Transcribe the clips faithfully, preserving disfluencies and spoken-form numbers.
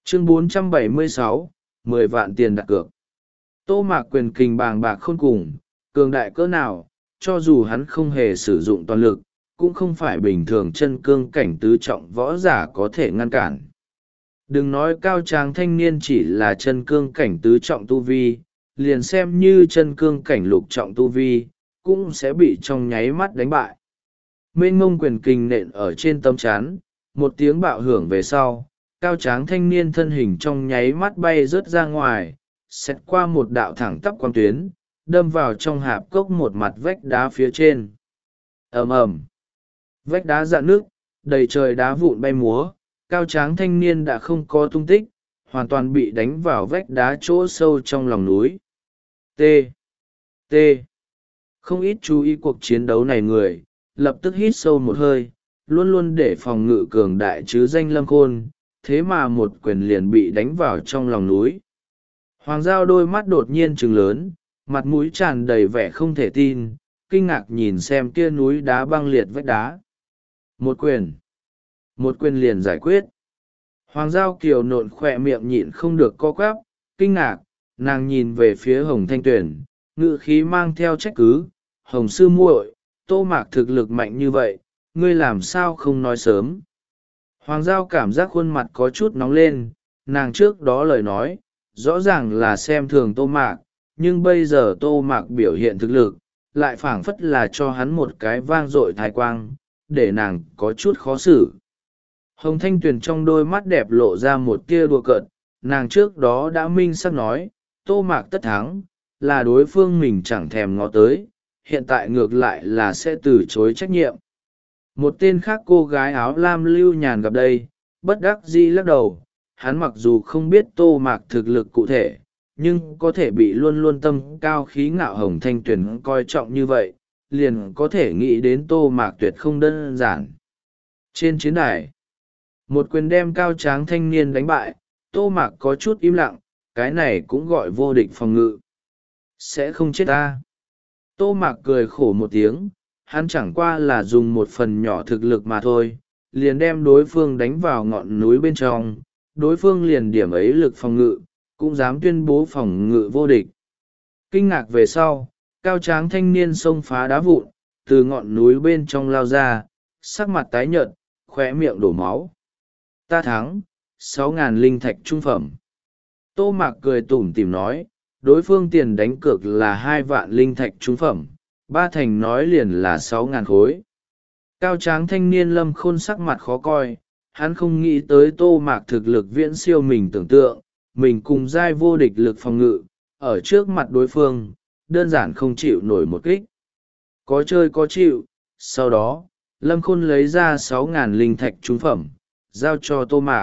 Chương bốn trăm bảy mươi sáu, mười vạn tiền đặt cược. Tô Mạc quyền kình bàng bạc khôn cùng, cường đại cỡ nào, cho dù hắn không hề sử dụng toàn lực, cũng không phải bình thường chân cương cảnh tứ trọng võ giả có thể ngăn cản. Đừng nói cao tráng thanh niên chỉ là chân cương cảnh tứ trọng tu vi, liền xem như chân cương cảnh lục trọng tu vi, cũng sẽ bị trong nháy mắt đánh bại. Mênh mông quyền kình nện ở trên tấm chắn, một tiếng bạo hưởng về sau, cao tráng thanh niên thân hình trong nháy mắt bay rớt ra ngoài, xẹt qua một đạo thẳng tắp quang tuyến, đâm vào trong hạp cốc một mặt vách đá phía trên. Ầm ầm, vách đá rạn nước, đầy trời đá vụn bay múa, cao tráng thanh niên đã không có tung tích, hoàn toàn bị đánh vào vách đá chỗ sâu trong lòng núi. T. T. Không ít chú ý cuộc chiến đấu này người, lập tức hít sâu một hơi, luôn luôn để phòng ngự cường đại chứ danh Lâm Khôn, thế mà một quyền liền bị đánh vào trong lòng núi. Hoàng Giao đôi mắt đột nhiên trừng lớn, mặt mũi tràn đầy vẻ không thể tin, kinh ngạc nhìn xem kia núi đá băng liệt vách đá. Một quyền. Một quyền liền giải quyết. Hoàng Giao kiều nộn khỏe miệng nhịn không được co quắp, kinh ngạc, nàng nhìn về phía Hồng Thanh Tuyền, ngự khí mang theo trách cứ. Hồng sư muội, Tô Mạc thực lực mạnh như vậy, ngươi làm sao không nói sớm. Hoàng Giao cảm giác khuôn mặt có chút nóng lên, nàng trước đó lời nói, rõ ràng là xem thường Tô Mạc, nhưng bây giờ Tô Mạc biểu hiện thực lực, lại phảng phất là cho hắn một cái vang dội thái quang, để nàng có chút khó xử. Hồng Thanh Tuyền trong đôi mắt đẹp lộ ra một tia đùa cợt, nàng trước đó đã minh xác nói, Tô Mạc tất thắng, là đối phương mình chẳng thèm ngó tới, hiện tại ngược lại là sẽ từ chối trách nhiệm. Một tên khác cô gái áo lam Lưu Nhàn gặp đây, bất đắc dĩ lắc đầu, hắn mặc dù không biết Tô Mạc thực lực cụ thể, nhưng có thể bị luôn luôn tâm cao khí ngạo Hồng Thanh Tuyền coi trọng như vậy, liền có thể nghĩ đến Tô Mạc tuyệt không đơn giản. Trên chiến đài, một quyền đem cao tráng thanh niên đánh bại, Tô Mạc có chút im lặng, cái này cũng gọi vô địch phòng ngự. Sẽ không chết ta. Tô Mạc cười khổ một tiếng, hắn chẳng qua là dùng một phần nhỏ thực lực mà thôi, liền đem đối phương đánh vào ngọn núi bên trong, đối phương liền điểm ấy lực phòng ngự, cũng dám tuyên bố phòng ngự vô địch. Kinh ngạc về sau, cao tráng thanh niên xông phá đá vụn, từ ngọn núi bên trong lao ra, sắc mặt tái nhợt, khóe miệng đổ máu. Ta thắng, sáu ngàn linh thạch trung phẩm. Tô Mạc cười tủm tỉm nói, đối phương tiền đánh cược là hai vạn linh thạch trung phẩm, ba thành nói liền là sáu ngàn khối. Cao tráng thanh niên Lâm Khôn sắc mặt khó coi, hắn không nghĩ tới Tô Mạc thực lực viễn siêu mình tưởng tượng, mình cùng giai vô địch lực phòng ngự, ở trước mặt đối phương, đơn giản không chịu nổi một kích. Có chơi có chịu, sau đó, Lâm Khôn lấy ra sáu ngàn linh thạch trung phẩm, giao cho Tô Mạc.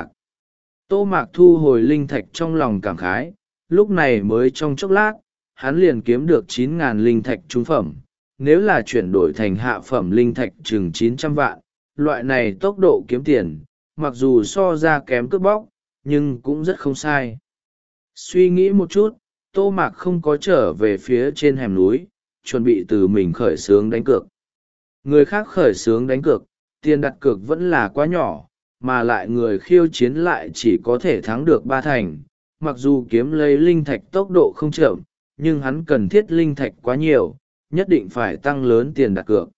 Tô Mạc thu hồi linh thạch trong lòng cảm khái, lúc này mới trong chốc lát, hắn liền kiếm được chín ngàn linh thạch trung phẩm. Nếu là chuyển đổi thành hạ phẩm linh thạch chừng chín trăm vạn, loại này tốc độ kiếm tiền, mặc dù so ra kém cướp bóc, nhưng cũng rất không sai. Suy nghĩ một chút, Tô Mạc không có trở về phía trên hẻm núi, chuẩn bị từ mình khởi xướng đánh cược. Người khác khởi xướng đánh cược, tiền đặt cược vẫn là quá nhỏ, mà lại người khiêu chiến lại chỉ có thể thắng được ba thành. Mặc dù kiếm lấy linh thạch tốc độ không chậm, nhưng hắn cần thiết linh thạch quá nhiều, nhất định phải tăng lớn tiền đặt cược.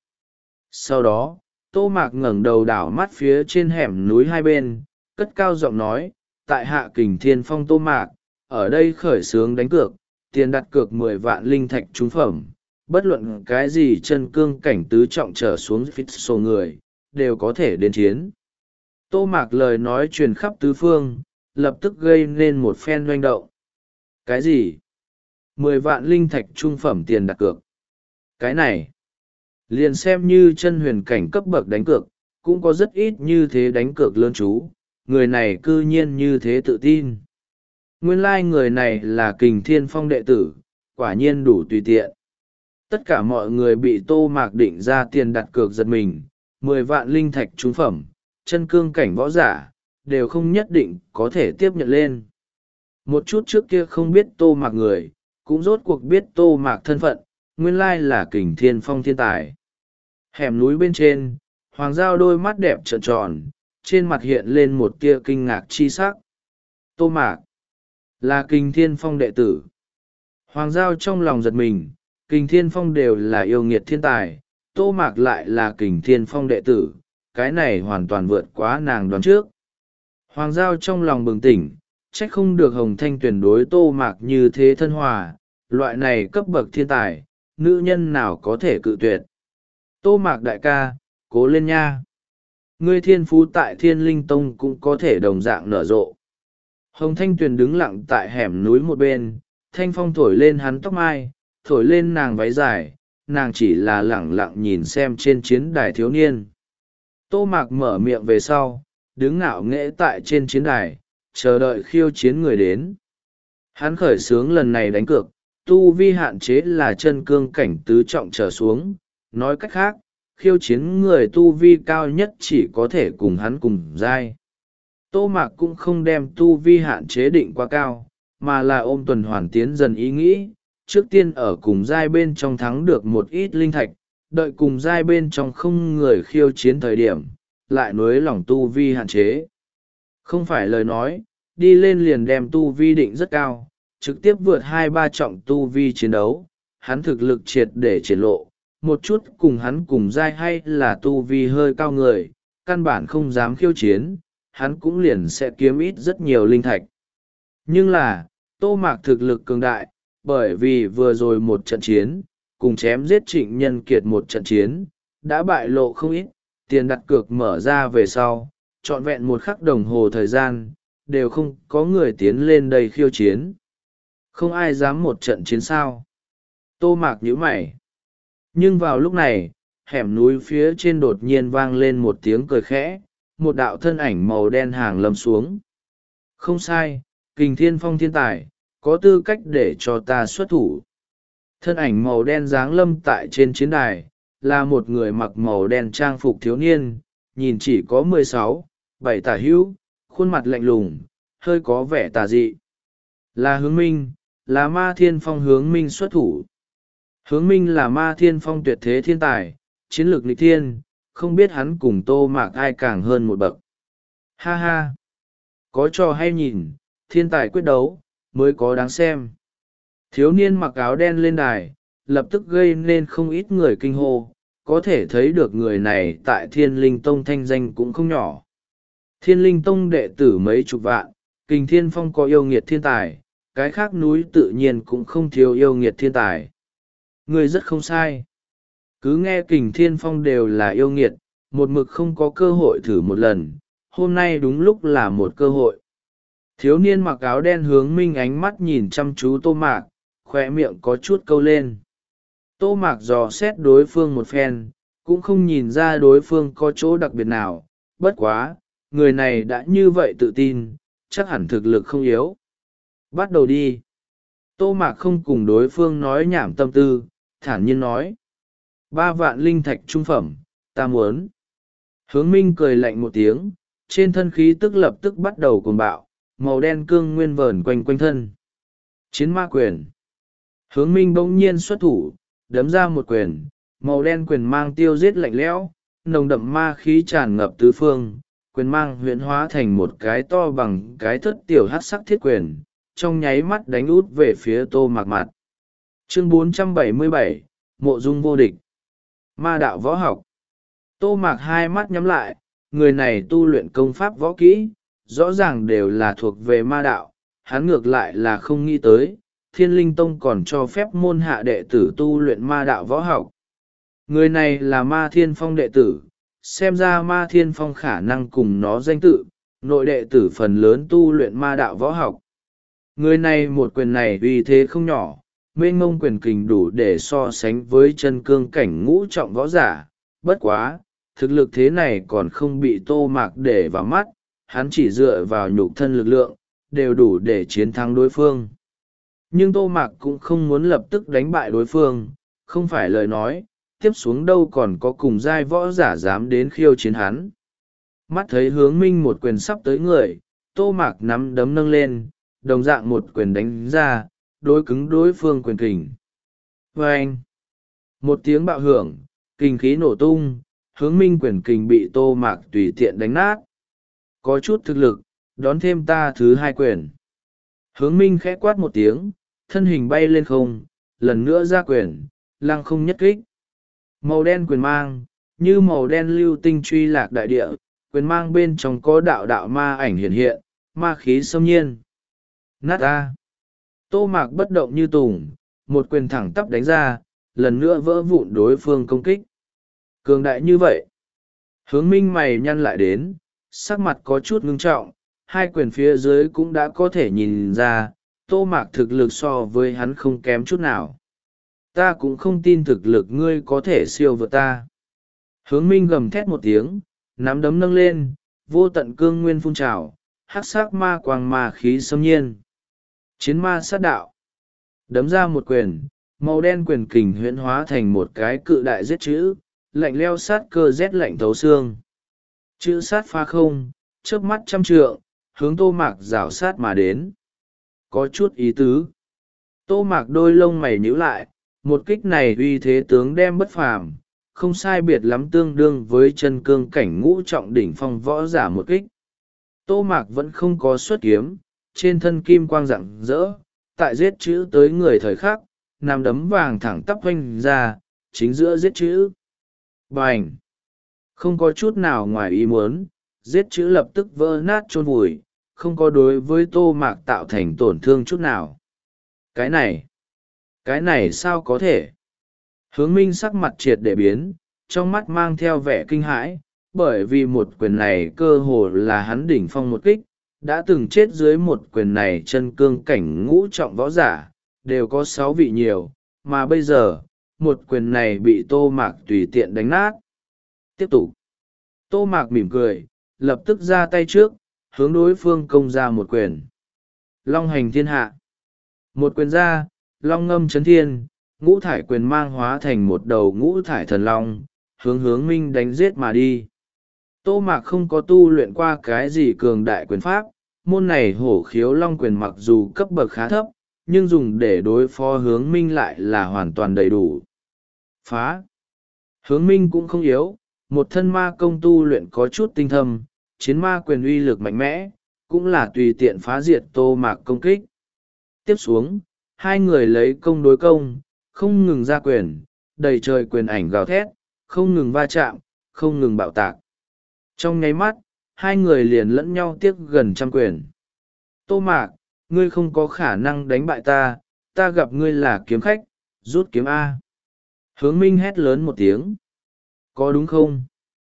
Sau đó, Tô Mạc ngẩng đầu đảo mắt phía trên hẻm núi hai bên, cất cao giọng nói, tại Hạ Kình Thiên Phong Tô Mạc, ở đây khởi xướng đánh cược, tiền đặt cược mười vạn linh thạch trúng phẩm, bất luận cái gì chân cương cảnh tứ trọng trở xuống phít số người, đều có thể đến chiến. Tô Mạc lời nói truyền khắp tứ phương, lập tức gây nên một phen doanh động. Cái gì? Mười vạn linh thạch trung phẩm tiền đặt cược. Cái này, liền xem như chân huyền cảnh cấp bậc đánh cược, cũng có rất ít như thế đánh cược lớn chú, người này cư nhiên như thế tự tin. Nguyên lai like người này là Kình Thiên Phong đệ tử, quả nhiên đủ tùy tiện. Tất cả mọi người bị Tô Mạc định ra tiền đặt cược giật mình, mười vạn linh thạch trung phẩm, chân cương cảnh võ giả, đều không nhất định có thể tiếp nhận lên. Một chút trước kia không biết Tô Mạc người, cũng rốt cuộc biết Tô Mạc thân phận, nguyên lai là Kình Thiên Phong thiên tài. Hẻm núi bên trên, Hoàng Giao đôi mắt đẹp trợn tròn, trên mặt hiện lên một tia kinh ngạc chi sắc. Tô Mạc là Kình Thiên Phong đệ tử. Hoàng Giao trong lòng giật mình, Kình Thiên Phong đều là yêu nghiệt thiên tài, Tô Mạc lại là Kình Thiên Phong đệ tử, cái này hoàn toàn vượt quá nàng đoán trước. Hoàng Giao trong lòng bừng tỉnh, trách không được Hồng Thanh tuyển đối Tô Mạc như thế thân hòa, loại này cấp bậc thiên tài, nữ nhân nào có thể cự tuyệt. Tô Mạc đại ca, cố lên nha. Ngươi thiên phú tại Thiên Linh Tông cũng có thể đồng dạng nở rộ. Hồng Thanh Tuyền đứng lặng tại hẻm núi một bên, thanh phong thổi lên hắn tóc mai, thổi lên nàng váy dài, nàng chỉ là lẳng lặng nhìn xem trên chiến đài thiếu niên. Tô Mạc mở miệng về sau, đứng ngạo nghễ tại trên chiến đài, chờ đợi khiêu chiến người đến. Hắn khởi xướng lần này đánh cược, tu vi hạn chế là chân cương cảnh tứ trọng trở xuống, nói cách khác, khiêu chiến người tu vi cao nhất chỉ có thể cùng hắn cùng giai. Tô Mạc cũng không đem tu vi hạn chế định quá cao, mà là ôm tuần hoàn tiến dần ý nghĩ, trước tiên ở cùng giai bên trong thắng được một ít linh thạch, đợi cùng giai bên trong không người khiêu chiến thời điểm, lại nối lỏng tu vi hạn chế. Không phải lời nói, đi lên liền đem tu vi định rất cao, trực tiếp vượt hai ba trọng tu vi chiến đấu, hắn thực lực triệt để triển lộ, một chút cùng hắn cùng giai hay là tu vi hơi cao người, căn bản không dám khiêu chiến, hắn cũng liền sẽ kiếm ít rất nhiều linh thạch. Nhưng là, Tô Mạc thực lực cường đại, bởi vì vừa rồi một trận chiến, cùng chém giết Trịnh Nhân Kiệt một trận chiến, đã bại lộ không ít, tiền đặt cược mở ra về sau, trọn vẹn một khắc đồng hồ thời gian, đều không có người tiến lên đây khiêu chiến. Không ai dám một trận chiến sao. Tô Mạc nhíu mày. Nhưng vào lúc này, hẻm núi phía trên đột nhiên vang lên một tiếng cười khẽ, một đạo thân ảnh màu đen hàng lâm xuống. Không sai, Kình Thiên Phong thiên tài, có tư cách để cho ta xuất thủ. Thân ảnh màu đen giáng lâm tại trên chiến đài, là một người mặc màu đen trang phục thiếu niên, nhìn chỉ có mười sáu, bảy tả hữu, khuôn mặt lạnh lùng, hơi có vẻ tà dị. Là Hướng Minh, là Ma Thiên Phong Hướng Minh xuất thủ. Hướng Minh là Ma Thiên Phong tuyệt thế thiên tài, chiến lược nghịch thiên, không biết hắn cùng Tô Mạc ai càng hơn một bậc. Ha ha! Có trò hay nhìn, thiên tài quyết đấu, mới có đáng xem. Thiếu niên mặc áo đen lên đài, lập tức gây nên không ít người kinh hô, có thể thấy được người này tại Thiên Linh Tông thanh danh cũng không nhỏ. Thiên Linh Tông đệ tử mấy chục vạn, Kình Thiên Phong có yêu nghiệt thiên tài, cái khác núi tự nhiên cũng không thiếu yêu nghiệt thiên tài. Người rất không sai. Cứ nghe Kình Thiên Phong đều là yêu nghiệt, một mực không có cơ hội thử một lần, hôm nay đúng lúc là một cơ hội. Thiếu niên mặc áo đen Hướng Minh ánh mắt nhìn chăm chú Tô Mạc, khoe miệng có chút câu lên. Tô Mạc dò xét đối phương một phen, cũng không nhìn ra đối phương có chỗ đặc biệt nào, bất quá, người này đã như vậy tự tin, chắc hẳn thực lực không yếu. Bắt đầu đi. Tô Mạc không cùng đối phương nói nhảm tâm tư, thản nhiên nói. Ba vạn linh thạch trung phẩm, ta muốn. Hướng Minh cười lạnh một tiếng, trên thân khí tức lập tức bắt đầu cuồng bạo, màu đen cương nguyên vờn quanh quanh thân. Chiến ma quyền. Hướng Minh bỗng nhiên xuất thủ, đấm ra một quyền, màu đen quyền mang tiêu giết lạnh lẽo, nồng đậm ma khí tràn ngập tứ phương, quyền mang huyễn hóa thành một cái to bằng cái thất tiểu hắc sắc thiết quyền, trong nháy mắt đánh út về phía Tô Mạc mặt. Chương bốn trăm bảy mươi bảy, Mộ Dung vô địch. Ma đạo võ học. Tô Mạc hai mắt nhắm lại, người này tu luyện công pháp võ kỹ, rõ ràng đều là thuộc về ma đạo, hắn ngược lại là không nghĩ tới, Thiên Linh Tông còn cho phép môn hạ đệ tử tu luyện ma đạo võ học. Người này là Ma Thiên Phong đệ tử, xem ra Ma Thiên Phong khả năng cùng nó danh tự, nội đệ tử phần lớn tu luyện ma đạo võ học. Người này một quyền này uy thế không nhỏ, mênh mông quyền kình đủ để so sánh với chân cương cảnh ngũ trọng võ giả, bất quá, thực lực thế này còn không bị Tô Mạc để vào mắt, hắn chỉ dựa vào nhục thân lực lượng, đều đủ để chiến thắng đối phương. Nhưng Tô Mạc cũng không muốn lập tức đánh bại đối phương, không phải lời nói, tiếp xuống đâu còn có cùng giai võ giả dám đến khiêu chiến hắn. Mắt thấy Hướng Minh một quyền sắp tới người, Tô Mạc nắm đấm nâng lên, đồng dạng một quyền đánh ra, đối cứng đối phương quyền kình. Vâng! Một tiếng bạo hưởng, kình khí nổ tung, Hướng Minh quyền kình bị Tô Mạc tùy tiện đánh nát. Có chút thực lực, đón thêm ta thứ hai quyền. Hướng minh khẽ quát một tiếng, thân hình bay lên không, lần nữa ra quyền, lăng không nhất kích. Màu đen quyền mang, như màu đen lưu tinh truy lạc đại địa, quyền mang bên trong có đạo đạo ma ảnh hiện hiện, ma khí xâm nhiên. Nát ta. Tô Mạc bất động như tùng, một quyền thẳng tắp đánh ra, lần nữa vỡ vụn đối phương công kích. Cường đại như vậy. Hướng minh mày nhăn lại đến, sắc mặt có chút ngưng trọng, hai quyền phía dưới cũng đã có thể nhìn ra, Tô Mạc thực lực so với hắn không kém chút nào. Ta cũng không tin thực lực ngươi có thể siêu vượt ta. Hướng minh gầm thét một tiếng, nắm đấm nâng lên, vô tận cương nguyên phun trào, hắc sắc ma quang ma khí xâm nhiên. Chiến ma sát đạo. Đấm ra một quyền, màu đen quyền kình huyễn hóa thành một cái cự đại giết chữ, lạnh leo sát cơ rét lạnh thấu xương. Chữ sát pha không, chớp mắt trăm trượng, hướng Tô Mạc rảo sát mà đến. Có chút ý tứ. Tô Mạc đôi lông mày nhíu lại, một kích này uy thế tướng đem bất phàm, không sai biệt lắm tương đương với chân cương cảnh ngũ trọng đỉnh phong võ giả một kích. Tô Mạc vẫn không có xuất kiếm, trên thân kim quang rạng rỡ, tại giết chữ tới người thời khắc, nằm đấm vàng thẳng tắp vanh ra, chính giữa giết chữ. Bành! Không có chút nào ngoài ý muốn, giết chữ lập tức vỡ nát chôn vùi, không có đối với Tô Mạc tạo thành tổn thương chút nào. Cái này! Cái này sao có thể? Hướng minh sắc mặt triệt để biến, trong mắt mang theo vẻ kinh hãi, bởi vì một quyền này cơ hồ là hắn đỉnh phong một kích, đã từng chết dưới một quyền này chân cương cảnh ngũ trọng võ giả, đều có sáu vị nhiều, mà bây giờ, một quyền này bị Tô Mạc tùy tiện đánh nát. Tiếp tục. Tô Mạc mỉm cười, lập tức ra tay trước, hướng đối phương công ra một quyền. Long hành thiên hạ. Một quyền ra, long ngâm chấn thiên, ngũ thải quyền mang hóa thành một đầu ngũ thải thần long, hướng hướng minh đánh giết mà đi. Tô Mạc không có tu luyện qua cái gì cường đại quyền pháp, môn này hổ khiếu long quyền mặc dù cấp bậc khá thấp, nhưng dùng để đối phó hướng minh lại là hoàn toàn đầy đủ. Phá! Hướng minh cũng không yếu, một thân ma công tu luyện có chút tinh thâm, chiến ma quyền uy lực mạnh mẽ, cũng là tùy tiện phá diệt Tô Mạc công kích. Tiếp xuống, hai người lấy công đối công, không ngừng ra quyền, đầy trời quyền ảnh gào thét, không ngừng va chạm, không ngừng bạo tạc. Trong nháy mắt, hai người liền lẫn nhau tiếc gần trăm quyền. Tô Mạc, ngươi không có khả năng đánh bại ta, ta gặp ngươi là kiếm khách, rút kiếm A. Hướng minh hét lớn một tiếng. Có đúng không?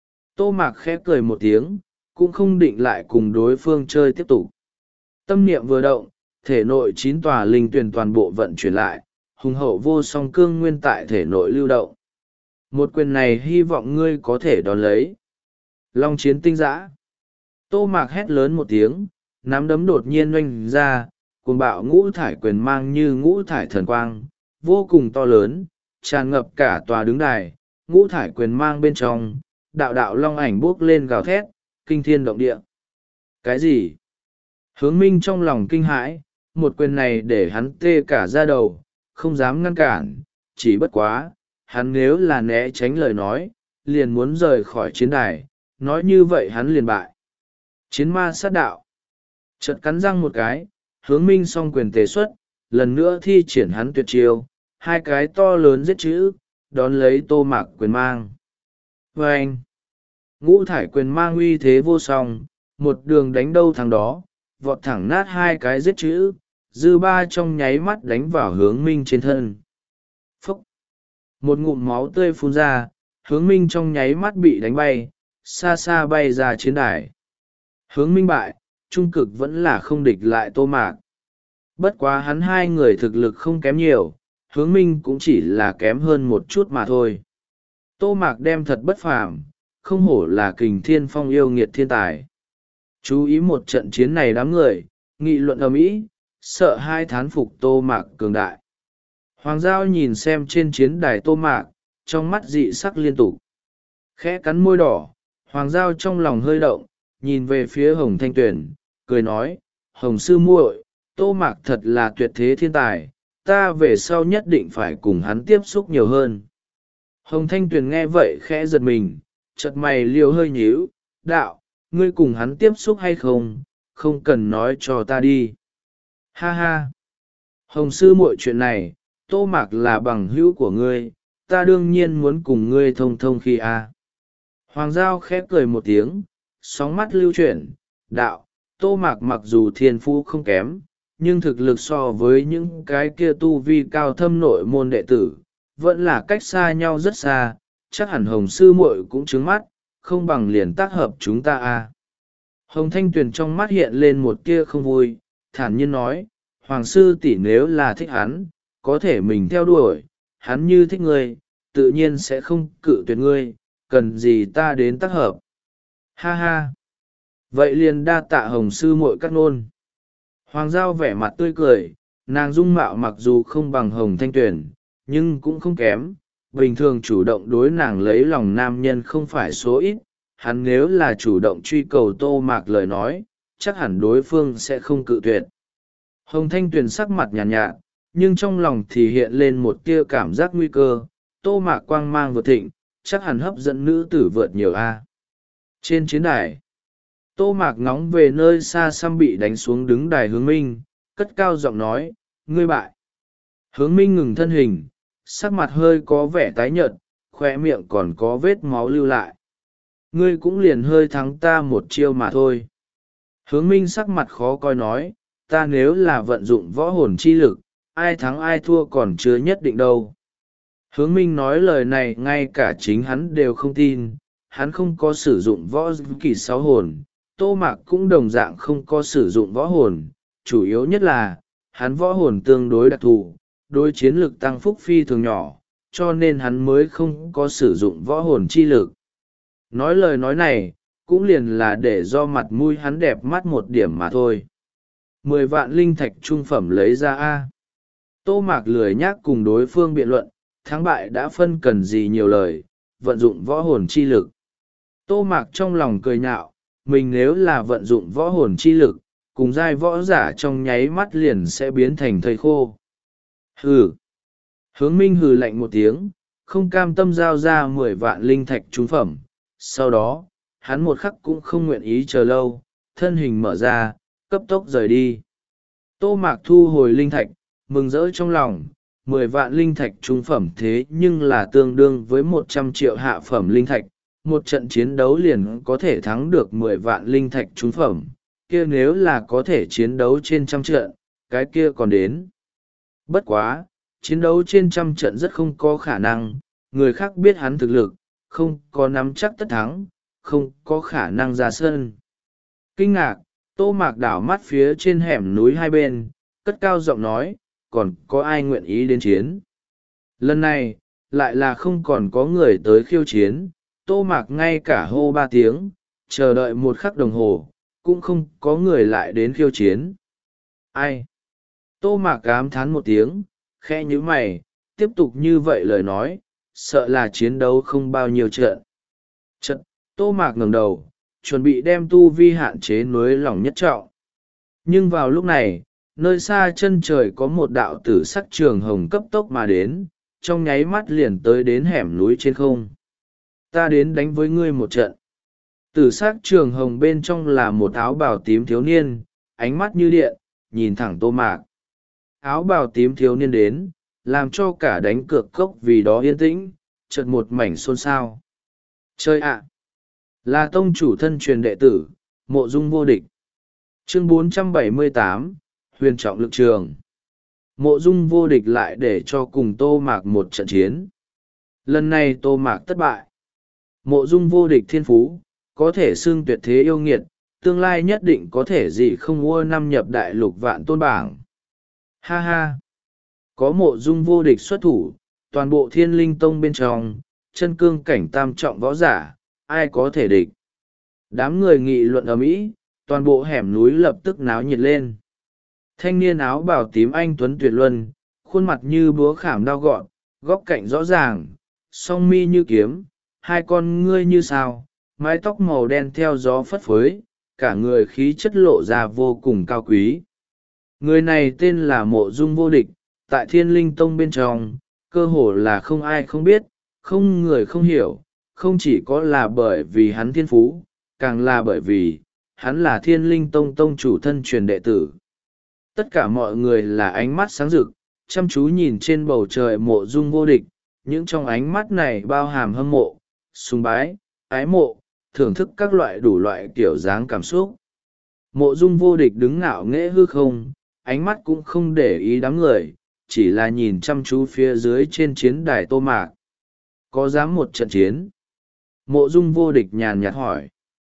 Tô Mạc khẽ cười một tiếng, cũng không định lại cùng đối phương chơi tiếp tục. Tâm niệm vừa động, thể nội chín tòa linh tuyển toàn bộ vận chuyển lại, hùng hậu vô song cương nguyên tại thể nội lưu động. Một quyền này hy vọng ngươi có thể đón lấy. Long chiến tinh giã. Tô Mạc hét lớn một tiếng, nắm đấm đột nhiên oanh ra, cuồng bạo ngũ thải quyền mang như ngũ thải thần quang, vô cùng to lớn, tràn ngập cả tòa đứng đài, ngũ thải quyền mang bên trong, đạo đạo long ảnh buốc lên gào thét, kinh thiên động địa. Cái gì? Hướng minh trong lòng kinh hãi, một quyền này để hắn tê cả da đầu, không dám ngăn cản, chỉ bất quá, hắn nếu là né tránh lời nói, liền muốn rời khỏi chiến đài, nói như vậy hắn liền bại. Chiến ma sát đạo. Chợt cắn răng một cái, hướng minh song quyền tề xuất, lần nữa thi triển hắn tuyệt chiêu, hai cái to lớn giết chữ, đón lấy Tô Mạc quyền mang. Và anh, ngũ thải quyền mang uy thế vô song, một đường đánh đâu thằng đó, vọt thẳng nát hai cái giết chữ, dư ba trong nháy mắt đánh vào hướng minh trên thân. Phúc! Một ngụm máu tươi phun ra, hướng minh trong nháy mắt bị đánh bay, xa xa bay ra chiến đài. Hướng minh bại, trung cực vẫn là không địch lại Tô Mạc. Bất quá hắn hai người thực lực không kém nhiều, hướng minh cũng chỉ là kém hơn một chút mà thôi. Tô Mạc đem thật bất phàm, không hổ là kình thiên phong yêu nghiệt thiên tài. Chú ý một trận chiến này đám người, nghị luận ầm ĩ, sợ hai thán phục Tô Mạc cường đại. Hoàng Giao nhìn xem trên chiến đài Tô Mạc, trong mắt dị sắc liên tục. Khẽ cắn môi đỏ, Hoàng Giao trong lòng hơi động, nhìn về phía Hồng Thanh Tuyền, cười nói, Hồng sư muội, Tô Mạc thật là tuyệt thế thiên tài, ta về sau nhất định phải cùng hắn tiếp xúc nhiều hơn. Hồng Thanh Tuyền nghe vậy khẽ giật mình, chợt mày liều hơi nhíu, đạo, ngươi cùng hắn tiếp xúc hay không, không cần nói cho ta đi. Ha ha. Hồng sư muội, chuyện này, Tô Mạc là bằng hữu của ngươi, ta đương nhiên muốn cùng ngươi thông thông khi a. Hoàng Giao khép cười một tiếng, sóng mắt lưu chuyển, đạo, Tô Mạc mặc dù thiên phú không kém, nhưng thực lực so với những cái kia tu vi cao thâm nội môn đệ tử, vẫn là cách xa nhau rất xa, chắc hẳn Hồng sư muội cũng trướng mắt, không bằng liền tác hợp chúng ta a. Hồng Thanh Tuyền trong mắt hiện lên một tia không vui, thản nhiên nói, Hoàng sư tỷ nếu là thích hắn, có thể mình theo đuổi, hắn như thích ngươi, tự nhiên sẽ không cự tuyệt ngươi, cần gì ta đến tác hợp. Ha ha. Vậy liền đa tạ Hồng sư muội cắt ngôn. Hoàng Giao vẻ mặt tươi cười, nàng dung mạo mặc dù không bằng Hồng Thanh Tuyền, nhưng cũng không kém, bình thường chủ động đối nàng lấy lòng nam nhân không phải số ít, hắn nếu là chủ động truy cầu Tô Mạc lời nói, chắc hẳn đối phương sẽ không cự tuyệt. Hồng Thanh Tuyền sắc mặt nhàn nhạt, nhạt, nhưng trong lòng thì hiện lên một tia cảm giác nguy cơ, Tô Mạc quang mang vượt thịnh, chắc hẳn hấp dẫn nữ tử vượt nhiều a. Trên chiến đài, Tô Mạc ngóng về nơi xa xăm bị đánh xuống đứng đài Hướng Minh, cất cao giọng nói, ngươi bại. Hướng Minh ngừng thân hình, sắc mặt hơi có vẻ tái nhợt, khoe miệng còn có vết máu lưu lại. Ngươi cũng liền hơi thắng ta một chiêu mà thôi. Hướng Minh sắc mặt khó coi nói, ta nếu là vận dụng võ hồn chi lực, ai thắng ai thua còn chưa nhất định đâu. Hướng Minh nói lời này ngay cả chính hắn đều không tin, hắn không có sử dụng võ kỳ sáu hồn, Tô Mạc cũng đồng dạng không có sử dụng võ hồn, chủ yếu nhất là, hắn võ hồn tương đối đặc thù, đối chiến lực tăng phúc phi thường nhỏ, cho nên hắn mới không có sử dụng võ hồn chi lực. Nói lời nói này, cũng liền là để do mặt mũi hắn đẹp mắt một điểm mà thôi. Mười vạn linh thạch trung phẩm lấy ra a. Tô Mạc lười nhác cùng đối phương biện luận, thắng bại đã phân cần gì nhiều lời, vận dụng võ hồn chi lực. Tô Mạc trong lòng cười nhạo, mình nếu là vận dụng võ hồn chi lực, cùng giai võ giả trong nháy mắt liền sẽ biến thành thây khô. Hừ. Hướng Minh hừ lạnh một tiếng, không cam tâm giao ra mười vạn linh thạch trung phẩm. Sau đó, hắn một khắc cũng không nguyện ý chờ lâu, thân hình mở ra, cấp tốc rời đi. Tô Mạc thu hồi linh thạch, mừng rỡ trong lòng, mười vạn linh thạch trung phẩm thế nhưng là tương đương với một trăm triệu hạ phẩm linh thạch, một trận chiến đấu liền có thể thắng được mười vạn linh thạch trung phẩm, kia nếu là có thể chiến đấu trên trăm trận, cái kia còn đến. Bất quá, chiến đấu trên trăm trận rất không có khả năng, người khác biết hắn thực lực, không có nắm chắc tất thắng, không có khả năng ra sân. Kinh ngạc, Tô Mạc đảo mắt phía trên hẻm núi hai bên, cất cao giọng nói, còn có ai nguyện ý đến chiến. Lần này, lại là không còn có người tới khiêu chiến, Tô Mạc ngay cả hô ba tiếng, chờ đợi một khắc đồng hồ, cũng không có người lại đến khiêu chiến. Ai? Tô Mạc ám thán một tiếng, khẽ nhíu mày, tiếp tục như vậy lời nói, sợ là chiến đấu không bao nhiêu trận. Trận, Tô Mạc ngẩng đầu, chuẩn bị đem tu vi hạn chế nối lòng nhất trọng. Nhưng vào lúc này, nơi xa chân trời có một đạo tử sắc trường hồng cấp tốc mà đến, trong nháy mắt liền tới đến hẻm núi trên không. Ta đến đánh với ngươi một trận. Tử sắc trường hồng bên trong là một áo bào tím thiếu niên, ánh mắt như điện, nhìn thẳng Tô Mạc. Áo bào tím thiếu niên đến, làm cho cả đánh cược cốc vì đó yên tĩnh, chợt một mảnh xôn xao. Chơi ạ! Là tông chủ thân truyền đệ tử, Mộ Dung Vô Địch. Chương bốn trăm bảy mươi tám, Huyền Trọng Lực Trường. Mộ Dung Vô Địch lại để cho cùng Tô Mạc một trận chiến. Lần này Tô Mạc thất bại. Mộ Dung Vô Địch thiên phú, có thể xưng tuyệt thế yêu nghiệt, tương lai nhất định có thể gì không ua năm nhập đại lục vạn tôn bảng. Ha ha! Có Mộ Dung Vô Địch xuất thủ, toàn bộ Thiên Linh Tông bên trong, chân cương cảnh tam trọng võ giả, ai có thể địch. Đám người nghị luận ầm ĩ, toàn bộ hẻm núi lập tức náo nhiệt lên. Thanh niên áo bào tím anh tuấn tuyệt luân, khuôn mặt như búa khảm đao gọn, góc cạnh rõ ràng, song mi như kiếm, hai con ngươi như sao, mái tóc màu đen theo gió phất phới, cả người khí chất lộ ra vô cùng cao quý. Người này tên là Mộ Dung Vô Địch, tại Thiên Linh Tông bên trong, cơ hồ là không ai không biết, không người không hiểu, không chỉ có là bởi vì hắn thiên phú, càng là bởi vì, hắn là Thiên Linh Tông tông chủ thân truyền đệ tử. Tất cả mọi người là ánh mắt sáng rực, chăm chú nhìn trên bầu trời Mộ Dung Vô Địch, những trong ánh mắt này bao hàm hâm mộ, sùng bái, ái mộ, thưởng thức các loại đủ loại kiểu dáng cảm xúc. Mộ Dung Vô Địch đứng ngạo nghễ hư không, ánh mắt cũng không để ý đám người, chỉ là nhìn chăm chú phía dưới trên chiến đài Tô Mạc. Có dám một trận chiến? Mộ Dung Vô Địch nhàn nhạt hỏi.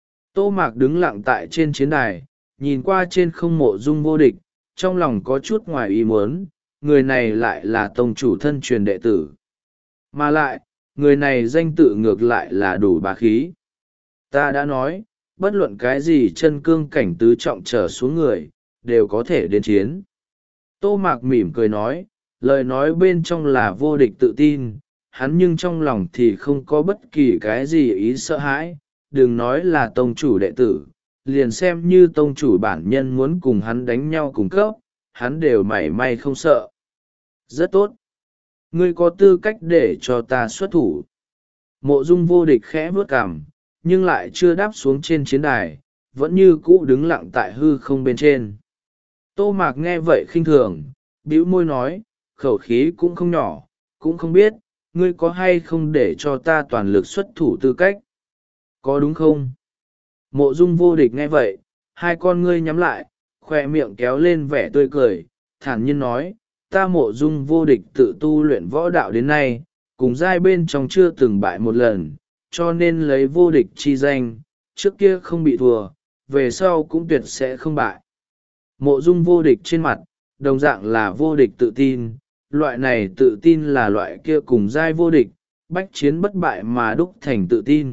Tô Mạc đứng lặng tại trên chiến đài, nhìn qua trên không Mộ Dung Vô Địch, trong lòng có chút ngoài ý muốn, người này lại là tông chủ thân truyền đệ tử. Mà lại, người này danh tự ngược lại là đủ bá khí. Ta đã nói, bất luận cái gì chân cương cảnh tứ trọng trở xuống người, đều có thể đến chiến. Tô Mạc mỉm cười nói, lời nói bên trong là vô địch tự tin, hắn nhưng trong lòng thì không có bất kỳ cái gì ý sợ hãi, đừng nói là tông chủ đệ tử, liền xem như tông chủ bản nhân muốn cùng hắn đánh nhau cùng cấp, hắn đều mảy may không sợ. Rất tốt. Ngươi có tư cách để cho ta xuất thủ. Mộ Dung Vô Địch khẽ vớt cằm, nhưng lại chưa đáp xuống trên chiến đài, vẫn như cũ đứng lặng tại hư không bên trên. Tô Mạc nghe vậy khinh thường, bĩu môi nói, khẩu khí cũng không nhỏ, cũng không biết, ngươi có hay không để cho ta toàn lực xuất thủ tư cách. Có đúng không? Mộ Dung Vô Địch nghe vậy, hai con ngươi nhắm lại, khoe miệng kéo lên vẻ tươi cười, thản nhiên nói, ta Mộ Dung Vô Địch tự tu luyện võ đạo đến nay, cùng giai bên trong chưa từng bại một lần, cho nên lấy vô địch chi danh, trước kia không bị thua, về sau cũng tuyệt sẽ không bại. Mộ Dung Vô Địch trên mặt, đồng dạng là vô địch tự tin, loại này tự tin là loại kia cùng giai vô địch, bách chiến bất bại mà đúc thành tự tin.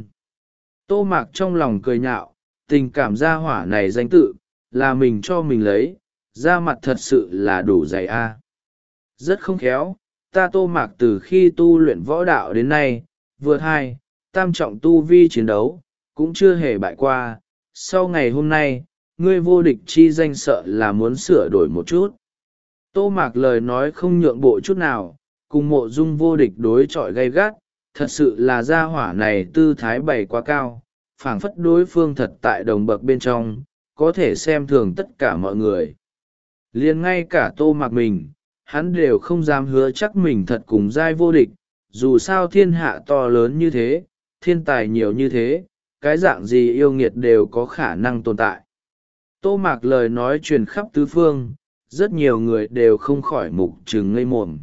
Tô Mạc trong lòng cười nhạo, tình cảm gia hỏa này danh tự, là mình cho mình lấy, da mặt thật sự là đủ dày a. Rất không khéo, ta Tô Mạc từ khi tu luyện võ đạo đến nay, vượt hai, tam trọng tu vi chiến đấu, cũng chưa hề bại qua, sau ngày hôm nay, ngươi vô địch chi danh sợ là muốn sửa đổi một chút. Tô Mạc lời nói không nhượng bộ chút nào, cùng Mộ Dung Vô Địch đối chọi gay gắt, thật sự là gia hỏa này tư thái bày quá cao, phảng phất đối phương thật tại đồng bậc bên trong, có thể xem thường tất cả mọi người. Liền ngay cả Tô Mạc mình, hắn đều không dám hứa chắc mình thật cùng giai vô địch, dù sao thiên hạ to lớn như thế, thiên tài nhiều như thế, cái dạng gì yêu nghiệt đều có khả năng tồn tại. Tô Mạc lời nói truyền khắp tứ phương, rất nhiều người đều không khỏi mục trừng ngây mồm.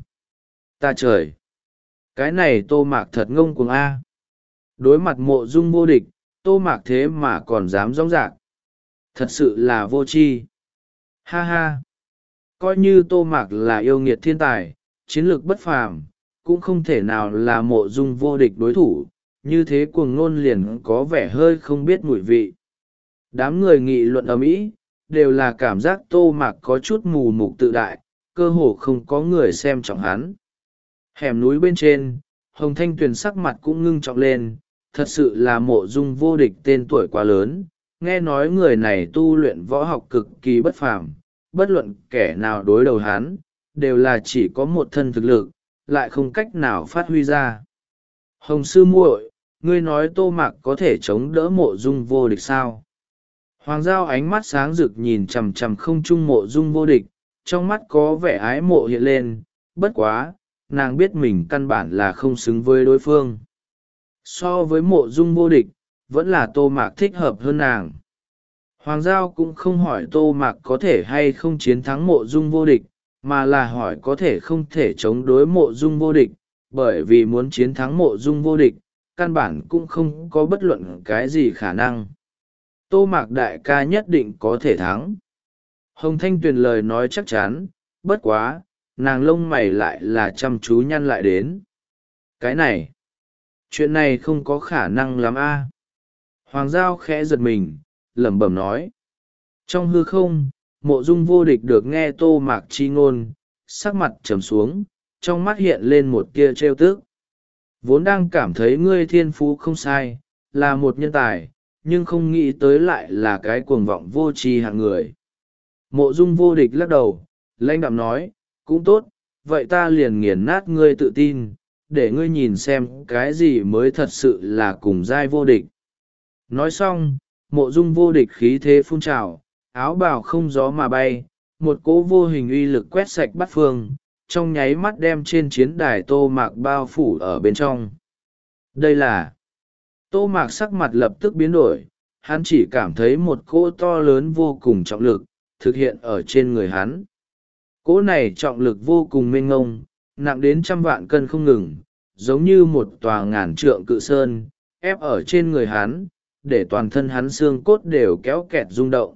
Ta trời! Cái này Tô Mạc thật ngông cuồng a. Đối mặt Mộ Dung Vô Địch, Tô Mạc thế mà còn dám rõng rạc. Thật sự là vô tri. Ha ha! Coi như Tô Mạc là yêu nghiệt thiên tài, chiến lược bất phàm, cũng không thể nào là Mộ Dung Vô Địch đối thủ, như thế cuồng ngôn liền có vẻ hơi không biết mùi vị. Đám người nghị luận ầm ĩ, đều là cảm giác Tô Mạc có chút mù mục tự đại, cơ hồ không có người xem trọng hắn. Hẻm núi bên trên, Hồng Thanh Tuyền sắc mặt cũng ngưng trọng lên, thật sự là Mộ Dung Vô Địch tên tuổi quá lớn, nghe nói người này tu luyện võ học cực kỳ bất phàm, bất luận kẻ nào đối đầu hắn, đều là chỉ có một thân thực lực, lại không cách nào phát huy ra. Hồng sư muội, ngươi nói Tô Mạc có thể chống đỡ Mộ Dung Vô Địch sao? Hoàng Giao ánh mắt sáng rực nhìn chằm chằm không trung Mộ Dung Vô Địch, trong mắt có vẻ ái mộ hiện lên, bất quá, nàng biết mình căn bản là không xứng với đối phương. So với Mộ Dung Vô Địch, vẫn là Tô Mạc thích hợp hơn nàng. Hoàng Giao cũng không hỏi Tô Mạc có thể hay không chiến thắng Mộ Dung Vô Địch, mà là hỏi có thể không thể chống đối Mộ Dung Vô Địch, bởi vì muốn chiến thắng Mộ Dung Vô Địch, căn bản cũng không có bất luận cái gì khả năng. Tô Mạc đại ca nhất định có thể thắng. Hồng Thanh Tuyền lời nói chắc chắn, bất quá, nàng lông mày lại là chăm chú nhăn lại đến. Cái này, chuyện này không có khả năng lắm a. Hoàng Giao khẽ giật mình, lẩm bẩm nói. Trong hư không, Mộ Dung Vô Địch được nghe Tô Mạc chi ngôn, sắc mặt trầm xuống, trong mắt hiện lên một tia trêu tức. Vốn đang cảm thấy ngươi thiên phú không sai, là một nhân tài, nhưng không nghĩ tới lại là cái cuồng vọng vô tri hạng người. Mộ Dung Vô Địch lắc đầu, lãnh đạm nói, cũng tốt, vậy ta liền nghiền nát ngươi tự tin, để ngươi nhìn xem cái gì mới thật sự là cùng giai vô địch. Nói xong, Mộ dung vô địch khí thế phun trào, áo bào không gió mà bay, một cỗ vô hình uy lực quét sạch bát phương, trong nháy mắt đem trên chiến đài Tô Mạc bao phủ ở bên trong. Đây là... Tô Mạc sắc mặt lập tức biến đổi, hắn chỉ cảm thấy một cỗ to lớn vô cùng trọng lực, thực hiện ở trên người hắn. Cỗ này trọng lực vô cùng mênh ngông, nặng đến trăm vạn cân không ngừng, giống như một tòa ngàn trượng cự sơn, ép ở trên người hắn, để toàn thân hắn xương cốt đều kéo kẹt rung động.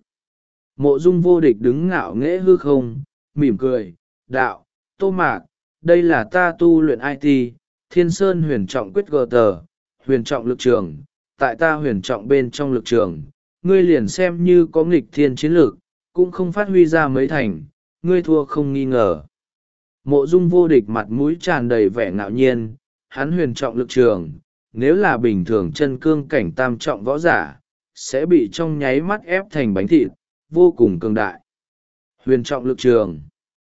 Mộ dung vô địch đứng ngạo nghễ hư không, mỉm cười, đạo, Tô Mạc, đây là ta tu luyện i tê, Thiên Sơn huyền trọng quyết gờ tờ, huyền trọng lực trường, tại ta huyền trọng bên trong lực trường, ngươi liền xem như có nghịch thiên chiến lược, cũng không phát huy ra mấy thành, ngươi thua không nghi ngờ. Mộ dung vô địch mặt mũi tràn đầy vẻ ngạo nhiên, hắn huyền trọng lực trường, nếu là bình thường chân cương cảnh tam trọng võ giả, sẽ bị trong nháy mắt ép thành bánh thịt, vô cùng cường đại. Huyền trọng lực trường.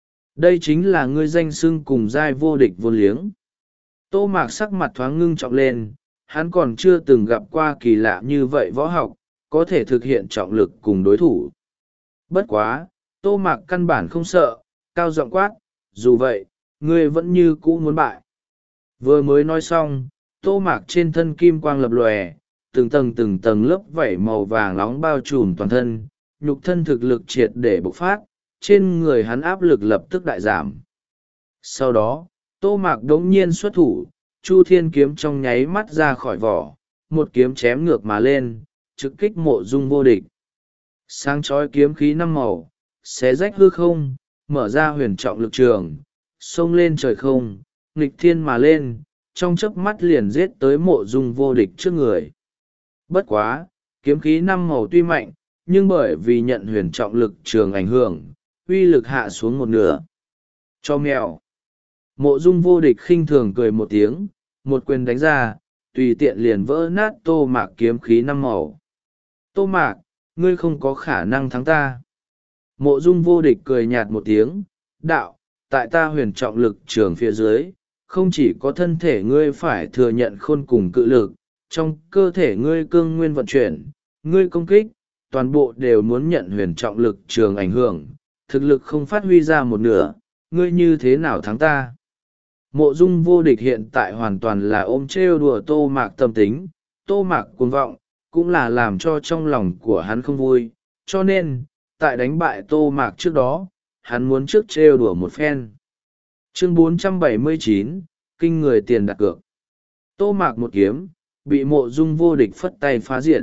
Đây chính là ngươi danh xưng cùng giai vô địch vô liếng. Tô Mạc sắc mặt thoáng ngưng trọng lên, hắn còn chưa từng gặp qua kỳ lạ như vậy võ học, có thể thực hiện trọng lực cùng đối thủ. Bất quá, Tô Mạc căn bản không sợ, cao giọng quát, dù vậy, ngươi vẫn như cũ muốn bại. Vừa mới nói xong, Tô Mạc trên thân kim quang lập lòe, từng tầng từng tầng lớp vảy màu vàng nóng bao trùm toàn thân, nhục thân thực lực triệt để bộc phát, trên người hắn áp lực lập tức đại giảm. Sau đó, Tô Mạc đống nhiên xuất thủ, Chu Thiên kiếm trong nháy mắt ra khỏi vỏ, một kiếm chém ngược mà lên, trực kích mộ dung vô địch. Sáng chói kiếm khí năm màu, xé rách hư không, mở ra huyền trọng lực trường, xông lên trời không, nghịch thiên mà lên, trong chớp mắt liền giết tới mộ dung vô địch trước người. Bất quá, kiếm khí năm màu tuy mạnh, nhưng bởi vì nhận huyền trọng lực trường ảnh hưởng, uy lực hạ xuống một nửa. Cho mèo. Mộ dung vô địch khinh thường cười một tiếng, một quyền đánh ra, tùy tiện liền vỡ nát Tô Mạc kiếm khí năm màu. Tô Mạc, ngươi không có khả năng thắng ta. Mộ dung vô địch cười nhạt một tiếng, đạo, tại ta huyền trọng lực trường phía dưới, không chỉ có thân thể ngươi phải thừa nhận khôn cùng cự lực, trong cơ thể ngươi cương nguyên vận chuyển, ngươi công kích, toàn bộ đều muốn nhận huyền trọng lực trường ảnh hưởng, thực lực không phát huy ra một nửa, ngươi như thế nào thắng ta? Mộ dung vô địch hiện tại hoàn toàn là ôm trêu đùa Tô Mạc tâm tính, Tô Mạc cuồng vọng, cũng là làm cho trong lòng của hắn không vui, cho nên, tại đánh bại Tô Mạc trước đó, hắn muốn trước trêu đùa một phen. Chương bốn trăm bảy mươi chín, Kinh người tiền đặt cược. Tô Mạc một kiếm, bị mộ dung vô địch phất tay phá diện.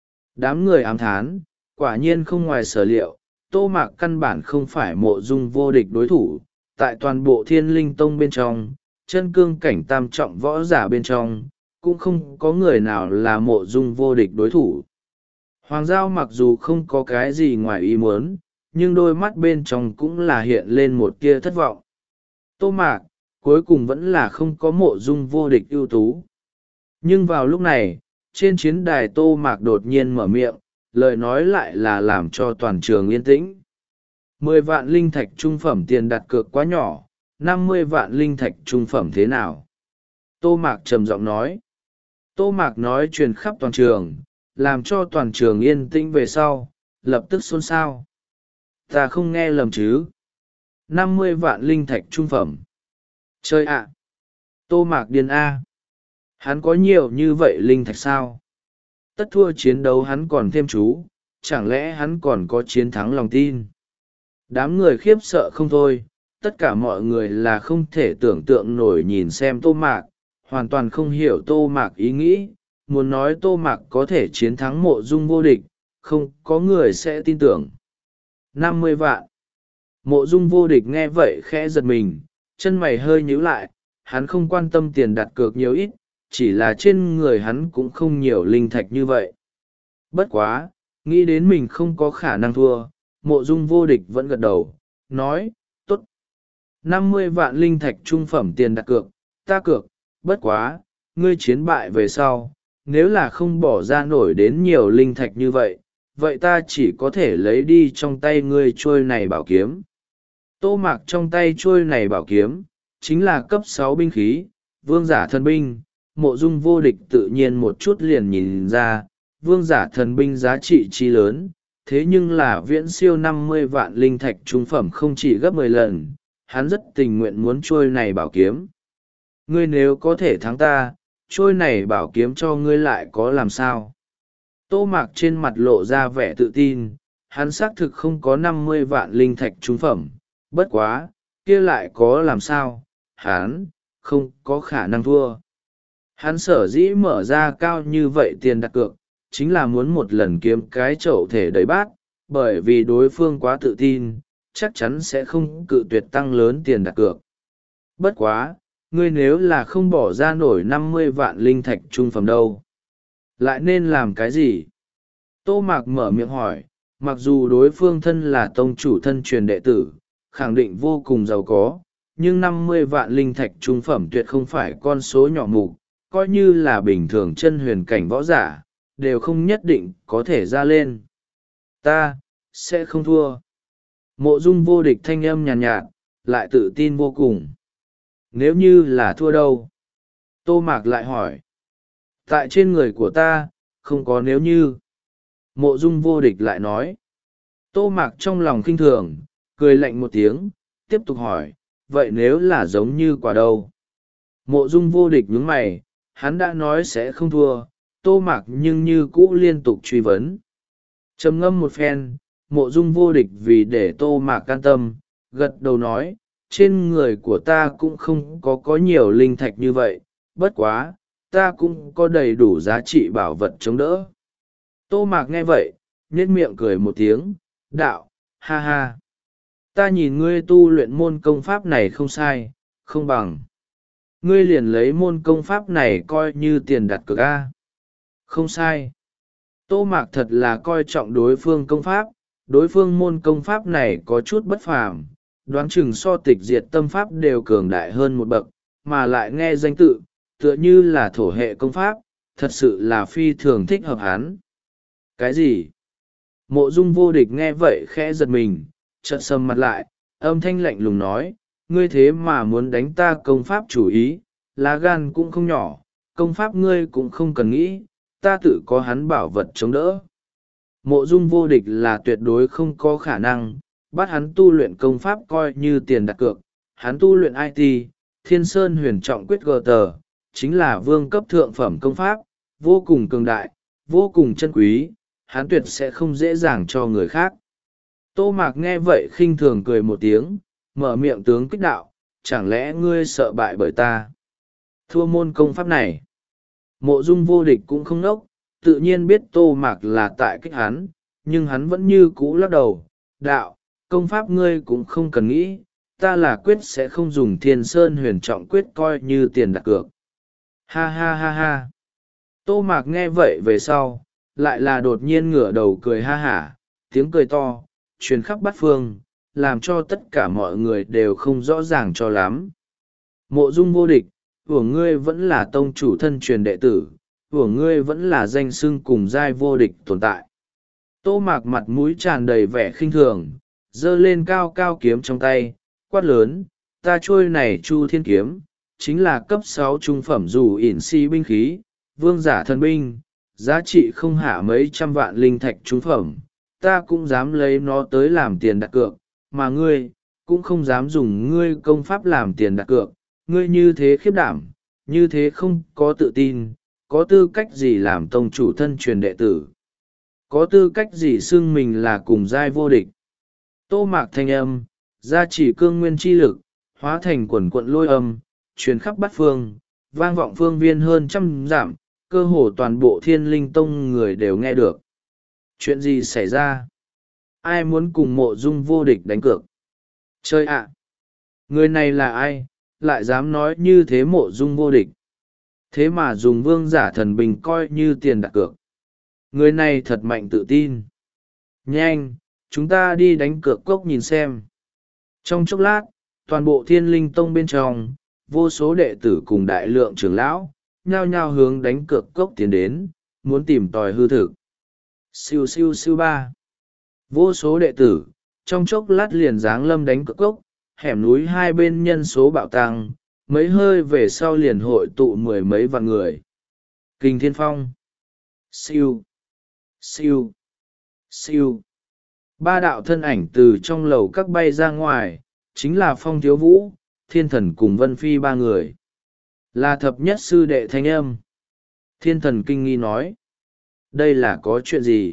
Đám người ám thán, quả nhiên không ngoài sở liệu, Tô Mạc căn bản không phải mộ dung vô địch đối thủ, tại toàn bộ Thiên Linh Tông bên trong, chân cương cảnh tam trọng võ giả bên trong, cũng không có người nào là mộ dung vô địch đối thủ. Hoàng Giao mặc dù không có cái gì ngoài ý muốn, nhưng đôi mắt bên trong cũng là hiện lên một tia thất vọng. Tô Mạc, cuối cùng vẫn là không có mộ dung vô địch ưu tú. Nhưng vào lúc này, trên chiến đài Tô Mạc đột nhiên mở miệng, lời nói lại là làm cho toàn trường yên tĩnh. Mười vạn linh thạch trung phẩm tiền đặt cược quá nhỏ, năm mươi vạn linh thạch trung phẩm thế nào? Tô Mạc trầm giọng nói. Tô Mạc nói truyền khắp toàn trường, làm cho toàn trường yên tĩnh về sau, lập tức xôn xao. Ta không nghe lầm chứ? năm mươi vạn linh thạch trung phẩm. Chơi ạ! Tô Mạc điên A. Hắn có nhiều như vậy linh thạch sao? Tất thua chiến đấu hắn còn thêm chú, chẳng lẽ hắn còn có chiến thắng lòng tin? Đám người khiếp sợ không thôi, tất cả mọi người là không thể tưởng tượng nổi nhìn xem Tô Mạc, hoàn toàn không hiểu Tô Mạc ý nghĩ, muốn nói Tô Mạc có thể chiến thắng mộ dung vô địch, không có người sẽ tin tưởng. năm mươi vạn. Mộ dung vô địch nghe vậy khẽ giật mình, chân mày hơi nhíu lại, hắn không quan tâm tiền đặt cược nhiều ít, chỉ là trên người hắn cũng không nhiều linh thạch như vậy. Bất quá, nghĩ đến mình không có khả năng thua, mộ dung vô địch vẫn gật đầu, nói, tốt. năm mươi vạn linh thạch trung phẩm tiền đặt cược, ta cược, bất quá, ngươi chiến bại về sau, nếu là không bỏ ra nổi đến nhiều linh thạch như vậy, vậy ta chỉ có thể lấy đi trong tay ngươi trôi này bảo kiếm. Tô Mạc trong tay trôi này bảo kiếm, chính là cấp sáu binh khí, vương giả thân binh, mộ dung vô địch tự nhiên một chút liền nhìn ra, vương giả thần binh giá trị chi lớn, thế nhưng là viễn siêu năm mươi vạn linh thạch trung phẩm không chỉ gấp mười lần, hắn rất tình nguyện muốn trôi này bảo kiếm. Ngươi nếu có thể thắng ta, trôi này bảo kiếm cho ngươi lại có làm sao? Tô Mạc trên mặt lộ ra vẻ tự tin, hắn xác thực không có năm mươi vạn linh thạch trung phẩm, bất quá, kia lại có làm sao, hắn, không có khả năng thua. Hắn sở dĩ mở ra cao như vậy tiền đặt cược, chính là muốn một lần kiếm cái chậu thể đầy bát, bởi vì đối phương quá tự tin, chắc chắn sẽ không cự tuyệt tăng lớn tiền đặt cược. Bất quá, ngươi nếu là không bỏ ra nổi năm mươi vạn linh thạch trung phẩm đâu, lại nên làm cái gì? Tô Mạc mở miệng hỏi, mặc dù đối phương thân là tông chủ thân truyền đệ tử, khẳng định vô cùng giàu có, nhưng năm mươi vạn linh thạch trung phẩm tuyệt không phải con số nhỏ mục, coi như là bình thường chân huyền cảnh võ giả, đều không nhất định có thể ra lên. Ta, sẽ không thua. Mộ Dung Vô Địch thanh âm nhàn nhạt, nhạt, lại tự tin vô cùng. Nếu như là thua đâu? Tô Mạc lại hỏi. Tại trên người của ta, không có nếu như. Mộ Dung Vô Địch lại nói. Tô Mạc trong lòng khinh thường, cười lạnh một tiếng, tiếp tục hỏi, vậy nếu là giống như quả đâu? Mộ Dung Vô Địch nhướng mày, hắn đã nói sẽ không thua, Tô Mạc nhưng như cũ liên tục truy vấn. Trầm ngâm một phen, Mộ Dung Vô Địch vì để Tô Mạc can tâm, gật đầu nói, trên người của ta cũng không có có nhiều linh thạch như vậy, bất quá, ta cũng có đầy đủ giá trị bảo vật chống đỡ. Tô Mạc nghe vậy, nhếch miệng cười một tiếng, đạo, ha ha. Ta nhìn ngươi tu luyện môn công pháp này không sai, không bằng. Ngươi liền lấy môn công pháp này coi như tiền đặt cược a. Không sai. Tô Mạc thật là coi trọng đối phương công pháp, đối phương môn công pháp này có chút bất phàm, đoán chừng so tịch diệt tâm pháp đều cường đại hơn một bậc, mà lại nghe danh tự, tựa như là thổ hệ công pháp, thật sự là phi thường thích hợp hắn. Cái gì? Mộ Dung Vô Địch nghe vậy khẽ giật mình, chợt sầm mặt lại, âm thanh lạnh lùng nói, ngươi thế mà muốn đánh ta công pháp chủ ý, lá gan cũng không nhỏ, công pháp ngươi cũng không cần nghĩ, ta tự có hắn bảo vật chống đỡ. Mộ Dung Vô Địch là tuyệt đối không có khả năng, bắt hắn tu luyện công pháp coi như tiền đặt cược, hắn tu luyện i tê, Thiên Sơn Huyền Trọng Quyết gờ tờ, chính là vương cấp thượng phẩm công pháp, vô cùng cường đại, vô cùng chân quý, hắn tuyệt sẽ không dễ dàng cho người khác. Tô Mạc nghe vậy khinh thường cười một tiếng, mở miệng tướng kích đạo, chẳng lẽ ngươi sợ bại bởi ta? Thua môn công pháp này. Mộ Dung Vô Địch cũng không nốc, tự nhiên biết Tô Mạc là tại kích hắn, nhưng hắn vẫn như cũ lắc đầu, đạo, công pháp ngươi cũng không cần nghĩ, ta là quyết sẽ không dùng Thiên Sơn Huyền Trọng Quyết coi như tiền đặt cược. Ha ha ha ha. Tô Mạc nghe vậy về sau, lại là đột nhiên ngửa đầu cười ha hả, tiếng cười to, truyền khắp bát phương, làm cho tất cả mọi người đều không rõ ràng cho lắm. Mộ Dung Vô Địch, của ngươi vẫn là tông chủ thân truyền đệ tử, của ngươi vẫn là danh xưng cùng giai vô địch tồn tại. Tô Mạc mặt mũi tràn đầy vẻ khinh thường, giơ lên cao cao kiếm trong tay, quát lớn, ta trôi này Chu Thiên Kiếm, chính là cấp sáu trung phẩm dù ỉn si binh khí, vương giả thần binh, giá trị không hạ mấy trăm vạn linh thạch trung phẩm, ta cũng dám lấy nó tới làm tiền đặt cược, mà ngươi, cũng không dám dùng ngươi công pháp làm tiền đặt cược, ngươi như thế khiếp đảm, như thế không có tự tin, có tư cách gì làm tông chủ thân truyền đệ tử, có tư cách gì xưng mình là cùng giai vô địch. Tô Mạc thanh âm, gia chỉ cương nguyên chi lực, hóa thành quần quận lôi âm, truyền khắp bát phương, vang vọng phương viên hơn trăm dặm, cơ hồ toàn bộ Thiên Linh Tông người đều nghe được. Chuyện gì xảy ra? Ai muốn cùng Mộ Dung Vô Địch đánh cược? Chơi ạ! Người này là ai? Lại dám nói như thế Mộ Dung Vô Địch. Thế mà dùng vương giả thần bình coi như tiền đặt cược. Người này thật mạnh tự tin. Nhanh, chúng ta đi đánh cược cốc nhìn xem. Trong chốc lát, toàn bộ Thiên Linh Tông bên trong, vô số đệ tử cùng đại lượng trưởng lão, nhao nhao hướng đánh cược cốc tiến đến, muốn tìm tòi hư thực. Siêu siêu siêu ba. Vô số đệ tử, trong chốc lát liền giáng lâm đánh cược cốc, hẻm núi hai bên nhân số bạo tăng, mấy hơi về sau liền hội tụ mười mấy vạn người. Kinh Thiên Phong. Siêu. Siêu, siêu. Ba đạo thân ảnh từ trong lầu các bay ra ngoài, chính là Phong Thiếu Vũ, Thiên Thần cùng Vân Phi ba người. Là thập nhất sư đệ thanh âm. Thiên Thần kinh nghi nói. Đây là có chuyện gì?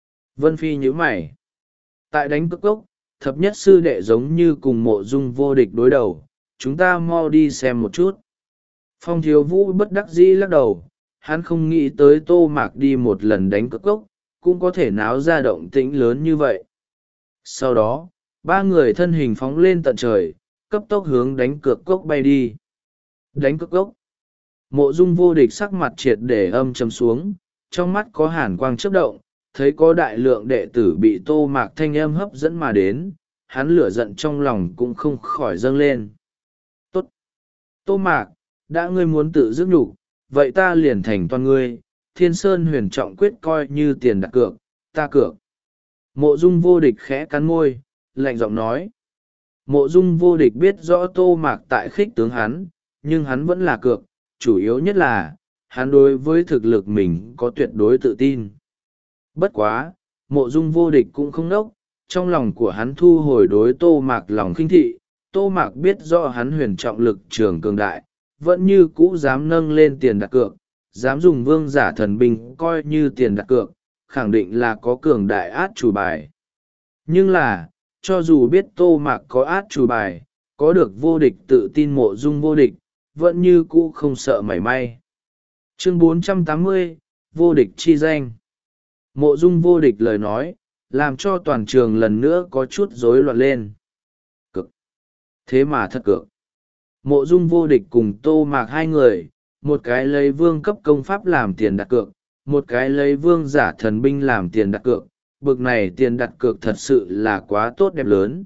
Vân Phi nhíu mày. Tại đánh cước cốc, thập nhất sư đệ giống như cùng Mộ Dung vô địch đối đầu, chúng ta mau đi xem một chút. Phong Thiếu Vũ bất đắc dĩ lắc đầu, hắn không nghĩ tới Tô Mạc đi một lần đánh cước cốc, cũng có thể náo ra động tĩnh lớn như vậy. Sau đó, ba người thân hình phóng lên tận trời, cấp tốc hướng đánh cược cốc bay đi. Đánh cược cốc. Mộ Dung vô địch sắc mặt triệt để âm trầm xuống, trong mắt có hàn quang chớp động, thấy có đại lượng đệ tử bị Tô Mạc thanh âm hấp dẫn mà đến, hắn lửa giận trong lòng cũng không khỏi dâng lên. Tốt! Tô Mạc, đã ngươi muốn tự giúp nhục, vậy ta liền thành toàn ngươi, Thiên Sơn huyền trọng quyết coi như tiền đặt cược, ta cược. Mộ Dung vô địch khẽ cắn môi, lạnh giọng nói. Mộ Dung vô địch biết rõ Tô Mạc tại khích tướng hắn, nhưng hắn vẫn là cược, chủ yếu nhất là, hắn đối với thực lực mình có tuyệt đối tự tin. Bất quá, Mộ Dung vô địch cũng không nốc, trong lòng của hắn thu hồi đối Tô Mạc lòng khinh thị, Tô Mạc biết rõ hắn huyền trọng lực trường cường đại, vẫn như cũ dám nâng lên tiền đặt cược, dám dùng vương giả thần binh coi như tiền đặt cược, khẳng định là có cường đại át chủ bài. Nhưng là, cho dù biết Tô Mạc có át chủ bài, có được vô địch tự tin Mộ Dung vô địch, vẫn như cũ không sợ mảy may. Chương bốn trăm tám mươi, vô địch chi danh. Mộ Dung vô địch lời nói, làm cho toàn trường lần nữa có chút rối loạn lên. Cực! Thế mà thật cực! Mộ Dung vô địch cùng Tô Mạc hai người, một cái lấy vương cấp công pháp làm tiền đặt cược, một cái lấy vương giả thần binh làm tiền đặt cược, bực này tiền đặt cược thật sự là quá tốt đẹp lớn.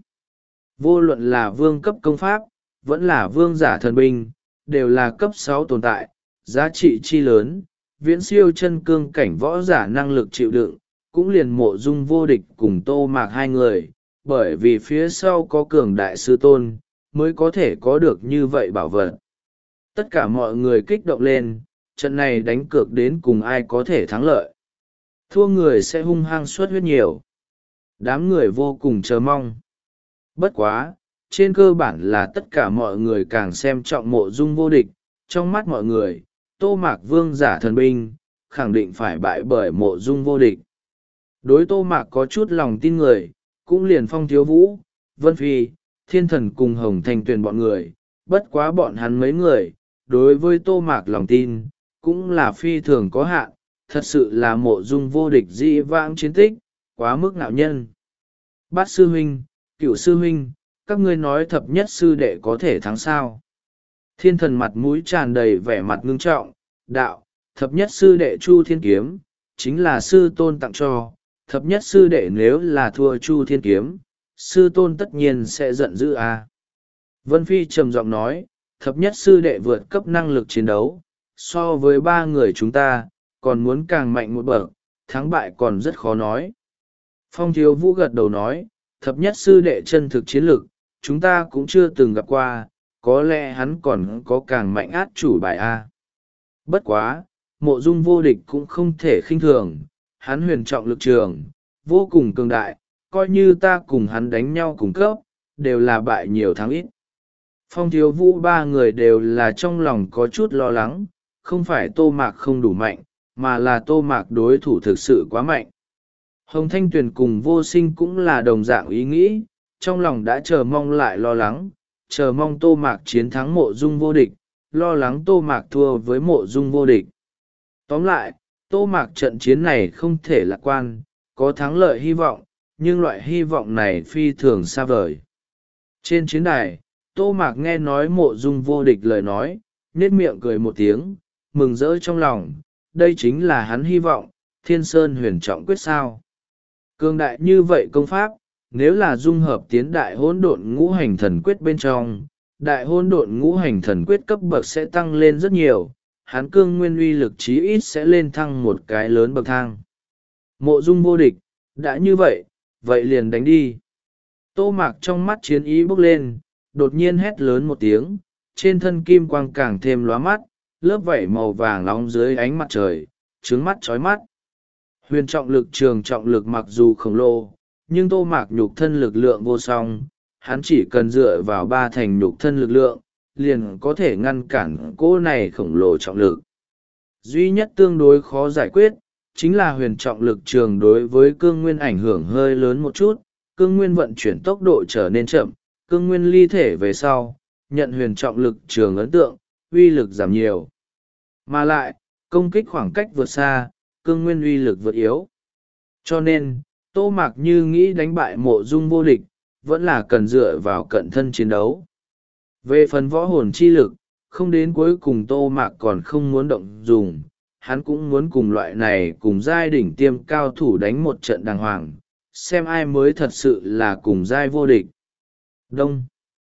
Vô luận là vương cấp công pháp, vẫn là vương giả thần binh, đều là cấp sáu tồn tại, giá trị chi lớn, viễn siêu chân cương cảnh võ giả năng lực chịu đựng, cũng liền Mộ Dung vô địch cùng Tô Mạc hai người, bởi vì phía sau có cường đại sư tôn, mới có thể có được như vậy bảo vật. Tất cả mọi người kích động lên, trận này đánh cược đến cùng ai có thể thắng lợi. Thua người sẽ hung hăng suất huyết nhiều. Đám người vô cùng chờ mong. Bất quá, trên cơ bản là tất cả mọi người càng xem trọng Mộ Dung vô địch, trong mắt mọi người, Tô Mạc vương giả thần binh, khẳng định phải bại bởi Mộ Dung vô địch. Đối Tô Mạc có chút lòng tin người, cũng liền Phong Thiếu Vũ, Vân Phi, Thiên Thần cùng Hồng Thanh Tuyền bọn người, bất quá bọn hắn mấy người, đối với Tô Mạc lòng tin, cũng là phi thường có hạn, thật sự là Mộ Dung vô địch dĩ vãng chiến tích, quá mức ngạo nhân. Bát sư huynh, Cửu sư huynh, các ngươi nói thập nhất sư đệ có thể thắng sao? Thiên Thần mặt mũi tràn đầy vẻ mặt ngưng trọng, đạo, thập nhất sư đệ Chu Thiên Kiếm, chính là sư tôn tặng cho, thập nhất sư đệ nếu là thua Chu Thiên Kiếm, sư tôn tất nhiên sẽ giận dữ à. Vân Phi trầm giọng nói, thập nhất sư đệ vượt cấp năng lực chiến đấu, so với ba người chúng ta, còn muốn càng mạnh một bậc, thắng bại còn rất khó nói. Phong Thiếu Vũ gật đầu nói, thập nhất sư đệ chân thực chiến lực, chúng ta cũng chưa từng gặp qua, có lẽ hắn còn có càng mạnh át chủ bài A. Bất quá, Mộ Dung vô địch cũng không thể khinh thường, hắn huyền trọng lực trường, vô cùng cường đại, coi như ta cùng hắn đánh nhau cùng cấp, đều là bại nhiều thắng ít. Phong Thiếu Vũ ba người đều là trong lòng có chút lo lắng, không phải Tô Mạc không đủ mạnh, mà là Tô Mạc đối thủ thực sự quá mạnh. Hồng Thanh Tuyền cùng Vô Sinh cũng là đồng dạng ý nghĩ, trong lòng đã chờ mong lại lo lắng, chờ mong Tô Mạc chiến thắng Mộ Dung vô địch, lo lắng Tô Mạc thua với Mộ Dung vô địch. Tóm lại, Tô Mạc trận chiến này không thể lạc quan, có thắng lợi hy vọng, nhưng loại hy vọng này phi thường xa vời. Trên chiến đài, Tô Mạc nghe nói Mộ Dung vô địch lời nói, nhếch miệng cười một tiếng, mừng rỡ trong lòng, đây chính là hắn hy vọng, Thiên Sơn huyền trọng quyết sao. Cường đại như vậy công pháp, nếu là dung hợp tiến đại hỗn độn ngũ hành thần quyết bên trong, đại hỗn độn ngũ hành thần quyết cấp bậc sẽ tăng lên rất nhiều, hắn cương nguyên uy lực chí ít sẽ lên thăng một cái lớn bậc thang. Mộ Dung vô địch, đã như vậy, vậy liền đánh đi. Tô Mạc trong mắt chiến ý bốc lên, đột nhiên hét lớn một tiếng, trên thân kim quang càng thêm lóa mắt, lớp vảy màu vàng nóng dưới ánh mặt trời, trướng mắt chói mắt. Huyền trọng lực trường trọng lực mặc dù khổng lồ, nhưng Tô Mạc nhục thân lực lượng vô song, hắn chỉ cần dựa vào ba thành nhục thân lực lượng, liền có thể ngăn cản cỗ này khổng lồ trọng lực. Duy nhất tương đối khó giải quyết, chính là huyền trọng lực trường đối với cương nguyên ảnh hưởng hơi lớn một chút, cương nguyên vận chuyển tốc độ trở nên chậm, cương nguyên ly thể về sau, nhận huyền trọng lực trường ấn tượng, uy lực giảm nhiều. Mà lại, công kích khoảng cách vượt xa, cương nguyên uy lực vượt yếu. Cho nên, Tô Mạc Như nghĩ đánh bại Mộ Dung vô địch, vẫn là cần dựa vào cận thân chiến đấu. Về phần võ hồn chi lực, không đến cuối cùng Tô Mạc còn không muốn động dùng, hắn cũng muốn cùng loại này cùng giai đỉnh tiêm cao thủ đánh một trận đàng hoàng, xem ai mới thật sự là cùng giai vô địch. Đông.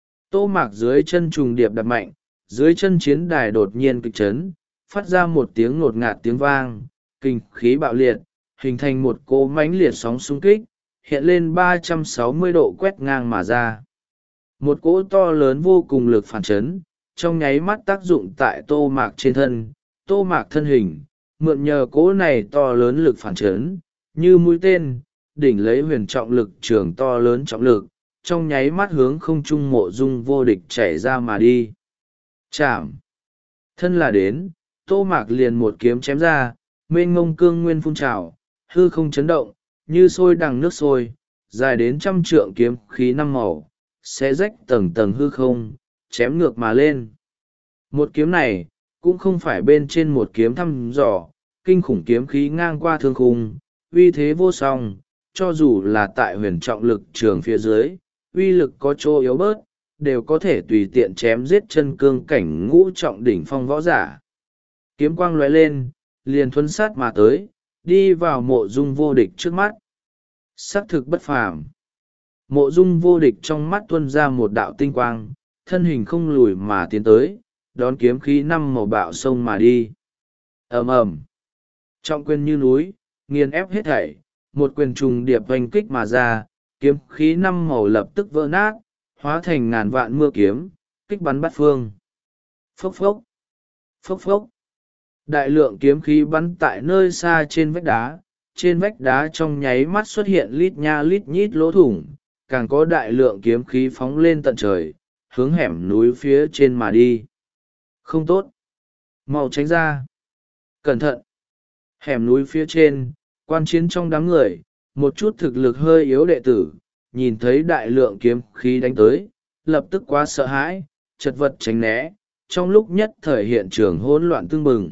Tô Mạc dưới chân trùng điệp đập mạnh, dưới chân chiến đài đột nhiên kịch chấn, phát ra một tiếng ngột ngạt tiếng vang, kinh khí bạo liệt, hình thành một cỗ mãnh liệt sóng xung kích, hiện lên ba trăm sáu mươi độ quét ngang mà ra. Một cỗ to lớn vô cùng lực phản chấn, trong nháy mắt tác dụng tại Tô Mạc trên thân, Tô Mạc thân hình, mượn nhờ cỗ này to lớn lực phản chấn, như mũi tên, đỉnh lấy huyền trọng lực trường to lớn trọng lực, trong nháy mắt hướng không trung Mộ Dung vô địch chảy ra mà đi. Chạm! Thân là đến, Tô Mạc liền một kiếm chém ra, mênh ngông cương nguyên phun trào, hư không chấn động, như sôi đằng nước sôi, dài đến trăm trượng kiếm khí năm màu, xé rách tầng tầng hư không, chém ngược mà lên. Một kiếm này, cũng không phải bên trên một kiếm thăm dò, kinh khủng kiếm khí ngang qua thương khung, uy thế vô song, cho dù là tại huyền trọng lực trường phía dưới, uy lực có chỗ yếu bớt, đều có thể tùy tiện chém giết chân cương cảnh ngũ trọng đỉnh phong võ giả. Kiếm quang lóe lên, liền thuấn sát mà tới, đi vào Mộ Dung vô địch trước mắt. Sắc thực bất phàm. Mộ Dung vô địch trong mắt tuôn ra một đạo tinh quang, thân hình không lùi mà tiến tới, đón kiếm khí năm màu bạo sông mà đi. Ầm ầm. Trọng quyền như núi, nghiền ép hết thảy, một quyền trùng điệp oanh kích mà ra, kiếm khí năm màu lập tức vỡ nát, hóa thành ngàn vạn mưa kiếm, kích bắn bát phương. Phốc phốc. Phốc phốc. Đại lượng kiếm khí bắn tại nơi xa trên vách đá, trên vách đá trong nháy mắt xuất hiện lít nha lít nhít lỗ thủng, càng có đại lượng kiếm khí phóng lên tận trời, hướng hẻm núi phía trên mà đi. Không tốt. Mau tránh ra. Cẩn thận. Hẻm núi phía trên, quan chiến trong đám người, một chút thực lực hơi yếu đệ tử, nhìn thấy đại lượng kiếm khí đánh tới, lập tức quá sợ hãi, chật vật tránh né, trong lúc nhất thời hiện trường hỗn loạn tương bừng.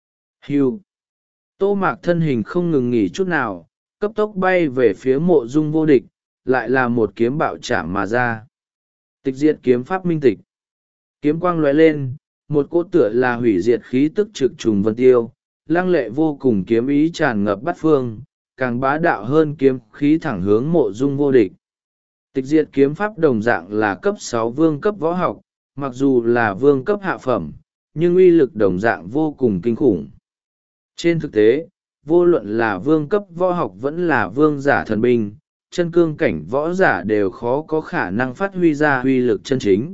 Hưu. Tô Mạc thân hình không ngừng nghỉ chút nào, cấp tốc bay về phía Mộ Dung vô địch, lại là một kiếm bạo chạm mà ra. Tịch diệt kiếm pháp minh tịch. Kiếm quang lóe lên, một cỗ tựa là hủy diệt khí tức trực trùng vân tiêu, lăng lệ vô cùng kiếm ý tràn ngập bát phương, càng bá đạo hơn kiếm khí thẳng hướng Mộ Dung vô địch. Tịch diệt kiếm pháp đồng dạng là cấp sáu vương cấp võ học, mặc dù là vương cấp hạ phẩm, nhưng uy lực đồng dạng vô cùng kinh khủng. Trên thực tế, vô luận là vương cấp võ học vẫn là vương giả thần binh, chân cương cảnh võ giả đều khó có khả năng phát huy ra uy lực chân chính.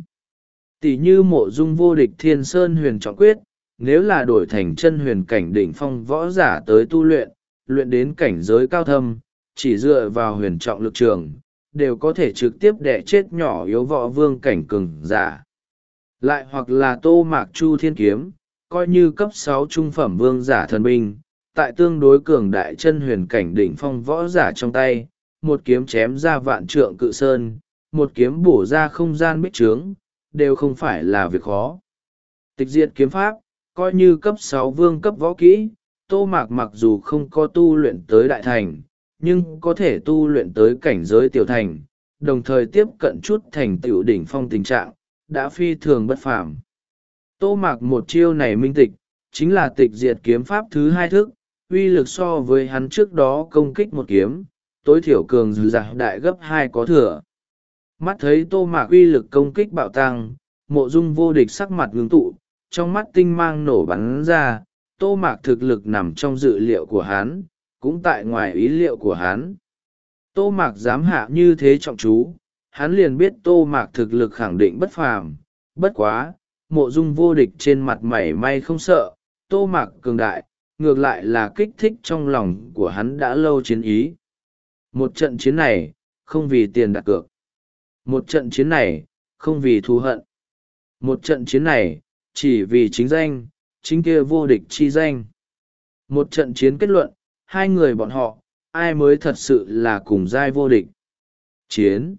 Tỷ như Mộ Dung vô địch Thiên Sơn huyền trọng quyết, nếu là đổi thành chân huyền cảnh đỉnh phong võ giả tới tu luyện, luyện đến cảnh giới cao thâm, chỉ dựa vào huyền trọng lực trường, đều có thể trực tiếp đẻ chết nhỏ yếu võ vương cảnh cường giả. Lại hoặc là Tô Mạc Chu Thiên Kiếm, coi như cấp sáu trung phẩm vương giả thần binh, tại tương đối cường đại chân huyền cảnh đỉnh phong võ giả trong tay, một kiếm chém ra vạn trượng cự sơn, một kiếm bổ ra không gian bích trướng, đều không phải là việc khó. Tịch diệt kiếm pháp, coi như cấp sáu vương cấp võ kỹ, Tô Mạc mặc dù không có tu luyện tới đại thành, nhưng có thể tu luyện tới cảnh giới tiểu thành, đồng thời tiếp cận chút thành tựu đỉnh phong tình trạng, đã phi thường bất phàm. Tô Mạc một chiêu này minh tịch, chính là tịch diệt kiếm pháp thứ hai thức, uy lực so với hắn trước đó công kích một kiếm, tối thiểu cường giả đại gấp hai có thừa. Mắt thấy Tô Mạc uy lực công kích bạo tăng, Mộ Dung vô địch sắc mặt ngưng tụ, trong mắt tinh mang nổ bắn ra, Tô Mạc thực lực nằm trong dự liệu của hắn, cũng tại ngoài ý liệu của hắn. Tô Mạc dám hạ như thế trọng chú, hắn liền biết Tô Mạc thực lực khẳng định bất phàm, bất quá, Mộ Dung vô địch trên mặt mảy may không sợ, Tô Mạc cường đại, ngược lại là kích thích trong lòng của hắn đã lâu chiến ý. Một trận chiến này, không vì tiền đặt cược. Một trận chiến này, không vì thù hận. Một trận chiến này, chỉ vì chính danh, chính kia vô địch chi danh. Một trận chiến kết luận, hai người bọn họ, ai mới thật sự là cùng giai vô địch. Chiến.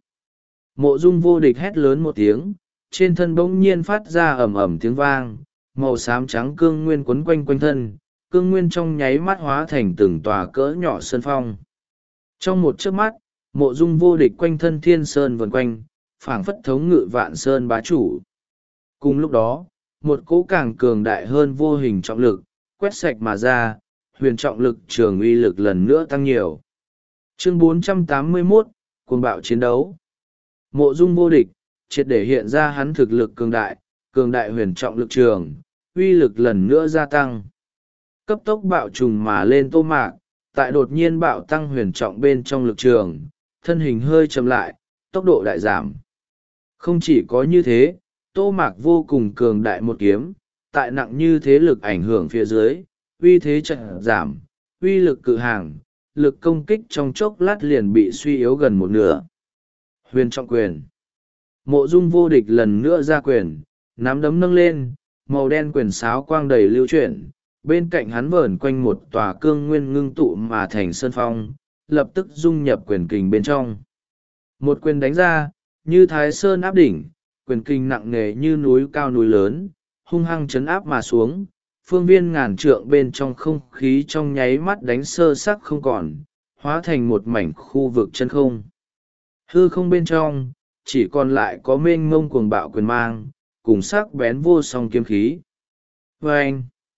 Mộ Dung vô địch hét lớn một tiếng, trên thân bỗng nhiên phát ra ầm ầm tiếng vang, màu xám trắng cương nguyên quấn quanh quanh thân, cương nguyên trong nháy mắt hóa thành từng tòa cỡ nhỏ sơn phong. Trong một chớp mắt, Mộ Dung vô địch quanh thân thiên sơn vần quanh, phảng phất thống ngự vạn sơn bá chủ. Cùng lúc đó, một cỗ càng cường đại hơn vô hình trọng lực, quét sạch mà ra, huyền trọng lực trường uy lực lần nữa tăng nhiều. Chương bốn trăm tám mươi mốt, cuồng bạo chiến đấu. Mộ Dung vô địch, triệt để hiện ra hắn thực lực cường đại, cường đại huyền trọng lực trường, uy lực lần nữa gia tăng. Cấp tốc bạo trùng mà lên Tô Mạc, tại đột nhiên bạo tăng huyền trọng bên trong lực trường, thân hình hơi chậm lại, tốc độ đại giảm. Không chỉ có như thế, Tô Mạc vô cùng cường đại một kiếm, tại nặng như thế lực ảnh hưởng phía dưới, uy thế chậm giảm, uy lực cự hàng, lực công kích trong chốc lát liền bị suy yếu gần một nửa. Huyền trọng quyền. Mộ Dung vô địch lần nữa ra quyền, nắm đấm nâng lên, màu đen quyền sáo quang đầy lưu chuyển, bên cạnh hắn vờn quanh một tòa cương nguyên ngưng tụ mà thành sơn phong, lập tức dung nhập quyền kình bên trong. Một quyền đánh ra, như thái sơn áp đỉnh, quyền kình nặng nề như núi cao núi lớn, hung hăng chấn áp mà xuống, phương viên ngàn trượng bên trong không khí trong nháy mắt đánh sơ sắc không còn, hóa thành một mảnh khu vực chân không. Hư không bên trong, chỉ còn lại có mênh mông cuồng bạo quyền mang, cùng sắc bén vô song kiếm khí. Vâng!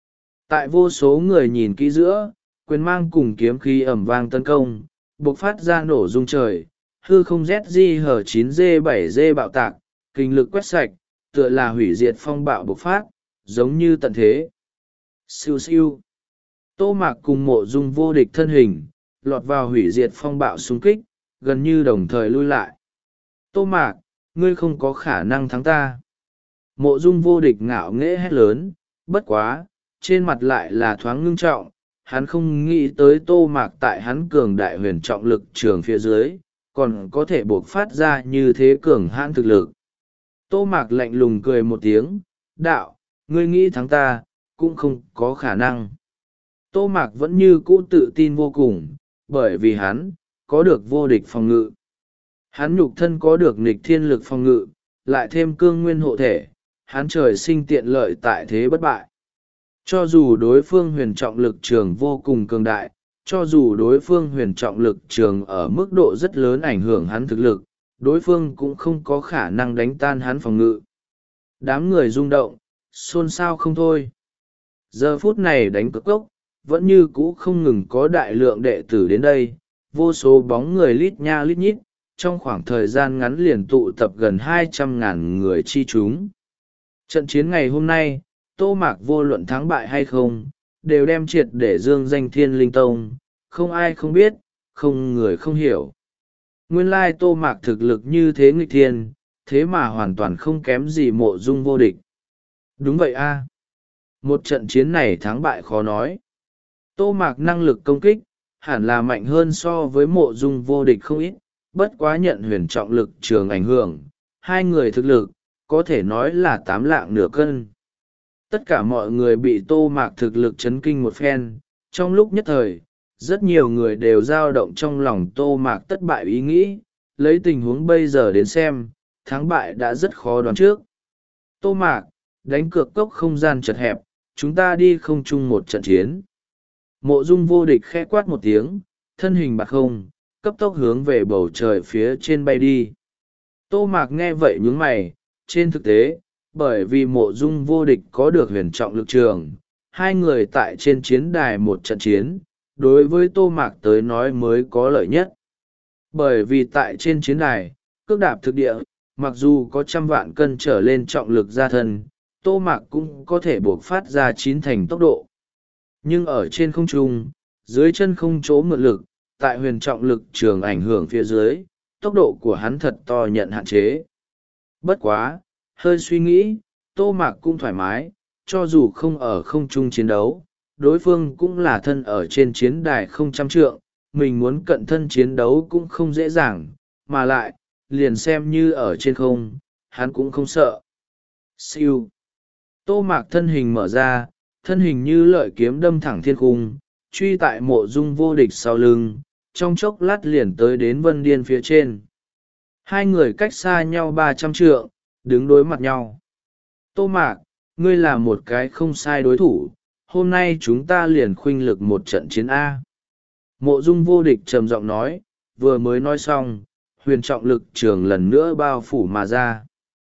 Tại vô số người nhìn kỹ giữa, quyền mang cùng kiếm khí ẩm vang tấn công, bộc phát ra nổ rung trời, hư không Z G hở chín G bảy G bạo tạc, kinh lực quét sạch, tựa là hủy diệt phong bạo bộc phát, giống như tận thế. Siêu siêu. Tô Mạc cùng Mộ Dung vô địch thân hình, lọt vào hủy diệt phong bạo xung kích, gần như đồng thời lui lại. Tô Mạc, ngươi không có khả năng thắng ta. Mộ Dung vô địch ngạo nghễ hét lớn, bất quá, trên mặt lại là thoáng ngưng trọng, hắn không nghĩ tới Tô Mạc tại hắn cường đại huyền trọng lực trường phía dưới, còn có thể buộc phát ra như thế cường hãn thực lực. Tô Mạc lạnh lùng cười một tiếng, đạo, ngươi nghĩ thắng ta, cũng không có khả năng. Tô Mạc vẫn như cũ tự tin vô cùng, bởi vì hắn, có được vô địch phòng ngự. Hắn nhục thân có được nghịch thiên lực phòng ngự, lại thêm cương nguyên hộ thể, hắn trời sinh tiện lợi tại thế bất bại. Cho dù đối phương huyền trọng lực trường vô cùng cường đại, cho dù đối phương huyền trọng lực trường ở mức độ rất lớn ảnh hưởng hắn thực lực, đối phương cũng không có khả năng đánh tan hắn phòng ngự. Đám người rung động, xôn xao không thôi. Giờ phút này đánh cược cốc, vẫn như cũ không ngừng có đại lượng đệ tử đến đây, vô số bóng người lít nha lít nhít, trong khoảng thời gian ngắn liền tụ tập gần hai trăm ngàn người chi chúng. Trận chiến ngày hôm nay, Tô Mạc vô luận thắng bại hay không, đều đem triệt để dương danh Thiên Linh Tông, không ai không biết, không người không hiểu. Nguyên lai Tô Mạc thực lực như thế nghịch thiên, thế mà hoàn toàn không kém gì Mộ Dung vô địch. Đúng vậy a, một trận chiến này thắng bại khó nói. Tô Mạc năng lực công kích, hẳn là mạnh hơn so với Mộ Dung vô địch không ít, bất quá nhận huyền trọng lực trường ảnh hưởng, hai người thực lực, có thể nói là tám lạng nửa cân. Tất cả mọi người bị Tô Mạc thực lực chấn kinh một phen, trong lúc nhất thời, rất nhiều người đều dao động trong lòng Tô Mạc tất bại ý nghĩ, lấy tình huống bây giờ đến xem, thắng bại đã rất khó đoán trước. Tô Mạc, đánh cược cốc không gian chật hẹp, chúng ta đi không chung một trận chiến. Mộ Dung vô địch khẽ quát một tiếng, thân hình bạc không, cấp tốc hướng về bầu trời phía trên bay đi. Tô Mạc nghe vậy nhướng mày, trên thực tế, bởi vì Mộ Dung vô địch có được huyền trọng lực trường, hai người tại trên chiến đài một trận chiến, đối với Tô Mạc tới nói mới có lợi nhất. Bởi vì tại trên chiến đài, cước đạp thực địa, mặc dù có trăm vạn cân trở lên trọng lực ra thân, Tô Mạc cũng có thể buộc phát ra chín thành tốc độ. Nhưng ở trên không trung, dưới chân không chỗ mượn lực, tại huyền trọng lực trường ảnh hưởng phía dưới, tốc độ của hắn thật to nhận hạn chế. Bất quá, hơi suy nghĩ, Tô Mạc cũng thoải mái, cho dù không ở không trung chiến đấu, đối phương cũng là thân ở trên chiến đài không trăm trượng, mình muốn cận thân chiến đấu cũng không dễ dàng, mà lại, liền xem như ở trên không, hắn cũng không sợ. Siêu. Tô Mạc thân hình mở ra, thân hình như lợi kiếm đâm thẳng thiên cung, truy tại mộ dung vô địch sau lưng, trong chốc lát liền tới đến vân điên phía trên. Hai người cách xa nhau ba trăm trượng, đứng đối mặt nhau. Tô Mạc, ngươi là một cái không sai đối thủ, hôm nay chúng ta liền khuynh lực một trận chiến A. Mộ dung vô địch trầm giọng nói, vừa mới nói xong, huyền trọng lực trường lần nữa bao phủ mà ra.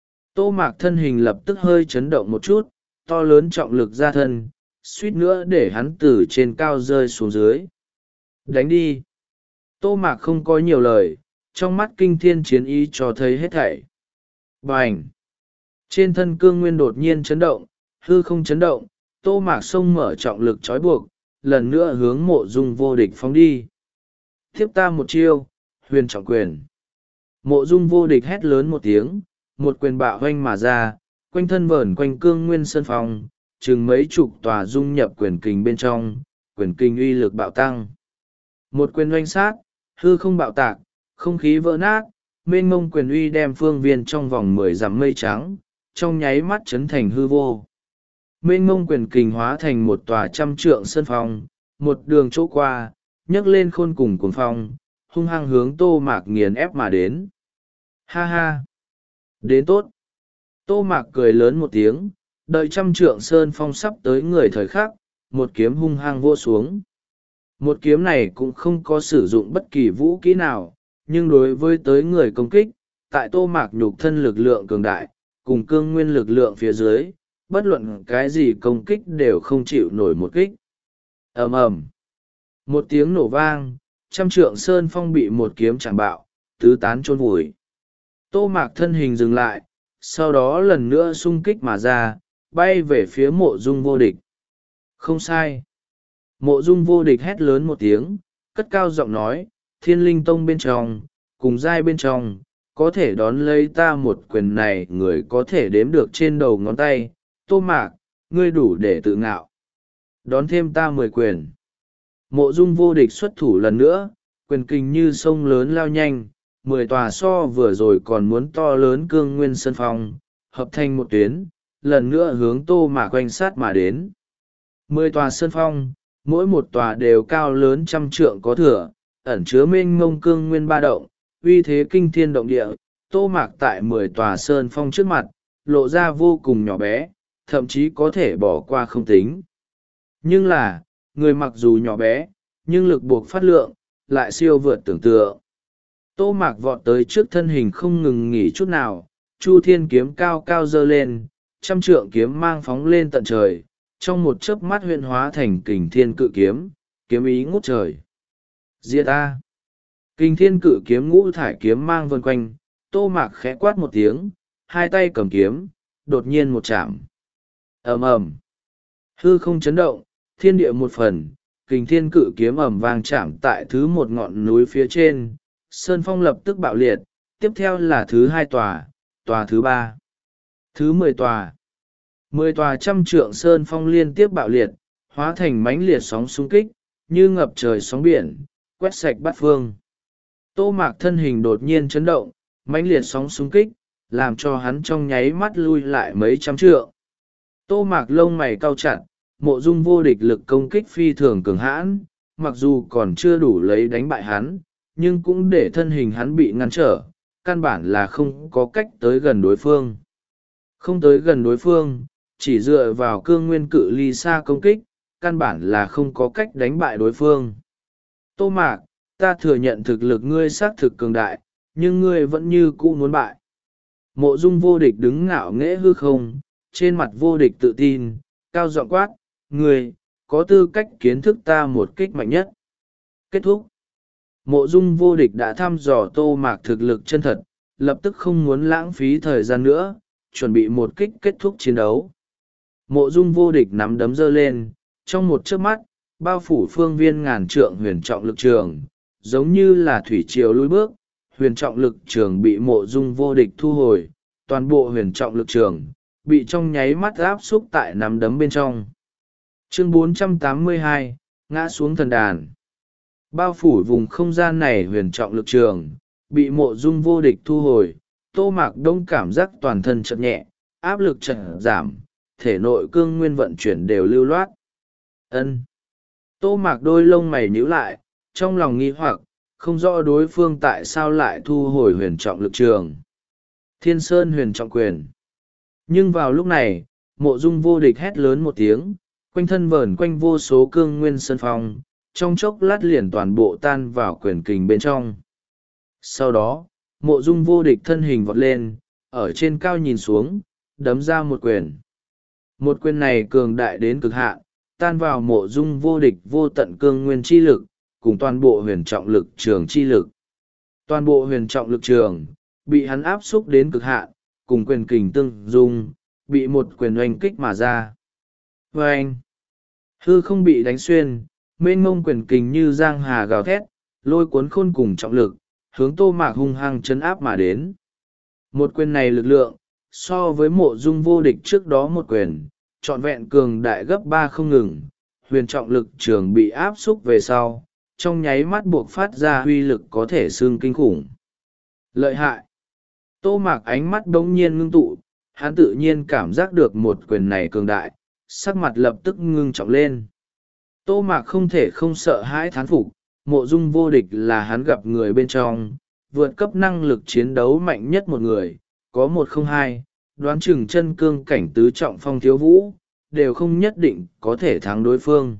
Tô Mạc thân hình lập tức hơi chấn động một chút, to lớn trọng lực ra thân, suýt nữa để hắn từ trên cao rơi xuống dưới. Đánh đi. Tô Mạc không có nhiều lời, trong mắt kinh thiên chiến ý cho thấy hết thảy. Bành! Trên thân cương nguyên đột nhiên chấn động, hư không chấn động, Tô Mạc xông mở trọng lực trói buộc, lần nữa hướng mộ dung vô địch phóng đi. Tiếp ta một chiêu, huyền trọng quyền. Mộ dung vô địch hét lớn một tiếng, một quyền bạo hoanh mà ra, quanh thân vờn quanh cương nguyên sân phòng, chừng mấy chục tòa dung nhập quyền kình bên trong, quyền kình uy lực bạo tăng. Một quyền oanh sát, hư không bạo tạc, không khí vỡ nát, mênh mông quyền uy đem phương viên trong vòng mười dặm mây trắng, trong nháy mắt chấn thành hư vô. Mênh mông quyền kình hóa thành một tòa trăm trượng sân phong, một đường chỗ qua, nhấc lên khôn cùng cuồng phong, hung hăng hướng Tô Mạc nghiền ép mà đến. Ha ha! Đến tốt! Tô Mạc cười lớn một tiếng, đợi trăm trượng sơn phong sắp tới người thời khắc, một kiếm hung hăng vô xuống. Một kiếm này cũng không có sử dụng bất kỳ vũ kỹ nào, nhưng đối với tới người công kích, tại Tô Mạc nhục thân lực lượng cường đại, cùng cương nguyên lực lượng phía dưới, bất luận cái gì công kích đều không chịu nổi một kích. Ầm ầm, một tiếng nổ vang, trăm trượng sơn phong bị một kiếm chạm bạo, tứ tán chôn vùi. Tô Mạc thân hình dừng lại, sau đó lần nữa xung kích mà ra, bay về phía mộ dung vô địch. Không sai. Mộ dung vô địch hét lớn một tiếng, cất cao giọng nói, Thiên Linh Tông bên trong, cùng giai bên trong, có thể đón lấy ta một quyền này người có thể đếm được trên đầu ngón tay. Tô Mạc, ngươi đủ để tự ngạo. Đón thêm ta mười quyền. Mộ dung vô địch xuất thủ lần nữa, quyền kình như sông lớn lao nhanh, mười tòa so vừa rồi còn muốn to lớn cương nguyên sân phong, hợp thành một tuyến, lần nữa hướng Tô Mạc quanh sát mà đến. Mười tòa sân phong, mỗi một tòa đều cao lớn trăm trượng có thừa, ẩn chứa mênh mông cương nguyên ba động, uy thế kinh thiên động địa. Tô Mạc tại mười tòa sơn phong trước mặt, lộ ra vô cùng nhỏ bé, thậm chí có thể bỏ qua không tính. Nhưng là, người mặc dù nhỏ bé, nhưng lực buộc phát lượng, lại siêu vượt tưởng tượng. Tô Mạc vọt tới trước thân hình không ngừng nghỉ chút nào, Chu Thiên kiếm cao cao dơ lên, trăm trượng kiếm mang phóng lên tận trời, trong một chớp mắt huyễn hóa thành kình thiên cự kiếm, kiếm ý ngút trời. Diệt ta! Kình thiên cự kiếm ngũ thải kiếm mang vần quanh, Tô Mạc khẽ quát một tiếng, hai tay cầm kiếm, đột nhiên một chạm. Ầm ầm, hư không chấn động, thiên địa một phần, kình thiên cự kiếm ầm vang chạm tại thứ một ngọn núi phía trên, sơn phong lập tức bạo liệt, tiếp theo là thứ hai tòa, tòa thứ ba, thứ mười tòa. Mười tòa trăm trượng sơn phong liên tiếp bạo liệt, hóa thành mãnh liệt sóng xung kích, như ngập trời sóng biển, quét sạch bát phương. Tô Mạc thân hình đột nhiên chấn động, mãnh liệt sóng xung kích, làm cho hắn trong nháy mắt lui lại mấy trăm trượng. Tô Mạc lông mày cau chặt, mộ dung vô địch lực công kích phi thường cường hãn, mặc dù còn chưa đủ lấy đánh bại hắn, nhưng cũng để thân hình hắn bị ngăn trở, căn bản là không có cách tới gần đối phương. Không tới gần đối phương, chỉ dựa vào cương nguyên cự ly xa công kích, căn bản là không có cách đánh bại đối phương. Tô Mạc, ta thừa nhận thực lực ngươi xác thực cường đại, nhưng ngươi vẫn như cũ muốn bại. Mộ dung vô địch đứng ngạo nghễ hư không, trên mặt vô địch tự tin, cao giọng quát, ngươi, có tư cách kiến thức ta một kích mạnh nhất. Kết thúc. Mộ dung vô địch đã thăm dò Tô Mạc thực lực chân thật, lập tức không muốn lãng phí thời gian nữa, chuẩn bị một kích kết thúc chiến đấu. Mộ dung vô địch nắm đấm giơ lên, trong một chớp mắt, bao phủ phương viên ngàn trượng huyền trọng lực trường, giống như là thủy triều lui bước, huyền trọng lực trường bị mộ dung vô địch thu hồi, toàn bộ huyền trọng lực trường, bị trong nháy mắt áp xúc tại nắm đấm bên trong. Chương bốn trăm tám mươi hai, ngã xuống thần đàn. Bao phủ vùng không gian này huyền trọng lực trường, bị mộ dung vô địch thu hồi, Tô Mạc Đông cảm giác toàn thân chậm nhẹ, áp lực chậm giảm, thể nội cương nguyên vận chuyển đều lưu loát. Ân. Tô Mạc đôi lông mày nhíu lại, trong lòng nghi hoặc, không rõ đối phương tại sao lại thu hồi huyền trọng lực trường. Thiên Sơn huyền trọng quyền. Nhưng vào lúc này, mộ dung vô địch hét lớn một tiếng, quanh thân vờn quanh vô số cương nguyên sơn phong, trong chốc lát liền toàn bộ tan vào quyền kình bên trong. Sau đó, mộ dung vô địch thân hình vọt lên, ở trên cao nhìn xuống, đấm ra một quyền. Một quyền này cường đại đến cực hạn, tan vào mộ dung vô địch vô tận cương nguyên chi lực, cùng toàn bộ huyền trọng lực trường chi lực. Toàn bộ huyền trọng lực trường, bị hắn áp xúc đến cực hạn, cùng quyền kình tương dung, bị một quyền oanh kích mà ra. Vâng! Hư không bị đánh xuyên, mênh mông quyền kình như giang hà gào thét, lôi cuốn khôn cùng trọng lực, hướng Tô Mạc hung hăng chấn áp mà đến. Một quyền này lực lượng, so với mộ dung vô địch trước đó một quyền, trọn vẹn cường đại gấp ba không ngừng, huyền trọng lực trường bị áp xúc về sau, trong nháy mắt buộc phát ra huy lực có thể xương kinh khủng. Lợi hại! Tô Mạc ánh mắt bỗng nhiên ngưng tụ, hắn tự nhiên cảm giác được một quyền này cường đại, sắc mặt lập tức ngưng trọng lên. Tô Mạc không thể không sợ hãi thán phục, mộ dung vô địch là hắn gặp người bên trong, vượt cấp năng lực chiến đấu mạnh nhất một người, có một không hai, đoán chừng chân cương cảnh tứ trọng phong thiếu vũ, đều không nhất định có thể thắng đối phương.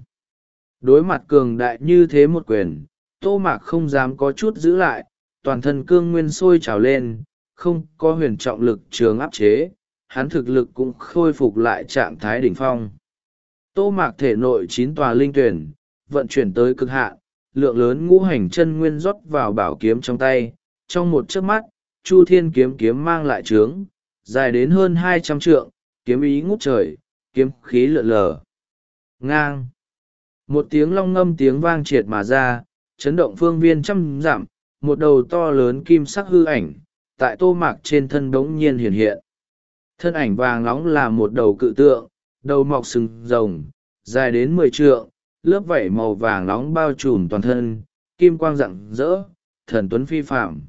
Đối mặt cường đại như thế một quyền, Tô Mạc không dám có chút giữ lại, toàn thân cương nguyên sôi trào lên, không có huyền trọng lực trường áp chế, hắn thực lực cũng khôi phục lại trạng thái đỉnh phong. Tô Mạc thể nội chín tòa linh tuyển, vận chuyển tới cực hạn, lượng lớn ngũ hành chân nguyên rót vào bảo kiếm trong tay, trong một chớp mắt, Chu Thiên kiếm kiếm mang lại trướng, dài đến hơn hai trăm trượng, kiếm ý ngút trời, kiếm khí lượn lờ. Ngang! Một tiếng long ngâm tiếng vang triệt mà ra, chấn động phương viên trăm dặm, một đầu to lớn kim sắc hư ảnh, tại Tô Mạc trên thân bỗng nhiên hiện hiện. Thân ảnh vàng nóng là một đầu cự tượng, đầu mọc sừng rồng, dài đến mười trượng, lớp vảy màu vàng nóng bao trùm toàn thân, kim quang rạng rỡ, thần tuấn phi phạm.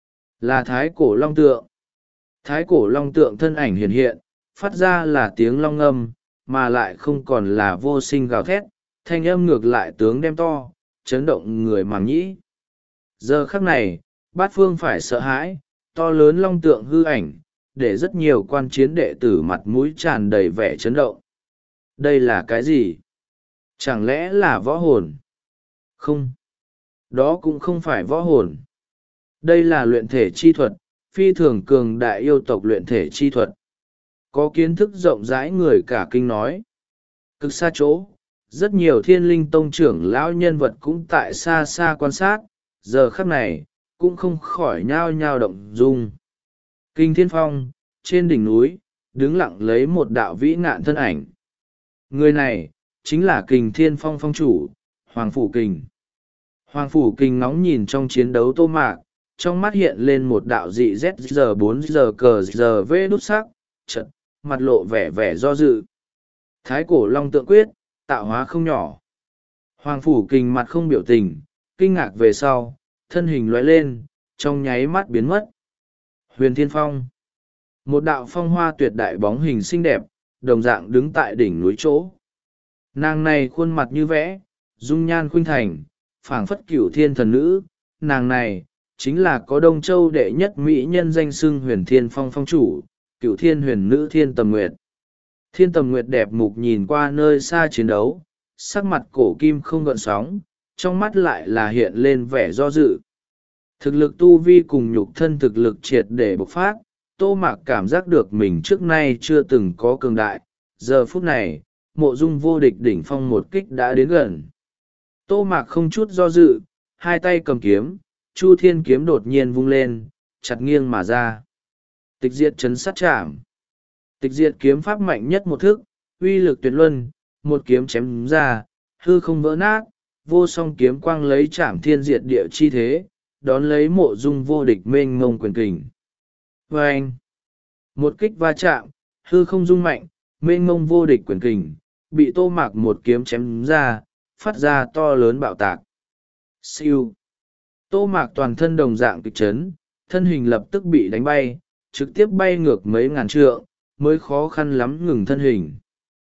Là thái cổ long tượng. Thái cổ long tượng thân ảnh hiện hiện, phát ra là tiếng long âm, mà lại không còn là vô sinh gào thét, thanh âm ngược lại tướng đem to, chấn động người màng nhĩ. Giờ khắc này, bát phương phải sợ hãi, to lớn long tượng hư ảnh, để rất nhiều quan chiến đệ tử mặt mũi tràn đầy vẻ chấn động. Đây là cái gì? Chẳng lẽ là võ hồn? Không. Đó cũng không phải võ hồn. Đây là luyện thể chi thuật, phi thường cường đại yêu tộc luyện thể chi thuật. Có kiến thức rộng rãi người cả kinh nói. Cực xa chỗ, rất nhiều thiên linh tông trưởng lão nhân vật cũng tại xa xa quan sát, giờ khắc này, cũng không khỏi nhao nhao động dung. Kinh Thiên Phong, trên đỉnh núi, đứng lặng lấy một đạo vĩ ngạn thân ảnh. Người này, chính là Kình Thiên Phong phong chủ, Hoàng Phủ Kình. Hoàng Phủ Kình ngóng nhìn trong chiến đấu Tô Mạc, trong mắt hiện lên một đạo dị Z giờ bốn giờ cờ giờ vê đút sắc, chật, mặt lộ vẻ vẻ do dự. Thái cổ long tượng quyết, tạo hóa không nhỏ. Hoàng Phủ Kình mặt không biểu tình, kinh ngạc về sau, thân hình lóe lên, trong nháy mắt biến mất. Huyền Thiên Phong. Một đạo phong hoa tuyệt đại bóng hình xinh đẹp, đồng dạng đứng tại đỉnh núi chỗ. Nàng này khuôn mặt như vẽ, dung nhan khuynh thành, phảng phất cửu thiên thần nữ. Nàng này, chính là có Đông Châu đệ nhất mỹ nhân danh xưng Huyền Thiên Phong phong chủ, cửu thiên huyền nữ Thiên Tầm Nguyệt. Thiên Tầm Nguyệt đẹp mục nhìn qua nơi xa chiến đấu, sắc mặt cổ kim không gợn sóng, trong mắt lại là hiện lên vẻ do dự. Thực lực tu vi cùng nhục thân thực lực triệt để bộc phát, Tô Mạc cảm giác được mình trước nay chưa từng có cường đại. Giờ phút này, mộ dung vô địch đỉnh phong một kích đã đến gần. Tô Mạc không chút do dự, hai tay cầm kiếm, Chu Thiên kiếm đột nhiên vung lên, chặt nghiêng mà ra. Tịch diệt chấn sát chạm. Tịch diệt kiếm pháp mạnh nhất một thức, uy lực tuyệt luân, một kiếm chém ra, hư không vỡ nát, vô song kiếm quang lấy chạm thiên diệt địa chi thế, đón lấy mộ dung vô địch mênh mông quyền kình. Và anh, một kích va chạm, hư không rung mạnh, mênh mông vô địch quyền kình, bị Tô Mạc một kiếm chém ra, phát ra to lớn bạo tạc. Siêu. Tô Mạc toàn thân đồng dạng kịch chấn, thân hình lập tức bị đánh bay, trực tiếp bay ngược mấy ngàn trượng, mới khó khăn lắm ngừng thân hình.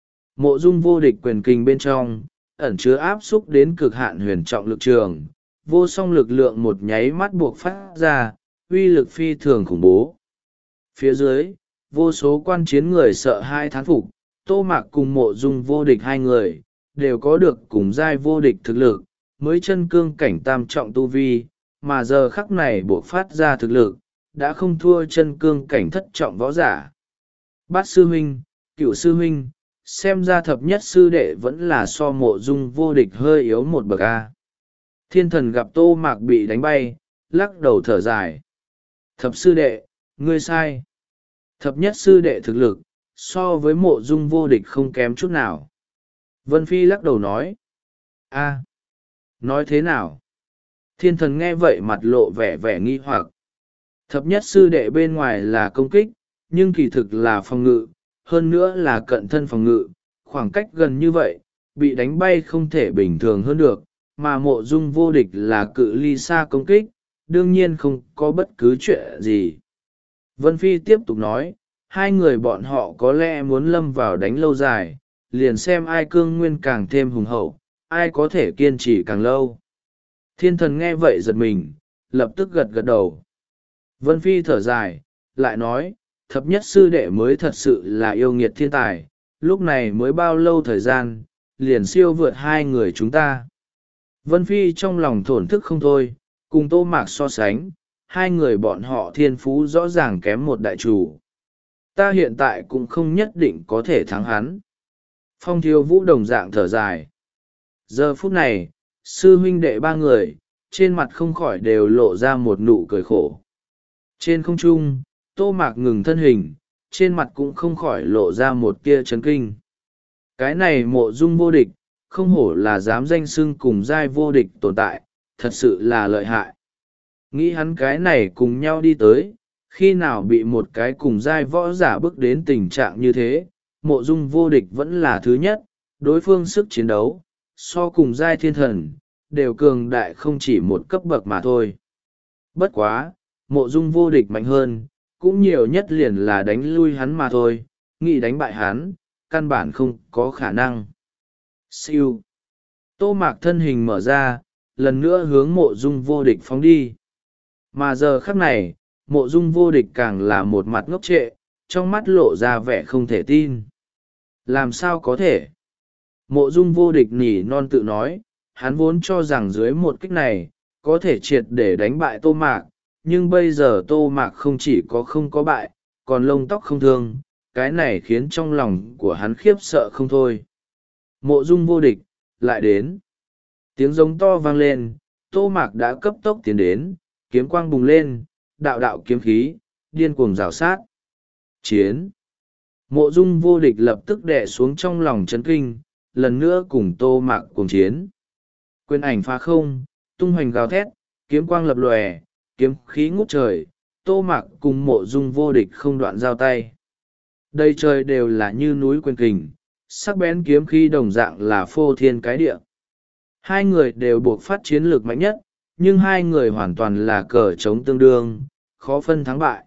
Mộ Dung vô địch quyền kình bên trong, ẩn chứa áp xúc đến cực hạn huyền trọng lực trường, vô song lực lượng một nháy mắt buộc phát ra, uy lực phi thường khủng bố. Phía dưới, vô số quan chiến người sợ hai thán phục, Tô Mạc cùng Mộ Dung vô địch hai người, đều có được cùng giai vô địch thực lực, mới chân cương cảnh tam trọng tu vi, mà giờ khắc này buộc phát ra thực lực, đã không thua chân cương cảnh thất trọng võ giả. Bát sư huynh, cửu sư huynh, xem ra thập nhất sư đệ vẫn là so Mộ Dung vô địch hơi yếu một bậc a. Thiên thần gặp Tô Mạc bị đánh bay, lắc đầu thở dài. Thập sư đệ, ngươi sai. Thập nhất sư đệ thực lực, so với Mộ Dung vô địch không kém chút nào. Vân Phi lắc đầu nói. A, nói thế nào? Thiên thần nghe vậy mặt lộ vẻ vẻ nghi hoặc. Thập nhất sư đệ bên ngoài là công kích, nhưng kỳ thực là phòng ngự, hơn nữa là cận thân phòng ngự, khoảng cách gần như vậy, bị đánh bay không thể bình thường hơn được, mà Mộ Dung vô địch là cự ly xa công kích, đương nhiên không có bất cứ chuyện gì. Vân Phi tiếp tục nói, hai người bọn họ có lẽ muốn lâm vào đánh lâu dài, liền xem ai cương nguyên càng thêm hùng hậu, ai có thể kiên trì càng lâu. Thiên thần nghe vậy giật mình, lập tức gật gật đầu. Vân Phi thở dài, lại nói, thập nhất sư đệ mới thật sự là yêu nghiệt thiên tài, lúc này mới bao lâu thời gian, liền siêu vượt hai người chúng ta. Vân Phi trong lòng thổn thức không thôi, cùng Tô Mạc so sánh, hai người bọn họ thiên phú rõ ràng kém một đại chủ. Ta hiện tại cũng không nhất định có thể thắng hắn. Phong Thiếu Vũ đồng dạng thở dài. Giờ phút này, sư huynh đệ ba người, trên mặt không khỏi đều lộ ra một nụ cười khổ. Trên không trung, Tô Mạc ngừng thân hình, trên mặt cũng không khỏi lộ ra một tia chấn kinh. Cái này Mộ Dung vô địch, không hổ là dám danh xưng cùng giai vô địch tồn tại, thật sự là lợi hại. Nghĩ hắn cái này cùng nhau đi tới, khi nào bị một cái cùng giai võ giả bước đến tình trạng như thế, Mộ Dung vô địch vẫn là thứ nhất, đối phương sức chiến đấu, so cùng giai thiên thần, đều cường đại không chỉ một cấp bậc mà thôi. Bất quá, Mộ Dung vô địch mạnh hơn, cũng nhiều nhất liền là đánh lui hắn mà thôi, nghĩ đánh bại hắn, căn bản không có khả năng. Siêu. Tô Mạc thân hình mở ra, lần nữa hướng Mộ Dung vô địch phóng đi. Mà giờ khắc này, Mộ Dung vô địch càng là một mặt ngốc trệ, trong mắt lộ ra vẻ không thể tin. Làm sao có thể? Mộ Dung vô địch nỉ non tự nói, hắn vốn cho rằng dưới một kích này, có thể triệt để đánh bại Tô Mạc, nhưng bây giờ Tô Mạc không chỉ có không có bại, còn lông tóc không thương, cái này khiến trong lòng của hắn khiếp sợ không thôi. Mộ Dung vô địch, lại đến. Tiếng giống to vang lên, Tô Mạc đã cấp tốc tiến đến, kiếm quang bùng lên, đạo đạo kiếm khí, điên cuồng rào sát. Chiến. Mộ Dung vô địch lập tức đè xuống trong lòng chấn kinh, lần nữa cùng Tô Mạc cùng chiến. Quyền ảnh phá không, tung hoành gào thét, kiếm quang lập lòe, kiếm khí ngút trời, Tô Mạc cùng Mộ Dung vô địch không đoạn giao tay. Đây trời đều là như núi quyền kình, sắc bén kiếm khí đồng dạng là phô thiên cái địa. Hai người đều buộc phát chiến lược mạnh nhất, nhưng hai người hoàn toàn là cờ chống tương đương, khó phân thắng bại.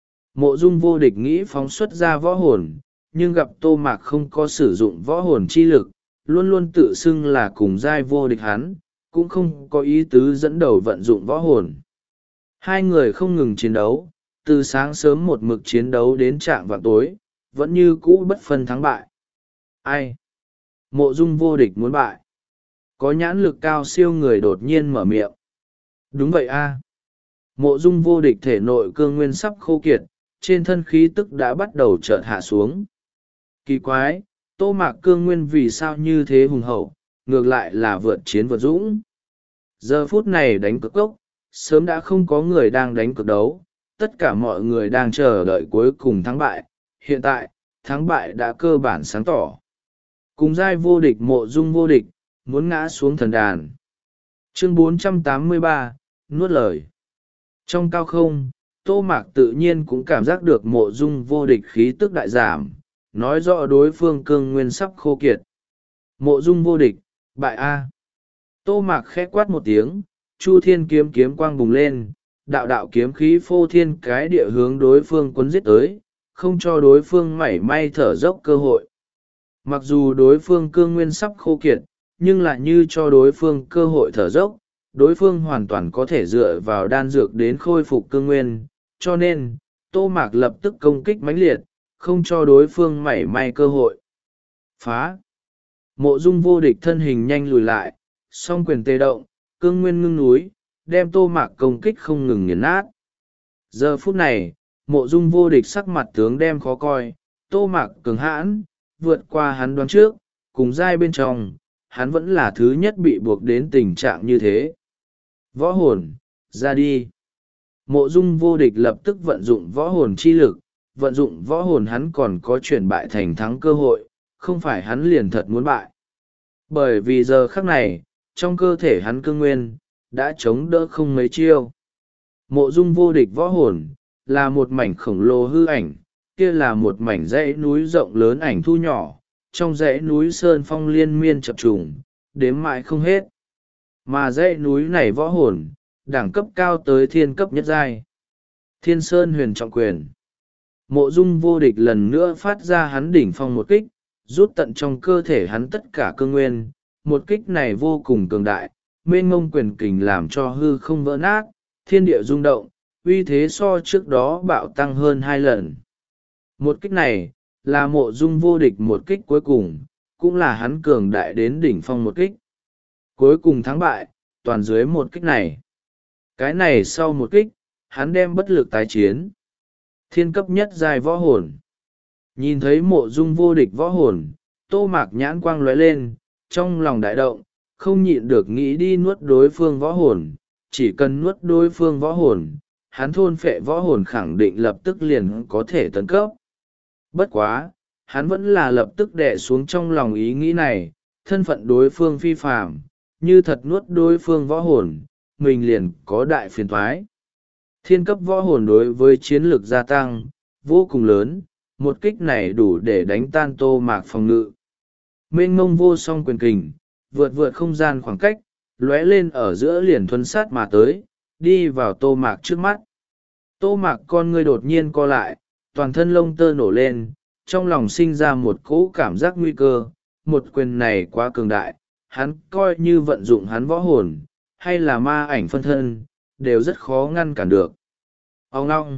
Mộ Dung vô địch nghĩ phóng xuất ra võ hồn, nhưng gặp Tô Mạc không có sử dụng võ hồn chi lực, luôn luôn tự xưng là cùng giai vô địch hắn, cũng không có ý tứ dẫn đầu vận dụng võ hồn. Hai người không ngừng chiến đấu, từ sáng sớm một mực chiến đấu đến trạm vào tối, vẫn như cũ bất phân thắng bại. Ai? Mộ Dung vô địch muốn bại. Có nhãn lực cao siêu người đột nhiên mở miệng. Đúng vậy a. Mộ Dung vô địch thể nội cương nguyên sắp khô kiệt, trên thân khí tức đã bắt đầu chợt hạ xuống. Kỳ quái, Tô Mạc cương nguyên vì sao như thế hùng hậu, ngược lại là vượt chiến vượt dũng. Giờ phút này đánh cực gốc, sớm đã không có người đang đánh cực đấu, tất cả mọi người đang chờ đợi cuối cùng thắng bại. Hiện tại, thắng bại đã cơ bản sáng tỏ. Cùng giai vô địch Mộ Dung vô địch, muốn ngã xuống thần đàn. Chương bốn trăm tám mươi ba, nuốt lời. Trong cao không, Tô Mạc tự nhiên cũng cảm giác được Mộ Dung vô địch khí tức đại giảm, nói rõ đối phương cương nguyên sắp khô kiệt. Mộ dung vô địch, bại A. Tô Mạc khẽ quát một tiếng, Chu Thiên kiếm kiếm quang bùng lên, đạo đạo kiếm khí phô thiên cái địa hướng đối phương quấn giết tới, không cho đối phương mảy may thở dốc cơ hội. Mặc dù đối phương cương nguyên sắp khô kiệt, nhưng lại như cho đối phương cơ hội thở dốc, đối phương hoàn toàn có thể dựa vào đan dược đến khôi phục cương nguyên, cho nên, Tô Mạc lập tức công kích mãnh liệt, không cho đối phương mảy may cơ hội. Phá! Mộ dung vô địch thân hình nhanh lùi lại, song quyền tê động, cương nguyên ngưng núi, đem Tô Mạc công kích không ngừng nghiền nát. Giờ phút này, mộ dung vô địch sắc mặt tướng đem khó coi, Tô Mạc cường hãn, vượt qua hắn đoán trước, cùng giai bên trong, hắn vẫn là thứ nhất bị buộc đến tình trạng như thế. Võ hồn, ra đi. Mộ dung vô địch lập tức vận dụng võ hồn chi lực, vận dụng võ hồn hắn còn có chuyển bại thành thắng cơ hội, không phải hắn liền thật muốn bại. Bởi vì giờ khắc này, trong cơ thể hắn cương nguyên, đã chống đỡ không mấy chiêu. Mộ dung vô địch võ hồn, là một mảnh khổng lồ hư ảnh, kia là một mảnh dãy núi rộng lớn ảnh thu nhỏ, trong dãy núi sơn phong liên miên chập trùng, đếm mãi không hết. Mà dãy núi này võ hồn, đẳng cấp cao tới thiên cấp nhất giai. Thiên Sơn Huyền Trọng Quyền. Mộ dung vô địch lần nữa phát ra hắn đỉnh phong một kích, rút tận trong cơ thể hắn tất cả cương nguyên. Một kích này vô cùng cường đại, mênh mông quyền kình làm cho hư không vỡ nát, thiên địa rung động, uy thế so trước đó bạo tăng hơn hai lần. Một kích này, là mộ dung vô địch một kích cuối cùng, cũng là hắn cường đại đến đỉnh phong một kích. Cuối cùng thắng bại, toàn dưới một kích này. Cái này sau một kích, hắn đem bất lực tái chiến. Thiên cấp nhất giai võ hồn. Nhìn thấy mộ dung vô địch võ hồn, Tô Mạc nhãn quang lóe lên, trong lòng đại động, không nhịn được nghĩ đi nuốt đối phương võ hồn. Chỉ cần nuốt đối phương võ hồn, hắn thôn phệ võ hồn khẳng định lập tức liền có thể tấn cấp. Bất quá, hắn vẫn là lập tức đè xuống trong lòng ý nghĩ này, thân phận đối phương phi phàm, như thật nuốt đối phương võ hồn, mình liền có đại phiền thoái. Thiên cấp võ hồn đối với chiến lược gia tăng, vô cùng lớn, một kích này đủ để đánh tan Tô Mạc phòng ngự. Mênh mông vô song quyền kình, vượt vượt không gian khoảng cách, lóe lên ở giữa liền thuấn sát mà tới, đi vào Tô Mạc trước mắt. Tô Mạc con ngươi đột nhiên co lại, toàn thân lông tơ nổ lên, trong lòng sinh ra một cỗ cảm giác nguy cơ, một quyền này quá cường đại, hắn coi như vận dụng hắn võ hồn, hay là ma ảnh phân thân, đều rất khó ngăn cản được. Ông ngong!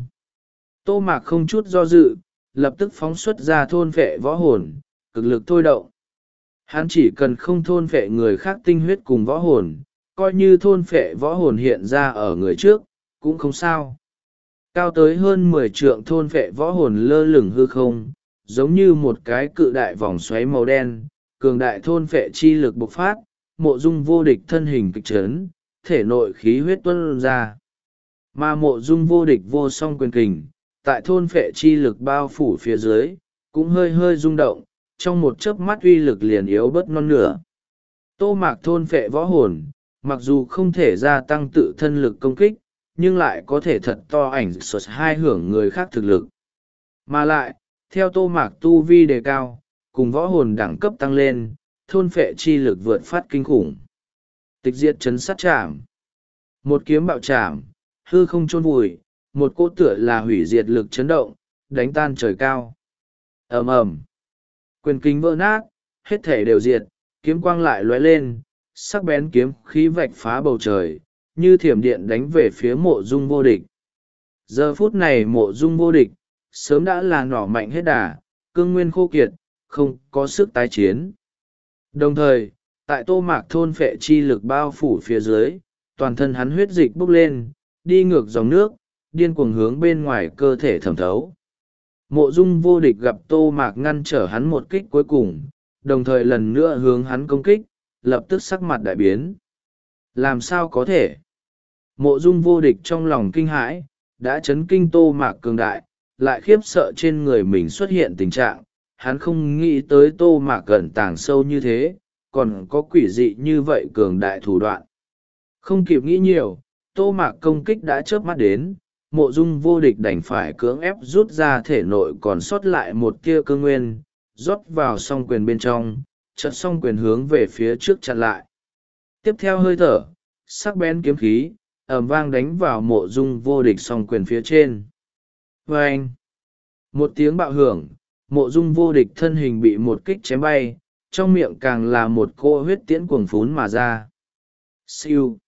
Tô Mạc không chút do dự, lập tức phóng xuất ra thôn phệ võ hồn, cực lực thôi động. Hắn chỉ cần không thôn phệ người khác tinh huyết cùng võ hồn, coi như thôn phệ võ hồn hiện ra ở người trước, cũng không sao. Cao tới hơn mười trượng thôn phệ võ hồn lơ lửng hư không, giống như một cái cự đại vòng xoáy màu đen, cường đại thôn phệ chi lực bộc phát, mộ dung vô địch thân hình kịch trấn, thể nội khí huyết tuôn ra. Mà mộ dung vô địch vô song quyền kình, tại thôn phệ chi lực bao phủ phía dưới, cũng hơi hơi rung động, trong một chớp mắt uy lực liền yếu bớt non nửa. Tô Mạc thôn phệ võ hồn, mặc dù không thể gia tăng tự thân lực công kích, nhưng lại có thể thật to ảnh xuất hai hưởng người khác thực lực. Mà lại, theo Tô Mạc tu vi đề cao, cùng võ hồn đẳng cấp tăng lên, thôn phệ chi lực vượt phát kinh khủng. Tịch diệt chấn sát chạm. Một kiếm bạo chạm, hư không chôn vùi, một cỗ tựa là hủy diệt lực chấn động, đánh tan trời cao. Ầm ầm. Quyền kính vỡ nát, hết thể đều diệt, kiếm quang lại lóe lên, sắc bén kiếm khí vạch phá bầu trời, như thiểm điện đánh về phía mộ dung vô địch. Giờ phút này mộ dung vô địch, sớm đã là nỏ mạnh hết đà, cương nguyên khô kiệt, không có sức tái chiến. Đồng thời, tại Tô Mạc thôn phệ chi lực bao phủ phía dưới, toàn thân hắn huyết dịch bốc lên, đi ngược dòng nước, điên cuồng hướng bên ngoài cơ thể thẩm thấu. Mộ dung vô địch gặp Tô Mạc ngăn trở hắn một kích cuối cùng, đồng thời lần nữa hướng hắn công kích, lập tức sắc mặt đại biến. Làm sao có thể? Mộ dung vô địch trong lòng kinh hãi, đã chấn kinh Tô Mạc cường đại, lại khiếp sợ trên người mình xuất hiện tình trạng, hắn không nghĩ tới Tô Mạc gần tàng sâu như thế, còn có quỷ dị như vậy cường đại thủ đoạn. Không kịp nghĩ nhiều, Tô Mạc công kích đã chớp mắt đến, mộ dung vô địch đành phải cưỡng ép rút ra thể nội còn sót lại một tia cơ nguyên, rót vào song quyền bên trong, chợt xong quyền hướng về phía trước chặn lại. Tiếp theo hơi thở, sắc bén kiếm khí ầm vang đánh vào mộ dung vô địch song quyền phía trên. Vê anh! Một tiếng bạo hưởng, mộ dung vô địch thân hình bị một kích chém bay, trong miệng càng là một cỗ huyết tiễn cuồng phún mà ra. Siêu!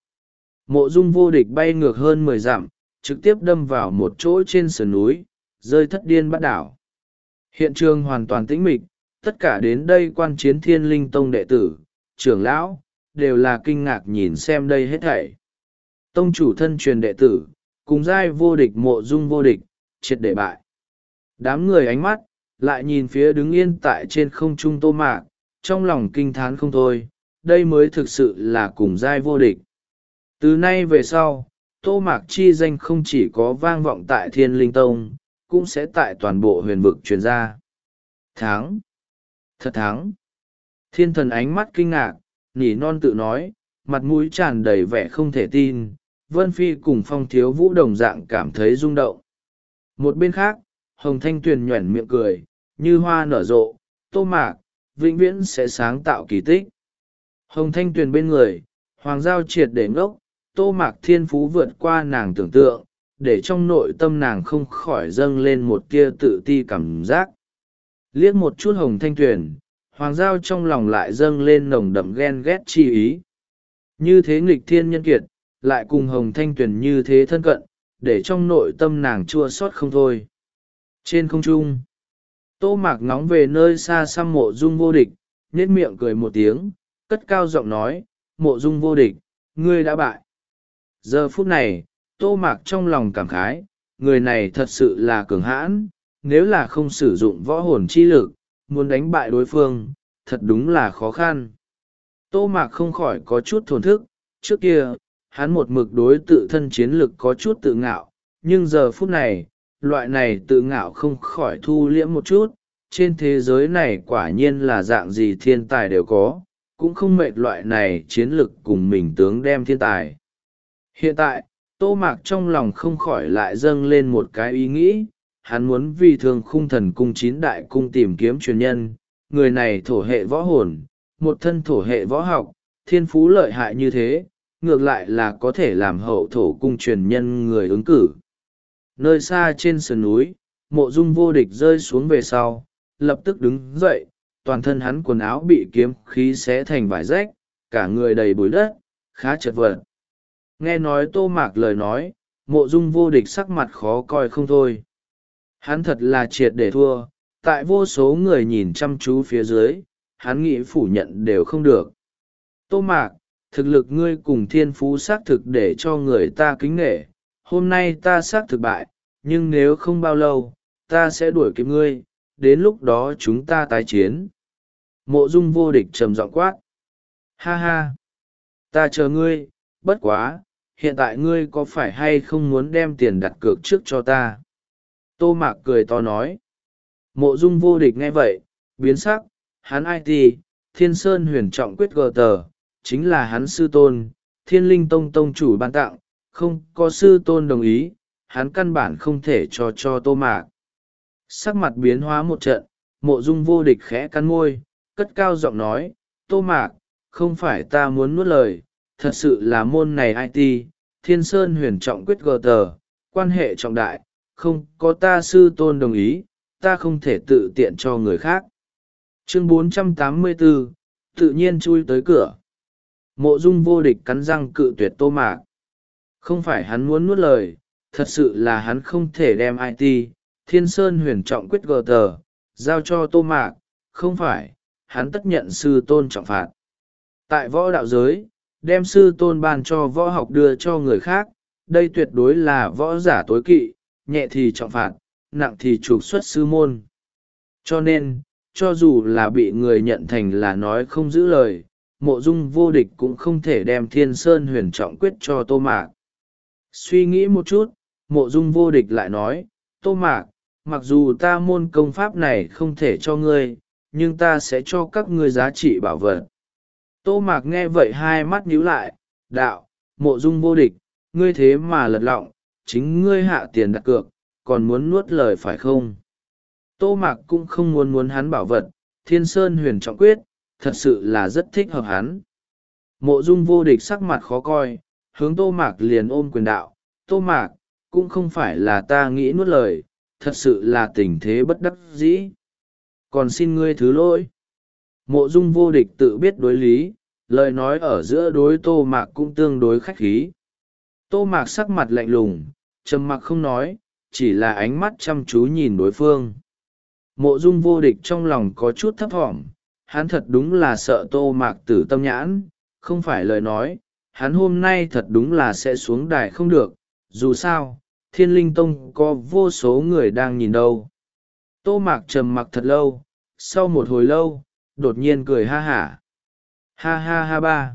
Mộ dung vô địch bay ngược hơn mười dặm, trực tiếp đâm vào một chỗ trên sườn núi, rơi thất điên bắt đảo. Hiện trường hoàn toàn tĩnh mịch, tất cả đến đây quan chiến Thiên Linh Tông đệ tử, trưởng lão, đều là kinh ngạc nhìn xem đây hết thảy. Tông chủ thân truyền đệ tử, cùng giai vô địch mộ dung vô địch, triệt để bại. Đám người ánh mắt, lại nhìn phía đứng yên tại trên không trung Tô Mạc, trong lòng kinh thán không thôi, đây mới thực sự là cùng giai vô địch. Từ nay về sau, Tô Mạc chi danh không chỉ có vang vọng tại Thiên Linh Tông, cũng sẽ tại toàn bộ huyền vực truyền ra. Thắng! Thật thắng! Thiên thần ánh mắt kinh ngạc, nỉ non tự nói, mặt mũi tràn đầy vẻ không thể tin. Vân Phi cùng Phong Thiếu Vũ đồng dạng cảm thấy rung động. Một bên khác, Hồng Thanh Tuyền nhoẻn miệng cười, như hoa nở rộ, Tô Mạc, vĩnh viễn sẽ sáng tạo kỳ tích. Hồng Thanh Tuyền bên người, Hoàng Giao triệt để ngốc, Tô Mạc thiên phú vượt qua nàng tưởng tượng, để trong nội tâm nàng không khỏi dâng lên một tia tự ti cảm giác. Liếc một chút Hồng Thanh Tuyền, Hoàng Giao trong lòng lại dâng lên nồng đậm ghen ghét chi ý. Như thế nghịch thiên nhân kiệt, lại cùng Hồng Thanh Tuyền như thế thân cận, để trong nội tâm nàng chua xót không thôi. Trên không trung, Tô Mạc ngóng về nơi xa xăm mộ dung vô địch, nhếch miệng cười một tiếng, cất cao giọng nói, mộ dung vô địch, ngươi đã bại. Giờ phút này, Tô Mạc trong lòng cảm khái, người này thật sự là cường hãn, nếu là không sử dụng võ hồn chi lực, muốn đánh bại đối phương, thật đúng là khó khăn. Tô Mạc không khỏi có chút thổn thức, trước kia, hắn một mực đối tự thân chiến lực có chút tự ngạo, nhưng giờ phút này, loại này tự ngạo không khỏi thu liễm một chút, trên thế giới này quả nhiên là dạng gì thiên tài đều có, cũng không mệt loại này chiến lực cùng mình tướng đem thiên tài. Hiện tại, Tô Mạc trong lòng không khỏi lại dâng lên một cái ý nghĩ, hắn muốn vì thường khung thần cung chín đại cung tìm kiếm truyền nhân, người này thổ hệ võ hồn, một thân thổ hệ võ học, thiên phú lợi hại như thế, ngược lại là có thể làm hậu thổ cung truyền nhân người ứng cử. Nơi xa trên sườn núi, mộ dung vô địch rơi xuống về sau, lập tức đứng dậy, toàn thân hắn quần áo bị kiếm khí xé thành vải rách, cả người đầy bụi đất, khá chật vật. Nghe nói Tô Mạc lời nói, mộ dung vô địch sắc mặt khó coi không thôi. Hắn thật là triệt để thua, tại vô số người nhìn chăm chú phía dưới, hắn nghĩ phủ nhận đều không được. Tô Mạc, thực lực ngươi cùng thiên phú xác thực để cho người ta kính nể, hôm nay ta xác thực bại, nhưng nếu không bao lâu, ta sẽ đuổi kịp ngươi, đến lúc đó chúng ta tái chiến. Mộ dung vô địch trầm giọng quát. Ha ha, ta chờ ngươi, bất quá, hiện tại ngươi có phải hay không muốn đem tiền đặt cược trước cho ta? Tô Mạc cười to nói. Mộ dung vô địch nghe vậy, biến sắc, hắn i tê, Thiên Sơn huyền trọng quyết gờ tờ, chính là hắn sư tôn, Thiên Linh Tông tông chủ ban tặng, không có sư tôn đồng ý, hắn căn bản không thể cho cho Tô Mạc. Sắc mặt biến hóa một trận, mộ dung vô địch khẽ cắn môi, cất cao giọng nói, Tô Mạc, không phải ta muốn nuốt lời, thật sự là môn này i tê, Thiên Sơn huyền trọng quyết gờ tờ, quan hệ trọng đại, không có ta sư tôn đồng ý, ta không thể tự tiện cho người khác. Chương bốn trăm tám mươi bốn, tự nhiên chui tới cửa. Mộ dung vô địch cắn răng cự tuyệt Tô Mạc. Không phải hắn muốn nuốt lời, thật sự là hắn không thể đem i tê, Thiên Sơn huyền trọng quyết gờ tờ, giao cho Tô Mạc, không phải, hắn tất nhận sư tôn trọng phạt. Tại võ đạo giới, đem sư tôn ban cho võ học đưa cho người khác, đây tuyệt đối là võ giả tối kỵ, nhẹ thì trọng phạt, nặng thì trục xuất sư môn. Cho nên, cho dù là bị người nhận thành là nói không giữ lời, mộ dung vô địch cũng không thể đem Thiên Sơn huyền trọng quyết cho Tô Mạc. Suy nghĩ một chút, mộ dung vô địch lại nói, Tô Mạc, mặc dù ta môn công pháp này không thể cho ngươi, nhưng ta sẽ cho các ngươi giá trị bảo vật. Tô Mạc nghe vậy hai mắt nhíu lại, đạo, mộ dung vô địch, ngươi thế mà lật lọng, chính ngươi hạ tiền đặt cược, còn muốn nuốt lời phải không? Tô Mạc cũng không muốn muốn hắn bảo vật, Thiên Sơn huyền trọng quyết, thật sự là rất thích hợp hắn. Mộ Dung Vô Địch sắc mặt khó coi, hướng Tô Mạc liền ôm quyền đạo, Tô Mạc, cũng không phải là ta nghĩ nuốt lời, thật sự là tình thế bất đắc dĩ. Còn xin ngươi thứ lỗi. Mộ Dung Vô Địch tự biết đối lý, lời nói ở giữa đối Tô Mạc cũng tương đối khách khí. Tô Mạc sắc mặt lạnh lùng, trầm mặc không nói, chỉ là ánh mắt chăm chú nhìn đối phương. Mộ Dung Vô Địch trong lòng có chút thấp thỏm, hắn thật đúng là sợ Tô Mạc tử tâm nhãn, không phải lời nói, hắn hôm nay thật đúng là sẽ xuống đài không được, dù sao, Thiên Linh Tông có vô số người đang nhìn đâu. Tô Mạc trầm mặc thật lâu, sau một hồi lâu, đột nhiên cười ha hả. Ha ha ha ba.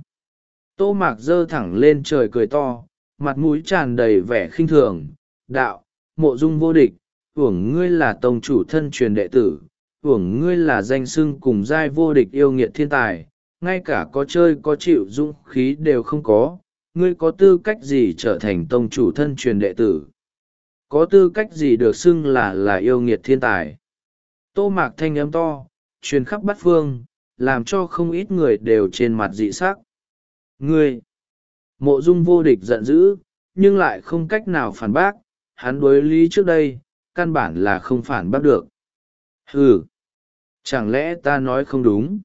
Tô Mạc giơ thẳng lên trời cười to, mặt mũi tràn đầy vẻ khinh thường, đạo, Mộ Dung Vô Địch, uổng ngươi là tông chủ thân truyền đệ tử, uổng ngươi là danh xưng cùng giai vô địch yêu nghiệt thiên tài, ngay cả có chơi có chịu dũng khí đều không có, ngươi có tư cách gì trở thành tông chủ thân truyền đệ tử? Có tư cách gì được xưng là là yêu nghiệt thiên tài? Tô Mạc thanh âm to, truyền khắp bát phương, làm cho không ít người đều trên mặt dị sắc. Ngươi! Mộ Dung Vô Địch giận dữ, nhưng lại không cách nào phản bác, hắn đối lý trước đây, căn bản là không phản bác được. Hừ! Chẳng lẽ ta nói không đúng?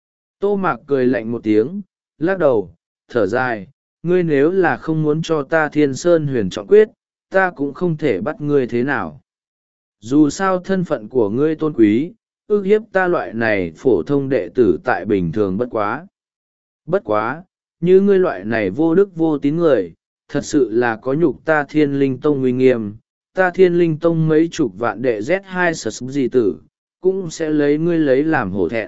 Tô Mạc cười lạnh một tiếng, lắc đầu, thở dài, ngươi nếu là không muốn cho ta Thiên Sơn Huyền Trọng Quyết, ta cũng không thể bắt ngươi thế nào. Dù sao thân phận của ngươi tôn quý, ước hiếp ta loại này phổ thông đệ tử tại bình thường bất quá. Bất quá, như ngươi loại này vô đức vô tín người, thật sự là có nhục ta Thiên Linh Tông uy nghiêm, ta Thiên Linh Tông mấy chục vạn đệ Z hai sở súng gì tử, cũng sẽ lấy ngươi lấy làm hổ thẹn.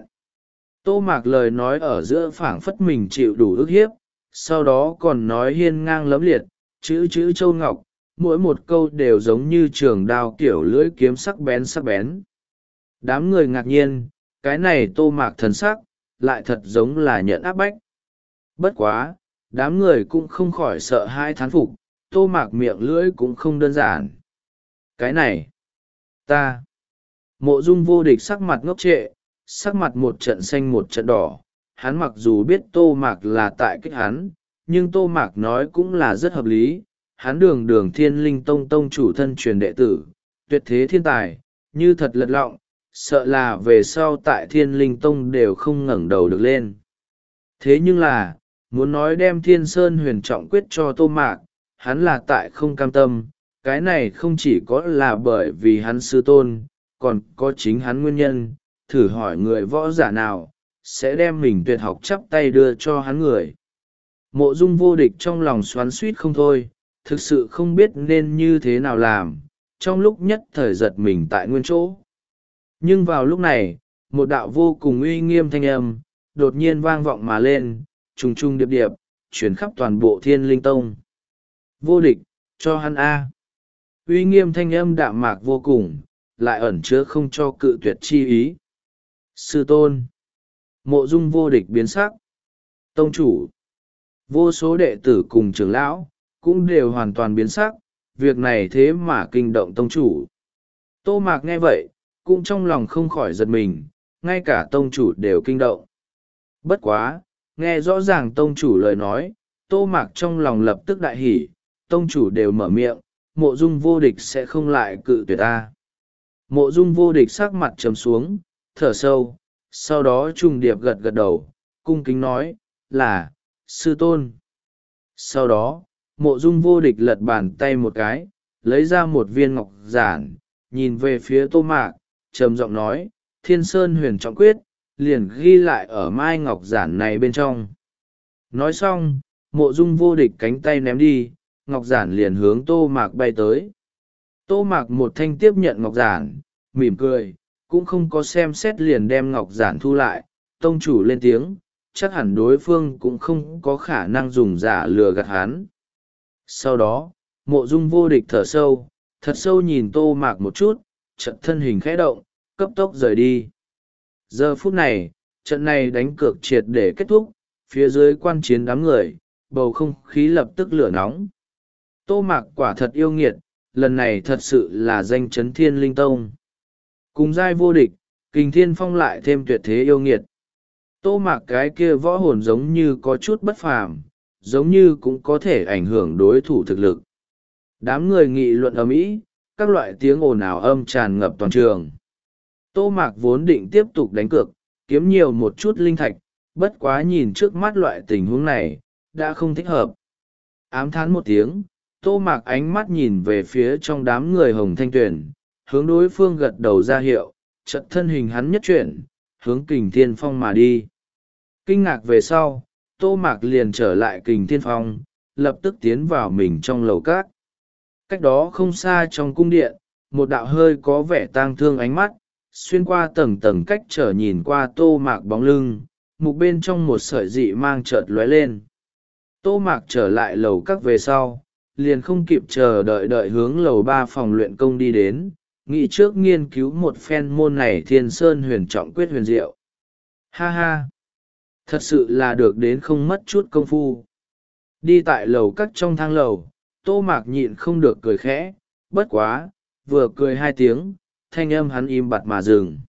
Tô Mạc lời nói ở giữa phảng phất mình chịu đủ ức hiếp, sau đó còn nói hiên ngang lẫm liệt, chữ chữ châu ngọc, mỗi một câu đều giống như trường đao kiểu lưỡi kiếm sắc bén sắc bén. Đám người ngạc nhiên, cái này Tô Mạc thần sắc, lại thật giống là nhận áp bách. Bất quá, đám người cũng không khỏi sợ hai thán phục, Tô Mạc miệng lưỡi cũng không đơn giản. Cái này, ta, Mộ Dung Vô Địch sắc mặt ngốc trệ, sắc mặt một trận xanh một trận đỏ, hắn mặc dù biết Tô Mạc là tại kích hắn, nhưng Tô Mạc nói cũng là rất hợp lý, hắn đường đường Thiên Linh Tông tông chủ thân truyền đệ tử, tuyệt thế thiên tài, như thật lật lọng, sợ là về sau tại Thiên Linh Tông đều không ngẩng đầu được lên. Thế nhưng là, muốn nói đem Thiên Sơn Huyền Trọng Quyết cho Tô Mạc, hắn là tại không cam tâm, cái này không chỉ có là bởi vì hắn sư tôn, còn có chính hắn nguyên nhân, thử hỏi người võ giả nào, sẽ đem mình tuyệt học chắp tay đưa cho hắn người. Mộ Dung Vô Địch trong lòng xoắn suýt không thôi, thực sự không biết nên như thế nào làm, trong lúc nhất thời giật mình tại nguyên chỗ. Nhưng vào lúc này, một đạo vô cùng uy nghiêm thanh âm, đột nhiên vang vọng mà lên, trùng trùng điệp điệp, chuyển khắp toàn bộ Thiên Linh Tông. Vô Địch, cho hắn A. Uy nghiêm thanh âm đạm mạc vô cùng, lại ẩn chứa không cho cự tuyệt chi ý. Sư tôn. Mộ Dung Vô Địch biến sắc. Tông chủ. Vô số đệ tử cùng trưởng lão, cũng đều hoàn toàn biến sắc, việc này thế mà kinh động tông chủ. Tô Mạc nghe vậy, cũng trong lòng không khỏi giật mình, ngay cả tông chủ đều kinh động. Bất quá, nghe rõ ràng tông chủ lời nói, Tô Mạc trong lòng lập tức đại hỉ, tông chủ đều mở miệng, Mộ Dung Vô Địch sẽ không lại cự tuyệt ta. Mộ Dung Vô Địch sắc mặt trầm xuống, thở sâu, sau đó trùng điệp gật gật đầu, cung kính nói, là, sư tôn. Sau đó, Mộ Dung Vô Địch lật bàn tay một cái, lấy ra một viên ngọc giản, nhìn về phía Tô Mạc, trầm giọng nói, Thiên Sơn Huyền Trọng Quyết, liền ghi lại ở mai ngọc giản này bên trong. Nói xong, Mộ Dung Vô Địch cánh tay ném đi, ngọc giản liền hướng Tô Mạc bay tới. Tô Mạc một thanh tiếp nhận ngọc giản, mỉm cười, cũng không có xem xét liền đem ngọc giản thu lại, tông chủ lên tiếng, chắc hẳn đối phương cũng không có khả năng dùng giả lừa gạt hắn. Sau đó, Mộ Dung Vô Địch thở sâu, thật sâu nhìn Tô Mạc một chút, trận thân hình khẽ động, cấp tốc rời đi. Giờ phút này, trận này đánh cược triệt để kết thúc, phía dưới quan chiến đám người, bầu không khí lập tức lửa nóng. Tô Mạc quả thật yêu nghiệt, lần này thật sự là danh chấn Thiên Linh Tông. Cùng giai vô địch, Kình Thiên Phong lại thêm tuyệt thế yêu nghiệt. Tô Mạc cái kia võ hồn giống như có chút bất phàm, giống như cũng có thể ảnh hưởng đối thủ thực lực. Đám người nghị luận ầm ĩ, các loại tiếng ồn ào âm tràn ngập toàn trường. Tô Mạc vốn định tiếp tục đánh cược, kiếm nhiều một chút linh thạch, bất quá nhìn trước mắt loại tình huống này, đã không thích hợp. Ám thán một tiếng, Tô Mạc ánh mắt nhìn về phía trong đám người Hồng Thanh Tuyền, hướng đối phương gật đầu ra hiệu, chợt thân hình hắn nhất chuyển, hướng Kình Thiên Phong mà đi. Kinh ngạc về sau, Tô Mạc liền trở lại Kình Thiên Phong, lập tức tiến vào mình trong lầu cát. Cách đó không xa trong cung điện, một đạo hơi có vẻ tang thương ánh mắt, xuyên qua tầng tầng cách trở nhìn qua Tô Mạc bóng lưng, mục bên trong một sợi dị mang chợt lóe lên. Tô Mạc trở lại lầu các về sau, liền không kịp chờ đợi đợi hướng lầu ba phòng luyện công đi đến, nghĩ trước nghiên cứu một phen môn này Thiên Sơn huyền trọng quyết huyền diệu. Ha ha! Thật sự là được đến không mất chút công phu. Đi tại lầu các trong thang lầu, Tô Mạc nhịn không được cười khẽ, bất quá, vừa cười hai tiếng, thanh âm hắn im bặt mà dừng.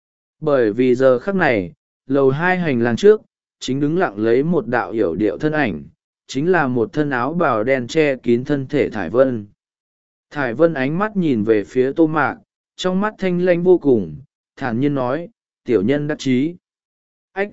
Bởi vì giờ khắc này, lầu hai hành lang trước, chính đứng lặng lấy một đạo hiểu điệu thân ảnh, chính là một thân áo bào đen che kín thân thể Thải Vân. Thải Vân ánh mắt nhìn về phía Tô Mạc, trong mắt thanh lanh vô cùng, thản nhiên nói, tiểu nhân đắc chí. Ách!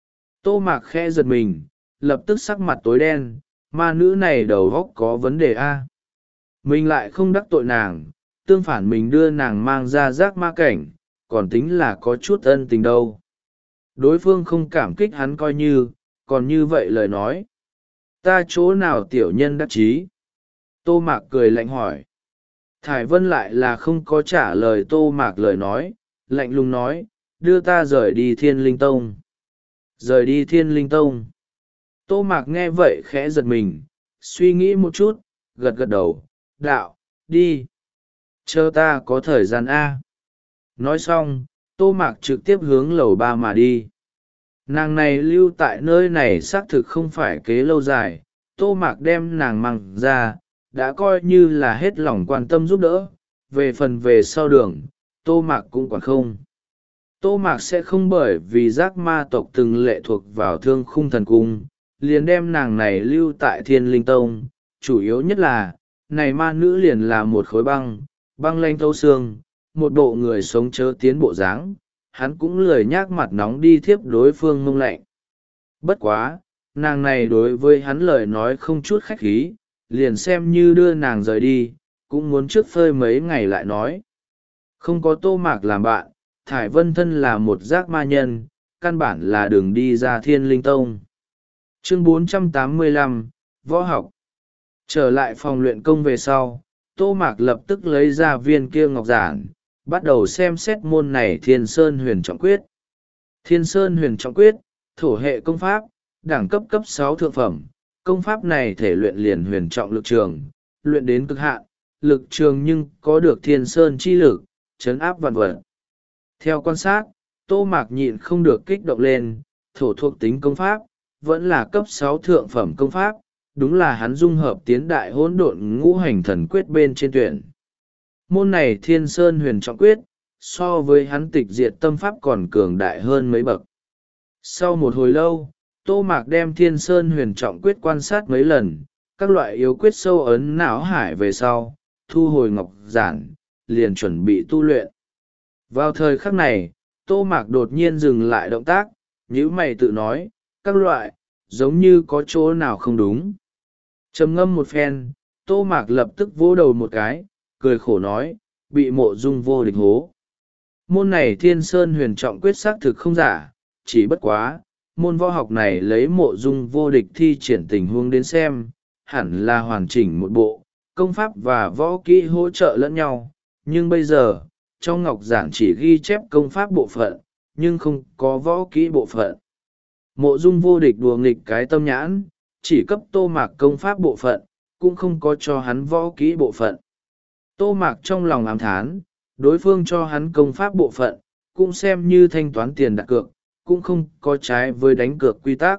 Tô Mạc khẽ giật mình, lập tức sắc mặt tối đen, ma nữ này đầu óc có vấn đề a. Mình lại không đắc tội nàng, tương phản mình đưa nàng mang ra giác ma cảnh, còn tính là có chút ân tình đâu. Đối phương không cảm kích hắn coi như, còn như vậy lời nói. Ta chỗ nào tiểu nhân đắc chí? Tô Mạc cười lạnh hỏi. Thải Vân lại là không có trả lời Tô Mạc lời nói, lạnh lùng nói, đưa ta rời đi Thiên Linh Tông. Rời đi Thiên Linh Tông. Tô Mạc nghe vậy khẽ giật mình, suy nghĩ một chút, gật gật đầu, đạo, đi. Chờ ta có thời gian A. Nói xong, Tô Mạc trực tiếp hướng lầu ba mà đi. Nàng này lưu tại nơi này xác thực không phải kế lâu dài, Tô Mạc đem nàng mang ra, đã coi như là hết lòng quan tâm giúp đỡ, về phần về sau đường, Tô Mạc cũng quản không. Tô Mạc sẽ không bởi vì giác ma tộc từng lệ thuộc vào Thương Khung Thần Cung, liền đem nàng này lưu tại Thiên Linh Tông, chủ yếu nhất là, này ma nữ liền là một khối băng, băng lanh thấu xương, một bộ người sống chớ tiến bộ dáng, hắn cũng lười nhác mặt nóng đi thiếp đối phương mông lạnh. Bất quá, nàng này đối với hắn lời nói không chút khách khí, liền xem như đưa nàng rời đi, cũng muốn trước phơi mấy ngày lại nói. Không có Tô Mạc làm bạn, Thải Vân thân là một giác ma nhân, căn bản là đường đi ra Thiên Linh Tông. Chương bốn trăm tám mươi lăm, Võ học. Trở lại phòng luyện công về sau, Tô Mạc lập tức lấy ra viên kia ngọc giản, bắt đầu xem xét môn này Thiên Sơn huyền trọng quyết. Thiên Sơn huyền trọng quyết, thổ hệ công pháp, đẳng cấp cấp sáu thượng phẩm, công pháp này thể luyện liền huyền trọng lực trường, luyện đến cực hạn, lực trường nhưng có được Thiên Sơn chi lực, chấn áp vạn vật. Theo quan sát, Tô Mạc nhịn không được kích động lên, thổ thuộc tính công pháp, vẫn là cấp sáu thượng phẩm công pháp, đúng là hắn dung hợp tiến đại hỗn độn ngũ hành thần quyết bên trên tuyển. Môn này Thiên Sơn huyền trọng quyết, so với hắn tịch diệt tâm pháp còn cường đại hơn mấy bậc. Sau một hồi lâu, Tô Mạc đem Thiên Sơn huyền trọng quyết quan sát mấy lần, các loại yếu quyết sâu ấn não hải về sau, thu hồi ngọc giản, liền chuẩn bị tu luyện. Vào thời khắc này, Tô Mạc đột nhiên dừng lại động tác, nhíu mày tự nói, các loại, giống như có chỗ nào không đúng. Trầm ngâm một phen, Tô Mạc lập tức vỗ đầu một cái, cười khổ nói, bị mộ dung vô địch hố. Môn này Thiên Sơn huyền trọng quyết xác thực không giả, chỉ bất quá, môn võ học này lấy mộ dung vô địch thi triển tình huống đến xem, hẳn là hoàn chỉnh một bộ, công pháp và võ kỹ hỗ trợ lẫn nhau, nhưng bây giờ, trong ngọc giản chỉ ghi chép công pháp bộ phận, nhưng không có võ kỹ bộ phận. Mộ dung vô địch đùa nghịch cái tâm nhãn, chỉ cấp Tô Mạc công pháp bộ phận, cũng không có cho hắn võ kỹ bộ phận. Tô Mạc trong lòng ám thán, đối phương cho hắn công pháp bộ phận, cũng xem như thanh toán tiền đặt cược, cũng không có trái với đánh cược quy tắc.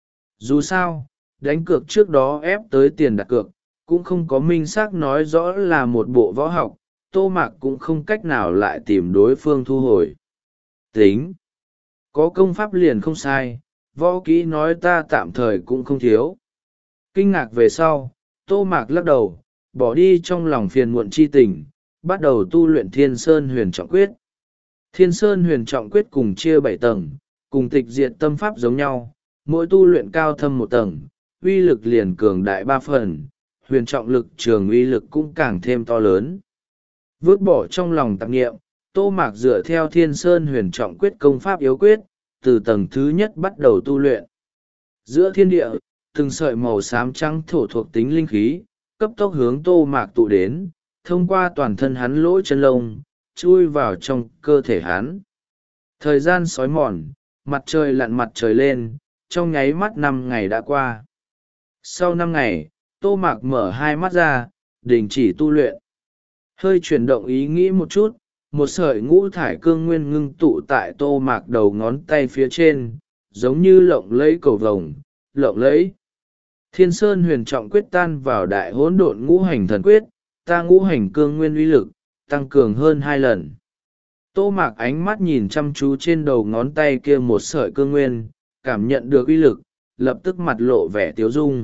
Dù sao, đánh cược trước đó ép tới tiền đặt cược, cũng không có minh xác nói rõ là một bộ võ học, Tô Mạc cũng không cách nào lại tìm đối phương thu hồi. Tính! Có công pháp liền không sai, võ kỹ nói ta tạm thời cũng không thiếu. Kinh ngạc về sau, Tô Mạc lắc đầu, bỏ đi trong lòng phiền muộn chi tình, bắt đầu tu luyện Thiên Sơn Huyền Trọng Quyết. Thiên Sơn Huyền Trọng Quyết cùng chia bảy tầng, cùng tịch diệt tâm pháp giống nhau, mỗi tu luyện cao thâm một tầng, uy lực liền cường đại ba phần, huyền trọng lực trường uy lực cũng càng thêm to lớn. Vứt bỏ trong lòng tạp nghiệm, Tô Mạc dựa theo Thiên Sơn Huyền Trọng Quyết công pháp yếu quyết, từ tầng thứ nhất bắt đầu tu luyện. Giữa thiên địa, từng sợi màu xám trắng thổ thuộc tính linh khí, cấp tốc hướng Tô Mạc tụ đến, thông qua toàn thân hắn lỗ chân lông, chui vào trong cơ thể hắn. Thời gian sói mòn, mặt trời lặn mặt trời lên, trong nháy mắt năm ngày đã qua. Sau năm ngày, Tô Mạc mở hai mắt ra, đình chỉ tu luyện. Hơi chuyển động ý nghĩ một chút, một sợi ngũ thải cương nguyên ngưng tụ tại Tô Mạc đầu ngón tay phía trên, giống như lộng lẫy cầu vồng, lộng lẫy. Thiên Sơn Huyền Trọng Quyết tan vào đại hỗn độn ngũ hành thần quyết, ta ngũ hành cương nguyên uy lực, tăng cường hơn hai lần. Tô Mạc ánh mắt nhìn chăm chú trên đầu ngón tay kia một sợi cương nguyên, cảm nhận được uy lực, lập tức mặt lộ vẻ tiếu dung.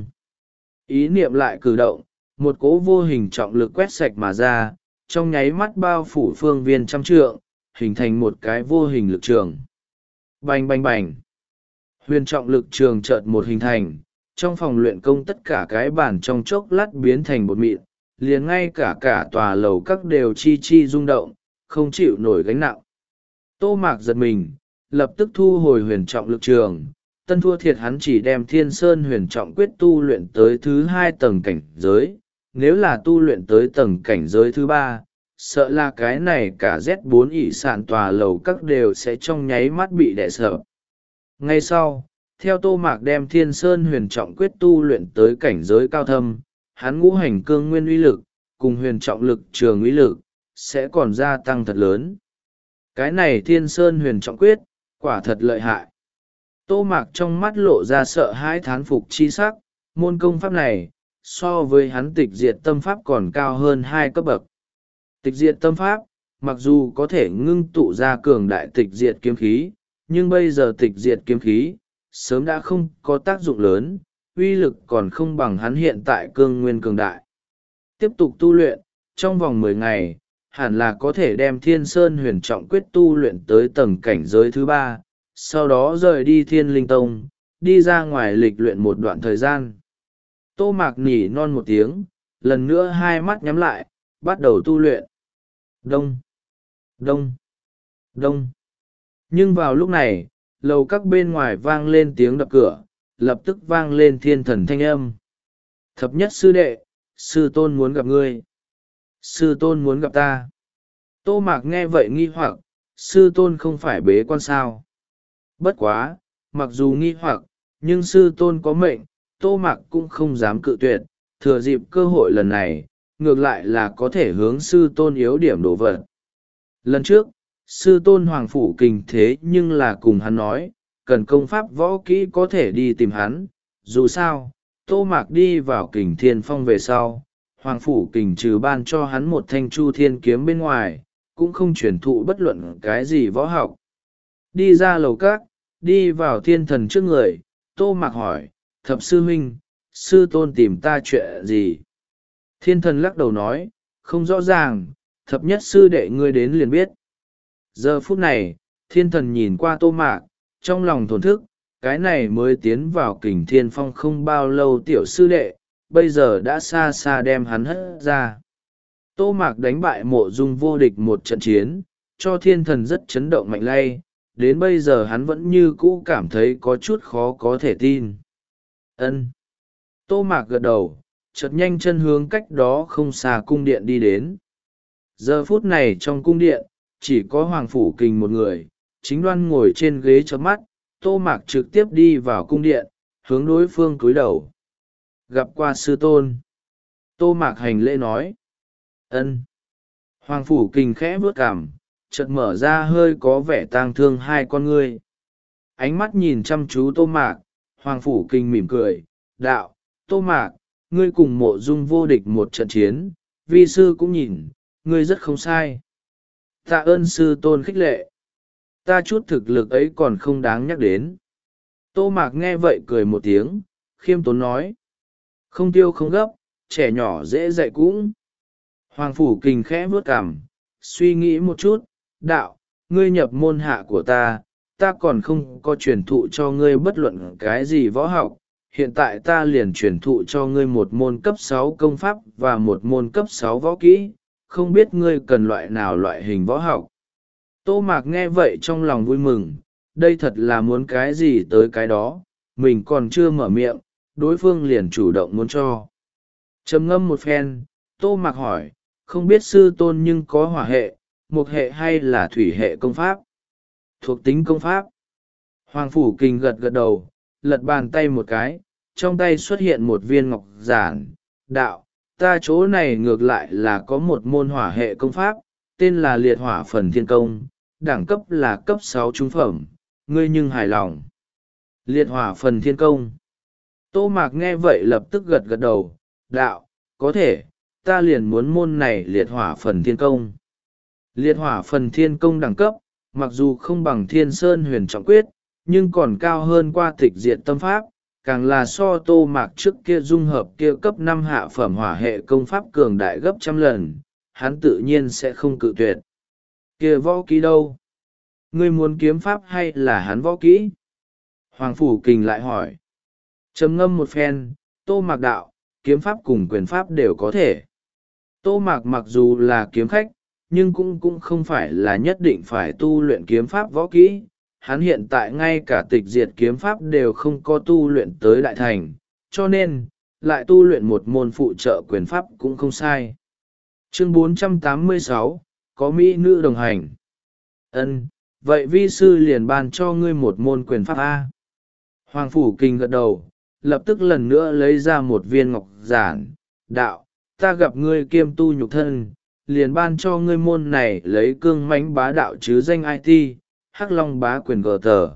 Ý niệm lại cử động, một cỗ vô hình trọng lực quét sạch mà ra, trong nháy mắt bao phủ phương viên trăm trượng, hình thành một cái vô hình lực trường. Bành bành bành. Huyền trọng lực trường chợt một hình thành, trong phòng luyện công tất cả cái bàn trong chốc lát biến thành bột mịn, liền ngay cả cả tòa lầu các đều chi chi rung động, không chịu nổi gánh nặng. Tô Mạc giật mình, lập tức thu hồi huyền trọng lực trường, tân thua thiệt hắn chỉ đem Thiên Sơn Huyền Trọng Quyết tu luyện tới thứ hai tầng cảnh giới, nếu là tu luyện tới tầng cảnh giới thứ ba, sợ là cái này cả Z bốn ỷ sạn tòa lầu các đều sẽ trong nháy mắt bị đè sợ. Ngay sau, theo Tô Mạc đem Thiên Sơn Huyền Trọng Quyết tu luyện tới cảnh giới cao thâm, hắn ngũ hành cương nguyên uy lực, cùng huyền trọng lực trường uy lực, sẽ còn gia tăng thật lớn. Cái này Thiên Sơn Huyền Trọng Quyết, quả thật lợi hại. Tô Mạc trong mắt lộ ra sợ hãi thán phục chi sắc, môn công pháp này, so với hắn tịch diệt tâm pháp còn cao hơn hai cấp bậc. Tịch diệt tâm pháp, mặc dù có thể ngưng tụ ra cường đại tịch diệt kiếm khí, nhưng bây giờ tịch diệt kiếm khí, sớm đã không có tác dụng lớn, uy lực còn không bằng hắn hiện tại cương nguyên cường đại. Tiếp tục tu luyện, trong vòng mười ngày, hẳn là có thể đem Thiên Sơn Huyền Trọng Quyết tu luyện tới tầng cảnh giới thứ ba, sau đó rời đi Thiên Linh Tông, đi ra ngoài lịch luyện một đoạn thời gian. Tô Mạc nỉ non một tiếng, lần nữa hai mắt nhắm lại, bắt đầu tu luyện. Đông, đông, đông. Nhưng vào lúc này, lầu các bên ngoài vang lên tiếng đập cửa, lập tức vang lên thiên thần thanh âm. Thập nhất sư đệ, sư tôn muốn gặp ngươi. Sư tôn muốn gặp ta. Tô Mạc nghe vậy nghi hoặc, sư tôn không phải bế quan sao. Bất quá, mặc dù nghi hoặc, nhưng sư tôn có mệnh, Tô Mạc cũng không dám cự tuyệt, thừa dịp cơ hội lần này, ngược lại là có thể hướng sư tôn yếu điểm đổ vật. Lần trước, sư tôn Hoàng Phủ Kình thế nhưng là cùng hắn nói, cần công pháp võ kỹ có thể đi tìm hắn, dù sao, Tô Mạc đi vào Kình Thiên Phong về sau, Hoàng Phủ Kình trừ ban cho hắn một thanh chu thiên kiếm bên ngoài, cũng không truyền thụ bất luận cái gì võ học. Đi ra lầu các, đi vào thiên thần trước người, Tô Mạc hỏi, thập sư huynh, sư tôn tìm ta chuyện gì? Thiên thần lắc đầu nói, không rõ ràng, thập nhất sư đệ ngươi đến liền biết. Giờ phút này, thiên thần nhìn qua Tô Mạc, trong lòng thổn thức, cái này mới tiến vào Kình Thiên Phong không bao lâu tiểu sư đệ, bây giờ đã xa xa đem hắn hất ra. Tô Mạc đánh bại Mộ Dung vô địch một trận chiến, cho thiên thần rất chấn động mạnh lay, đến bây giờ hắn vẫn như cũ cảm thấy có chút khó có thể tin. Ân. Tô Mạc gật đầu, chợt nhanh chân hướng cách đó không xa cung điện đi đến. Giờ phút này trong cung điện, chỉ có Hoàng Phủ Kình một người, chính đoan ngồi trên ghế chớp mắt, Tô Mạc trực tiếp đi vào cung điện, hướng đối phương cúi đầu. Gặp qua sư tôn. Tô Mạc hành lễ nói. Ân. Hoàng Phủ Kình khẽ bước cằm, chợt mở ra hơi có vẻ tang thương hai con ngươi. Ánh mắt nhìn chăm chú Tô Mạc, Hoàng Phủ Kình mỉm cười, đạo, Tô Mạc, ngươi cùng Mộ Dung vô địch một trận chiến, vi sư cũng nhìn, ngươi rất không sai. Tạ ơn sư tôn khích lệ. Ta chút thực lực ấy còn không đáng nhắc đến. Tô Mạc nghe vậy cười một tiếng, khiêm tốn nói. Không tiêu không gấp, trẻ nhỏ dễ dạy cũng. Hoàng Phủ Kình khẽ vuốt cằm, suy nghĩ một chút, đạo, ngươi nhập môn hạ của ta, ta còn không có truyền thụ cho ngươi bất luận cái gì võ học. Hiện tại ta liền truyền thụ cho ngươi một môn cấp sáu công pháp và một môn cấp sáu võ kỹ, không biết ngươi cần loại nào loại hình võ học. Tô Mạc nghe vậy trong lòng vui mừng, đây thật là muốn cái gì tới cái đó, mình còn chưa mở miệng, đối phương liền chủ động muốn cho. Trầm ngâm một phen, Tô Mạc hỏi, không biết sư tôn nhưng có hỏa hệ, mộc hệ hay là thủy hệ công pháp? Thuộc tính công pháp. Hoàng Phủ Kình gật gật đầu, lật bàn tay một cái, trong tay xuất hiện một viên ngọc giản, đạo, ta chỗ này ngược lại là có một môn hỏa hệ công pháp, tên là liệt hỏa phần thiên công, đẳng cấp là cấp sáu trung phẩm, ngươi nhưng hài lòng. Liệt hỏa phần thiên công. Tô Mạc nghe vậy lập tức gật gật đầu, đạo, có thể, ta liền muốn môn này liệt hỏa phần thiên công. Liệt hỏa phần thiên công đẳng cấp, mặc dù không bằng thiên sơn huyền trọng quyết, nhưng còn cao hơn qua tịch diệt tâm pháp, càng là so Tô Mạc trước kia dung hợp kia cấp năm hạ phẩm hỏa hệ công pháp cường đại gấp trăm lần, hắn tự nhiên sẽ không cự tuyệt. Kia võ kỹ đâu? Ngươi muốn kiếm pháp hay là hắn võ kỹ? Hoàng Phủ Kình lại hỏi. Trầm ngâm một phen, Tô Mạc đạo, kiếm pháp cùng quyền pháp đều có thể. Tô Mạc mặc dù là kiếm khách, nhưng cũng cũng không phải là nhất định phải tu luyện kiếm pháp võ kỹ. Hắn hiện tại ngay cả tịch diệt kiếm pháp đều không có tu luyện tới đại thành, cho nên, lại tu luyện một môn phụ trợ quyền pháp cũng không sai. Chương bốn trăm tám mươi sáu, có mỹ nữ đồng hành. Ân, vậy vi sư liền ban cho ngươi một môn quyền pháp A. Hoàng Phủ Kình gật đầu, lập tức lần nữa lấy ra một viên ngọc giản, đạo, ta gặp ngươi kiêm tu nhục thân, liền ban cho ngươi môn này lấy cương mãnh bá đạo chứ danh i tê, Hắc Long bá quyền gờ tờ.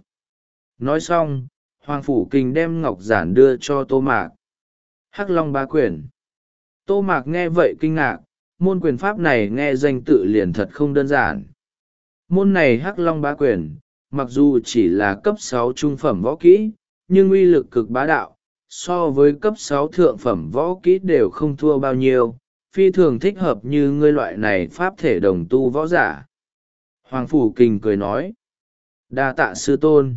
Nói xong, Hoàng Phủ Kình đem ngọc giản đưa cho Tô Mạc. Hắc Long bá quyền. Tô Mạc nghe vậy kinh ngạc, môn quyền pháp này nghe danh tự liền thật không đơn giản. Môn này Hắc Long bá quyền, mặc dù chỉ là cấp sáu trung phẩm võ kỹ, nhưng uy lực cực bá đạo, so với cấp sáu thượng phẩm võ kỹ đều không thua bao nhiêu, phi thường thích hợp như ngươi loại này pháp thể đồng tu võ giả. Hoàng Phủ Kình cười nói, đa tạ sư tôn.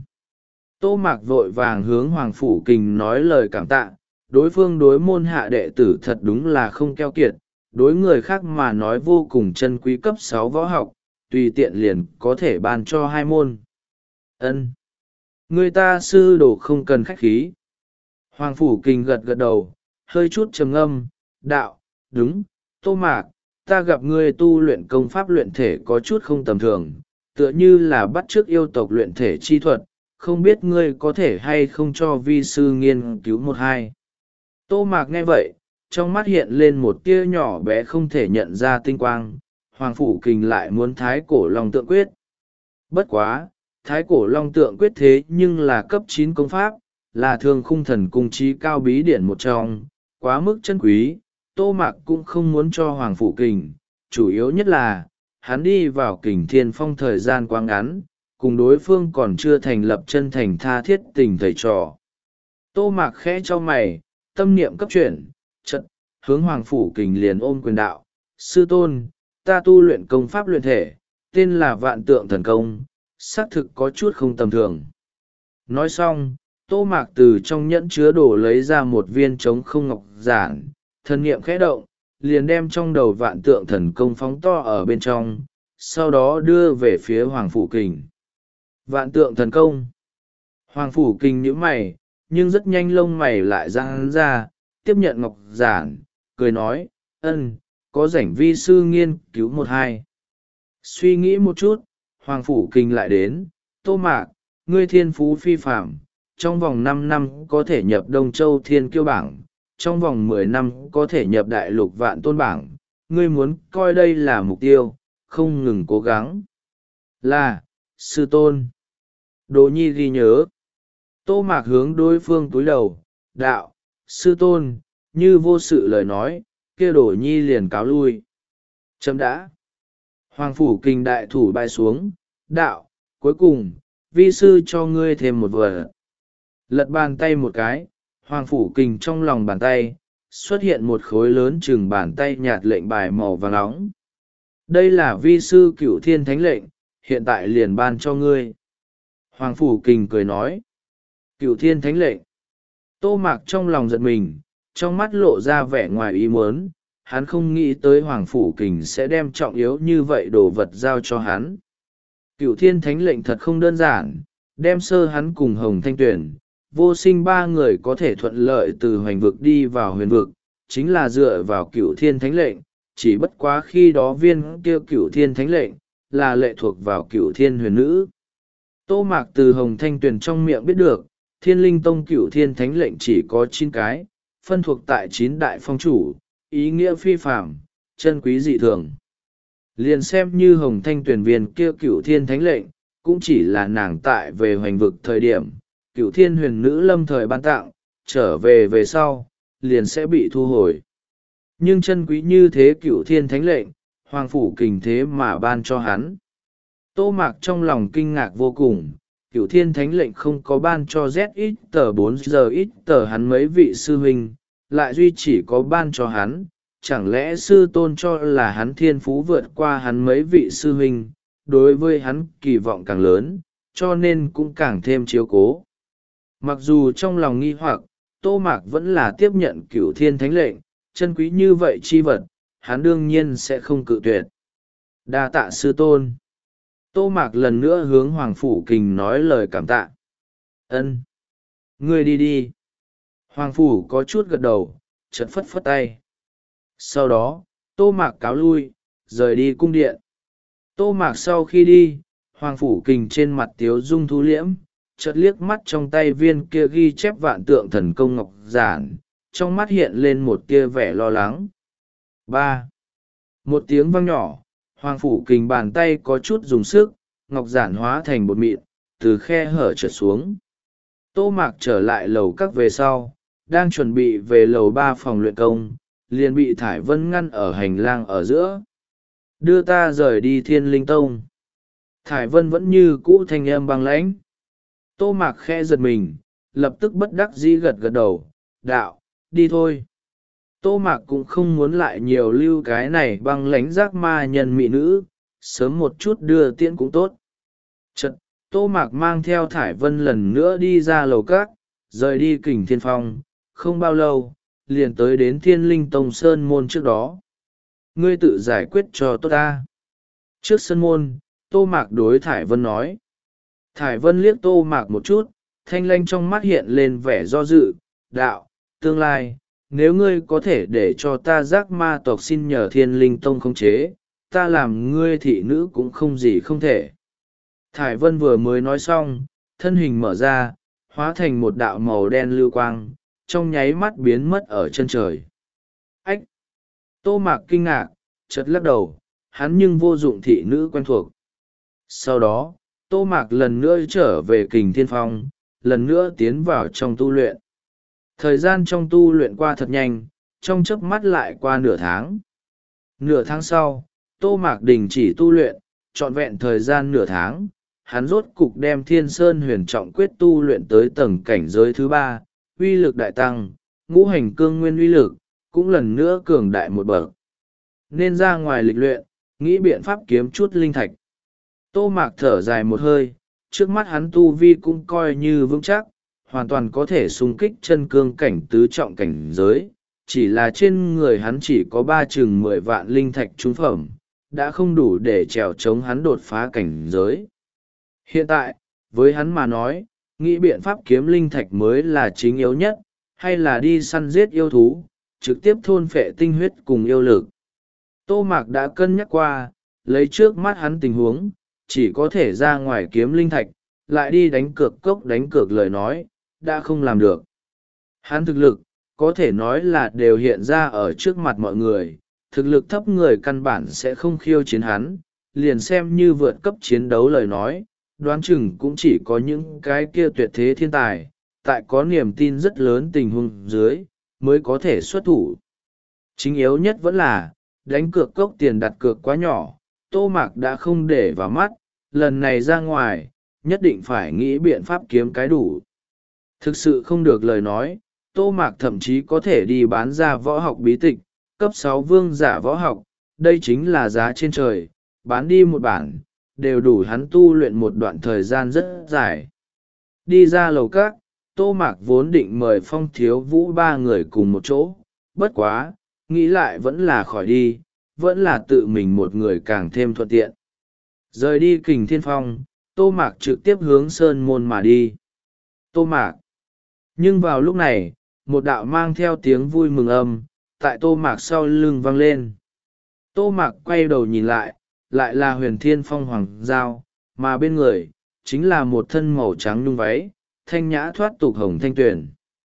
Tô Mạc vội vàng hướng Hoàng Phủ Kình nói lời cảm tạ, đối phương đối môn hạ đệ tử thật đúng là không keo kiệt, đối người khác mà nói vô cùng chân quý cấp sáu võ học, tùy tiện liền có thể ban cho hai môn. Ân, người ta sư đồ không cần khách khí. Hoàng Phủ Kình gật gật đầu, hơi chút trầm ngâm, đạo, đúng, Tô Mạc, ta gặp ngươi tu luyện công pháp luyện thể có chút không tầm thường, tựa như là bắt chước yêu tộc luyện thể chi thuật, không biết ngươi có thể hay không cho vi sư nghiên cứu một hai. Tô Mạc nghe vậy, trong mắt hiện lên một tia nhỏ bé không thể nhận ra tinh quang, Hoàng Phủ Kình lại muốn thái cổ long tượng quyết. Bất quá, thái cổ long tượng quyết thế nhưng là cấp chín công pháp, là thường khung thần cung trí cao bí điển một trong, quá mức chân quý, Tô Mạc cũng không muốn cho Hoàng Phủ Kình, chủ yếu nhất là, hắn đi vào Kình Thiên Phong thời gian quá ngắn, cùng đối phương còn chưa thành lập chân thành tha thiết tình thầy trò. Tô Mạc khẽ cho mày, tâm niệm cấp chuyển, chợt hướng Hoàng Phủ Kình liền ôm quyền đạo, sư tôn, ta tu luyện công pháp luyện thể, tên là Vạn Tượng Thần Công, xác thực có chút không tầm thường. Nói xong, Tô Mạc từ trong nhẫn chứa đồ lấy ra một viên trống không ngọc giản, thần niệm khẽ động, liền đem trong đầu Vạn Tượng Thần Công phóng to ở bên trong, sau đó đưa về phía Hoàng Phủ Kình. Vạn Tượng Thần Công. Hoàng Phủ Kình nhíu mày, nhưng rất nhanh lông mày lại giãn ra, tiếp nhận ngọc giản, cười nói, ân, có rảnh vi sư nghiên cứu một hai. Suy nghĩ một chút, Hoàng Phủ Kình lại đến, Tô Mạc, ngươi thiên phú phi phạm, trong vòng năm năm có thể nhập Đông Châu Thiên Kiêu bảng, trong vòng mười năm có thể nhập Đại Lục Vạn Tôn bảng, ngươi muốn coi đây là mục tiêu, không ngừng cố gắng. Là, sư tôn. Đỗ Nhi ghi nhớ. Tô Mạc hướng đối phương túi đầu, đạo, sư tôn, như vô sự lời nói, kia Đỗ Nhi liền cáo lui. Chấm đã. Hoàng Phủ Kình đại thủ bay xuống, đạo, cuối cùng vi sư cho ngươi thêm một vật. Lật bàn tay một cái, Hoàng Phủ Kình trong lòng bàn tay xuất hiện một khối lớn chừng bàn tay nhạt lệnh bài màu vàng nóng. Đây là vi sư Cửu Thiên Thánh lệnh, hiện tại liền ban cho ngươi. Hoàng Phủ Kình cười nói. Cửu Thiên Thánh lệnh. Tô Mạc trong lòng giật mình, trong mắt lộ ra vẻ ngoài ý muốn, hắn không nghĩ tới Hoàng Phủ Kình sẽ đem trọng yếu như vậy đồ vật giao cho hắn. Cửu Thiên Thánh lệnh thật không đơn giản, đem sơ hắn cùng Hồng Thanh Tuyền, Vô Sinh ba người có thể thuận lợi từ hoành vực đi vào huyền vực, chính là dựa vào Cửu Thiên Thánh lệnh, chỉ bất quá khi đó viên kia Cửu Thiên Thánh lệnh là lệ thuộc vào Cửu Thiên huyền nữ. Tô Mạc từ Hồng Thanh Tuyền trong miệng biết được, Thiên Linh Tông Cửu Thiên Thánh lệnh chỉ có chín cái, phân thuộc tại chín đại phong chủ, ý nghĩa phi phạm, chân quý dị thường. Liền xem như Hồng Thanh Tuyền viên kia Cửu Thiên Thánh lệnh, cũng chỉ là nàng tại về hoành vực thời điểm, Cửu Thiên huyền nữ lâm thời ban tặng, trở về về sau, liền sẽ bị thu hồi. Nhưng chân quý như thế Cửu Thiên Thánh lệnh, Hoàng Phủ Kình thế mà ban cho hắn. Tô Mạc trong lòng kinh ngạc vô cùng, Cửu Thiên Thánh lệnh không có ban cho Z ít tờ bốn giờ ít tờ hắn mấy vị sư huynh, lại duy chỉ có ban cho hắn, chẳng lẽ sư tôn cho là hắn thiên phú vượt qua hắn mấy vị sư huynh, đối với hắn kỳ vọng càng lớn, cho nên cũng càng thêm chiếu cố. Mặc dù trong lòng nghi hoặc, Tô Mạc vẫn là tiếp nhận Cửu Thiên Thánh lệnh, chân quý như vậy chi vật, hắn đương nhiên sẽ không cự tuyệt. Đa tạ sư tôn. Tô Mạc lần nữa hướng Hoàng Phủ Kình nói lời cảm tạ. Ân, ngươi đi đi. Hoàng Phủ có chút gật đầu, chợt phất phất tay. Sau đó, Tô Mạc cáo lui, rời đi cung điện. Tô Mạc sau khi đi, Hoàng Phủ Kình trên mặt tiếu dung thu liễm, chợt liếc mắt trong tay viên kia ghi chép vạn tượng thần công ngọc giản, trong mắt hiện lên một tia vẻ lo lắng. Ba. Một tiếng vang nhỏ, Hoàng Phủ Kình bàn tay có chút dùng sức, ngọc giản hóa thành bột mịn, từ khe hở trượt xuống. Tô Mạc trở lại lầu các về sau, đang chuẩn bị về lầu ba phòng luyện công, liền bị Thải Vân ngăn ở hành lang ở giữa. Đưa ta rời đi Thiên Linh Tông. Thải Vân vẫn như cũ thanh âm băng lãnh. Tô Mạc khẽ giật mình, lập tức bất đắc dĩ gật gật đầu, đạo, đi thôi. Tô Mạc cũng không muốn lại nhiều lưu cái này băng lãnh giác ma nhân mỹ nữ, sớm một chút đưa tiễn cũng tốt. Chật, Tô Mạc mang theo Thải Vân lần nữa đi ra lầu các, rời đi Kình Thiên Phong, không bao lâu, liền tới đến Thiên Linh Tông Sơn Môn trước đó. Ngươi tự giải quyết cho tốt ta. Trước Sơn Môn, Tô Mạc đối Thải Vân nói. Thải Vân liếc Tô Mạc một chút, thanh lanh trong mắt hiện lên vẻ do dự, đạo, tương lai, nếu ngươi có thể để cho ta giác ma tộc xin nhờ Thiên Linh Tông khống chế, ta làm ngươi thị nữ cũng không gì không thể. Thải Vân vừa mới nói xong, thân hình mở ra, hóa thành một đạo màu đen lưu quang, trong nháy mắt biến mất ở chân trời. Ách! Tô Mạc kinh ngạc, chợt lắc đầu, hắn nhưng vô dụng thị nữ quen thuộc. Sau đó, Tô Mạc lần nữa trở về Kình Thiên Phong, lần nữa tiến vào trong tu luyện. Thời gian trong tu luyện qua thật nhanh, trong chớp mắt lại qua nửa tháng. Nửa tháng sau, Tô Mạc đình chỉ tu luyện, trọn vẹn thời gian nửa tháng, hắn rốt cục đem Thiên Sơn Huyền Trọng Quyết tu luyện tới tầng cảnh giới thứ ba, uy lực đại tăng, ngũ hành cương nguyên uy lực, cũng lần nữa cường đại một bậc. Nên ra ngoài lịch luyện, nghĩ biện pháp kiếm chút linh thạch. Tô Mạc thở dài một hơi, trước mắt hắn tu vi cũng coi như vững chắc, hoàn toàn có thể xung kích chân cương cảnh tứ trọng cảnh giới, chỉ là trên người hắn chỉ có ba chừng mười vạn linh thạch trúng phẩm, đã không đủ để trèo chống hắn đột phá cảnh giới. Hiện tại, với hắn mà nói, nghĩ biện pháp kiếm linh thạch mới là chính yếu nhất, hay là đi săn giết yêu thú, trực tiếp thôn phệ tinh huyết cùng yêu lực. Tô Mạc đã cân nhắc qua, lấy trước mắt hắn tình huống, chỉ có thể ra ngoài kiếm linh thạch, lại đi đánh cược cốc đánh cược lời nói, đã không làm được. Hắn thực lực, có thể nói là đều hiện ra ở trước mặt mọi người, thực lực thấp người căn bản sẽ không khiêu chiến hắn, liền xem như vượt cấp chiến đấu lời nói, đoán chừng cũng chỉ có những cái kia tuyệt thế thiên tài, tại có niềm tin rất lớn tình huống dưới, mới có thể xuất thủ. Chính yếu nhất vẫn là, đánh cược cốc tiền đặt cược quá nhỏ, Tô Mạc đã không để vào mắt, lần này ra ngoài nhất định phải nghĩ biện pháp kiếm cái đủ. Thực sự không được lời nói, Tô Mạc thậm chí có thể đi bán ra võ học bí tịch cấp sáu vương giả võ học, đây chính là giá trên trời, bán đi một bản đều đủ hắn tu luyện một đoạn thời gian rất dài. Đi ra lầu cát, Tô Mạc vốn định mời Phong Thiếu Vũ ba người cùng một chỗ, bất quá nghĩ lại vẫn là khỏi đi, vẫn là tự mình một người càng thêm thuận tiện. Rời đi Kình Thiên Phong, Tô Mạc trực tiếp hướng sơn môn mà đi. Tô Mạc. Nhưng vào lúc này, một đạo mang theo tiếng vui mừng âm, tại Tô Mạc sau lưng vang lên. Tô Mạc quay đầu nhìn lại, lại là Huyền Thiên Phong Hoàng Giao, mà bên người, chính là một thân màu trắng nhung váy, thanh nhã thoát tục Hồng Thanh Tuyền.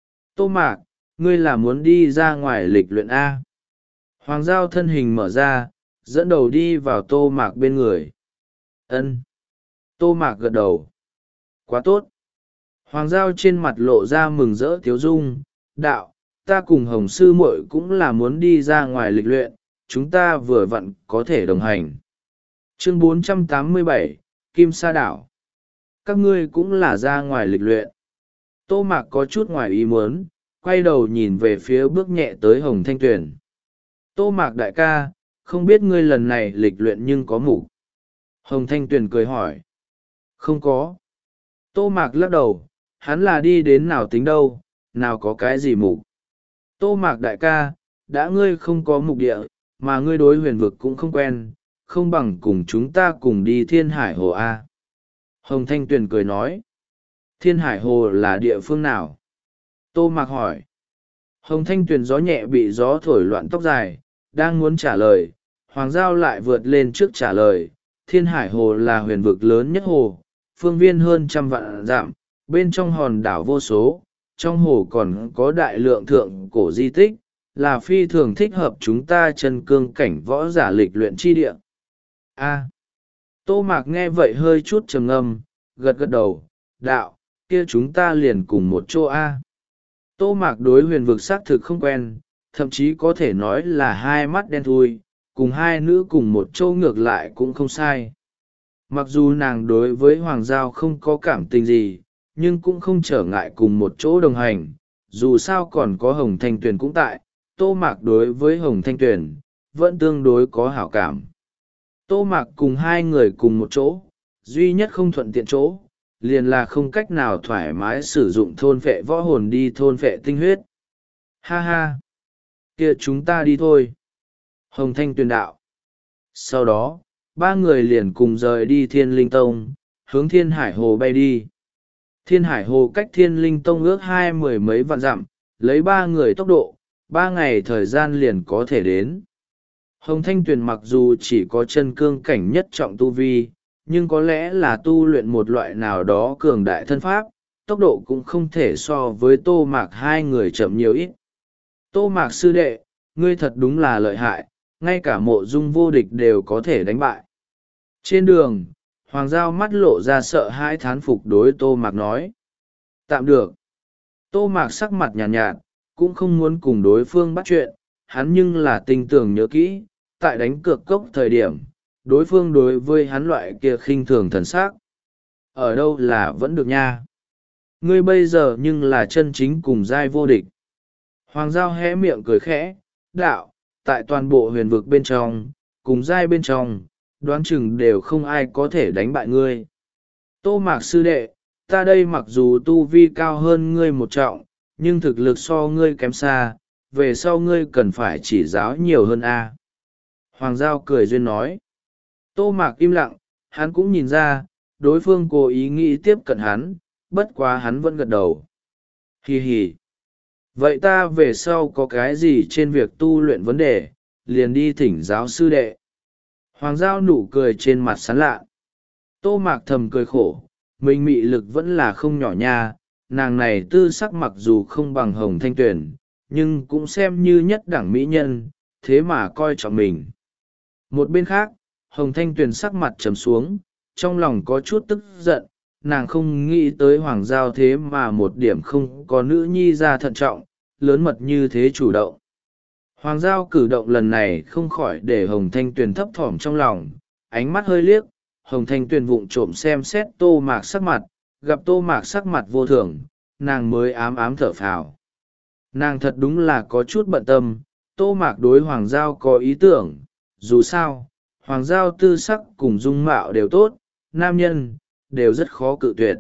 Tô Mạc, ngươi là muốn đi ra ngoài lịch luyện A. Hoàng Giao thân hình mở ra, dẫn đầu đi vào Tô Mạc bên người. Ân. Tô Mạc gật đầu. Quá tốt. Hoàng Giao trên mặt lộ ra mừng rỡ tiếu dung, đạo, ta cùng Hồng Sư muội cũng là muốn đi ra ngoài lịch luyện, chúng ta vừa vặn có thể đồng hành. Chương bốn trăm tám mươi bảy, Kim Sa Đảo. Các ngươi cũng là ra ngoài lịch luyện. Tô Mạc có chút ngoài ý muốn, quay đầu nhìn về phía bước nhẹ tới Hồng Thanh Tuyền. Tô Mạc đại ca, không biết ngươi lần này lịch luyện nhưng có mục. Hồng Thanh Tuyền cười hỏi. Không có. Tô Mạc lắc đầu, hắn là đi đến nào tính đâu, nào có cái gì mục. Tô Mạc đại ca, đã ngươi không có mục địa, mà ngươi đối huyền vực cũng không quen, không bằng cùng chúng ta cùng đi Thiên Hải Hồ A. Hồng Thanh Tuyền cười nói. Thiên Hải Hồ là địa phương nào? Tô Mạc hỏi. Hồng Thanh Tuyền gió nhẹ bị gió thổi loạn tóc dài, đang muốn trả lời, Hoàng Giao lại vượt lên trước trả lời. Thiên Hải Hồ là huyền vực lớn nhất hồ, phương viên hơn trăm vạn dặm, bên trong hòn đảo vô số, trong hồ còn có đại lượng thượng cổ di tích, là phi thường thích hợp chúng ta chân cương cảnh võ giả lịch luyện chi địa. A. Tô Mạc nghe vậy hơi chút trầm ngâm, gật gật đầu, đạo, kia chúng ta liền cùng một chỗ A. Tô Mạc đối huyền vực xác thực không quen, thậm chí có thể nói là hai mắt đen thui, cùng hai nữ cùng một chỗ ngược lại cũng không sai. Mặc dù nàng đối với Hoàng Giao không có cảm tình gì, nhưng cũng không trở ngại cùng một chỗ đồng hành, dù sao còn có Hồng Thanh Tuyền cũng tại, Tô Mạc đối với Hồng Thanh Tuyền vẫn tương đối có hảo cảm. Tô Mạc cùng hai người cùng một chỗ, duy nhất không thuận tiện chỗ, liền là không cách nào thoải mái sử dụng thôn phệ võ hồn đi thôn phệ tinh huyết. Ha ha! Kia chúng ta đi thôi. Hồng Thanh Tuyền đạo. Sau đó, ba người liền cùng rời đi Thiên Linh Tông, hướng Thiên Hải Hồ bay đi. Thiên Hải Hồ cách Thiên Linh Tông ước hai mười mấy vạn dặm, lấy ba người tốc độ, ba ngày thời gian liền có thể đến. Hồng Thanh Tuyền mặc dù chỉ có chân cương cảnh nhất trọng tu vi, nhưng có lẽ là tu luyện một loại nào đó cường đại thân pháp, tốc độ cũng không thể so với Tô Mạc hai người chậm nhiều ít. Tô Mạc sư đệ, ngươi thật đúng là lợi hại, ngay cả Mộ Dung vô địch đều có thể đánh bại. Trên đường, Hoàng Giao mắt lộ ra sợ hãi thán phục đối Tô Mạc nói. Tạm được. Tô Mạc sắc mặt nhàn nhạt, nhạt, cũng không muốn cùng đối phương bắt chuyện, hắn nhưng là tinh tường nhớ kỹ, tại đánh cược cốc thời điểm, đối phương đối với hắn loại kia khinh thường thần sắc. Ở đâu là vẫn được nha. Ngươi bây giờ nhưng là chân chính cùng giai vô địch. Hoàng Giao hé miệng cười khẽ, đạo, tại toàn bộ huyền vực bên trong, cùng giai bên trong, đoán chừng đều không ai có thể đánh bại ngươi. Tô Mạc sư đệ, ta đây mặc dù tu vi cao hơn ngươi một trọng, nhưng thực lực so ngươi kém xa, về sau ngươi cần phải chỉ giáo nhiều hơn a. Hoàng Giao cười duyên nói. Tô Mạc im lặng, hắn cũng nhìn ra, đối phương cố ý nghĩ tiếp cận hắn, bất quá hắn vẫn gật đầu. Hì hì. Vậy ta về sau có cái gì trên việc tu luyện vấn đề, liền đi thỉnh giáo sư đệ. Hoàng Giao nụ cười trên mặt sán lạ. Tô Mạc thầm cười khổ, mình mị lực vẫn là không nhỏ nha, nàng này tư sắc mặc dù không bằng Hồng Thanh Tuyền, nhưng cũng xem như nhất đẳng mỹ nhân, thế mà coi trọng mình. Một bên khác, Hồng Thanh Tuyền sắc mặt trầm xuống, trong lòng có chút tức giận, nàng không nghĩ tới Hoàng Giao thế mà một điểm không có nữ nhi ra thận trọng, lớn mật như thế chủ động. Hoàng Giao cử động lần này không khỏi để Hồng Thanh Tuyền thấp thỏm trong lòng, ánh mắt hơi liếc, Hồng Thanh Tuyền vụng trộm xem xét Tô Mạc sắc mặt, gặp Tô Mạc sắc mặt vô thường, nàng mới ám ám thở phào. Nàng thật đúng là có chút bận tâm, Tô Mạc đối Hoàng Giao có ý tưởng, dù sao, Hoàng Giao tư sắc cùng dung mạo đều tốt, nam nhân, đều rất khó cự tuyệt.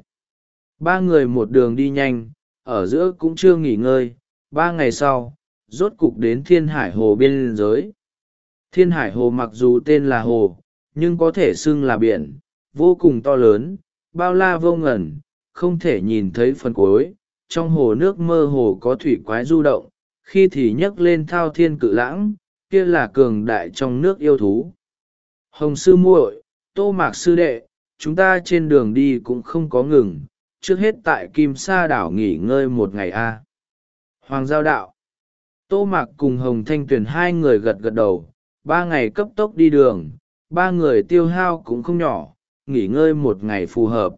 Ba người một đường đi nhanh, ở giữa cũng chưa nghỉ ngơi, ba ngày sau, rốt cục đến Thiên Hải Hồ biên giới. Thiên Hải Hồ mặc dù tên là hồ, nhưng có thể xưng là biển, vô cùng to lớn, bao la vô ngần, không thể nhìn thấy phần cuối. Trong hồ nước mơ hồ có thủy quái du động, khi thì nhấc lên thao thiên cự lãng, kia là cường đại trong nước yêu thú. Hồng sư muội, Tô Mạc sư đệ, chúng ta trên đường đi cũng không có ngừng, trước hết tại Kim Sa đảo nghỉ ngơi một ngày a. Hoàng Giao đạo. Tô Mạc cùng Hồng Thanh Tuyền hai người gật gật đầu, ba ngày cấp tốc đi đường, ba người tiêu hao cũng không nhỏ, nghỉ ngơi một ngày phù hợp.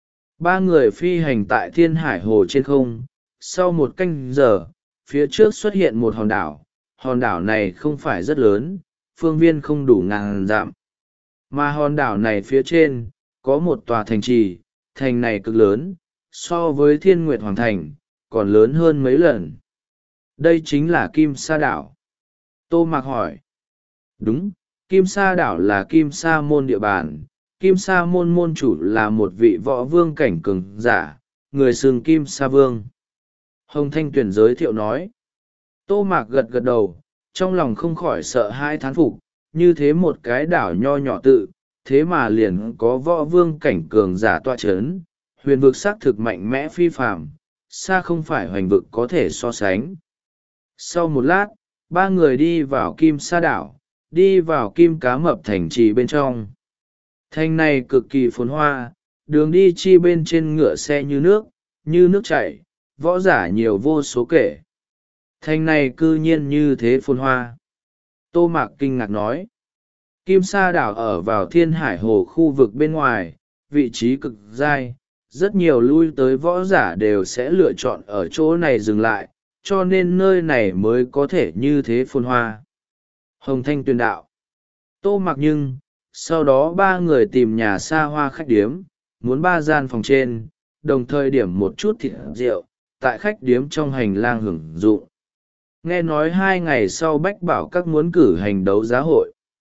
Ba người phi hành tại Thiên Hải Hồ trên không, sau một canh giờ, phía trước xuất hiện một hòn đảo. Hòn đảo này không phải rất lớn, phương viên không đủ ngàn dặm. Mà hòn đảo này phía trên, có một tòa thành trì, thành này cực lớn, so với Thiên Nguyệt Hoàng Thành, còn lớn hơn mấy lần. Đây chính là Kim Sa đảo. Tô Mạc hỏi. Đúng, Kim Sa đảo là Kim Sa môn địa bàn. Kim Sa môn môn chủ là một vị võ vương cảnh cường giả, người xưng Kim Sa vương. Hồng Thanh Tuyền giới thiệu nói. Tô Mạc gật gật đầu, trong lòng không khỏi sợ hãi thán phục, như thế một cái đảo nho nhỏ tự, thế mà liền có võ vương cảnh cường giả tọa chấn, huyền vực xác thực mạnh mẽ phi phàm, xa không phải hoành vực có thể so sánh. Sau một lát, ba người đi vào Kim Sa đảo, đi vào Kim Cá Mập thành trì bên trong. Thành này cực kỳ phồn hoa, đường đi chi bên trên ngựa xe như nước, như nước chảy, võ giả nhiều vô số kể. Thành này cư nhiên như thế phồn hoa. Tô Mạc kinh ngạc nói. Kim Sa đảo ở vào Thiên Hải Hồ khu vực bên ngoài, vị trí cực dai, rất nhiều lui tới võ giả đều sẽ lựa chọn ở chỗ này dừng lại, cho nên nơi này mới có thể như thế phồn hoa. Hồng Thanh Tuyền đạo. Tô Mạc nhưng, sau đó ba người tìm nhà xa hoa khách điếm, muốn ba gian phòng trên, đồng thời điểm một chút thịt rượu, tại khách điếm trong hành lang hưởng dụng. Nghe nói hai ngày sau Bách Bảo các muốn cử hành đấu giá hội.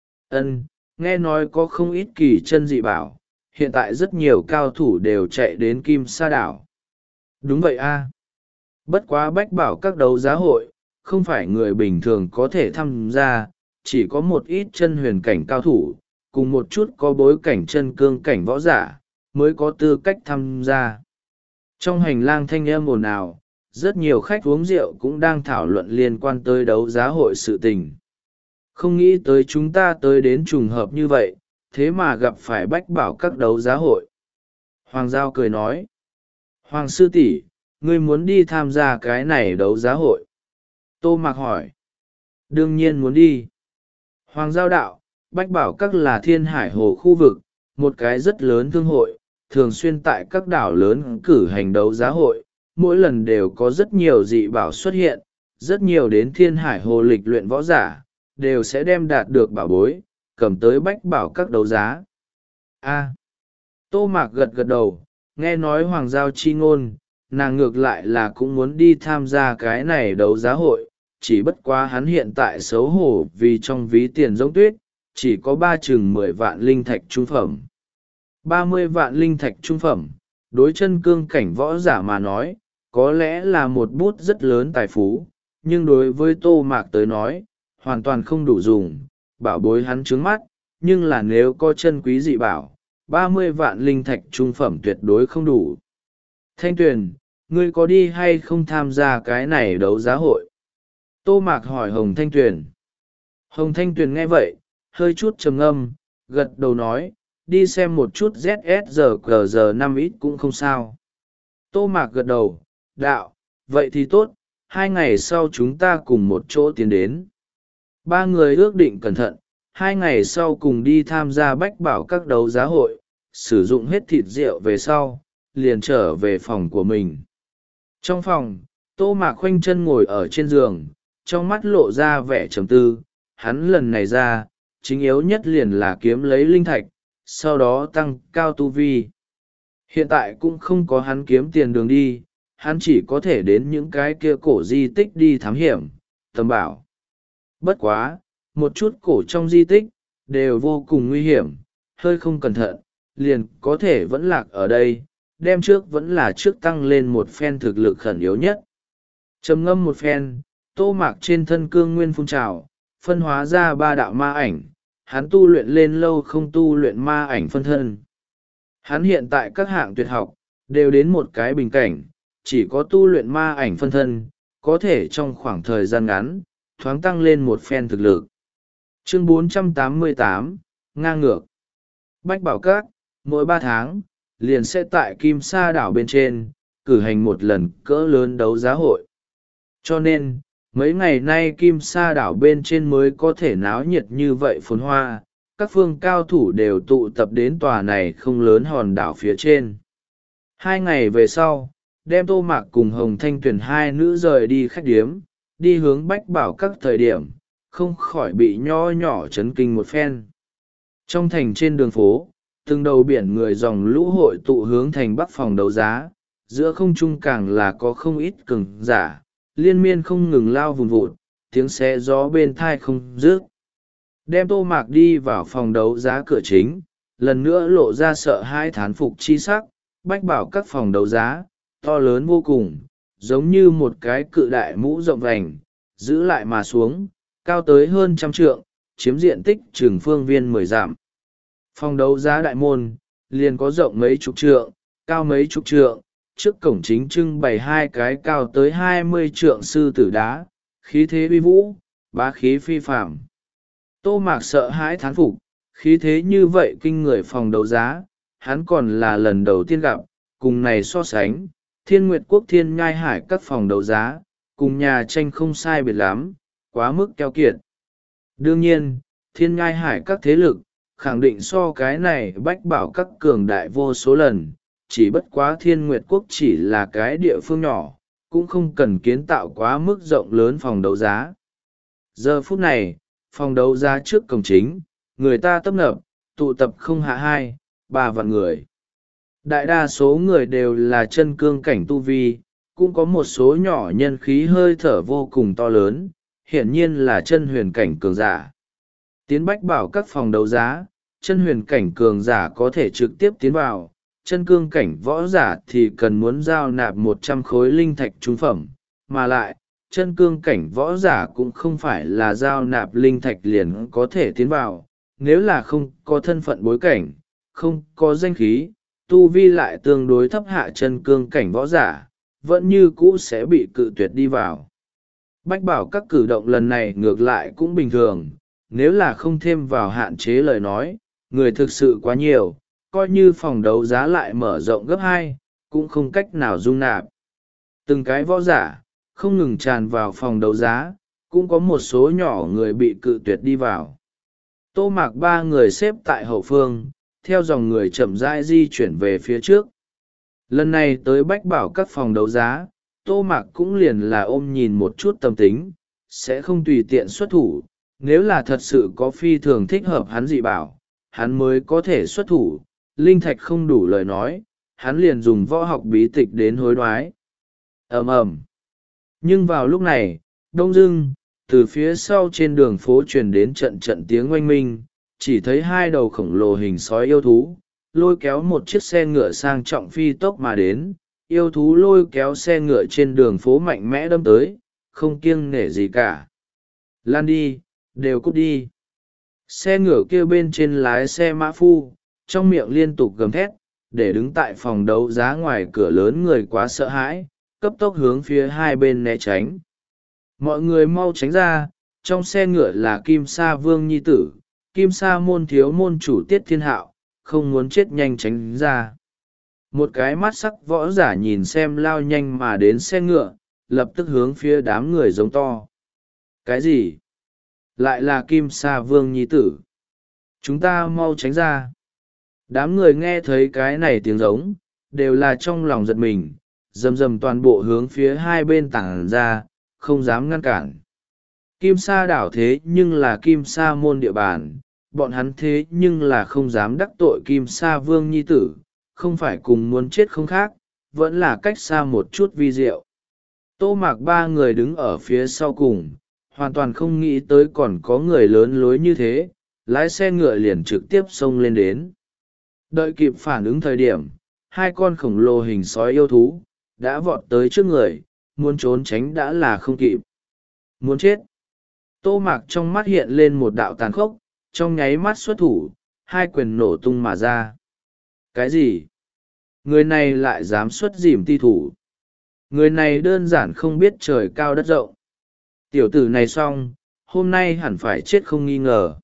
Ân, nghe nói có không ít kỳ chân dị bảo, hiện tại rất nhiều cao thủ đều chạy đến Kim Sa đảo. Đúng vậy a. Bất quá Bách Bảo các đấu giá hội, không phải người bình thường có thể tham gia, chỉ có một ít chân huyền cảnh cao thủ, cùng một chút có bối cảnh chân cương cảnh võ giả, mới có tư cách tham gia. Trong hành lang thanh âm ồn ào, rất nhiều khách uống rượu cũng đang thảo luận liên quan tới đấu giá hội sự tình. Không nghĩ tới chúng ta tới đến trùng hợp như vậy, thế mà gặp phải Bách Bảo các đấu giá hội. Hoàng Giao cười nói. Hoàng sư tỷ, ngươi muốn đi tham gia cái này đấu giá hội? Tô Mạc hỏi. Đương nhiên muốn đi. Hoàng Giao đạo, Bách Bảo các là Thiên Hải Hồ khu vực, một cái rất lớn thương hội, thường xuyên tại các đảo lớn cử hành đấu giá hội, mỗi lần đều có rất nhiều dị bảo xuất hiện, rất nhiều đến Thiên Hải Hồ lịch luyện võ giả, đều sẽ đem đạt được bảo bối, cầm tới Bách Bảo các đấu giá. A. Tô Mạc gật gật đầu, nghe nói Hoàng Giao chi ngôn, nàng ngược lại là cũng muốn đi tham gia cái này đấu giá hội, chỉ bất quá hắn hiện tại xấu hổ vì trong ví tiền giống tuyết, chỉ có ba chừng mười vạn linh thạch trung phẩm. Ba mươi vạn linh thạch trung phẩm, đối chân cương cảnh võ giả mà nói, có lẽ là một bút rất lớn tài phú, nhưng đối với Tô Mạc tới nói, hoàn toàn không đủ dùng, bảo bối hắn trướng mắt, nhưng là nếu có chân quý dị bảo, ba mươi vạn linh thạch trung phẩm tuyệt đối không đủ. Thanh Tuyền, ngươi có đi hay không tham gia cái này đấu giá hội? Tô Mạc hỏi Hồng Thanh Tuyền. Hồng Thanh Tuyền nghe vậy, hơi chút trầm ngâm, gật đầu nói, đi xem một chút Z S giờ cờ giờ năm ít cũng không sao. Tô Mạc gật đầu, đạo, vậy thì tốt, hai ngày sau chúng ta cùng một chỗ tiến đến. Ba người ước định cẩn thận, hai ngày sau cùng đi tham gia Bách Bảo các đấu giá hội, sử dụng hết thịt rượu về sau, liền trở về phòng của mình. Trong phòng, Tô Mạc khoanh chân ngồi ở trên giường, trong mắt lộ ra vẻ trầm tư, hắn lần này ra, chính yếu nhất liền là kiếm lấy linh thạch, sau đó tăng cao tu vi. Hiện tại cũng không có hắn kiếm tiền đường đi, hắn chỉ có thể đến những cái kia cổ di tích đi thám hiểm, tầm bảo. Bất quá, một chút cổ trong di tích, đều vô cùng nguy hiểm, hơi không cẩn thận, liền có thể vẫn lạc ở đây, đem trước vẫn là trước tăng lên một phen thực lực khẩn yếu nhất. Trầm ngâm một phen, Tô Mạc trên thân cương nguyên phun trào, phân hóa ra ba đạo ma ảnh, hắn tu luyện lên lâu không tu luyện ma ảnh phân thân. Hắn hiện tại các hạng tuyệt học, đều đến một cái bình cảnh, chỉ có tu luyện ma ảnh phân thân, có thể trong khoảng thời gian ngắn, thoáng tăng lên một phen thực lực. Chương bốn trăm tám mươi tám, ngang ngược. Bách Bảo Các, mỗi ba tháng, liền sẽ tại Kim Sa đảo bên trên, cử hành một lần cỡ lớn đấu giá hội. Cho nên, mấy ngày nay Kim Sa đảo bên trên mới có thể náo nhiệt như vậy phồn hoa, các phương cao thủ đều tụ tập đến tòa này không lớn hòn đảo phía trên. Hai ngày về sau, đem Tô Mạc cùng Hồng Thanh Tuyền hai nữ rời đi khách điếm, đi hướng Bách Bảo Các thời điểm, không khỏi bị nho nhỏ chấn kinh một phen. Trong thành trên đường phố, từng đầu biển người dòng lũ hội tụ hướng thành bắc phòng đấu giá, giữa không trung càng là có không ít cường giả, liên miên không ngừng lao vùn vụt, tiếng xe gió bên thai không dứt. Đem Tô Mạc đi vào phòng đấu giá cửa chính, lần nữa lộ ra sợ hãi thán phục chi sắc. Bách Bảo Các phòng đấu giá, to lớn vô cùng, giống như một cái cự đại mũ rộng vành, giữ lại mà xuống, cao tới hơn trăm trượng, chiếm diện tích chừng phương viên mười dặm. Phòng đấu giá đại môn, liền có rộng mấy chục trượng, cao mấy chục trượng, trước cổng chính trưng bày hai cái cao tới hai mươi trượng sư tử đá, khí thế uy vũ, bá khí phi phạm. Tô Mạc sợ hãi thán phục, khí thế như vậy kinh người phòng đấu giá, hắn còn là lần đầu tiên gặp, cùng này so sánh, Thiên Nguyệt Quốc Thiên Nhai Hải các phòng đấu giá, cùng nhà tranh không sai biệt lắm, quá mức keo kiệt. Đương nhiên, Thiên Nhai Hải các thế lực, khẳng định so cái này Bách Bảo Các cường đại vô số lần, chỉ bất quá Thiên Nguyệt Quốc chỉ là cái địa phương nhỏ, cũng không cần kiến tạo quá mức rộng lớn phòng đấu giá. Giờ phút này, phòng đấu giá trước cổng chính, người ta tấp nập, tụ tập không hạ hai, ba vạn người. Đại đa số người đều là chân cương cảnh tu vi, cũng có một số nhỏ nhân khí hơi thở vô cùng to lớn, hiển nhiên là chân huyền cảnh cường giả. Tiến Bách Bảo Các phòng đấu giá, chân huyền cảnh cường giả có thể trực tiếp tiến vào, chân cương cảnh võ giả thì cần muốn giao nạp một trăm khối linh thạch trung phẩm, mà lại, chân cương cảnh võ giả cũng không phải là giao nạp linh thạch liền có thể tiến vào, nếu là không có thân phận bối cảnh, không có danh khí, tu vi lại tương đối thấp hạ chân cương cảnh võ giả, vẫn như cũ sẽ bị cự tuyệt đi vào. Bách Bảo Các cử động lần này ngược lại cũng bình thường, nếu là không thêm vào hạn chế lời nói, người thực sự quá nhiều, coi như phòng đấu giá lại mở rộng gấp hai, cũng không cách nào dung nạp. Từng cái võ giả, không ngừng tràn vào phòng đấu giá, cũng có một số nhỏ người bị cự tuyệt đi vào. Tô Mạc ba người xếp tại hậu phương, theo dòng người chậm rãi di chuyển về phía trước. Lần này tới Bách Bảo Các phòng đấu giá, Tô Mạc cũng liền là ôm nhìn một chút tâm tính, sẽ không tùy tiện xuất thủ, nếu là thật sự có phi thường thích hợp hắn dị bảo, hắn mới có thể xuất thủ, linh thạch không đủ lời nói, hắn liền dùng võ học bí tịch đến hối đoái. ầm ầm. Nhưng vào lúc này, đông dưng, từ phía sau trên đường phố truyền đến trận trận tiếng oanh minh, chỉ thấy hai đầu khổng lồ hình sói yêu thú, lôi kéo một chiếc xe ngựa sang trọng phi tốc mà đến, yêu thú lôi kéo xe ngựa trên đường phố mạnh mẽ đâm tới, không kiêng nể gì cả. Lan đi, đều cút đi. Xe ngựa kia bên trên lái xe mã phu, trong miệng liên tục gầm thét, để đứng tại phòng đấu giá ngoài cửa lớn người quá sợ hãi, cấp tốc hướng phía hai bên né tránh. Mọi người mau tránh ra, trong xe ngựa là Kim Sa Vương nhi tử, Kim Sa môn thiếu môn chủ Tiết Thiên Hạo, không muốn chết nhanh tránh ra. Một cái mắt sắc võ giả nhìn xem lao nhanh mà đến xe ngựa, lập tức hướng phía đám người giống to. Cái gì? Lại là Kim Sa Vương nhi tử. Chúng ta mau tránh ra. Đám người nghe thấy cái này tiếng giống, đều là trong lòng giật mình, rầm rầm toàn bộ hướng phía hai bên tảng ra, không dám ngăn cản. Kim Sa đảo thế nhưng là Kim Sa môn địa bàn, bọn hắn thế nhưng là không dám đắc tội Kim Sa Vương nhi tử, không phải cùng muốn chết không khác, vẫn là cách xa một chút vi diệu. Tô Mạc ba người đứng ở phía sau cùng, hoàn toàn không nghĩ tới còn có người lớn lối như thế, lái xe ngựa liền trực tiếp xông lên đến. Đợi kịp phản ứng thời điểm, hai con khổng lồ hình sói yêu thú đã vọt tới trước người, muốn trốn tránh đã là không kịp. Muốn chết. Tô Mạc trong mắt hiện lên một đạo tàn khốc, trong nháy mắt xuất thủ, hai quyền nổ tung mà ra. Cái gì? Người này lại dám xuất dìm ti thủ. Người này đơn giản không biết trời cao đất rộng. Tiểu tử này xong, hôm nay hẳn phải chết không nghi ngờ.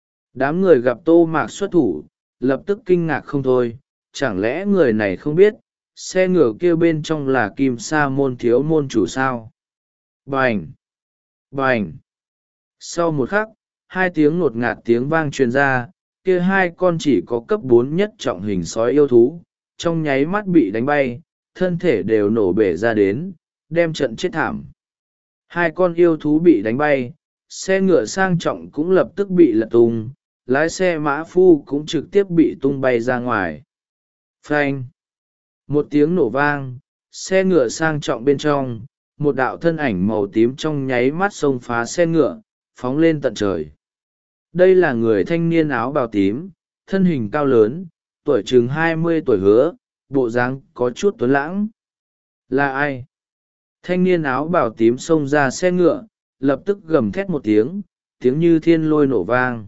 Đám người gặp Tô Mạc xuất thủ, lập tức kinh ngạc không thôi. Chẳng lẽ người này không biết, xe ngựa kia bên trong là Kim Sa môn thiếu môn chủ sao? Bành! Bành! Sau một khắc, hai tiếng ngột ngạt tiếng vang truyền ra, kia hai con chỉ có cấp bốn nhất trọng hình sói yêu thú, trong nháy mắt bị đánh bay, thân thể đều nổ bể ra đến, đem trận chết thảm. Hai con yêu thú bị đánh bay, xe ngựa sang trọng cũng lập tức bị lật tung, lái xe mã phu cũng trực tiếp bị tung bay ra ngoài. Phanh! Một tiếng nổ vang, xe ngựa sang trọng bên trong, một đạo thân ảnh màu tím trong nháy mắt xông phá xe ngựa, phóng lên tận trời. Đây là người thanh niên áo bào tím, thân hình cao lớn, tuổi chừng hai mươi tuổi hứa, bộ dáng có chút tuấn lãng. Là ai? Thanh niên áo bào tím xông ra xe ngựa, lập tức gầm thét một tiếng, tiếng như thiên lôi nổ vang.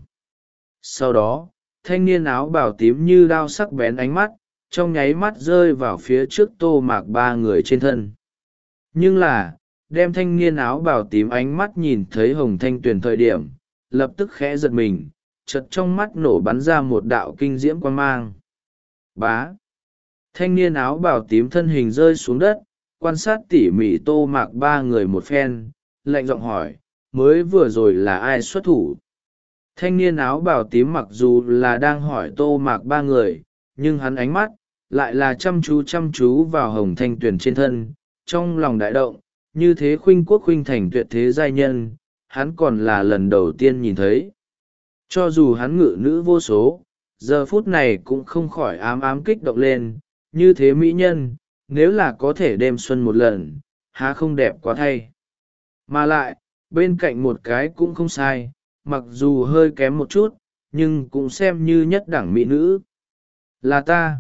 Sau đó, thanh niên áo bào tím như đao sắc bén ánh mắt, trong nháy mắt rơi vào phía trước Tô Mạc ba người trên thân. Nhưng là, đem thanh niên áo bào tím ánh mắt nhìn thấy Hồng Thanh Tuyền thời điểm, lập tức khẽ giật mình, chợt trong mắt nổ bắn ra một đạo kinh diễm quang mang. Bá! Thanh niên áo bào tím thân hình rơi xuống đất, quan sát tỉ mỉ Tô Mạc ba người một phen, lạnh giọng hỏi, mới vừa rồi là ai xuất thủ? Thanh niên áo bào tím mặc dù là đang hỏi Tô Mạc ba người, nhưng hắn ánh mắt lại là chăm chú chăm chú vào Hồng Thanh Tuyền trên thân, trong lòng đại động, như thế khuynh quốc khuynh thành tuyệt thế giai nhân, hắn còn là lần đầu tiên nhìn thấy. Cho dù hắn ngự nữ vô số, giờ phút này cũng không khỏi ám ám kích động lên, như thế mỹ nhân, nếu là có thể đêm xuân một lần, há không đẹp quá thay. Mà lại, bên cạnh một cái cũng không sai, mặc dù hơi kém một chút, nhưng cũng xem như nhất đẳng mỹ nữ. Là ta.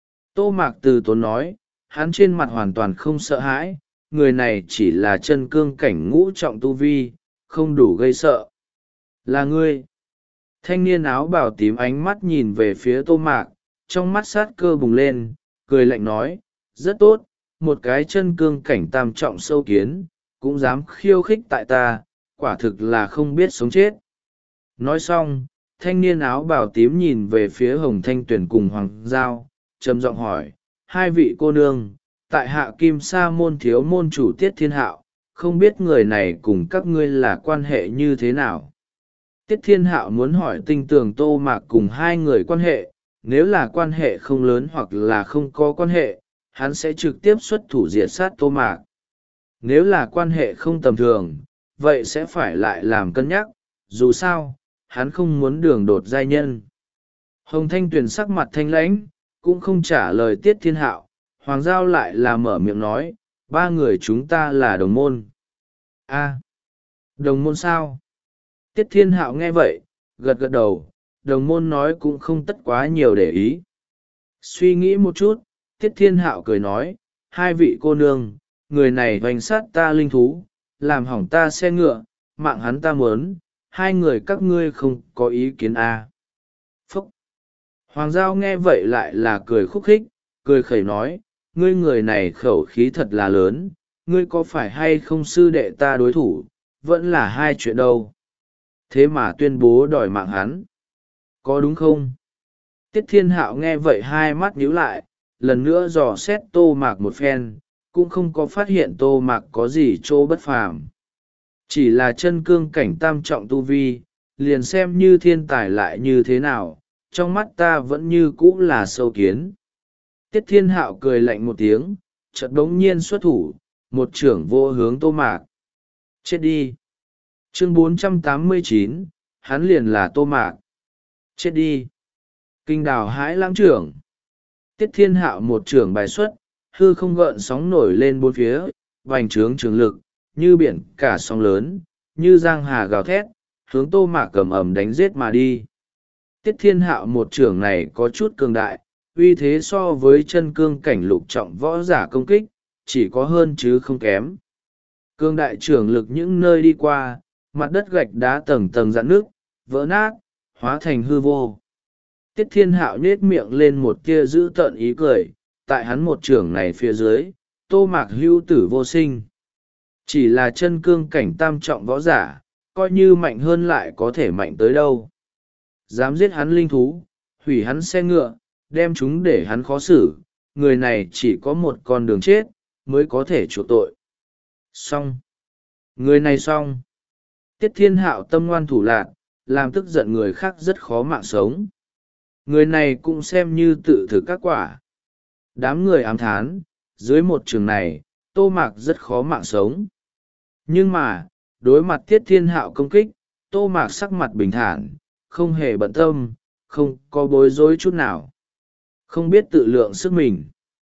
Tô Mạc từ tốn nói, hắn trên mặt hoàn toàn không sợ hãi, người này chỉ là chân cương cảnh ngũ trọng tu vi, không đủ gây sợ. Là ngươi. Thanh niên áo bào tím ánh mắt nhìn về phía Tô Mạc, trong mắt sát cơ bùng lên, cười lạnh nói, rất tốt, một cái chân cương cảnh tam trọng sâu kiến, cũng dám khiêu khích tại ta, quả thực là không biết sống chết. Nói xong, thanh niên áo bào tím nhìn về phía Hồng Thanh Tuyền cùng Hoàng Giao, trầm giọng hỏi, hai vị cô nương, tại hạ Kim Sa môn thiếu môn chủ Tiết Thiên Hạo, không biết người này cùng các ngươi là quan hệ như thế nào? Tiết Thiên Hạo muốn hỏi tinh tường Tô Mạc cùng hai người quan hệ, nếu là quan hệ không lớn hoặc là không có quan hệ, hắn sẽ trực tiếp xuất thủ diệt sát Tô Mạc. Nếu là quan hệ không tầm thường, vậy sẽ phải lại làm cân nhắc, dù sao, hắn không muốn đường đột giai nhân. Hồng Thanh Tuyền sắc mặt thanh lãnh, cũng không trả lời Tiết Thiên Hạo, Hoàng Giao lại là mở miệng nói, ba người chúng ta là đồng môn. A, đồng môn sao? Tiết Thiên Hạo nghe vậy, gật gật đầu, đồng môn nói cũng không tất quá nhiều để ý. Suy nghĩ một chút, Tiết Thiên Hạo cười nói, hai vị cô nương, người này hoành sát ta linh thú, làm hỏng ta xe ngựa, mạng hắn ta muốn, hai người các ngươi không có ý kiến à. Phúc! Hoàng Giao nghe vậy lại là cười khúc khích, cười khẩy nói, ngươi người này khẩu khí thật là lớn, ngươi có phải hay không sư đệ ta đối thủ, vẫn là hai chuyện đâu. Thế mà tuyên bố đòi mạng hắn. Có đúng không? Tiết Thiên Hạo nghe vậy hai mắt nhíu lại, lần nữa dò xét Tô Mạc một phen, cũng không có phát hiện Tô Mạc có gì chỗ bất phàm. Chỉ là chân cương cảnh tam trọng tu vi, liền xem như thiên tài lại như thế nào, trong mắt ta vẫn như cũ là sâu kiến. Tiết Thiên Hạo cười lạnh một tiếng, chợt đống nhiên xuất thủ, một trưởng vô hướng Tô Mạc. Chết đi! Chương bốn trăm tám mươi chín, hắn liền là Tô Mạc. Chết đi! Kinh đào hãi lãng trưởng. Tiết Thiên Hạo một trưởng bài xuất, hư không gợn sóng nổi lên bốn phía, vành trướng trường lực, như biển cả sóng lớn, như giang hà gào thét, hướng Tô Mạc cầm ẩm đánh giết mà đi. Tiết Thiên Hạo một trưởng này có chút cường đại, uy thế so với chân cương cảnh lục trọng võ giả công kích, chỉ có hơn chứ không kém. Cương đại trưởng lực những nơi đi qua, mặt đất gạch đá tầng tầng rạn nước, vỡ nát, hóa thành hư vô. Tiết Thiên Hạo nhếch miệng lên một tia dữ tợn ý cười, tại hắn một trưởng này phía dưới, Tô Mạc hưu tử vô sinh. Chỉ là chân cương cảnh tam trọng võ giả, coi như mạnh hơn lại có thể mạnh tới đâu. Dám giết hắn linh thú, hủy hắn xe ngựa, đem chúng để hắn khó xử, người này chỉ có một con đường chết, mới có thể chuộc tội. Xong. Người này xong. Tiết Thiên Hạo tâm ngoan thủ lạn, làm tức giận người khác rất khó mạng sống. Người này cũng xem như tự thử các quả. Đám người ám thán, dưới một trường này, Tô Mạc rất khó mạng sống. Nhưng mà, đối mặt Tiết Thiên Hạo công kích, Tô Mạc sắc mặt bình thản, không hề bận tâm, không có bối rối chút nào. Không biết tự lượng sức mình.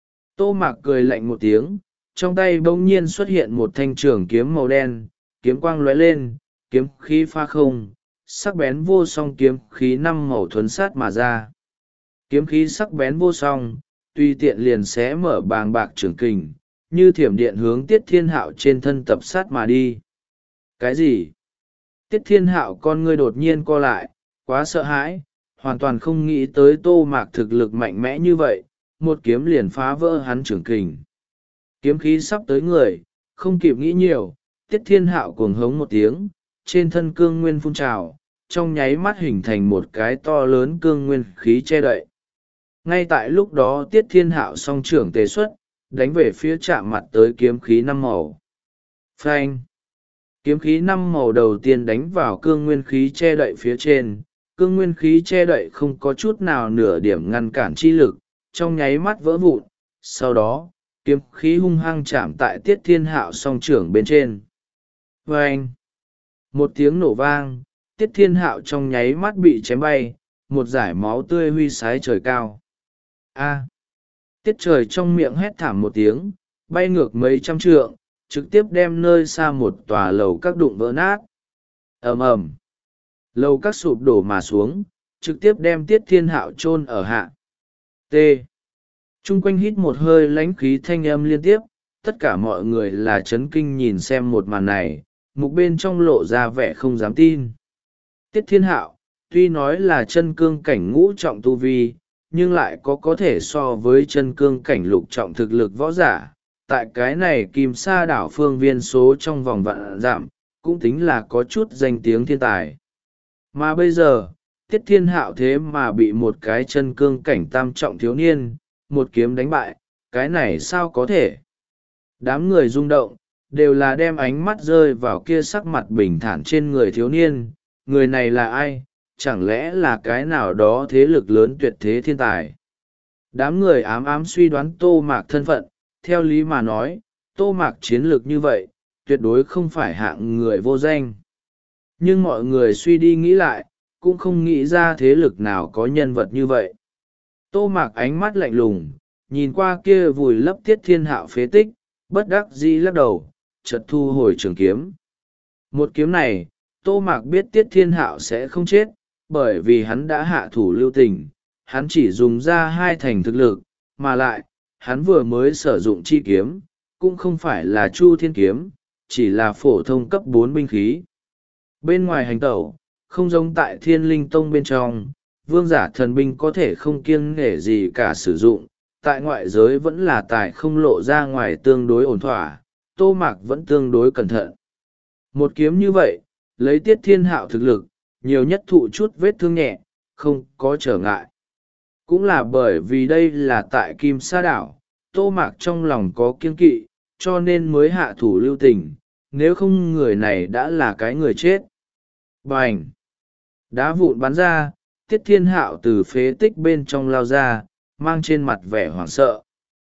Tô Mạc cười lạnh một tiếng, trong tay bỗng nhiên xuất hiện một thanh trường kiếm màu đen, kiếm quang lóe lên, kiếm khí pha không, sắc bén vô song kiếm khí năm màu thuấn sát mà ra. Kiếm khí sắc bén vô song, tuy tiện liền xé mở bàng bạc trường kình, như thiểm điện hướng Tiết Thiên Hạo trên thân tập sát mà đi. Cái gì? Tiết Thiên Hạo con ngươi đột nhiên co lại, quá sợ hãi, hoàn toàn không nghĩ tới Tô Mạc thực lực mạnh mẽ như vậy, một kiếm liền phá vỡ hắn trường kình. Kiếm khí sắp tới người, không kịp nghĩ nhiều, Tiết Thiên Hạo cuồng hống một tiếng, trên thân cương nguyên phun trào, trong nháy mắt hình thành một cái to lớn cương nguyên khí che đậy. Ngay tại lúc đó Tiết Thiên Hạo song trưởng tề xuất, đánh về phía chạm mặt tới kiếm khí năm màu. Phanh! Kiếm khí năm màu đầu tiên đánh vào cương nguyên khí che đậy phía trên, cương nguyên khí che đậy không có chút nào nửa điểm ngăn cản chi lực, trong nháy mắt vỡ vụn. Sau đó, kiếm khí hung hăng chạm tại Tiết Thiên Hạo song trưởng bên trên. Phanh! Một tiếng nổ vang, Tiết Thiên Hạo trong nháy mắt bị chém bay, một dải máu tươi huy sái trời cao. A! Tiết Trời trong miệng hét thảm một tiếng, bay ngược mấy trăm trượng, trực tiếp đem nơi xa một tòa lầu các đụng vỡ nát. Ầm ầm! Lầu các sụp đổ mà xuống, trực tiếp đem Tiết Thiên Hạo chôn ở hạ. T! Trung quanh hít một hơi lãnh khí thanh âm liên tiếp, tất cả mọi người là chấn kinh nhìn xem một màn này, mục bên trong lộ ra vẻ không dám tin. Tiết Thiên Hạo, tuy nói là chân cương cảnh ngũ trọng tu vi, nhưng lại có có thể so với chân cương cảnh lục trọng thực lực võ giả. Tại cái này Kim Sa đảo phương viên số trong vòng vạn dặm, cũng tính là có chút danh tiếng thiên tài. Mà bây giờ, Tiết Thiên Hạo thế mà bị một cái chân cương cảnh tam trọng thiếu niên, một kiếm đánh bại, cái này sao có thể? Đám người rung động, đều là đem ánh mắt rơi vào kia sắc mặt bình thản trên người thiếu niên. Người này là ai? Chẳng lẽ là cái nào đó thế lực lớn tuyệt thế thiên tài? Đám người ám ám suy đoán Tô Mạc thân phận, theo lý mà nói, Tô Mạc chiến lược như vậy, tuyệt đối không phải hạng người vô danh. Nhưng mọi người suy đi nghĩ lại, cũng không nghĩ ra thế lực nào có nhân vật như vậy. Tô Mạc ánh mắt lạnh lùng, nhìn qua kia vùi lấp Tiết Thiên Hạo phế tích, bất đắc dĩ lắc đầu, chợt thu hồi trường kiếm. Một kiếm này, Tô Mạc biết Tiết Thiên Hạo sẽ không chết, bởi vì hắn đã hạ thủ lưu tình, hắn chỉ dùng ra hai thành thực lực, mà lại, hắn vừa mới sử dụng chi kiếm, cũng không phải là Chu Thiên Kiếm, chỉ là phổ thông cấp bốn binh khí. Bên ngoài hành tẩu, không giống tại Thiên Linh Tông bên trong, vương giả thần binh có thể không kiêng nể gì cả sử dụng, tại ngoại giới vẫn là tài không lộ ra ngoài tương đối ổn thỏa, Tô Mạc vẫn tương đối cẩn thận. Một kiếm như vậy, lấy Tiết Thiên Hạo thực lực, nhiều nhất thụ chút vết thương nhẹ, không có trở ngại. Cũng là bởi vì đây là tại Kim Sa đảo, Tô Mạc trong lòng có kiêng kỵ, cho nên mới hạ thủ lưu tình, nếu không người này đã là cái người chết. Bành! Đá vụn bắn ra, Tiết Thiên Hạo từ phế tích bên trong lao ra, mang trên mặt vẻ hoảng sợ.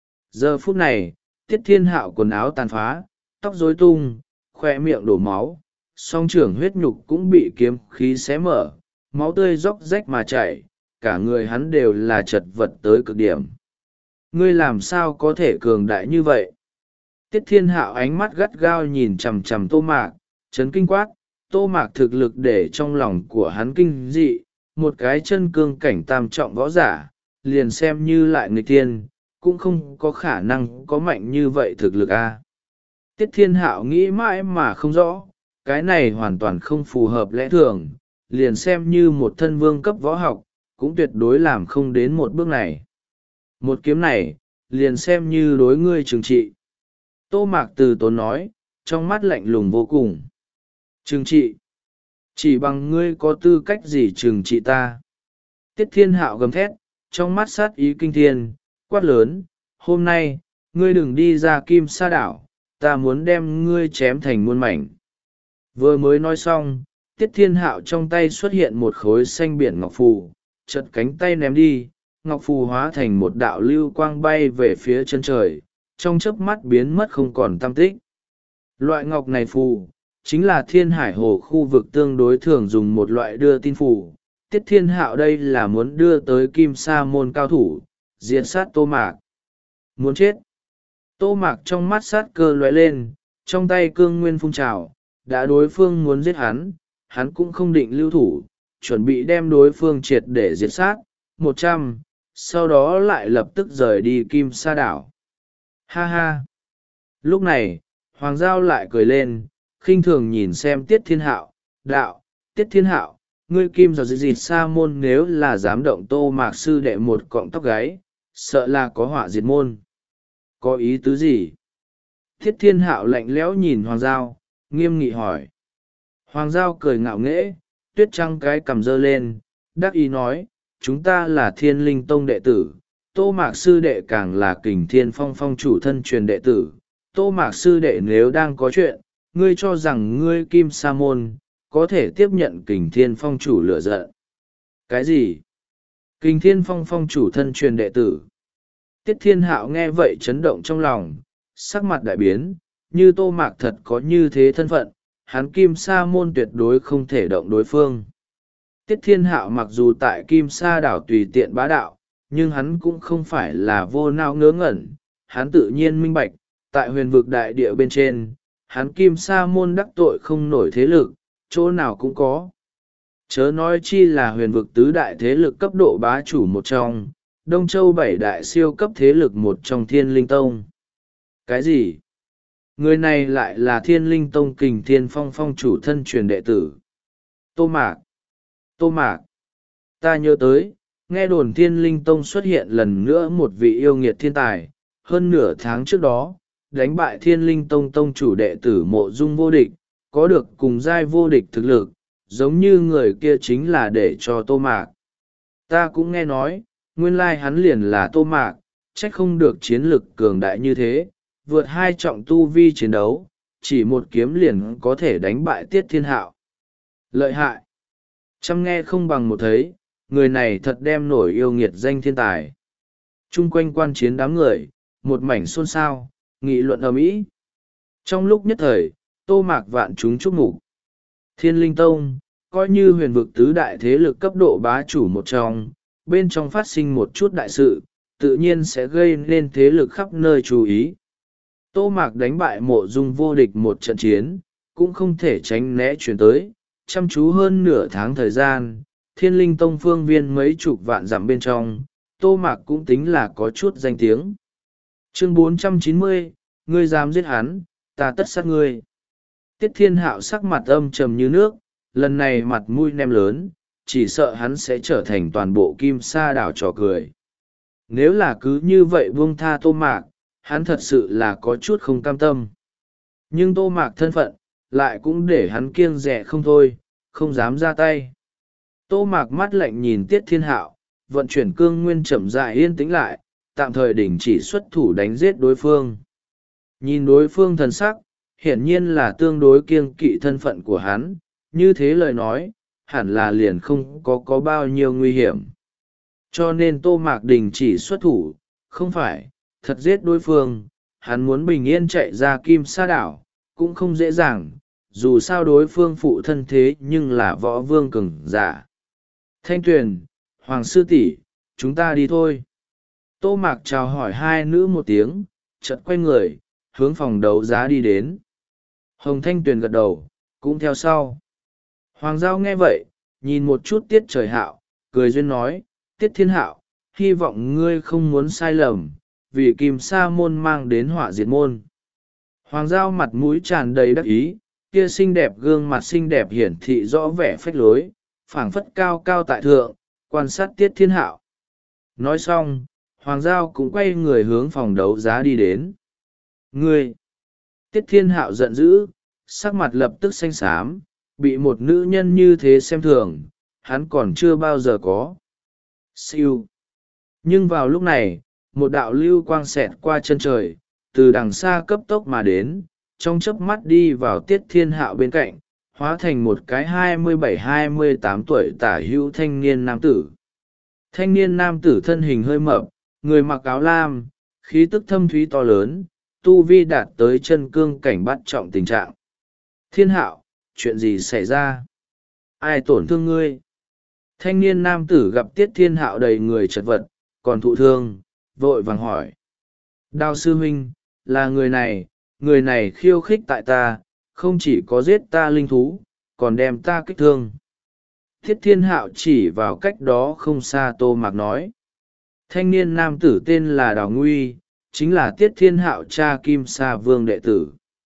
Giờ phút này, Tiết Thiên Hạo quần áo tàn phá, tóc rối tung, khoe miệng đổ máu, song trưởng huyết nhục cũng bị kiếm khí xé mở, máu tươi róc rách mà chảy, cả người hắn đều là chật vật tới cực điểm. Ngươi làm sao có thể cường đại như vậy? Tiết Thiên Hạo ánh mắt gắt gao nhìn chằm chằm Tô Mạc, chấn kinh quát. Tô Mạc thực lực để trong lòng của hắn kinh dị, một cái chân cương cảnh tam trọng võ giả, liền xem như lại nghịch thiên, cũng không có khả năng có mạnh như vậy thực lực a. Tiết Thiên Hạo nghĩ mãi mà không rõ, cái này hoàn toàn không phù hợp lẽ thường, liền xem như một thân vương cấp võ học, cũng tuyệt đối làm không đến một bước này. Một kiếm này, liền xem như đối ngươi trừng trị. Tô Mạc từ tốn nói, trong mắt lạnh lùng vô cùng. Trừng trị? Chỉ bằng ngươi có tư cách gì trừng trị ta? Tiết Thiên Hạo gầm thét, trong mắt sát ý kinh thiên, quát lớn, hôm nay, ngươi đừng đi ra Kim Sa đảo, ta muốn đem ngươi chém thành muôn mảnh. Vừa mới nói xong, Tiết Thiên Hạo trong tay xuất hiện một khối xanh biển ngọc phù, chật cánh tay ném đi, ngọc phù hóa thành một đạo lưu quang bay về phía chân trời, trong chớp mắt biến mất không còn tăm tích. Loại ngọc này phù, chính là Thiên Hải Hồ khu vực tương đối thường dùng một loại đưa tin phù. Tiết Thiên Hạo đây là muốn đưa tới Kim Sa môn cao thủ, diệt sát Tô Mạc. Muốn chết. Tô Mạc trong mắt sát cơ lóe lên, trong tay cương nguyên phun trào, đã đối phương muốn giết hắn, hắn cũng không định lưu thủ, chuẩn bị đem đối phương triệt để diệt sát, một trăm, sau đó lại lập tức rời đi Kim Sa đảo. Ha ha! Lúc này, Hoàng Giao lại cười lên, khinh thường nhìn xem Tiết Thiên Hạo, đạo, Tiết Thiên Hạo, ngươi Kim giật dịt sa môn nếu là dám động Tô Mạc sư đệ một cọng tóc gáy, sợ là có họa diệt môn. Có ý tứ gì? Tiết Thiên Hạo lạnh lẽo nhìn Hoàng Giao, nghiêm nghị hỏi. Hoàng Giao cười ngạo nghễ, tuyết trăng cái cầm dơ lên, đắc ý nói, chúng ta là Thiên Linh Tông đệ tử, Tô Mạc sư đệ càng là Kình Thiên Phong phong chủ thân truyền đệ tử. Tô Mạc sư đệ nếu đang có chuyện, ngươi cho rằng ngươi Kim Sa môn có thể tiếp nhận Kình Thiên Phong chủ lựa giận. Cái gì? Kình Thiên Phong phong chủ thân truyền đệ tử? Tiết Thiên Hạo nghe vậy chấn động trong lòng, sắc mặt đại biến, như Tô Mạc thật có như thế thân phận, hắn Kim Sa môn tuyệt đối không thể động đối phương. Tiết Thiên Hạo mặc dù tại Kim Sa đảo tùy tiện bá đạo, nhưng hắn cũng không phải là vô nao ngớ ngẩn, hắn tự nhiên minh bạch, tại huyền vực đại địa bên trên, hắn Kim Sa môn đắc tội không nổi thế lực, chỗ nào cũng có. Chớ nói chi là huyền vực tứ đại thế lực cấp độ bá chủ một trong, Đông Châu bảy đại siêu cấp thế lực một trong Thiên Linh Tông. Cái gì? Người này lại là Thiên Linh Tông Kình Thiên Phong phong chủ thân truyền đệ tử. Tô Mạc. Tô Mạc. Ta nhớ tới, nghe đồn Thiên Linh Tông xuất hiện lần nữa một vị yêu nghiệt thiên tài, hơn nửa tháng trước đó, đánh bại Thiên Linh Tông tông chủ đệ tử Mộ Dung vô địch, có được cùng giai vô địch thực lực, giống như người kia chính là để cho Tô Mạc. Ta cũng nghe nói, nguyên lai hắn liền là Tô Mạc, trách không được chiến lực cường đại như thế, vượt hai trọng tu vi chiến đấu, chỉ một kiếm liền có thể đánh bại Tiết Thiên Hạo. Lợi hại! Chăm nghe không bằng một thấy, người này thật đem nổi yêu nghiệt danh thiên tài. Trung quanh quan chiến đám người, một mảnh xôn xao, nghị luận ầm ĩ. Trong lúc nhất thời, Tô Mạc vạn chúng chúc mục. Thiên Linh Tông, coi như huyền vực tứ đại thế lực cấp độ bá chủ một trong, bên trong phát sinh một chút đại sự, tự nhiên sẽ gây nên thế lực khắp nơi chú ý. Tô Mạc đánh bại Mộ Dung vô địch một trận chiến, cũng không thể tránh né chuyển tới, chăm chú hơn nửa tháng thời gian, Thiên Linh Tông phương viên mấy chục vạn dặm bên trong, Tô Mạc cũng tính là có chút danh tiếng. Chương bốn trăm chín mươi, ngươi dám giết hắn, ta tất sát ngươi. Tiết Thiên Hạo sắc mặt âm trầm như nước, lần này mặt mũi nem lớn, chỉ sợ hắn sẽ trở thành toàn bộ Kim Sa đảo trò cười. Nếu là cứ như vậy buông tha Tô Mạc, hắn thật sự là có chút không cam tâm. Nhưng Tô Mạc thân phận, lại cũng để hắn kiêng dè không thôi, không dám ra tay. Tô Mạc mắt lạnh nhìn Tiết Thiên Hạo, vận chuyển cương nguyên chậm rãi yên tĩnh lại, tạm thời đình chỉ xuất thủ đánh giết đối phương. Nhìn đối phương thần sắc, hiển nhiên là tương đối kiêng kỵ thân phận của hắn, như thế lời nói, hẳn là liền không có có bao nhiêu nguy hiểm. Cho nên Tô Mạc đình chỉ xuất thủ, không phải, thật giết đối phương, hắn muốn bình yên chạy ra Kim Sa đảo, cũng không dễ dàng, dù sao đối phương phụ thân thế nhưng là võ vương cường giả. Thanh Tuyền, Hoàng sư tỷ, chúng ta đi thôi. Tô Mạc chào hỏi hai nữ một tiếng, chợt quay người, hướng phòng đấu giá đi đến. Hồng Thanh Tuyền gật đầu, cũng theo sau. Hoàng Giao nghe vậy, nhìn một chút Tiết Trời Hạo, cười duyên nói, Tiết Thiên Hạo, hy vọng ngươi không muốn sai lầm, vì Kim Sa môn mang đến họa diệt môn. Hoàng Giao mặt mũi tràn đầy đắc ý, kia xinh đẹp gương mặt xinh đẹp hiển thị rõ vẻ phách lối, phảng phất cao cao tại thượng, quan sát Tiết Thiên Hạo. Nói xong, Hoàng Giao cũng quay người hướng phòng đấu giá đi đến. Ngươi! Tiết Thiên Hạo giận dữ, sắc mặt lập tức xanh xám, bị một nữ nhân như thế xem thường, hắn còn chưa bao giờ có. Siêu! Nhưng vào lúc này, một đạo lưu quang xẹt qua chân trời, từ đằng xa cấp tốc mà đến, trong chớp mắt đi vào Tiết Thiên Hạo bên cạnh, hóa thành một cái hai mươi bảy hai mươi tám tuổi tả hữu thanh niên nam tử. Thanh niên nam tử thân hình hơi mập, người mặc áo lam, khí tức thâm thúy to lớn, tu vi đạt tới chân cương cảnh bắt trọng tình trạng. Thiên Hạo, chuyện gì xảy ra? Ai tổn thương ngươi? Thanh niên nam tử gặp Tiết Thiên Hạo đầy người chật vật, còn thụ thương, vội vàng hỏi. Đao sư huynh, là người này, người này khiêu khích tại ta, không chỉ có giết ta linh thú, còn đem ta kích thương. Tiết Thiên Hạo chỉ vào cách đó không xa Tô Mạc nói. Thanh niên nam tử tên là Đào Nguy, chính là Tiết Thiên Hạo cha Kim Sa Vương đệ tử.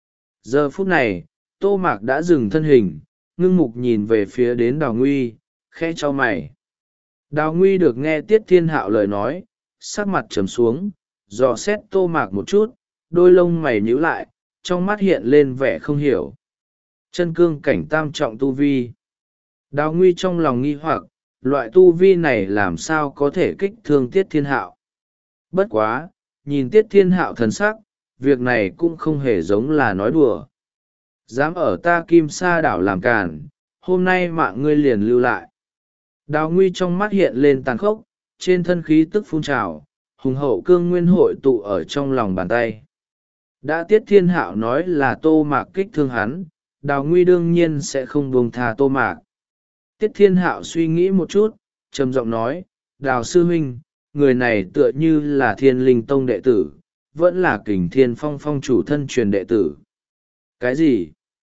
Giờ phút này, Tô Mạc đã dừng thân hình, ngưng mục nhìn về phía đến Đào Nguy, khẽ cho mày. Đào Nguy được nghe Tiết Thiên Hạo lời nói, sắc mặt trầm xuống, dò xét Tô Mạc một chút, đôi lông mày nhíu lại, trong mắt hiện lên vẻ không hiểu. Chân cương cảnh tam trọng tu vi. Đào Nguy trong lòng nghi hoặc, loại tu vi này làm sao có thể kích thương Tiết Thiên Hạo. Bất quá, nhìn Tiết Thiên Hạo thần sắc, việc này cũng không hề giống là nói đùa. Dám ở ta Kim Sa đảo làm càn, hôm nay mạng ngươi liền lưu lại. Đào Nguy trong mắt hiện lên tàn khốc, trên thân khí tức phun trào, hùng hậu cương nguyên hội tụ ở trong lòng bàn tay. Đã Tiết Thiên Hạo nói là Tô Mạc kích thương hắn, Đào Nguy đương nhiên sẽ không buông tha Tô Mạc. Tiết Thiên Hạo suy nghĩ một chút, trầm giọng nói, Đào sư huynh, người này tựa như là Thiên Linh Tông đệ tử, vẫn là Kình Thiên Phong phong chủ thân truyền đệ tử. Cái gì?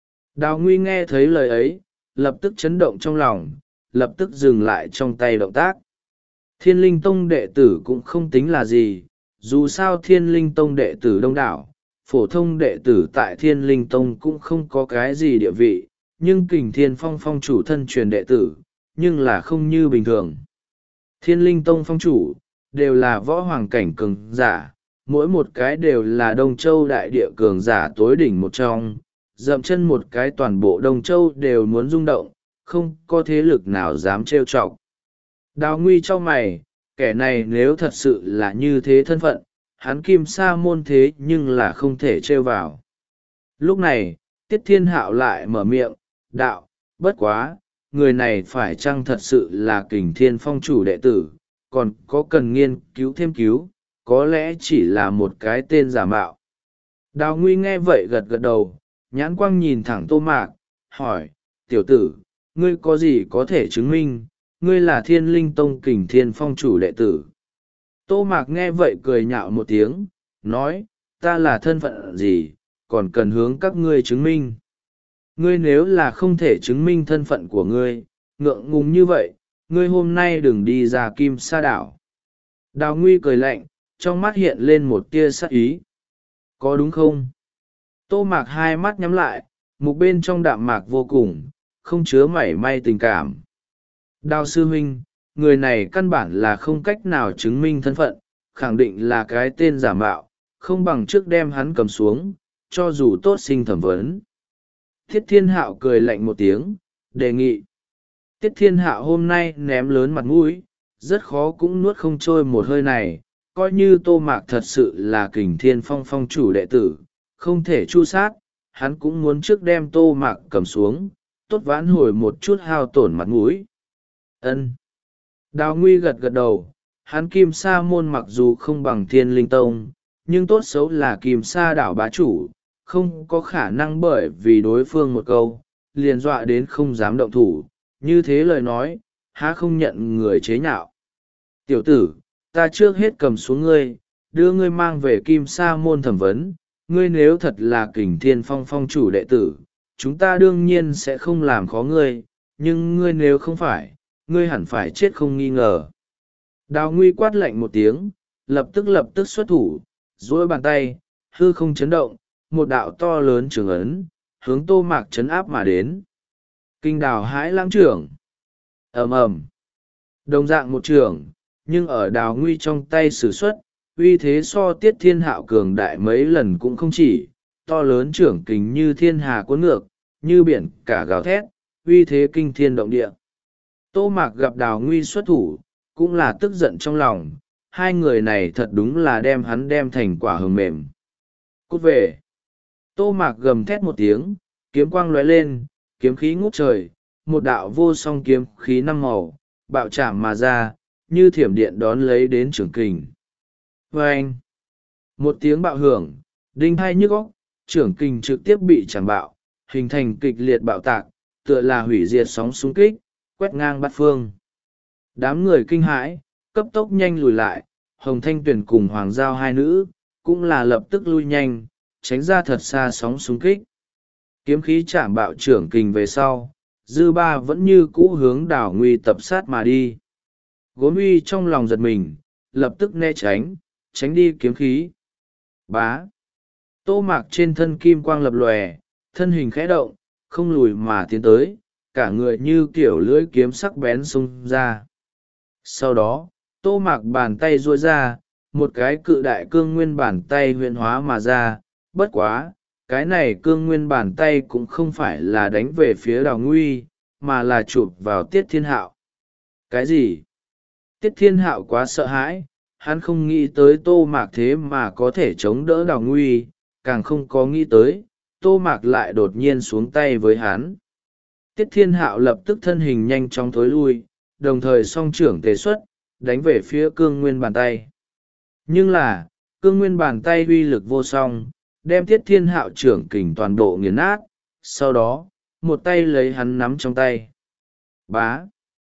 Đào Nguy nghe thấy lời ấy, lập tức chấn động trong lòng, lập tức dừng lại trong tay động tác. Thiên Linh Tông đệ tử cũng không tính là gì, dù sao Thiên Linh Tông đệ tử đông đảo, phổ thông đệ tử tại Thiên Linh Tông cũng không có cái gì địa vị, nhưng Kình Thiên Phong phong chủ thân truyền đệ tử, nhưng là không như bình thường. Thiên Linh Tông phong chủ, đều là võ hoàng cảnh cường giả, mỗi một cái đều là Đông Châu đại địa cường giả tối đỉnh một trong, dậm chân một cái toàn bộ Đông Châu đều muốn rung động, không có thế lực nào dám trêu chọc. Đào Nguy cho mày, kẻ này nếu thật sự là như thế thân phận, hắn Kim Sa môn thế nhưng là không thể trêu vào. Lúc này, Tiết Thiên Hạo lại mở miệng, đạo, bất quá, người này phải chăng thật sự là Kình Thiên Phong chủ đệ tử, còn có cần nghiên cứu thêm cứu, có lẽ chỉ là một cái tên giả mạo. Đào Nguy nghe vậy gật gật đầu, nhãn quang nhìn thẳng Tô Mạc, hỏi, tiểu tử, ngươi có gì có thể chứng minh, ngươi là Thiên Linh Tông Kình Thiên Phong chủ đệ tử. Tô Mạc nghe vậy cười nhạo một tiếng, nói, ta là thân phận gì, còn cần hướng các ngươi chứng minh. Ngươi nếu là không thể chứng minh thân phận của ngươi, ngượng ngùng như vậy, ngươi hôm nay đừng đi ra Kim Sa đảo. Đào Nguy cười lạnh, trong mắt hiện lên một tia sát ý. Có đúng không? Tô Mạc hai mắt nhắm lại, mục bên trong đạm mạc vô cùng, không chứa mảy may tình cảm. Đào sư huynh, người này căn bản là không cách nào chứng minh thân phận, khẳng định là cái tên giả mạo, không bằng trước đem hắn cầm xuống, cho dù tốt sinh thẩm vấn. Tiết Thiên Hạo cười lạnh một tiếng, đề nghị. Tiết Thiên Hạo hôm nay ném lớn mặt mũi, rất khó cũng nuốt không trôi một hơi này, coi như Tô Mạc thật sự là Kình Thiên Phong phong chủ đệ tử, không thể chu sát, hắn cũng muốn trước đem Tô Mạc cầm xuống, tốt vãn hồi một chút hao tổn mặt mũi. Ân. Đào Nguy gật gật đầu, hắn Kim Sa môn mặc dù không bằng Thiên Linh Tông, nhưng tốt xấu là Kim Sa đảo bá chủ, không có khả năng bởi vì đối phương một câu, liền dọa đến không dám động thủ, như thế lời nói, há không nhận người chế nhạo. Tiểu tử, ta trước hết cầm xuống ngươi, đưa ngươi mang về Kim Sa môn thẩm vấn. Ngươi nếu thật là Kình Thiên Phong phong chủ đệ tử, chúng ta đương nhiên sẽ không làm khó ngươi, nhưng ngươi nếu không phải, ngươi hẳn phải chết không nghi ngờ. Đào Nguy quát lạnh một tiếng, lập tức lập tức xuất thủ, duỗi bàn tay, hư không chấn động, một đạo to lớn trường ấn, hướng Tô Mạc chấn áp mà đến. Kinh Đào Hãi Lãng trưởng. Ầm ầm. Đồng dạng một trường, nhưng ở Đào Nguy trong tay sử xuất, uy thế so Tiết Thiên Hạo cường đại mấy lần cũng không chỉ, to lớn trưởng kình như thiên hà cuốn ngược, như biển cả gào thét, uy thế kinh thiên động địa. Tô Mạc gặp Đào Nguy xuất thủ, cũng là tức giận trong lòng, hai người này thật đúng là đem hắn đem thành quả hờm mềm. Cút về. Tô Mạc gầm thét một tiếng, kiếm quang lóe lên, kiếm khí ngút trời, một đạo vô song kiếm khí năm màu, bạo chạm mà ra, như thiểm điện đón lấy đến trưởng kình. Vâng! Một tiếng bạo hưởng, đinh hai nhức óc, trưởng kình trực tiếp bị chạm bạo, hình thành kịch liệt bạo tạc, tựa là hủy diệt sóng xung kích, quét ngang bát phương. Đám người kinh hãi, cấp tốc nhanh lùi lại, Hồng Thanh Tuyền cùng Hoàng Giao hai nữ, cũng là lập tức lui nhanh, tránh ra thật xa sóng xung kích. Kiếm khí chạm bạo trưởng kình về sau, dư ba vẫn như cũ hướng Đào Nguy tập sát mà đi. Gốm uy trong lòng giật mình, lập tức né tránh, tránh đi kiếm khí. Bá. Tô Mạc trên thân kim quang lập lòe, thân hình khẽ động, không lùi mà tiến tới, cả người như kiểu lưỡi kiếm sắc bén xông ra. Sau đó, Tô Mạc bàn tay duỗi ra, một cái cự đại cương nguyên bàn tay huyễn hóa mà ra, bất quá, cái này cương nguyên bàn tay cũng không phải là đánh về phía Đào Nguy, mà là chụp vào Tiết Thiên Hạo. Cái gì? Tiết Thiên Hạo quá sợ hãi, hắn không nghĩ tới Tô Mạc thế mà có thể chống đỡ Đào Nguy, càng không có nghĩ tới, Tô Mạc lại đột nhiên xuống tay với hắn. Tiết Thiên Hạo lập tức thân hình nhanh chóng thối lui, đồng thời song trưởng tề xuất, đánh về phía cương nguyên bàn tay. Nhưng là, cương nguyên bàn tay uy lực vô song, đem Tiết Thiên Hạo trưởng kình toàn bộ nghiền nát, sau đó, một tay lấy hắn nắm trong tay. Bá.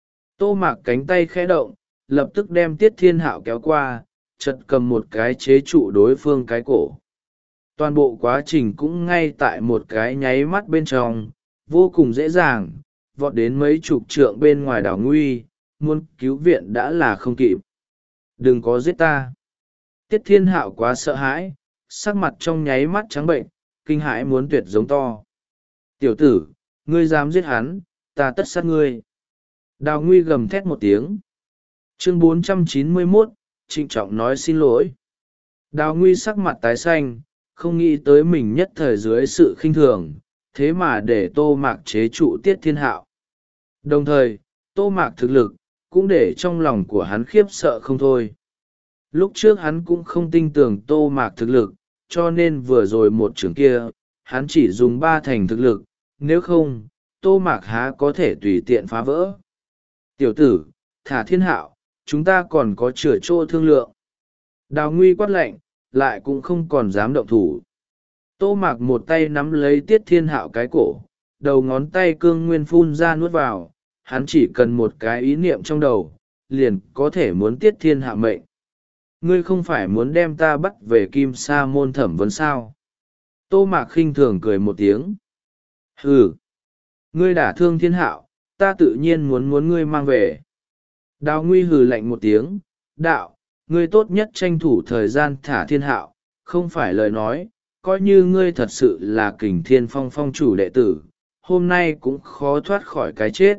Tô Mạc cánh tay khẽ động, lập tức đem Tiết Thiên Hạo kéo qua, chật cầm một cái chế trụ đối phương cái cổ. Toàn bộ quá trình cũng ngay tại một cái nháy mắt bên trong, vô cùng dễ dàng, vọt đến mấy chục trượng bên ngoài Đào Nguy, muốn cứu viện đã là không kịp. Đừng có giết ta. Tiết Thiên Hạo quá sợ hãi, sắc mặt trong nháy mắt trắng bệnh, kinh hãi muốn tuyệt giống to. Tiểu tử, ngươi dám giết hắn, ta tất sát ngươi. Đào Nguy gầm thét một tiếng. Chương bốn trăm chín mươi mốt, trịnh trọng nói xin lỗi. Đào Nguy sắc mặt tái xanh, không nghĩ tới mình nhất thời dưới sự khinh thường, thế mà để Tô Mạc chế trụ Tiết Thiên Hạo. Đồng thời, Tô Mạc thực lực, cũng để trong lòng của hắn khiếp sợ không thôi. Lúc trước hắn cũng không tin tưởng Tô Mạc thực lực, cho nên vừa rồi một trường kia, hắn chỉ dùng ba thành thực lực, nếu không, Tô Mạc há có thể tùy tiện phá vỡ. Tiểu tử, thả Thiên Hạo, chúng ta còn có chữa chỗ thương lượng. Đào Nguy quát lạnh, lại cũng không còn dám động thủ. Tô Mạc một tay nắm lấy Tiết Thiên Hạo cái cổ, đầu ngón tay cương nguyên phun ra nuốt vào, hắn chỉ cần một cái ý niệm trong đầu, liền có thể muốn Tiết Thiên Hạo mệnh. Ngươi không phải muốn đem ta bắt về Kim Sa môn thẩm vấn sao? Tô Mạc khinh thường cười một tiếng. Hừ! Ngươi đả thương Thiên Hạo, ta tự nhiên muốn muốn ngươi mang về. Đào Nguy hừ lạnh một tiếng, đạo, ngươi tốt nhất tranh thủ thời gian thả Thiên Hạo, không phải lời nói, coi như ngươi thật sự là Kình Thiên Phong phong chủ đệ tử, hôm nay cũng khó thoát khỏi cái chết.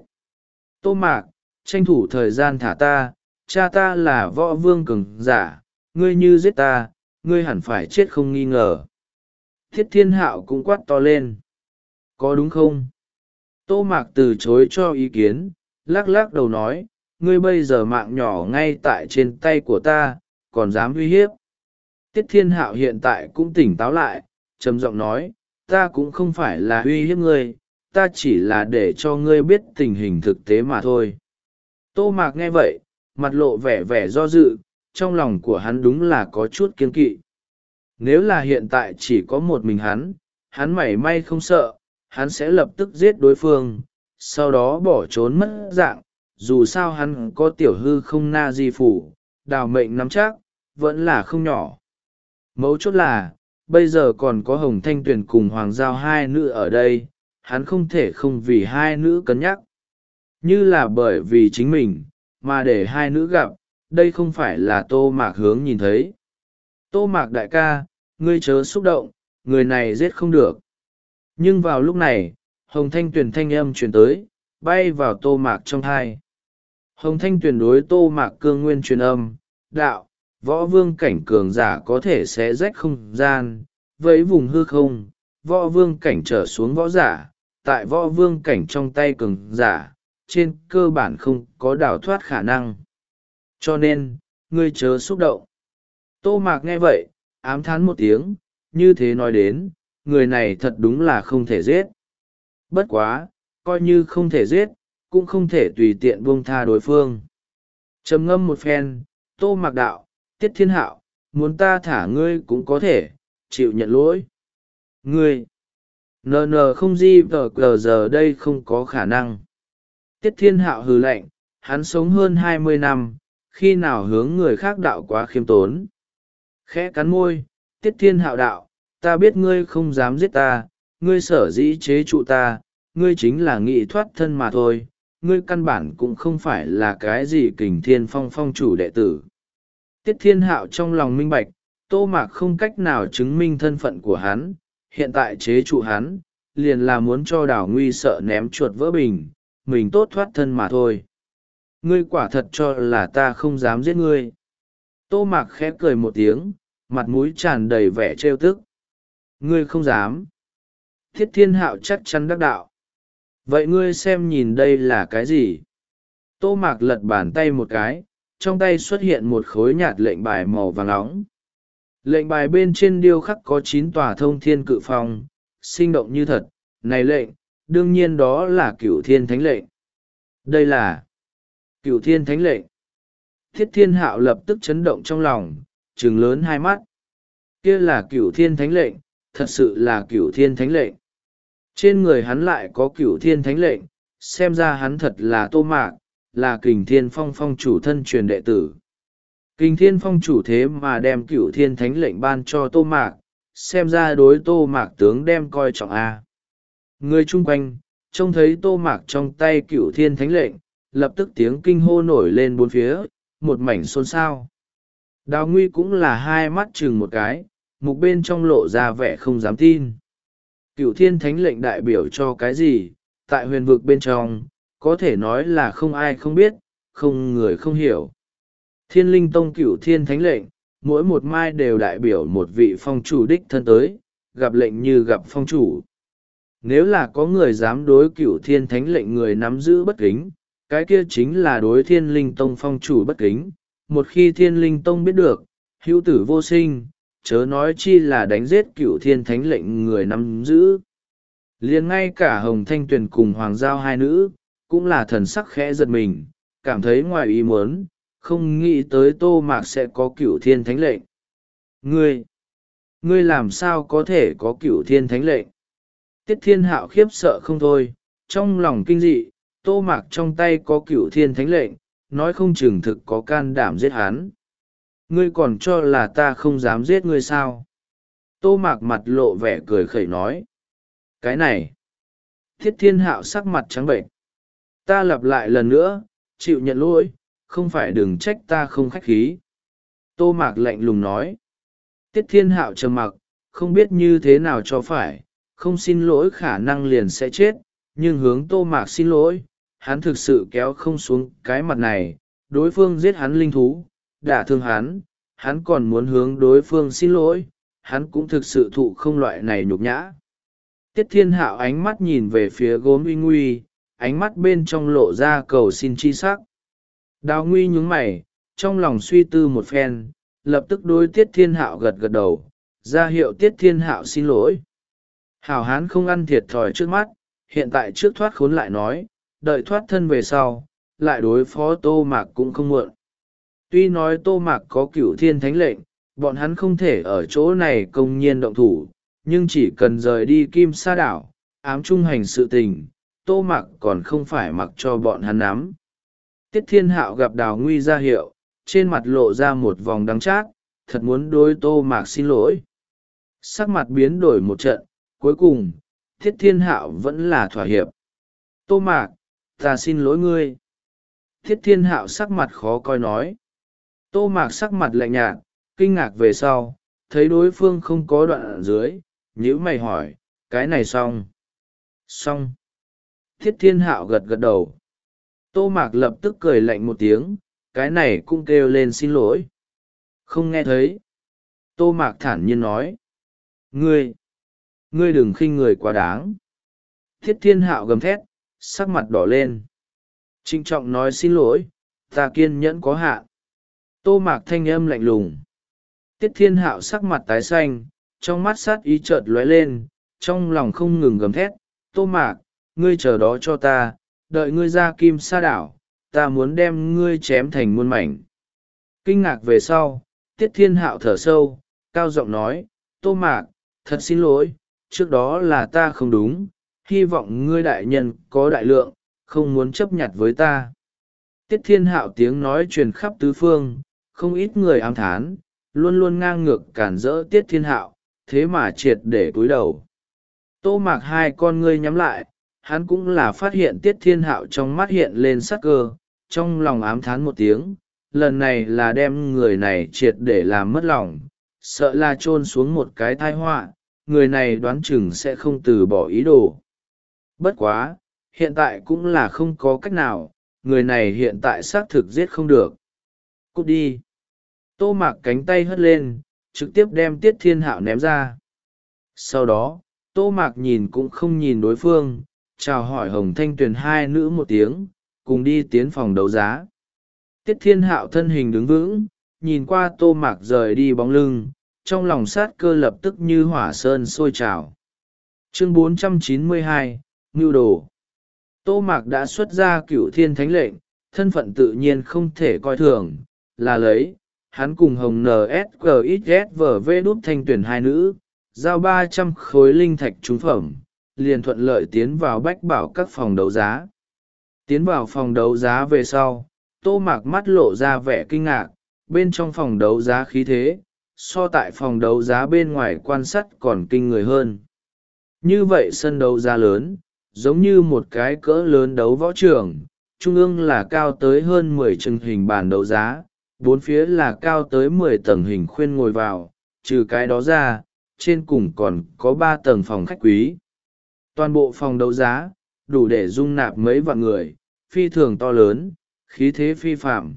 Tô Mạc, tranh thủ thời gian thả ta, cha ta là võ vương cường giả, ngươi như giết ta, ngươi hẳn phải chết không nghi ngờ. Thiết Thiên Hạo cũng quát to lên. Có đúng không? Tô Mạc từ chối cho ý kiến, lắc lắc đầu nói, ngươi bây giờ mạng nhỏ ngay tại trên tay của ta, còn dám uy hiếp. Tiết Thiên Hạo hiện tại cũng tỉnh táo lại, trầm giọng nói, ta cũng không phải là uy hiếp ngươi, ta chỉ là để cho ngươi biết tình hình thực tế mà thôi. Tô Mạc nghe vậy, mặt lộ vẻ vẻ do dự, trong lòng của hắn đúng là có chút kiêng kỵ. Nếu là hiện tại chỉ có một mình hắn, hắn mảy may không sợ, hắn sẽ lập tức giết đối phương, sau đó bỏ trốn mất dạng, dù sao hắn có tiểu hư không na di phủ, đào mệnh nắm chắc, vẫn là không nhỏ. Mấu chốt là, bây giờ còn có Hồng Thanh Tuyền cùng Hoàng Giao hai nữ ở đây, hắn không thể không vì hai nữ cân nhắc. Như là bởi vì chính mình, mà để hai nữ gặp, đây không phải là Tô Mạc hướng nhìn thấy. Tô Mạc đại ca, ngươi chớ xúc động, người này giết không được. Nhưng vào lúc này, Hồng Thanh Tuyền thanh âm truyền tới, bay vào Tô Mạc trong thai. Hồng Thanh Tuyền đối Tô Mạc cương nguyên truyền âm, đạo, võ vương cảnh cường giả có thể xé rách không gian, với vùng hư không, võ vương cảnh trở xuống võ giả, tại võ vương cảnh trong tay cường giả, trên cơ bản không có đào thoát khả năng. Cho nên, ngươi chớ xúc động. Tô Mạc nghe vậy, ám thán một tiếng, như thế nói đến, người này thật đúng là không thể giết. Bất quá, coi như không thể giết, cũng không thể tùy tiện buông tha đối phương. Trầm ngâm một phen, Tô Mạc đạo, Tiết Thiên Hạo, muốn ta thả ngươi cũng có thể, chịu nhận lỗi. Ngươi, nờ nờ không di vờ cờ giờ đây không có khả năng. Tiết Thiên Hạo hừ lạnh, hắn sống hơn hai mươi năm, khi nào hướng người khác đạo quá khiêm tốn. Khẽ cắn môi, Tiết Thiên Hạo đạo, ta biết ngươi không dám giết ta, ngươi sở dĩ chế trụ ta, ngươi chính là nghị thoát thân mà thôi, ngươi căn bản cũng không phải là cái gì Kình Thiên Phong phong chủ đệ tử. Tiết Thiên Hạo trong lòng minh bạch, Tô Mạc không cách nào chứng minh thân phận của hắn, hiện tại chế trụ hắn, liền là muốn cho Đào Nguy sợ ném chuột vỡ bình, mình tốt thoát thân mà thôi. Ngươi quả thật cho là ta không dám giết ngươi. Tô Mạc khẽ cười một tiếng, mặt mũi tràn đầy vẻ trêu tức. Ngươi không dám. Thiết Thiên Hạo chắc chắn đắc đạo. Vậy ngươi xem nhìn đây là cái gì? Tô Mạc lật bàn tay một cái, trong tay xuất hiện một khối nhạt lệnh bài màu vàng nóng. Lệnh bài bên trên điêu khắc có chín tòa thông thiên cự phong, sinh động như thật. Này lệnh, đương nhiên đó là Cửu Thiên Thánh lệnh. Đây là Cửu Thiên Thánh lệnh. Thiết Thiên Hạo lập tức chấn động trong lòng, trừng lớn hai mắt. Kia là Cửu Thiên Thánh lệnh, thật sự là Cửu Thiên Thánh lệnh. Trên người hắn lại có Cửu Thiên Thánh lệnh, xem ra hắn thật là Tô Mạc, là Kình Thiên Phong phong chủ thân truyền đệ tử. Kình Thiên Phong chủ thế mà đem Cửu Thiên Thánh lệnh ban cho Tô Mạc, xem ra đối Tô Mạc tướng đem coi trọng a. Người chung quanh, trông thấy Tô Mạc trong tay Cửu Thiên Thánh lệnh, lập tức tiếng kinh hô nổi lên bốn phía, một mảnh xôn xao. Đào Nguy cũng là hai mắt chừng một cái, mục bên trong lộ ra vẻ không dám tin. Cửu Thiên Thánh lệnh đại biểu cho cái gì, tại huyền vực bên trong, có thể nói là không ai không biết, không người không hiểu. Thiên Linh Tông Cửu Thiên Thánh lệnh, mỗi một mai đều đại biểu một vị phong chủ đích thân tới, gặp lệnh như gặp phong chủ. Nếu là có người dám đối Cửu Thiên Thánh lệnh người nắm giữ bất kính, cái kia chính là đối Thiên Linh Tông phong chủ bất kính. Một khi Thiên Linh Tông biết được, hữu tử vô sinh, chớ nói chi là đánh giết Cửu Thiên Thánh lệnh người nắm giữ. Liền ngay cả Hồng Thanh Tuyền cùng Hoàng Giao hai nữ, cũng là thần sắc khẽ giật mình, cảm thấy ngoài ý muốn, không nghĩ tới Tô Mạc sẽ có Cửu Thiên Thánh lệnh. Ngươi, ngươi làm sao có thể có Cửu Thiên Thánh lệnh? Tiết Thiên Hạo khiếp sợ không thôi, trong lòng kinh dị, Tô Mạc trong tay có Cửu Thiên Thánh lệnh, nói không chừng thực có can đảm giết hắn. Ngươi còn cho là ta không dám giết ngươi sao? Tô Mạc mặt lộ vẻ cười khẩy nói. Cái này, Thiết Thiên Hạo sắc mặt trắng bệnh. Ta lặp lại lần nữa, chịu nhận lỗi, không phải đừng trách ta không khách khí. Tô Mạc lạnh lùng nói. Tiết Thiên Hạo trầm mặc, không biết như thế nào cho phải, không xin lỗi khả năng liền sẽ chết, nhưng hướng Tô Mạc xin lỗi, hắn thực sự kéo không xuống cái mặt này, đối phương giết hắn linh thú, đả thương hắn, hắn còn muốn hướng đối phương xin lỗi, hắn cũng thực sự thụ không loại này nhục nhã. Tiết Thiên Hạo ánh mắt nhìn về phía Gốm Uy Nguy, ánh mắt bên trong lộ ra cầu xin chi sắc. Đào Nguy nhướng mày, trong lòng suy tư một phen, lập tức đối Tiết Thiên Hạo gật gật đầu, ra hiệu Tiết Thiên Hạo xin lỗi. Hảo hán không ăn thiệt thòi trước mắt, hiện tại trước thoát khốn lại nói, đợi thoát thân về sau, lại đối phó Tô Mạc cũng không muộn. Tuy nói Tô Mạc có Cửu Thiên Thánh lệnh, bọn hắn không thể ở chỗ này công nhiên động thủ, nhưng chỉ cần rời đi Kim Sa đảo, ám trung hành sự tình, Tô Mạc còn không phải mặc cho bọn hắn nắm. Tiết Thiên Hạo gặp Đào Nguy ra hiệu, trên mặt lộ ra một vòng đắng chát, thật muốn đối Tô Mạc xin lỗi. Sắc mặt biến đổi một trận, cuối cùng, Tiết Thiên Hạo vẫn là thỏa hiệp. Tô Mạc, ta xin lỗi ngươi. Tiết Thiên Hạo sắc mặt khó coi nói. Tô Mạc sắc mặt lạnh nhạt, kinh ngạc về sau, thấy đối phương không có đoạn ở dưới, nhíu mày hỏi, cái này xong. Xong. Tiết Thiên Hạo gật gật đầu. Tô Mạc lập tức cười lạnh một tiếng, cái này cũng kêu lên xin lỗi. Không nghe thấy. Tô Mạc thản nhiên nói. Ngươi, ngươi đừng khinh người quá đáng. Tiết Thiên Hạo gầm thét, sắc mặt đỏ lên. Trịnh trọng nói xin lỗi, ta kiên nhẫn có hạn. Tô Mạc thanh âm lạnh lùng. Tiết Thiên Hạo sắc mặt tái xanh, trong mắt sát ý chợt lóe lên, trong lòng không ngừng gầm thét. Tô Mạc, ngươi chờ đó cho ta, đợi ngươi ra Kim Sa đảo, ta muốn đem ngươi chém thành muôn mảnh. Kinh ngạc về sau, Tiết Thiên Hạo thở sâu, cao giọng nói, Tô Mạc, thật xin lỗi, trước đó là ta không đúng, hy vọng ngươi đại nhân có đại lượng, không muốn chấp nhặt với ta. Tiết Thiên Hạo tiếng nói truyền khắp tứ phương, không ít người ám thán, luôn luôn ngang ngược cản rỡ Tiết Thiên Hạo, thế mà triệt để cúi đầu. Tô Mạc hai con ngươi nhắm lại, hắn cũng là phát hiện Tiết Thiên Hạo trong mắt hiện lên sắc cơ, trong lòng ám thán một tiếng, lần này là đem người này triệt để làm mất lòng, sợ là chôn xuống một cái tai họa, người này đoán chừng sẽ không từ bỏ ý đồ. Bất quá, hiện tại cũng là không có cách nào, người này hiện tại xác thực giết không được. Cút đi. Tô Mạc cánh tay hất lên, trực tiếp đem Tiết Thiên Hạo ném ra. Sau đó, Tô Mạc nhìn cũng không nhìn đối phương, chào hỏi Hồng Thanh Tuyền hai nữ một tiếng, cùng đi tiến phòng đấu giá. Tiết Thiên Hạo thân hình đứng vững, nhìn qua Tô Mạc rời đi bóng lưng, trong lòng sát cơ lập tức như hỏa sơn sôi trào. Chương bốn trăm chín mươi hai, Mưu Đồ. Tô Mạc đã xuất ra Cửu Thiên Thánh lệnh, thân phận tự nhiên không thể coi thường, là lấy, hắn cùng Hồng en ét giê ích ét vê vê đút Thanh Tuyền hai nữ, giao ba trăm khối linh thạch trúng phẩm, liền thuận lợi tiến vào bách bảo các phòng đấu giá. Tiến vào phòng đấu giá về sau, Tô Mạc mắt lộ ra vẻ kinh ngạc, bên trong phòng đấu giá khí thế, so tại phòng đấu giá bên ngoài quan sát còn kinh người hơn. Như vậy sân đấu giá lớn, giống như một cái cỡ lớn đấu võ trường, trung ương là cao tới hơn mười chừng hình bàn đấu giá, bốn phía là cao tới mười tầng hình khuyên ngồi vào, trừ cái đó ra, trên cùng còn có ba tầng phòng khách quý. Toàn bộ phòng đấu giá, đủ để dung nạp mấy vạn người, phi thường to lớn, khí thế phi phạm.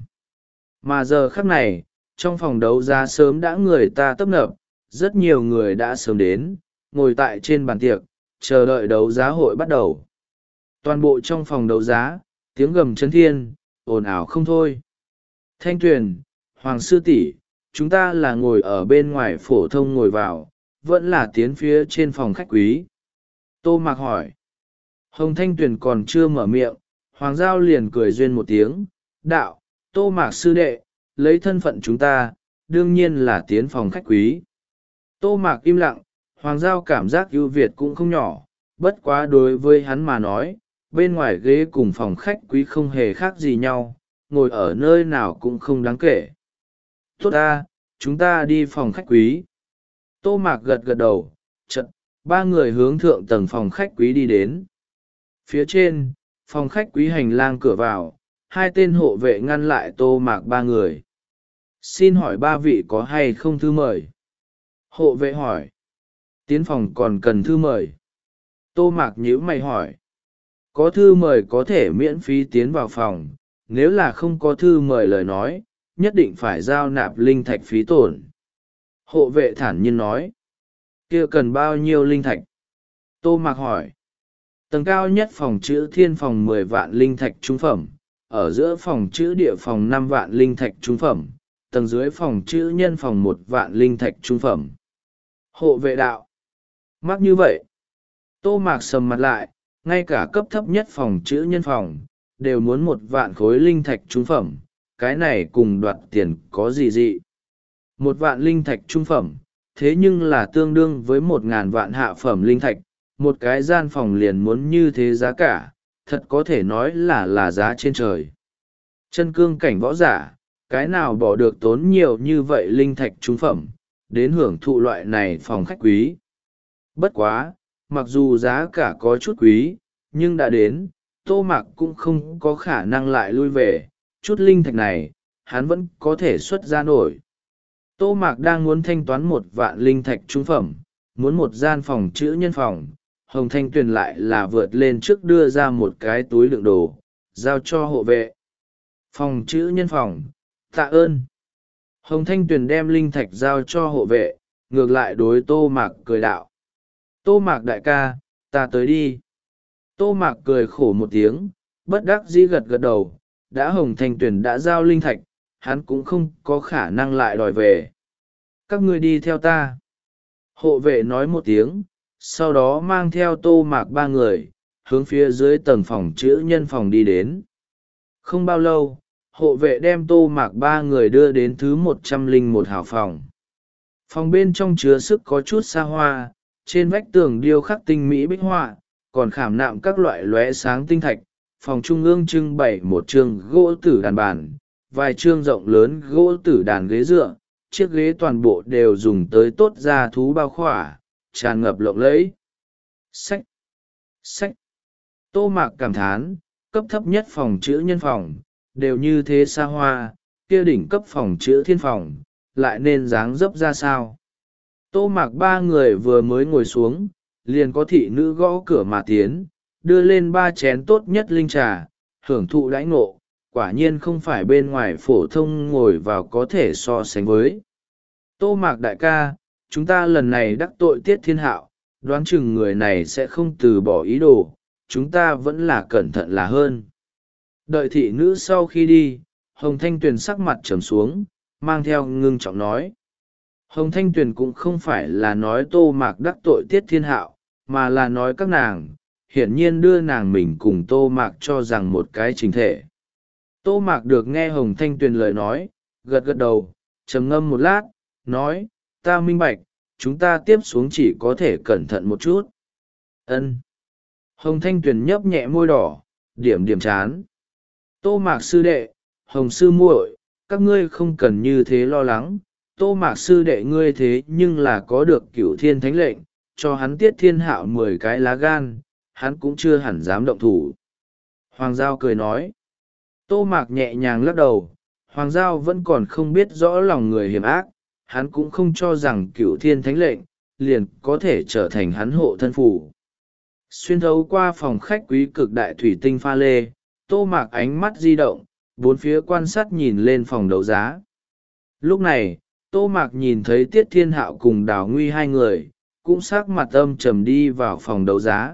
Mà giờ khắc này, trong phòng đấu giá sớm đã người ta tấp nập, rất nhiều người đã sớm đến, ngồi tại trên bàn tiệc, chờ đợi đấu giá hội bắt đầu. Toàn bộ trong phòng đấu giá, tiếng gầm chấn thiên, ồn ào không thôi. Thanh Tuyền, Hoàng Sư tỷ, chúng ta là ngồi ở bên ngoài phổ thông ngồi vào, vẫn là tiến phía trên phòng khách quý. Tô Mạc hỏi. Hồng Thanh Tuyền còn chưa mở miệng, Hoàng Giao liền cười duyên một tiếng, đạo, Tô Mạc sư đệ, lấy thân phận chúng ta, đương nhiên là tiến phòng khách quý. Tô Mạc im lặng, Hoàng Giao cảm giác ưu việt cũng không nhỏ, bất quá đối với hắn mà nói, bên ngoài ghế cùng phòng khách quý không hề khác gì nhau, ngồi ở nơi nào cũng không đáng kể. Tốt ta, chúng ta đi phòng khách quý. Tô Mạc gật gật đầu, chật, ba người hướng thượng tầng phòng khách quý đi đến. Phía trên, phòng khách quý hành lang cửa vào, hai tên hộ vệ ngăn lại Tô Mạc ba người. Xin hỏi ba vị có hay không thư mời? Hộ vệ hỏi. Tiến phòng còn cần thư mời. Tô Mạc nhíu mày hỏi. Có thư mời có thể miễn phí tiến vào phòng, nếu là không có thư mời lời nói, nhất định phải giao nạp linh thạch phí tổn. Hộ vệ thản nhiên nói. Kia cần bao nhiêu linh thạch? Tô Mạc hỏi. Tầng cao nhất phòng chữ thiên phòng mười vạn linh thạch trung phẩm, ở giữa phòng chữ địa phòng năm vạn linh thạch trung phẩm, tầng dưới phòng chữ nhân phòng một vạn linh thạch trung phẩm. Hộ vệ đạo. Mắc như vậy. Tô Mạc sầm mặt lại, ngay cả cấp thấp nhất phòng chữ nhân phòng, đều muốn một vạn khối linh thạch trung phẩm, cái này cùng đoạt tiền có gì dị. Một vạn linh thạch trung phẩm, thế nhưng là tương đương với một ngàn vạn hạ phẩm linh thạch, một cái gian phòng liền muốn như thế giá cả, thật có thể nói là là giá trên trời. Chân cương cảnh võ giả, cái nào bỏ được tốn nhiều như vậy linh thạch trung phẩm, đến hưởng thụ loại này phòng khách quý. Bất quá, mặc dù giá cả có chút quý, nhưng đã đến, Tô Mạc cũng không có khả năng lại lui về, chút linh thạch này, hắn vẫn có thể xuất ra nổi. Tô Mạc đang muốn thanh toán một vạn linh thạch trung phẩm, muốn một gian phòng chữ nhân phòng, Hồng Thanh Tuyền lại là vượt lên trước đưa ra một cái túi đựng đồ, giao cho hộ vệ. Phòng chữ nhân phòng, tạ ơn. Hồng Thanh Tuyền đem linh thạch giao cho hộ vệ, ngược lại đối Tô Mạc cười đạo. Tô Mạc đại ca, ta tới đi. Tô Mạc cười khổ một tiếng, bất đắc dĩ gật gật đầu, đã Hồng Thanh Tuyền đã giao linh thạch, hắn cũng không có khả năng lại đòi về. Các ngươi đi theo ta. Hộ vệ nói một tiếng, sau đó mang theo Tô Mạc ba người, hướng phía dưới tầng phòng chữ nhân phòng đi đến. Không bao lâu, hộ vệ đem Tô Mạc ba người đưa đến thứ một trăm linh một hào phòng. Phòng bên trong chứa sức có chút xa hoa, trên vách tường điêu khắc tinh mỹ bích họa, còn khảm nạm các loại lóe sáng tinh thạch. Phòng trung ương trưng bày một chương gỗ tử đàn bàn, vài chương rộng lớn gỗ tử đàn ghế dựa, chiếc ghế toàn bộ đều dùng tới tốt da thú bao khỏa, tràn ngập lộng lẫy. Sách! Sách! Tô Mạc cảm thán, cấp thấp nhất phòng chữ nhân phòng, đều như thế xa hoa, kia đỉnh cấp phòng chữ thiên phòng, lại nên dáng dấp ra sao. Tô Mạc ba người vừa mới ngồi xuống, liền có thị nữ gõ cửa mà tiến, đưa lên ba chén tốt nhất linh trà, hưởng thụ đãi ngộ, quả nhiên không phải bên ngoài phổ thông ngồi vào có thể so sánh với. Tô Mạc đại ca, chúng ta lần này đắc tội Tiết Thiên Hạo, đoán chừng người này sẽ không từ bỏ ý đồ, chúng ta vẫn là cẩn thận là hơn. Đợi thị nữ sau khi đi, Hồng Thanh Tuyền sắc mặt trầm xuống, mang theo ngưng trọng nói. Hồng Thanh Tuyền cũng không phải là nói Tô Mạc đắc tội Tiết Thiên Hạo, mà là nói các nàng, hiển nhiên đưa nàng mình cùng Tô Mạc cho rằng một cái chính thể. Tô Mạc được nghe Hồng Thanh Tuyền lời nói, gật gật đầu, trầm ngâm một lát, nói, ta minh bạch, chúng ta tiếp xuống chỉ có thể cẩn thận một chút. Ân. Hồng Thanh Tuyền nhấp nhẹ môi đỏ, điểm điểm chán. Tô Mạc sư đệ, Hồng sư muội, các ngươi không cần như thế lo lắng, Tô Mạc sư đệ ngươi thế nhưng là có được Cửu Thiên Thánh lệnh, cho hắn Tiết Thiên Hạo mười cái lá gan, hắn cũng chưa hẳn dám động thủ. Hoàng Giao cười nói. Tô Mạc nhẹ nhàng lắc đầu, Hoàng Giao vẫn còn không biết rõ lòng người hiểm ác, hắn cũng không cho rằng Cửu Thiên Thánh lệnh, liền có thể trở thành hắn hộ thân phủ. Xuyên thấu qua phòng khách quý cực đại thủy tinh pha lê, Tô Mạc ánh mắt di động, bốn phía quan sát nhìn lên phòng đấu giá. Lúc này, Tô Mạc nhìn thấy Tiết Thiên Hạo cùng Đào Nguy hai người, cũng sắc mặt âm trầm đi vào phòng đấu giá.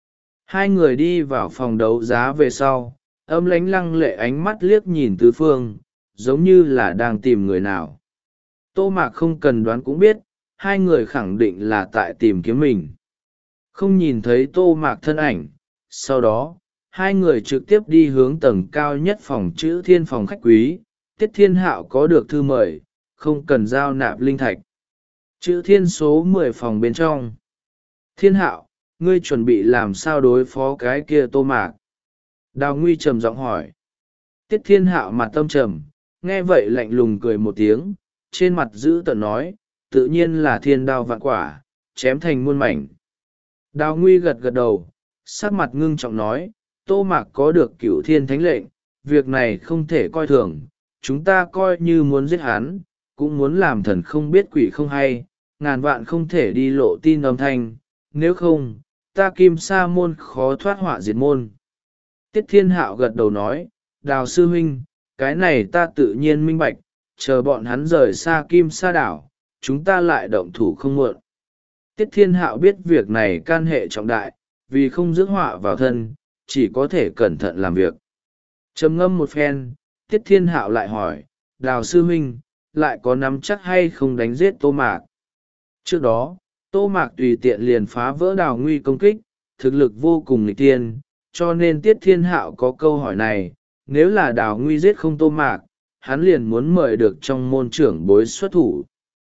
Hai người đi vào phòng đấu giá về sau, âm lánh lăng lệ ánh mắt liếc nhìn tứ phương, giống như là đang tìm người nào. Tô Mạc không cần đoán cũng biết, hai người khẳng định là tại tìm kiếm mình. Không nhìn thấy Tô Mạc thân ảnh, sau đó, hai người trực tiếp đi hướng tầng cao nhất phòng chữ thiên phòng khách quý. Tiết Thiên Hạo có được thư mời, không cần giao nạp linh thạch. Chữ thiên số mười phòng bên trong. Thiên Hạo, ngươi chuẩn bị làm sao đối phó cái kia Tô Mạc? Đào Nguy trầm giọng hỏi. Tiết Thiên Hạo mặt tâm trầm, nghe vậy lạnh lùng cười một tiếng, trên mặt giữ tợn nói, tự nhiên là thiên đao vạn quả, chém thành muôn mảnh. Đào Nguy gật gật đầu, sắc mặt ngưng trọng nói, Tô Mạc có được Cửu Thiên Thánh lệnh, việc này không thể coi thường, chúng ta coi như muốn giết hắn, cũng muốn làm thần không biết quỷ không hay, ngàn vạn không thể đi lộ tin âm thanh, nếu không, ta Kim Sa môn khó thoát họa diệt môn. Tiết Thiên Hạo gật đầu nói, Đào sư huynh, cái này ta tự nhiên minh bạch, chờ bọn hắn rời xa Kim Sa đảo, chúng ta lại động thủ không muộn. Tiết Thiên Hạo biết việc này can hệ trọng đại, vì không rước họa vào thân, chỉ có thể cẩn thận làm việc. Trầm ngâm một phen, Tiết Thiên Hạo lại hỏi, Đào sư huynh, lại có nắm chắc hay không đánh giết Tô Mạc? Trước đó, Tô Mạc tùy tiện liền phá vỡ Đào Nguy công kích, thực lực vô cùng nghịch tiên, cho nên Tiết Thiên Hạo có câu hỏi này, nếu là Đào Nguy giết không Tô Mạc, hắn liền muốn mời được trong môn trưởng bối xuất thủ.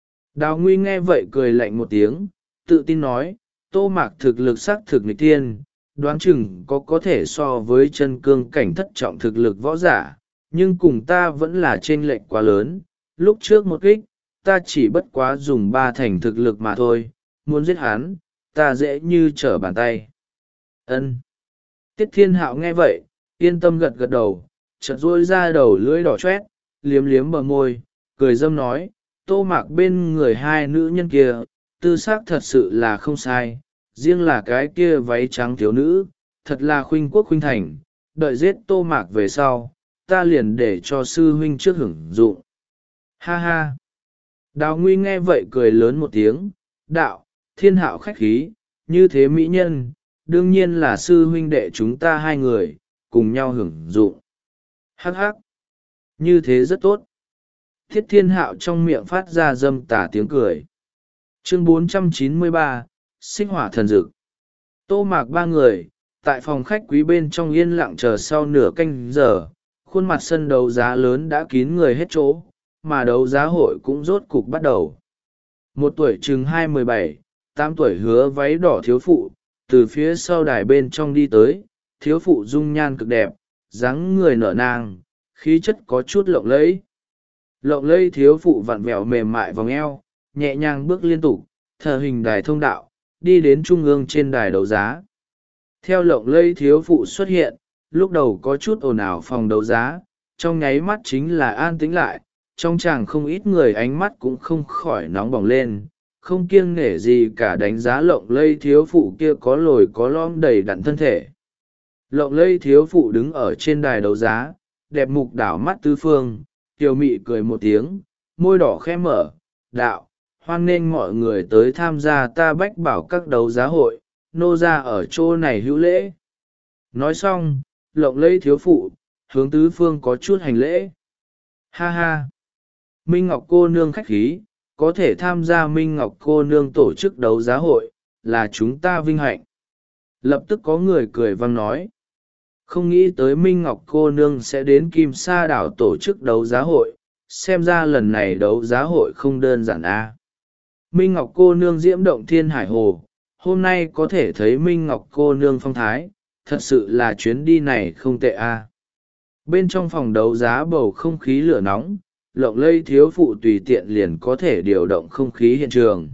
Đào Nguy nghe vậy cười lạnh một tiếng, tự tin nói, Tô Mạc thực lực sắc thực nghịch tiên, đoán chừng có có thể so với chân cương cảnh thất trọng thực lực võ giả, nhưng cùng ta vẫn là chênh lệch quá lớn. Lúc trước một kích, ta chỉ bất quá dùng ba thành thực lực mà thôi, muốn giết hắn, ta dễ như trở bàn tay. Ân. Tiết Thiên Hạo nghe vậy, yên tâm gật gật đầu, chợt duỗi ra đầu lưỡi đỏ chót, liếm liếm bờ môi, cười dâm nói, Tô Mạc bên người hai nữ nhân kia, tư sắc thật sự là không sai, riêng là cái kia váy trắng thiếu nữ, thật là khuynh quốc khuynh thành, đợi giết Tô Mạc về sau, ta liền để cho sư huynh trước hưởng dụng. Ha ha! Đào Nguy nghe vậy cười lớn một tiếng, đạo, Thiên Hạo khách khí, như thế mỹ nhân, đương nhiên là sư huynh đệ chúng ta hai người, cùng nhau hưởng dụng. Hắc hắc! Như thế rất tốt. Thiết Thiên Hạo trong miệng phát ra dâm tả tiếng cười. Chương bốn trăm chín mươi ba, Sinh hỏa thần dực. Tô Mạc ba người, tại phòng khách quý bên trong yên lặng chờ sau nửa canh giờ, khuôn mặt sân đấu giá lớn đã kín người hết chỗ, mà đấu giá hội cũng rốt cục bắt đầu. Một tuổi chừng hai mười bảy, tám tuổi hứa váy đỏ thiếu phụ, từ phía sau đài bên trong đi tới, thiếu phụ dung nhan cực đẹp, dáng người nở nang, khí chất có chút lộng lẫy. Lộng lẫy thiếu phụ vặn vẹo mềm mại vòng eo, nhẹ nhàng bước liên tục, thờ hình đài thông đạo, đi đến trung ương trên đài đấu giá. Theo lộng lẫy thiếu phụ xuất hiện, lúc đầu có chút ồn ào phòng đấu giá, trong nháy mắt chính là an tĩnh lại, trong chàng không ít người ánh mắt cũng không khỏi nóng bỏng lên, không kiêng nể gì cả đánh giá lộng lẫy thiếu phụ kia có lồi có lõm đầy đặn thân thể. Lộng lẫy thiếu phụ đứng ở trên đài đấu giá, đẹp mục đảo mắt tứ phương, kiều mị cười một tiếng, môi đỏ khẽ mở, đạo, hoan nghênh mọi người tới tham gia ta bách bảo các đấu giá hội, nô ra ở chỗ này hữu lễ. Nói xong, lộng lẫy thiếu phụ, hướng tứ phương có chút hành lễ. Ha ha! Minh Ngọc cô nương khách khí, có thể tham gia Minh Ngọc cô nương tổ chức đấu giá hội, là chúng ta vinh hạnh. Lập tức có người cười vang nói. Không nghĩ tới Minh Ngọc cô nương sẽ đến Kim Sa đảo tổ chức đấu giá hội, xem ra lần này đấu giá hội không đơn giản a. À. Minh Ngọc cô nương diễm động thiên hải hồ, hôm nay có thể thấy Minh Ngọc cô nương phong thái, thật sự là chuyến đi này không tệ a. À. Bên trong phòng đấu giá bầu không khí lửa nóng, lộng lẫy thiếu phụ tùy tiện liền có thể điều động không khí hiện trường.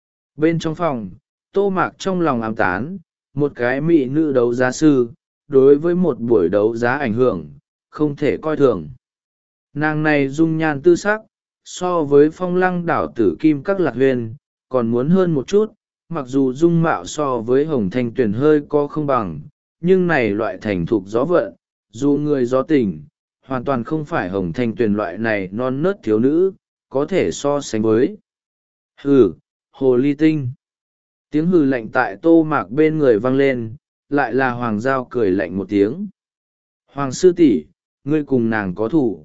Bên trong phòng, Tô Mạc trong lòng ám tán, một cái mỹ nữ đấu giá sư, đối với một buổi đấu giá ảnh hưởng, không thể coi thường. Nàng này dung nhan tư sắc, so với phong lăng đảo tử kim các lạc huyền, còn muốn hơn một chút, mặc dù dung mạo so với hồng thanh tuyển hơi có không bằng, nhưng này loại thành thục gió vận, dù người gió tình, hoàn toàn không phải hồng thanh tuyển loại này non nớt thiếu nữ, có thể so sánh với. Hừ, hồ ly tinh. Tiếng hừ lạnh tại Tô Mạc bên người vang lên, lại là Hoàng Giao cười lạnh một tiếng. Hoàng sư tỷ, ngươi cùng nàng có thủ?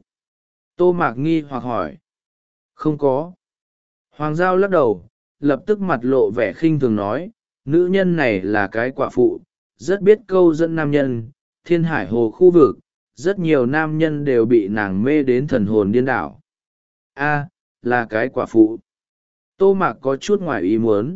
Tô Mạc nghi hoặc hỏi. Không có. Hoàng Giao lắc đầu, lập tức mặt lộ vẻ khinh thường nói, nữ nhân này là cái quả phụ, rất biết câu dẫn nam nhân, thiên hải hồ khu vực, rất nhiều nam nhân đều bị nàng mê đến thần hồn điên đảo. A, là cái quả phụ. Tô Mạc có chút ngoài ý muốn.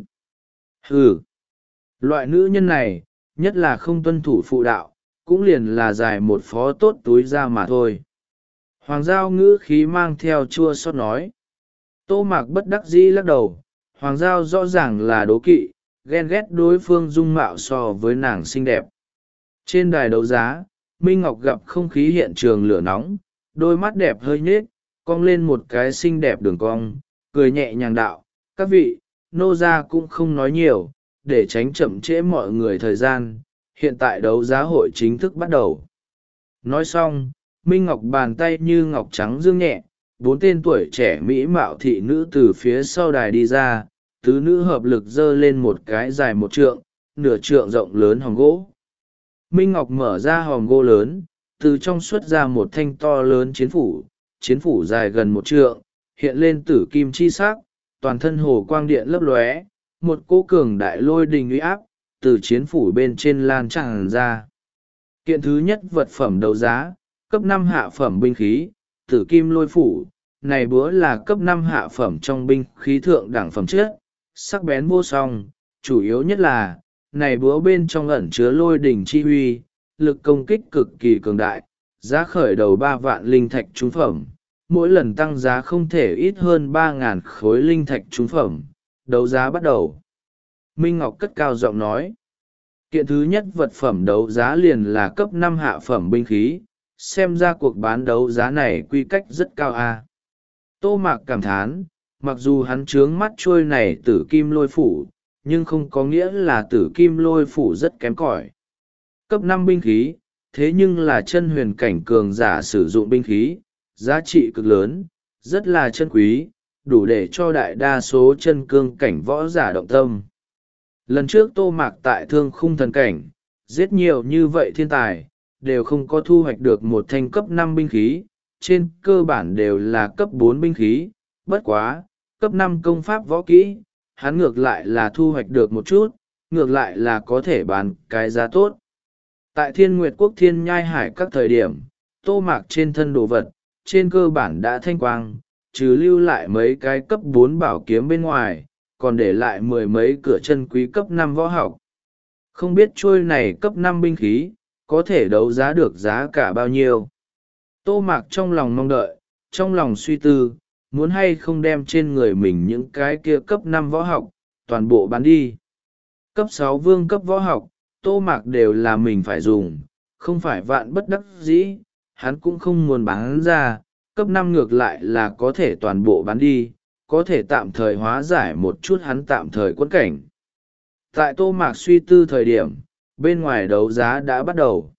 Ừ, loại nữ nhân này, nhất là không tuân thủ phụ đạo, cũng liền là giải một phó tốt túi ra mà thôi. Hoàng Giao ngữ khí mang theo chua xót nói. Tô Mạc bất đắc dĩ lắc đầu, Hoàng Giao rõ ràng là đố kỵ, ghen ghét đối phương dung mạo so với nàng xinh đẹp. Trên đài đấu giá, Minh Ngọc gặp không khí hiện trường lửa nóng, đôi mắt đẹp hơi nhết, cong lên một cái xinh đẹp đường cong, cười nhẹ nhàng đạo, các vị, nô gia cũng không nói nhiều, để tránh chậm trễ mọi người thời gian, hiện tại đấu giá hội chính thức bắt đầu. Nói xong, Minh Ngọc bàn tay như ngọc trắng dương nhẹ, bốn tên tuổi trẻ mỹ mạo thị nữ từ phía sau đài đi ra, tứ nữ hợp lực dơ lên một cái dài một trượng, nửa trượng rộng lớn hòm gỗ. Minh Ngọc mở ra hòm gỗ lớn, từ trong xuất ra một thanh to lớn chiến phủ, chiến phủ dài gần một trượng, hiện lên tử kim chi sắc, toàn thân hồ quang điện lấp lóe, một cỗ cường đại lôi đình uy áp, từ chiến phủ bên trên lan tràn ra. Kiện thứ nhất vật phẩm đấu giá, cấp năm hạ phẩm binh khí, tử kim lôi phủ, này búa là cấp năm hạ phẩm trong binh khí thượng đẳng phẩm chất, sắc bén vô song, chủ yếu nhất là, này búa bên trong ẩn chứa lôi đỉnh chi huy, lực công kích cực kỳ cường đại, giá khởi đầu ba vạn linh thạch trung phẩm, mỗi lần tăng giá không thể ít hơn ba ngàn khối linh thạch trung phẩm. Đấu giá bắt đầu. Minh Ngọc cất cao giọng nói. Kiện thứ nhất vật phẩm đấu giá liền là cấp năm hạ phẩm binh khí, xem ra cuộc bán đấu giá này quy cách rất cao a. Tô Mạc cảm thán, mặc dù hắn trướng mắt trôi này tử kim lôi phủ, nhưng không có nghĩa là tử kim lôi phủ rất kém cỏi. Cấp năm binh khí, thế nhưng là chân huyền cảnh cường giả sử dụng binh khí, giá trị cực lớn, rất là chân quý, đủ để cho đại đa số chân cương cảnh võ giả động tâm. Lần trước Tô Mạc tại Thương Khung Thần Cảnh, giết nhiều như vậy thiên tài, đều không có thu hoạch được một thanh cấp năm binh khí, trên cơ bản đều là cấp bốn binh khí, bất quá, cấp năm công pháp võ kỹ, hắn ngược lại là thu hoạch được một chút, ngược lại là có thể bán cái giá tốt. Tại Thiên Nguyệt Quốc Thiên Nhai Hải các thời điểm, Tô Mạc trên thân đồ vật, trên cơ bản đã thanh quang, trừ lưu lại mấy cái cấp bốn bảo kiếm bên ngoài, còn để lại mười mấy cửa chân quý cấp năm võ học. Không biết trôi này cấp năm binh khí, có thể đấu giá được giá cả bao nhiêu. Tô Mạc trong lòng mong đợi, trong lòng suy tư, muốn hay không đem trên người mình những cái kia cấp năm võ học, toàn bộ bán đi. Cấp sáu vương cấp võ học, Tô Mạc đều là mình phải dùng, không phải vạn bất đắc dĩ, hắn cũng không muốn bán ra, cấp năm ngược lại là có thể toàn bộ bán đi, có thể tạm thời hóa giải một chút hắn tạm thời quẫn cảnh. Tại Tô Mạc suy tư thời điểm, bên ngoài đấu giá đã bắt đầu.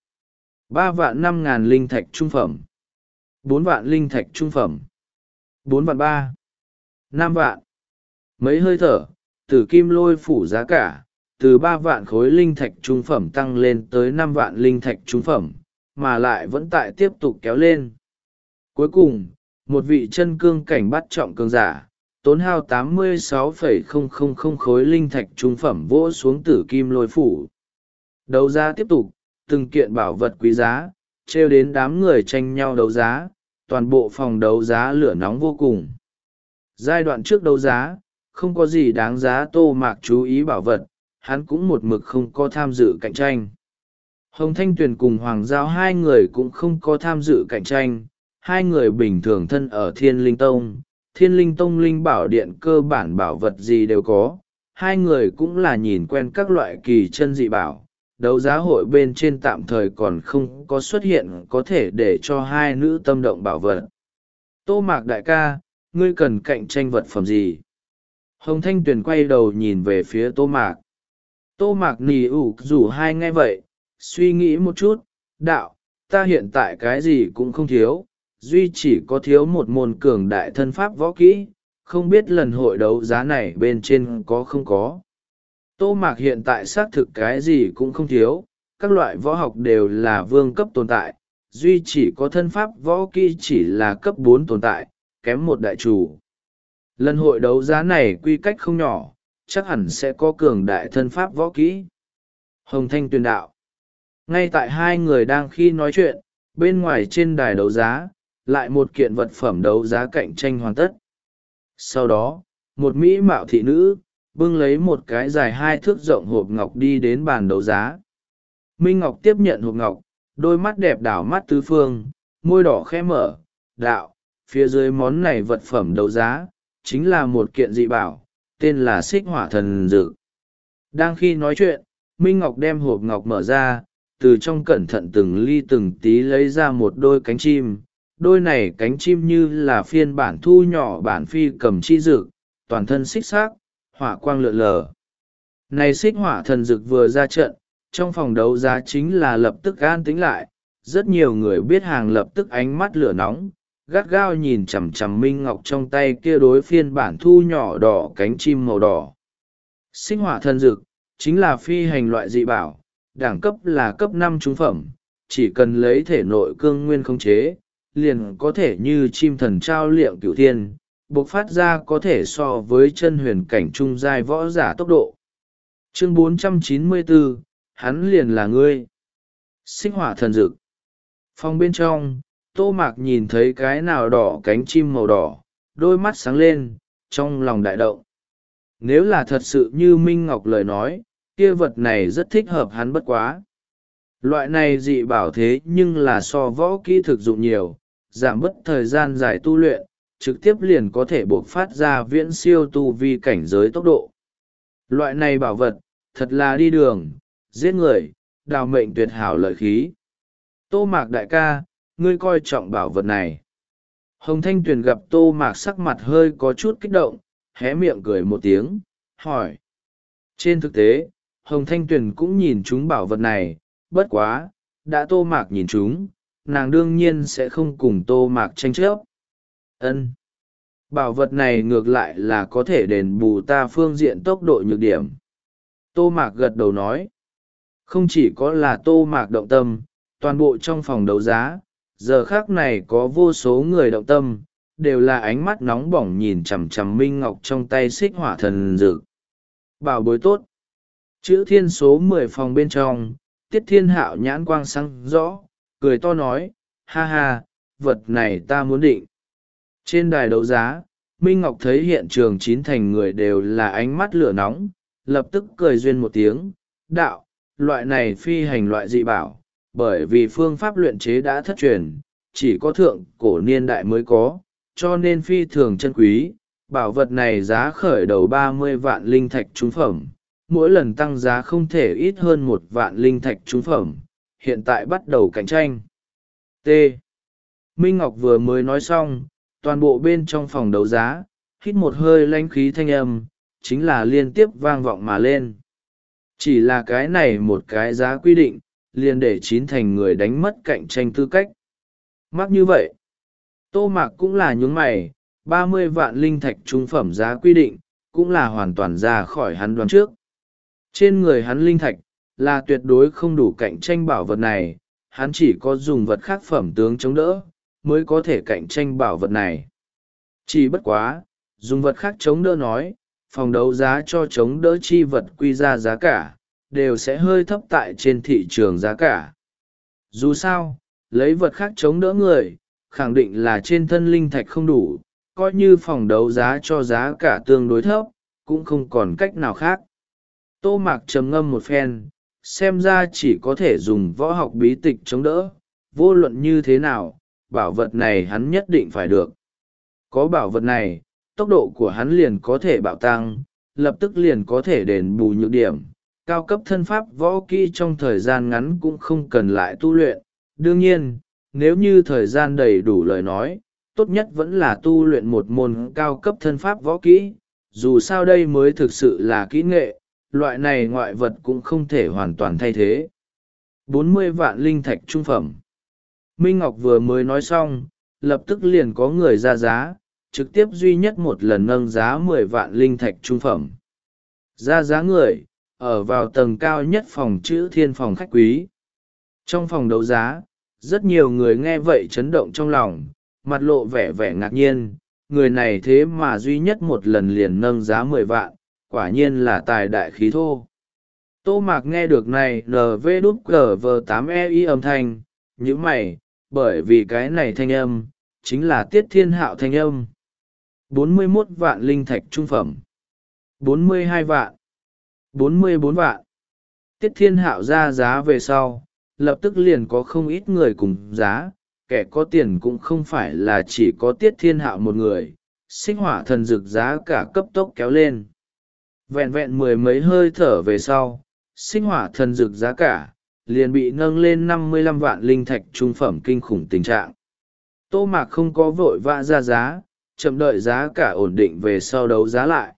ba vạn năm ngàn linh thạch trung phẩm, bốn vạn linh thạch trung phẩm, bốn vạn ba, năm vạn. Mấy hơi thở, tử kim lôi phủ giá cả, từ ba vạn khối linh thạch trung phẩm tăng lên tới năm vạn linh thạch trung phẩm, mà lại vẫn tại tiếp tục kéo lên. Cuối cùng, một vị chân cương cảnh bắt trọng cường giả, tốn hao tám mươi sáu phẩy không không không khối linh thạch trung phẩm vỗ xuống tử kim lôi phủ. Đấu giá tiếp tục, từng kiện bảo vật quý giá, trêu đến đám người tranh nhau đấu giá, toàn bộ phòng đấu giá lửa nóng vô cùng. Giai đoạn trước đấu giá, không có gì đáng giá Tô Mạc chú ý bảo vật, hắn cũng một mực không có tham dự cạnh tranh. Hồng Thanh Tuyền cùng Hoàng Giao hai người cũng không có tham dự cạnh tranh, hai người bình thường thân ở Thiên Linh Tông. Thiên Linh Tông Linh Bảo Điện cơ bản bảo vật gì đều có, hai người cũng là nhìn quen các loại kỳ chân dị bảo. Đấu giá hội bên trên tạm thời còn không có xuất hiện có thể để cho hai nữ tâm động bảo vật. Tô Mạc đại ca, ngươi cần cạnh tranh vật phẩm gì? Hồng Thanh Tuyền quay đầu nhìn về phía Tô Mạc. Tô Mạc nì ủ rủ hai nghe vậy, suy nghĩ một chút, đạo, ta hiện tại cái gì cũng không thiếu, duy chỉ có thiếu một môn cường đại thân pháp võ kỹ, không biết lần hội đấu giá này bên trên có không có. Tô Mạc hiện tại xác thực cái gì cũng không thiếu, các loại võ học đều là vương cấp tồn tại, duy chỉ có thân pháp võ kỹ chỉ là cấp bốn tồn tại, kém một đại chủ. Lần hội đấu giá này quy cách không nhỏ, chắc hẳn sẽ có cường đại thân pháp võ kỹ. Hồng Thanh Tuyền đạo. Ngay tại hai người đang khi nói chuyện, bên ngoài trên đài đấu giá, lại một kiện vật phẩm đấu giá cạnh tranh hoàn tất. Sau đó, một mỹ mạo thị nữ, bưng lấy một cái dài hai thước rộng hộp ngọc đi đến bàn đấu giá. Minh Ngọc tiếp nhận hộp ngọc, đôi mắt đẹp đảo mắt tứ phương, môi đỏ khẽ mở, đạo, phía dưới món này vật phẩm đấu giá, chính là một kiện dị bảo, tên là Xích Hỏa Thần Dược. Đang khi nói chuyện, Minh Ngọc đem hộp ngọc mở ra, từ trong cẩn thận từng ly từng tí lấy ra một đôi cánh chim. Đôi này cánh chim như là phiên bản thu nhỏ bản phi cầm chi dược, toàn thân xích xác, hỏa quang lượn lờ. Này Xích Hỏa Thần Dược vừa ra trận, trong phòng đấu giá chính là lập tức an tĩnh lại, rất nhiều người biết hàng lập tức ánh mắt lửa nóng, gắt gao nhìn chằm chằm Minh Ngọc trong tay kia đối phiên bản thu nhỏ đỏ cánh chim màu đỏ. Xích Hỏa Thần Dược chính là phi hành loại dị bảo, đẳng cấp là cấp năm trung phẩm, chỉ cần lấy thể nội cương nguyên khống chế, liền có thể như chim thần trao liệng cửu thiên, bộc phát ra có thể so với chân huyền cảnh trung giai võ giả tốc độ. Chương bốn trăm chín mươi bốn, hắn liền là ngươi. Xích Hỏa Thần Dược. Phòng bên trong, Tô Mạc nhìn thấy cái nào đỏ cánh chim màu đỏ, đôi mắt sáng lên, trong lòng đại động. Nếu là thật sự như Minh Ngọc lời nói, kia vật này rất thích hợp hắn bất quá. Loại này dị bảo thế nhưng là so võ kỹ thực dụng nhiều, giảm bớt thời gian dài tu luyện, trực tiếp liền có thể buộc phát ra viễn siêu tu vi cảnh giới tốc độ. Loại này bảo vật, thật là đi đường, giết người, đào mệnh tuyệt hảo lợi khí. Tô Mạc đại ca, ngươi coi trọng bảo vật này. Hồng Thanh Tuyền gặp Tô Mạc sắc mặt hơi có chút kích động, hé miệng cười một tiếng, hỏi. Trên thực tế, Hồng Thanh Tuyền cũng nhìn chúng bảo vật này, bất quá, đã Tô Mạc nhìn chúng, nàng đương nhiên sẽ không cùng Tô Mạc tranh chấp. Ân, bảo vật này ngược lại là có thể đền bù ta phương diện tốc độ nhược điểm. Tô Mạc gật đầu nói. Không chỉ có là Tô Mạc động tâm, toàn bộ trong phòng đấu giá, giờ khác này có vô số người động tâm, đều là ánh mắt nóng bỏng nhìn chằm chằm Minh Ngọc trong tay xích hỏa thần dược. Bảo bối tốt. Chữ thiên số mười phòng bên trong, Tiết Thiên Hạo nhãn quang sáng rõ, cười to nói, ha ha, vật này ta muốn định. Trên đài đấu giá, Minh Ngọc thấy hiện trường chín thành người đều là ánh mắt lửa nóng, lập tức cười duyên một tiếng, đạo, loại này phi hành loại dị bảo, bởi vì phương pháp luyện chế đã thất truyền, chỉ có thượng cổ niên đại mới có, cho nên phi thường chân quý. Bảo vật này giá khởi đầu ba mươi vạn linh thạch trung phẩm, mỗi lần tăng giá không thể ít hơn một vạn linh thạch trung phẩm, hiện tại bắt đầu cạnh tranh. T. Minh Ngọc vừa mới nói xong, toàn bộ bên trong phòng đấu giá, hít một hơi lãnh khí thanh âm, chính là liên tiếp vang vọng mà lên. Chỉ là cái này một cái giá quy định, liền để chín thành người đánh mất cạnh tranh tư cách. Mắc như vậy, Tô Mạc cũng là nhướng mày, ba mươi vạn linh thạch trung phẩm giá quy định, cũng là hoàn toàn ra khỏi hắn đoán trước. Trên người hắn linh thạch, là tuyệt đối không đủ cạnh tranh bảo vật này, hắn chỉ có dùng vật khác phẩm tướng chống đỡ, mới có thể cạnh tranh bảo vật này. Chỉ bất quá, dùng vật khác chống đỡ nói, phòng đấu giá cho chống đỡ chi vật quy ra giá cả, đều sẽ hơi thấp tại trên thị trường giá cả. Dù sao, lấy vật khác chống đỡ người, khẳng định là trên thân linh thạch không đủ, coi như phòng đấu giá cho giá cả tương đối thấp, cũng không còn cách nào khác. Tô Mạc trầm ngâm một phen, xem ra chỉ có thể dùng võ học bí tịch chống đỡ, vô luận như thế nào, bảo vật này hắn nhất định phải được. Có bảo vật này, tốc độ của hắn liền có thể bạo tăng, lập tức liền có thể đền bù nhược điểm. Cao cấp thân pháp võ kỹ trong thời gian ngắn cũng không cần lại tu luyện. Đương nhiên, nếu như thời gian đầy đủ lời nói, tốt nhất vẫn là tu luyện một môn cao cấp thân pháp võ kỹ. Dù sao đây mới thực sự là kỹ nghệ, loại này ngoại vật cũng không thể hoàn toàn thay thế. bốn mươi vạn linh thạch trung phẩm. Minh Ngọc vừa mới nói xong, lập tức liền có người ra giá, trực tiếp duy nhất một lần nâng giá mười vạn linh thạch trung phẩm. Ra giá người, ở vào tầng cao nhất phòng chữ thiên phòng khách quý. Trong phòng đấu giá, rất nhiều người nghe vậy chấn động trong lòng, mặt lộ vẻ vẻ ngạc nhiên, người này thế mà duy nhất một lần liền nâng giá mười vạn, quả nhiên là tài đại khí thô. Tô Mạc nghe được này en vê đê giê vê tám e i âm thanh, như mày, bởi vì cái này thanh âm, chính là Tiết Thiên Hạo thanh âm. bốn mươi mốt vạn linh thạch trung phẩm, bốn mươi hai vạn, bốn mươi bốn vạn. Tiết Thiên Hạo ra giá về sau, lập tức liền có không ít người cùng giá, kẻ có tiền cũng không phải là chỉ có Tiết Thiên Hạo một người, xích hỏa thần dược giá cả cấp tốc kéo lên. Vẹn vẹn mười mấy hơi thở về sau, xích hỏa thần dược giá cả, liền bị nâng lên năm mươi lăm vạn linh thạch trung phẩm kinh khủng tình trạng. Tô Mạc không có vội vã ra giá, chậm đợi giá cả ổn định về sau đấu giá lại.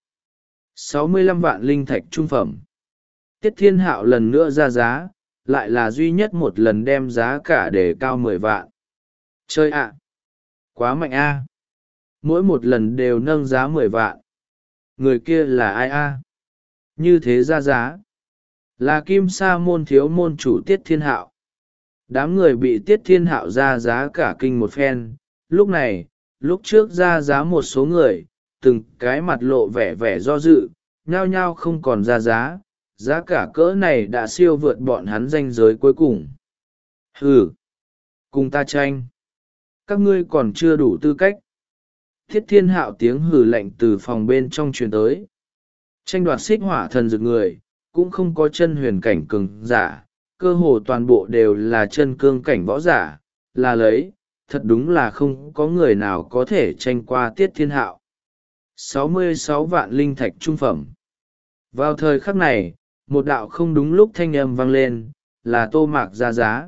sáu mươi lăm vạn linh thạch trung phẩm. Tiết Thiên Hạo lần nữa ra giá, lại là duy nhất một lần đem giá cả để cao mười vạn. Chơi ạ! Quá mạnh a! Mỗi một lần đều nâng giá mười vạn. Người kia là ai a? Như thế ra giá. Là Kim Sa môn thiếu môn chủ Tiết Thiên Hạo. Đám người bị Tiết Thiên Hạo ra giá cả kinh một phen. Lúc này, lúc trước ra giá một số người, từng cái mặt lộ vẻ vẻ do dự, nhao nhao không còn ra giá. Giá cả cỡ này đã siêu vượt bọn hắn ranh giới cuối cùng. Hừ! Cùng ta tranh! Các ngươi còn chưa đủ tư cách. Thiết Thiên Hạo tiếng hừ lạnh từ phòng bên trong truyền tới. Tranh đoạt xích hỏa thần dược người, cũng không có chân huyền cảnh cường giả, cơ hồ toàn bộ đều là chân cương cảnh võ giả, là lấy, thật đúng là không có người nào có thể tranh qua Tiết Thiên Hạo. sáu mươi sáu vạn linh thạch trung phẩm. Vào thời khắc này, một đạo không đúng lúc thanh âm vang lên, là Tô Mạc ra giá.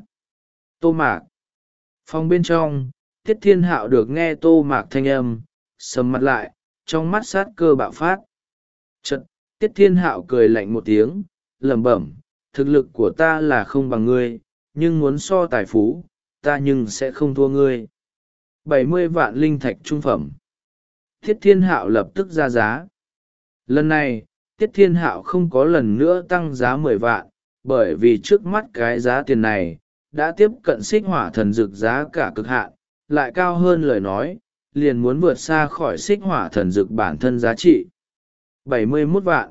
Tô Mạc. Phòng bên trong, Tiết Thiên Hạo được nghe Tô Mạc thanh âm, sầm mặt lại, trong mắt sát cơ bạo phát. Chật, Tiết Thiên Hạo cười lạnh một tiếng, lẩm bẩm, thực lực của ta là không bằng ngươi, nhưng muốn so tài phú, ta nhưng sẽ không thua ngươi. bảy mươi vạn linh thạch trung phẩm. Tiết Thiên Hạo lập tức ra giá. Lần này, Tiết Thiên Hạo không có lần nữa tăng giá mười vạn, bởi vì trước mắt cái giá tiền này, đã tiếp cận xích hỏa thần dược giá cả cực hạn, lại cao hơn lời nói, liền muốn vượt xa khỏi xích hỏa thần dược bản thân giá trị. bảy mươi mốt vạn.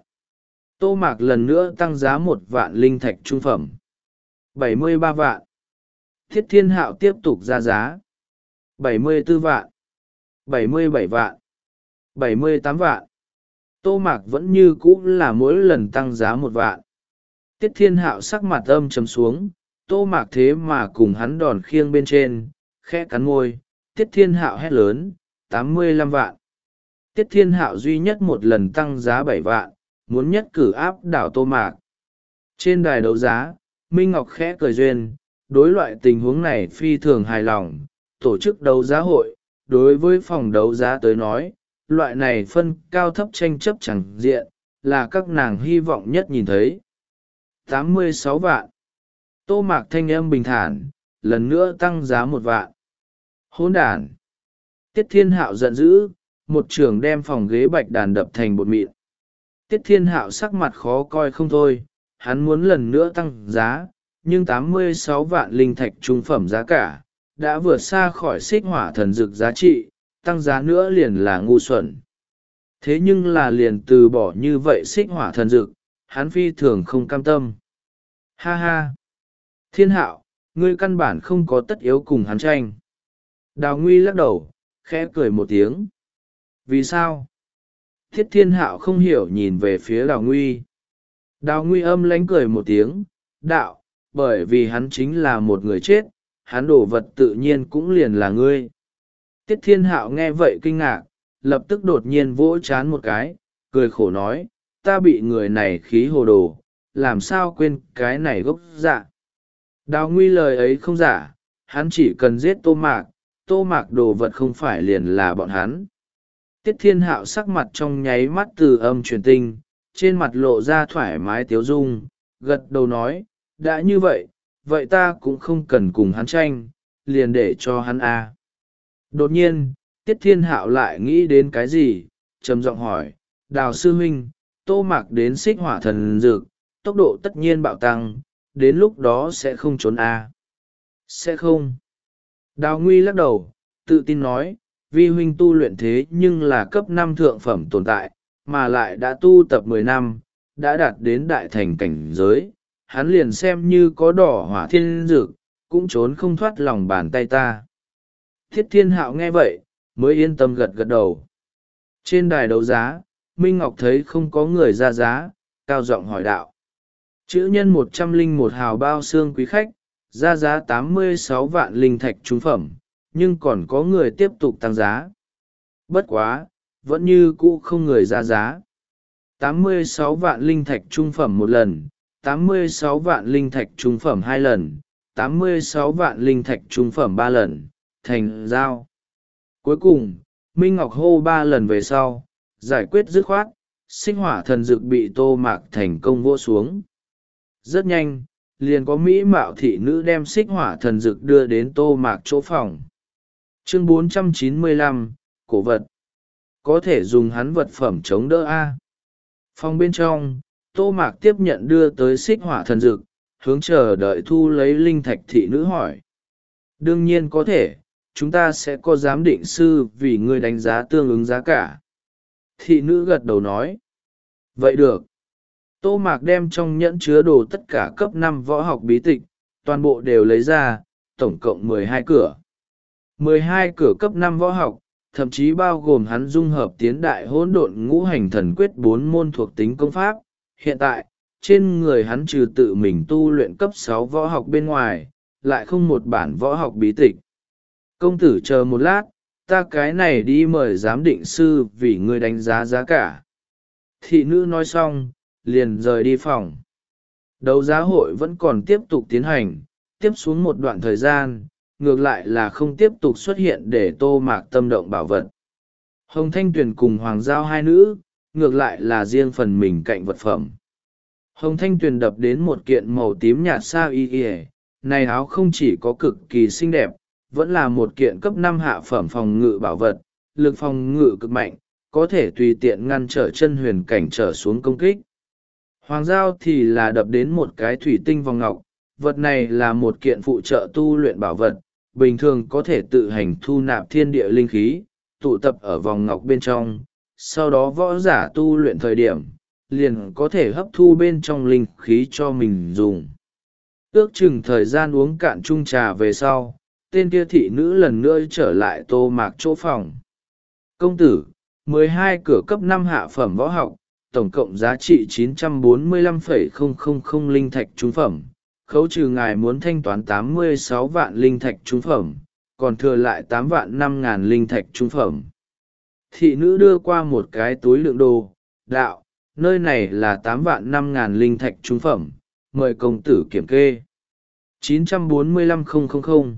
Tô Mạc lần nữa tăng giá một vạn linh thạch trung phẩm. bảy mươi ba vạn. Tiết Thiên Hạo tiếp tục ra giá. bảy mươi tư vạn. bảy mươi bảy vạn. bảy mươi tám vạn. Tô Mạc vẫn như cũ là mỗi lần tăng giá một vạn. Tiết Thiên Hạo sắc mặt âm trầm xuống, Tô Mạc thế mà cùng hắn đòn khiêng bên trên, khẽ cắn môi, Tiết Thiên Hạo hét lớn, tám mươi lăm vạn. Tiết Thiên Hạo duy nhất một lần tăng giá bảy vạn, muốn nhất cử áp đảo Tô Mạc. Trên đài đấu giá, Minh Ngọc khẽ cười duyên, đối loại tình huống này phi thường hài lòng, tổ chức đấu giá hội, đối với phòng đấu giá tới nói, loại này phân cao thấp tranh chấp chẳng diện, là các nàng hy vọng nhất nhìn thấy. tám mươi sáu vạn. Tô Mạc thanh âm bình thản, lần nữa tăng giá một vạn. Hỗn đản. Tiết Thiên Hạo giận dữ, một trường đem phòng ghế bạch đàn đập thành bột mịn. Tiết Thiên Hạo sắc mặt khó coi không thôi, hắn muốn lần nữa tăng giá, nhưng tám mươi sáu vạn linh thạch trung phẩm giá cả, đã vượt xa khỏi xích hỏa thần dược giá trị, tăng giá nữa liền là ngu xuẩn. Thế nhưng là liền từ bỏ như vậy xích hỏa thần dược, hắn phi thường không cam tâm. Ha ha! Thiên Hạo, ngươi căn bản không có tất yếu cùng hắn tranh. Đào Nguy lắc đầu, khẽ cười một tiếng. Vì sao? Thiết Thiên Hạo không hiểu nhìn về phía Đào Nguy. Đào Nguy âm lánh cười một tiếng, đạo, bởi vì hắn chính là một người chết, hắn đổ vật tự nhiên cũng liền là ngươi. Tiết Thiên Hạo nghe vậy kinh ngạc, lập tức đột nhiên vỗ chán một cái, cười khổ nói, ta bị người này khí hồ đồ, làm sao quên cái này gốc dạ. Đào Nguy lời ấy không giả, hắn chỉ cần giết Tô Mạc, Tô Mạc đồ vật không phải liền là bọn hắn. Tiết Thiên Hạo sắc mặt trong nháy mắt từ âm truyền tinh, trên mặt lộ ra thoải mái tiếu dung, gật đầu nói, đã như vậy, vậy ta cũng không cần cùng hắn tranh, liền để cho hắn a. À. Đột nhiên, Tiết Thiên Hạo lại nghĩ đến cái gì, trầm giọng hỏi, Đào sư huynh, Tô Mạc đến xích hỏa thần dược, tốc độ tất nhiên bạo tăng, đến lúc đó sẽ không trốn a. À. Sẽ không. Đào Nguy lắc đầu, tự tin nói, vi huynh tu luyện thế nhưng là cấp năm thượng phẩm tồn tại, mà lại đã tu tập mười năm, đã đạt đến đại thành cảnh giới, hắn liền xem như có đỏ hỏa thiên dược, cũng trốn không thoát lòng bàn tay ta. Thiết Thiên Hạo nghe vậy, mới yên tâm gật gật đầu. Trên đài đấu giá, Minh Ngọc thấy không có người ra giá, cao giọng hỏi đạo. Chữ nhân một trăm linh một hào bao xương quý khách, ra giá tám mươi sáu vạn linh thạch trung phẩm, nhưng còn có người tiếp tục tăng giá. Bất quá, vẫn như cũ không người ra giá. tám mươi sáu vạn linh thạch trung phẩm một lần, tám mươi sáu vạn linh thạch trung phẩm hai lần, tám mươi sáu vạn linh thạch trung phẩm ba lần, thành giao. Cuối cùng, Minh Ngọc hô ba lần về sau, giải quyết dứt khoát, xích hỏa thần dược bị Tô Mạc thành công vỗ xuống. Rất nhanh, liền có mỹ mạo thị nữ đem xích hỏa thần dược đưa đến Tô Mạc chỗ phòng. Chương bốn trăm chín mươi lăm, cổ vật. Có thể dùng hắn vật phẩm chống đỡ A. Phòng bên trong, Tô Mạc tiếp nhận đưa tới xích hỏa thần dược, hướng chờ đợi thu lấy linh thạch thị nữ hỏi. Đương nhiên có thể, chúng ta sẽ có giám định sư vì ngươi đánh giá tương ứng giá cả. Thị nữ gật đầu nói. Vậy được. Tô Mạc đem trong nhẫn chứa đồ tất cả cấp năm võ học bí tịch, toàn bộ đều lấy ra, tổng cộng mười hai cửa. mười hai cửa cấp năm võ học, thậm chí bao gồm hắn dung hợp tiến đại hỗn độn ngũ hành thần quyết bốn môn thuộc tính công pháp. Hiện tại, trên người hắn trừ tự mình tu luyện cấp sáu võ học bên ngoài, lại không một bản võ học bí tịch. Công tử chờ một lát, ta cái này đi mời giám định sư vì ngươi đánh giá giá cả. Thị nữ nói xong, liền rời đi phòng. Đấu giá hội vẫn còn tiếp tục tiến hành, tiếp xuống một đoạn thời gian, ngược lại là không tiếp tục xuất hiện để Tô Mạc tâm động bảo vật. Hồng Thanh Tuyền cùng Hoàng Giao hai nữ, ngược lại là riêng phần mình cạnh vật phẩm. Hồng Thanh Tuyền đập đến một kiện màu tím nhạt sa y y, này áo không chỉ có cực kỳ xinh đẹp, vẫn là một kiện cấp năm hạ phẩm phòng ngự bảo vật, lực phòng ngự cực mạnh, có thể tùy tiện ngăn trở chân huyền cảnh trở xuống công kích. Hoàng Giao thì là đập đến một cái thủy tinh vòng ngọc, vật này là một kiện phụ trợ tu luyện bảo vật, bình thường có thể tự hành thu nạp thiên địa linh khí, tụ tập ở vòng ngọc bên trong, sau đó võ giả tu luyện thời điểm, liền có thể hấp thu bên trong linh khí cho mình dùng. Ước chừng thời gian uống cạn chung trà về sau, tên kia thị nữ lần nữa trở lại Tô Mạc chỗ phòng. Công tử, mười hai cửa cấp năm hạ phẩm võ học, tổng cộng giá trị chín trăm bốn mươi lăm phẩy không không không linh thạch trúng phẩm, khấu trừ ngài muốn thanh toán tám mươi sáu vạn linh thạch trúng phẩm, còn thừa lại tám vạn năm ngàn linh thạch trúng phẩm. Thị nữ đưa qua một cái túi lượng đồ, đạo, nơi này là tám vạn năm ngàn linh thạch trúng phẩm, mời công tử kiểm kê. chín trăm bốn mươi lăm nghìn.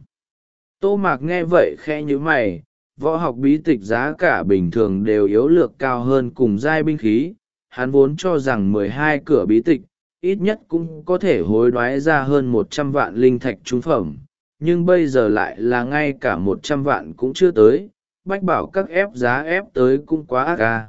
Tô Mạc nghe vậy khẽ nhíu mày, võ học bí tịch giá cả bình thường đều yếu lược cao hơn cùng giai binh khí, hắn vốn cho rằng mười hai cửa bí tịch, ít nhất cũng có thể hối đoái ra hơn một trăm vạn linh thạch trúng phẩm, nhưng bây giờ lại là ngay cả một trăm vạn cũng chưa tới, bách bảo các ép giá ép tới cũng quá ác ca.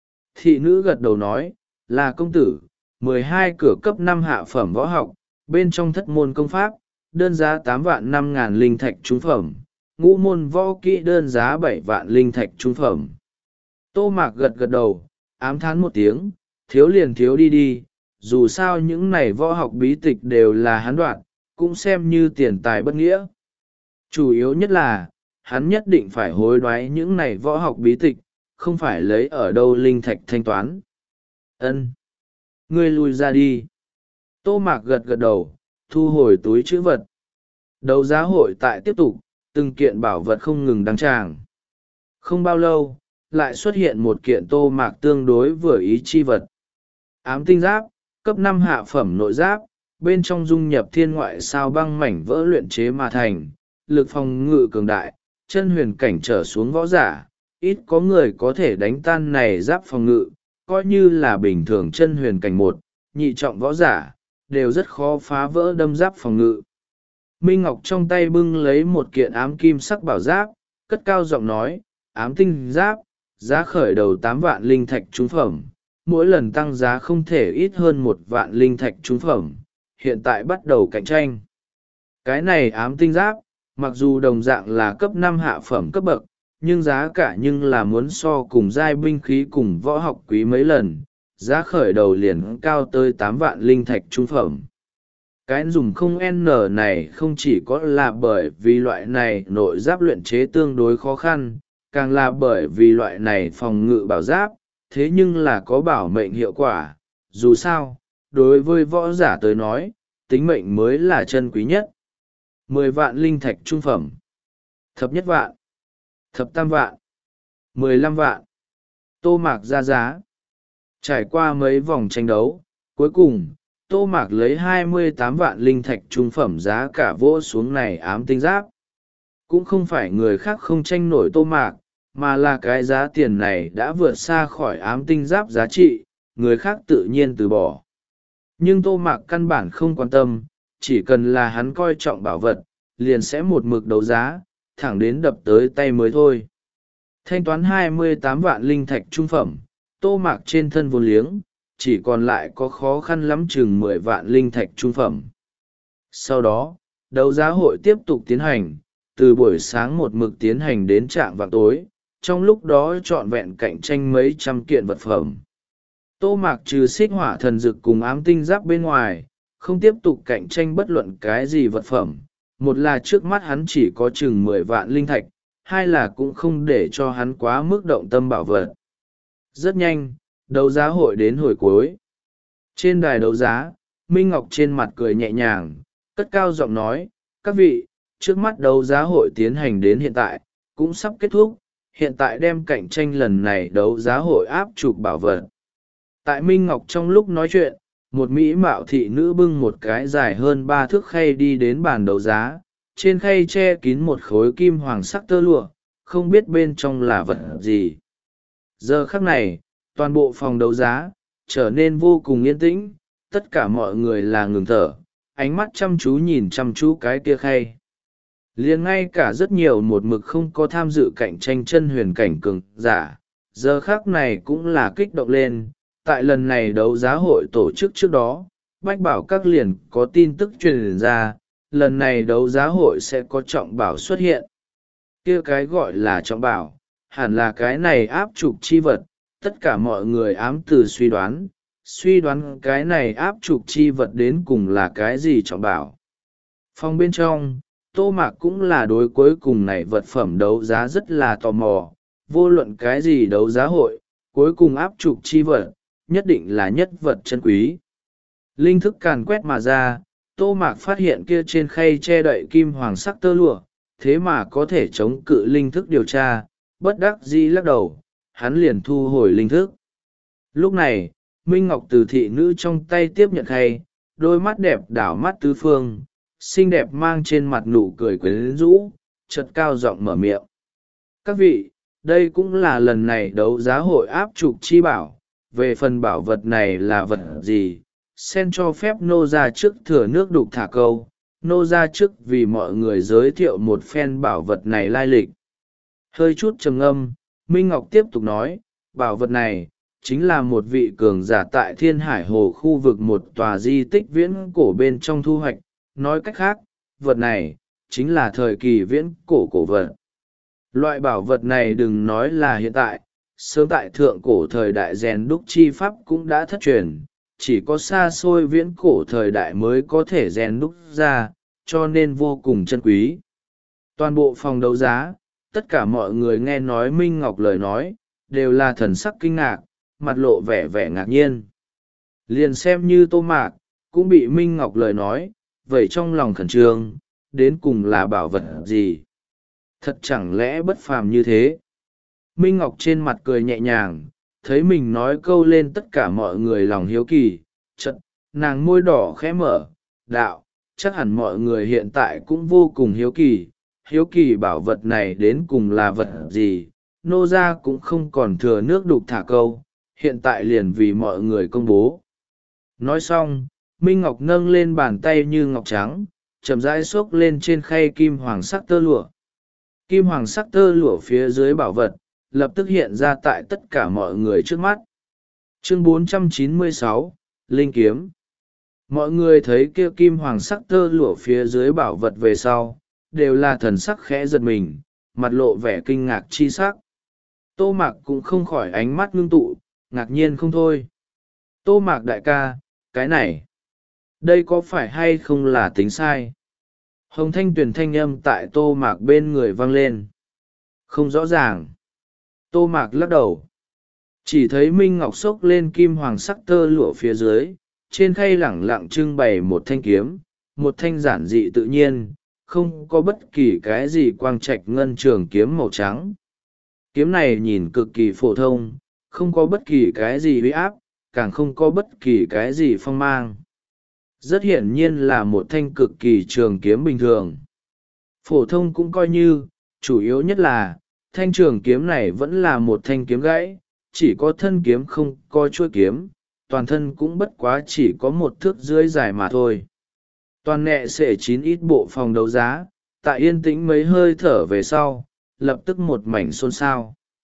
Thị nữ gật đầu nói, là công tử, mười hai cửa cấp năm hạ phẩm võ học, bên trong thất môn công pháp, đơn giá tám vạn năm ngàn linh thạch trúng phẩm, ngũ môn võ kỹ đơn giá bảy vạn linh thạch trúng phẩm. Tô Mạc gật gật đầu, ám thán một tiếng, thiếu liền thiếu đi đi, dù sao những này võ học bí tịch đều là hắn đoạt, cũng xem như tiền tài bất nghĩa. Chủ yếu nhất là, hắn nhất định phải hối đoái những này võ học bí tịch, không phải lấy ở đâu linh thạch thanh toán. Ân, ngươi lui ra đi. Tô Mạc gật gật đầu, thu hồi túi chữ vật. Đấu giá hội tại tiếp tục, từng kiện bảo vật không ngừng đăng tràng. Không bao lâu, lại xuất hiện một kiện Tô Mạc tương đối vừa ý chi vật. Ám tinh giáp, cấp năm hạ phẩm nội giáp, bên trong dung nhập thiên ngoại sao băng mảnh vỡ luyện chế mà thành, lực phòng ngự cường đại, chân huyền cảnh trở xuống võ giả, ít có người có thể đánh tan này giáp phòng ngự, coi như là bình thường chân huyền cảnh một, nhị trọng võ giả, đều rất khó phá vỡ đâm giáp phòng ngự. Minh Ngọc trong tay bưng lấy một kiện ám kim sắc bảo giáp, cất cao giọng nói, ám tinh giáp, giá khởi đầu tám vạn linh thạch trúng phẩm, mỗi lần tăng giá không thể ít hơn một vạn linh thạch trúng phẩm, hiện tại bắt đầu cạnh tranh. Cái này ám tinh giáp, mặc dù đồng dạng là cấp năm hạ phẩm cấp bậc, nhưng giá cả nhưng là muốn so cùng giai binh khí cùng võ học quý mấy lần, giá khởi đầu liền cao tới tám vạn linh thạch trung phẩm. Cái dùng không N này không chỉ có là bởi vì loại này nội giáp luyện chế tương đối khó khăn, càng là bởi vì loại này phòng ngự bảo giáp, thế nhưng là có bảo mệnh hiệu quả. Dù sao, đối với võ giả tới nói, tính mệnh mới là chân quý nhất. Mười vạn linh thạch trung phẩm, thập nhất vạn, thập tam vạn, mười lăm vạn. Tô Mạc ra giá. Trải qua mấy vòng tranh đấu, cuối cùng, Tô Mạc lấy hai mươi tám vạn linh thạch trung phẩm giá cả vỗ xuống này ám tinh giáp. Cũng không phải người khác không tranh nổi Tô Mạc, mà là cái giá tiền này đã vượt xa khỏi ám tinh giáp giá trị, người khác tự nhiên từ bỏ. Nhưng Tô Mạc căn bản không quan tâm, chỉ cần là hắn coi trọng bảo vật, liền sẽ một mực đấu giá, thẳng đến đập tới tay mới thôi. Thanh toán hai mươi tám vạn linh thạch trung phẩm, Tô Mạc trên thân vô liếng, chỉ còn lại có khó khăn lắm chừng mười vạn linh thạch trung phẩm. Sau đó, đấu giá hội tiếp tục tiến hành, từ buổi sáng một mực tiến hành đến trạm vào tối, trong lúc đó trọn vẹn cạnh tranh mấy trăm kiện vật phẩm. Tô Mạc trừ xích hỏa thần dực cùng ám tinh giáp bên ngoài, không tiếp tục cạnh tranh bất luận cái gì vật phẩm. Một là trước mắt hắn chỉ có chừng mười vạn linh thạch, hai là cũng không để cho hắn quá mức động tâm bảo vật. Rất nhanh, đấu giá hội đến hồi cuối. Trên đài đấu giá, Minh Ngọc trên mặt cười nhẹ nhàng, cất cao giọng nói, các vị, trước mắt đấu giá hội tiến hành đến hiện tại, cũng sắp kết thúc, hiện tại đem cạnh tranh lần này đấu giá hội áp chụp bảo vật. Tại Minh Ngọc trong lúc nói chuyện, một mỹ mạo thị nữ bưng một cái dài hơn ba thước khay đi đến bàn đấu giá, trên khay che kín một khối kim hoàng sắc tơ lụa, không biết bên trong là vật gì. Giờ khắc này, toàn bộ phòng đấu giá trở nên vô cùng yên tĩnh, tất cả mọi người là ngừng thở, ánh mắt chăm chú nhìn chăm chú cái kia khay. Liền ngay cả rất nhiều một mực không có tham dự cạnh tranh chân huyền cảnh cường giả, giờ khắc này cũng là kích động lên. Tại lần này đấu giá hội tổ chức trước đó, Bách Bảo Các liền có tin tức truyền ra, lần này đấu giá hội sẽ có trọng bảo xuất hiện. Kia cái gọi là trọng bảo, hẳn là cái này áp trục chi vật, tất cả mọi người ám từ suy đoán, suy đoán cái này áp trục chi vật đến cùng là cái gì trọng bảo. Phòng bên trong, Tô Mạc cũng là đối cuối cùng này vật phẩm đấu giá rất là tò mò, vô luận cái gì đấu giá hội, cuối cùng áp trục chi vật, nhất định là nhất vật chân quý. Linh thức càn quét mà ra, Tô Mạc phát hiện kia trên khay che đậy kim hoàng sắc tơ lụa, thế mà có thể chống cự linh thức điều tra, bất đắc dĩ lắc đầu, hắn liền thu hồi linh thức. Lúc này, Minh Ngọc từ thị nữ trong tay tiếp nhận khay, đôi mắt đẹp đảo mắt tứ phương, xinh đẹp mang trên mặt nụ cười quyến rũ, chợt cao giọng mở miệng. Các vị, đây cũng là lần này đấu giá hội áp trục chi bảo, về phần bảo vật này là vật gì, sen cho phép nô ra trước thừa nước đục thả câu, nô ra trước vì mọi người giới thiệu một phen bảo vật này lai lịch. Hơi chút trầm ngâm, Minh Ngọc tiếp tục nói, bảo vật này chính là một vị cường giả tại Thiên Hải Hồ khu vực một tòa di tích viễn cổ bên trong thu hoạch, nói cách khác, vật này chính là thời kỳ viễn cổ cổ vật. Loại bảo vật này đừng nói là hiện tại, sớm tại thượng cổ thời đại rèn đúc chi pháp cũng đã thất truyền, chỉ có xa xôi viễn cổ thời đại mới có thể rèn đúc ra, cho nên vô cùng chân quý. Toàn bộ phòng đấu giá, tất cả mọi người nghe nói Minh Ngọc lời nói, đều là thần sắc kinh ngạc, mặt lộ vẻ vẻ ngạc nhiên. Liền xem như Tô Mạc, cũng bị Minh Ngọc lời nói, vậy trong lòng khẩn trương, đến cùng là bảo vật gì? Thật chẳng lẽ bất phàm như thế? Minh Ngọc trên mặt cười nhẹ nhàng, thấy mình nói câu lên tất cả mọi người lòng hiếu kỳ, chật, nàng môi đỏ khẽ mở, đạo, chắc hẳn mọi người hiện tại cũng vô cùng hiếu kỳ, hiếu kỳ bảo vật này đến cùng là vật gì, nô gia cũng không còn thừa nước đục thả câu, hiện tại liền vì mọi người công bố. Nói xong, Minh Ngọc nâng lên bàn tay như ngọc trắng, chậm rãi xốc lên trên khay kim hoàng sắc tơ lụa. Kim hoàng sắc tơ lụa phía dưới bảo vật, lập tức hiện ra tại tất cả mọi người trước mắt. Chương bốn trăm chín mươi sáu, Linh Kiếm. Mọi người thấy kia kim hoàng sắc tơ lụa phía dưới bảo vật về sau, đều là thần sắc khẽ giật mình, mặt lộ vẻ kinh ngạc chi sắc. Tô Mạc cũng không khỏi ánh mắt ngưng tụ, ngạc nhiên không thôi. Tô Mạc đại ca, cái này, đây có phải hay không là tính sai? Hồng thanh tuyển thanh âm tại Tô Mạc bên người vang lên. Không rõ ràng. Tô Mạc lắc đầu. Chỉ thấy Minh Ngọc xốc lên kim hoàng sắc tơ lụa phía dưới, trên khay lẳng lặng trưng bày một thanh kiếm, một thanh giản dị tự nhiên, không có bất kỳ cái gì quang trạch ngân trường kiếm màu trắng. Kiếm này nhìn cực kỳ phổ thông, không có bất kỳ cái gì uy áp, càng không có bất kỳ cái gì phong mang. Rất hiển nhiên là một thanh cực kỳ trường kiếm bình thường. Phổ thông cũng coi như, chủ yếu nhất là, thanh trường kiếm này vẫn là một thanh kiếm gãy, chỉ có thân kiếm không có chuôi kiếm, toàn thân cũng bất quá chỉ có một thước dưới dài mà thôi. Toàn nẹ xệ chín ít bộ phòng đấu giá, tại yên tĩnh mấy hơi thở về sau, lập tức một mảnh xôn xao.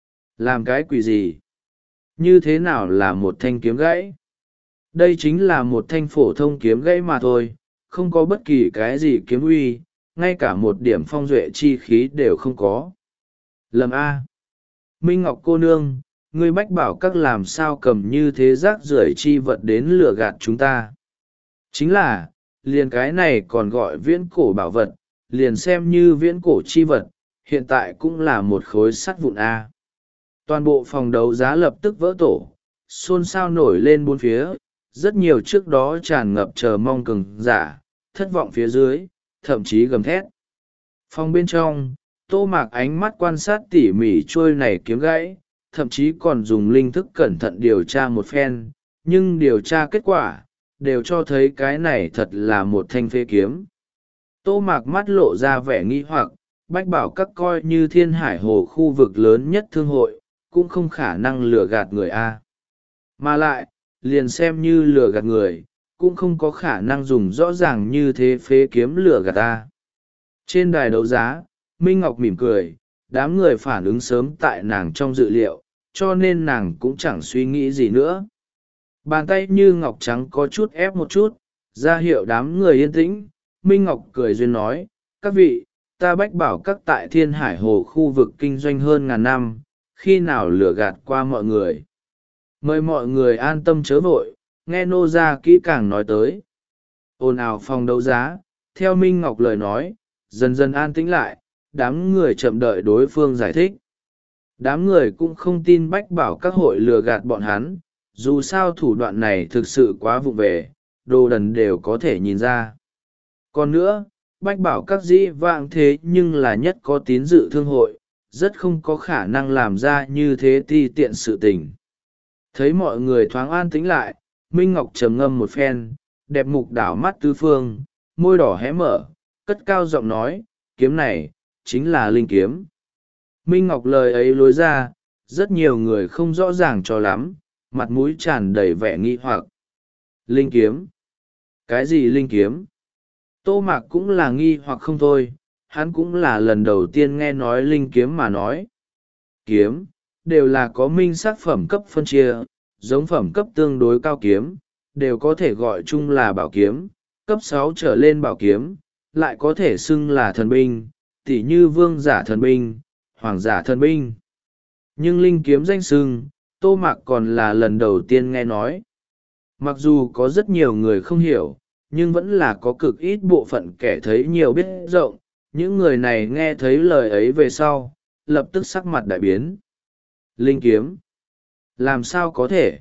Làm cái quỷ gì? Như thế nào là một thanh kiếm gãy? Đây chính là một thanh phổ thông kiếm gãy mà thôi, không có bất kỳ cái gì kiếm uy, ngay cả một điểm phong duệ chi khí đều không có. Lầm A. Minh Ngọc cô nương, ngươi Bách Bảo Các làm sao cầm như thế rác rưởi chi vật đến lừa gạt chúng ta. Chính là, liền cái này còn gọi viễn cổ bảo vật, liền xem như viễn cổ chi vật, hiện tại cũng là một khối sắt vụn A. Toàn bộ phòng đấu giá lập tức vỡ tổ, xôn xao nổi lên bốn phía, rất nhiều trước đó tràn ngập chờ mong cường giả, thất vọng phía dưới, thậm chí gầm thét. Phòng bên trong, Tô Mạc ánh mắt quan sát tỉ mỉ trôi này kiếm gãy, thậm chí còn dùng linh thức cẩn thận điều tra một phen, nhưng điều tra kết quả, đều cho thấy cái này thật là một thanh phế kiếm. Tô Mạc mắt lộ ra vẻ nghi hoặc, Bách Bảo Các coi như Thiên Hải Hồ khu vực lớn nhất thương hội, cũng không khả năng lừa gạt người A. Mà lại, liền xem như lừa gạt người, cũng không có khả năng dùng rõ ràng như thế phế kiếm lừa gạt ta. Trên đài đấu giá, Minh Ngọc mỉm cười, đám người phản ứng sớm tại nàng trong dự liệu, cho nên nàng cũng chẳng suy nghĩ gì nữa. Bàn tay như ngọc trắng có chút ép một chút, ra hiệu đám người yên tĩnh. Minh Ngọc cười duyên nói, các vị, ta Bách Bảo Các tại Thiên Hải Hồ khu vực kinh doanh hơn ngàn năm, khi nào lừa gạt qua mọi người. Mời mọi người an tâm chớ vội, nghe nô gia kỹ càng nói tới. Ồn ào phòng đấu giá, theo Minh Ngọc lời nói, dần dần an tĩnh lại, đám người chậm đợi đối phương giải thích. Đám người cũng không tin Bách Bảo Các hội lừa gạt bọn hắn, dù sao thủ đoạn này thực sự quá vụng về, đồ đần đều có thể nhìn ra. Còn nữa, Bách Bảo Các dĩ vãng thế nhưng là nhất có tín dự thương hội, rất không có khả năng làm ra như thế ti tiện sự tình. Thấy mọi người thoáng an tĩnh lại, Minh Ngọc trầm ngâm một phen, đẹp mục đảo mắt tứ phương, môi đỏ hé mở, cất cao giọng nói, kiếm này, chính là linh kiếm. Minh Ngọc lời ấy lối ra, rất nhiều người không rõ ràng cho lắm, mặt mũi tràn đầy vẻ nghi hoặc. Linh kiếm? Cái gì linh kiếm? Tô Mạc cũng là nghi hoặc không thôi, hắn cũng là lần đầu tiên nghe nói linh kiếm mà nói. Kiếm, đều là có minh sắc phẩm cấp phân chia, giống phẩm cấp tương đối cao kiếm, đều có thể gọi chung là bảo kiếm, cấp sáu trở lên bảo kiếm, lại có thể xưng là thần binh, tỉ như vương giả thần binh, hoàng giả thần binh. Nhưng linh kiếm danh xưng, Tô Mạc còn là lần đầu tiên nghe nói. Mặc dù có rất nhiều người không hiểu, nhưng vẫn là có cực ít bộ phận kẻ thấy nhiều biết rộng. Những người này nghe thấy lời ấy về sau, lập tức sắc mặt đại biến. Linh kiếm? Làm sao có thể?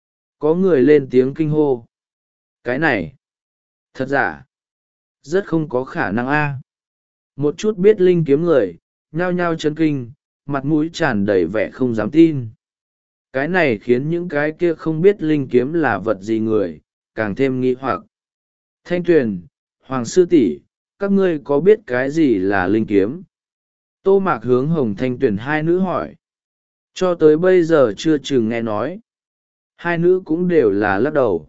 Có người lên tiếng kinh hô. Cái này, thật giả, rất không có khả năng a. Một chút biết linh kiếm người, nhao nhao chấn kinh, mặt mũi tràn đầy vẻ không dám tin. Cái này khiến những cái kia không biết linh kiếm là vật gì người, càng thêm nghi hoặc. Thanh Tuyền, Hoàng Sư tỷ, các ngươi có biết cái gì là linh kiếm? Tô Mạc hướng Hồng Thanh Tuyền hai nữ hỏi. Cho tới bây giờ chưa chừng nghe nói. Hai nữ cũng đều là lắc đầu.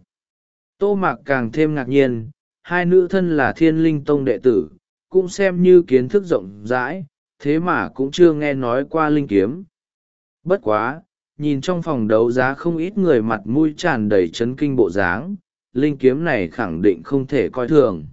Tô Mạc càng thêm ngạc nhiên, hai nữ thân là Thiên Linh Tông đệ tử, cũng xem như kiến thức rộng rãi, thế mà cũng chưa nghe nói qua linh kiếm. Bất quá, nhìn trong phòng đấu giá không ít người mặt mũi tràn đầy chấn kinh bộ dáng, linh kiếm này khẳng định không thể coi thường.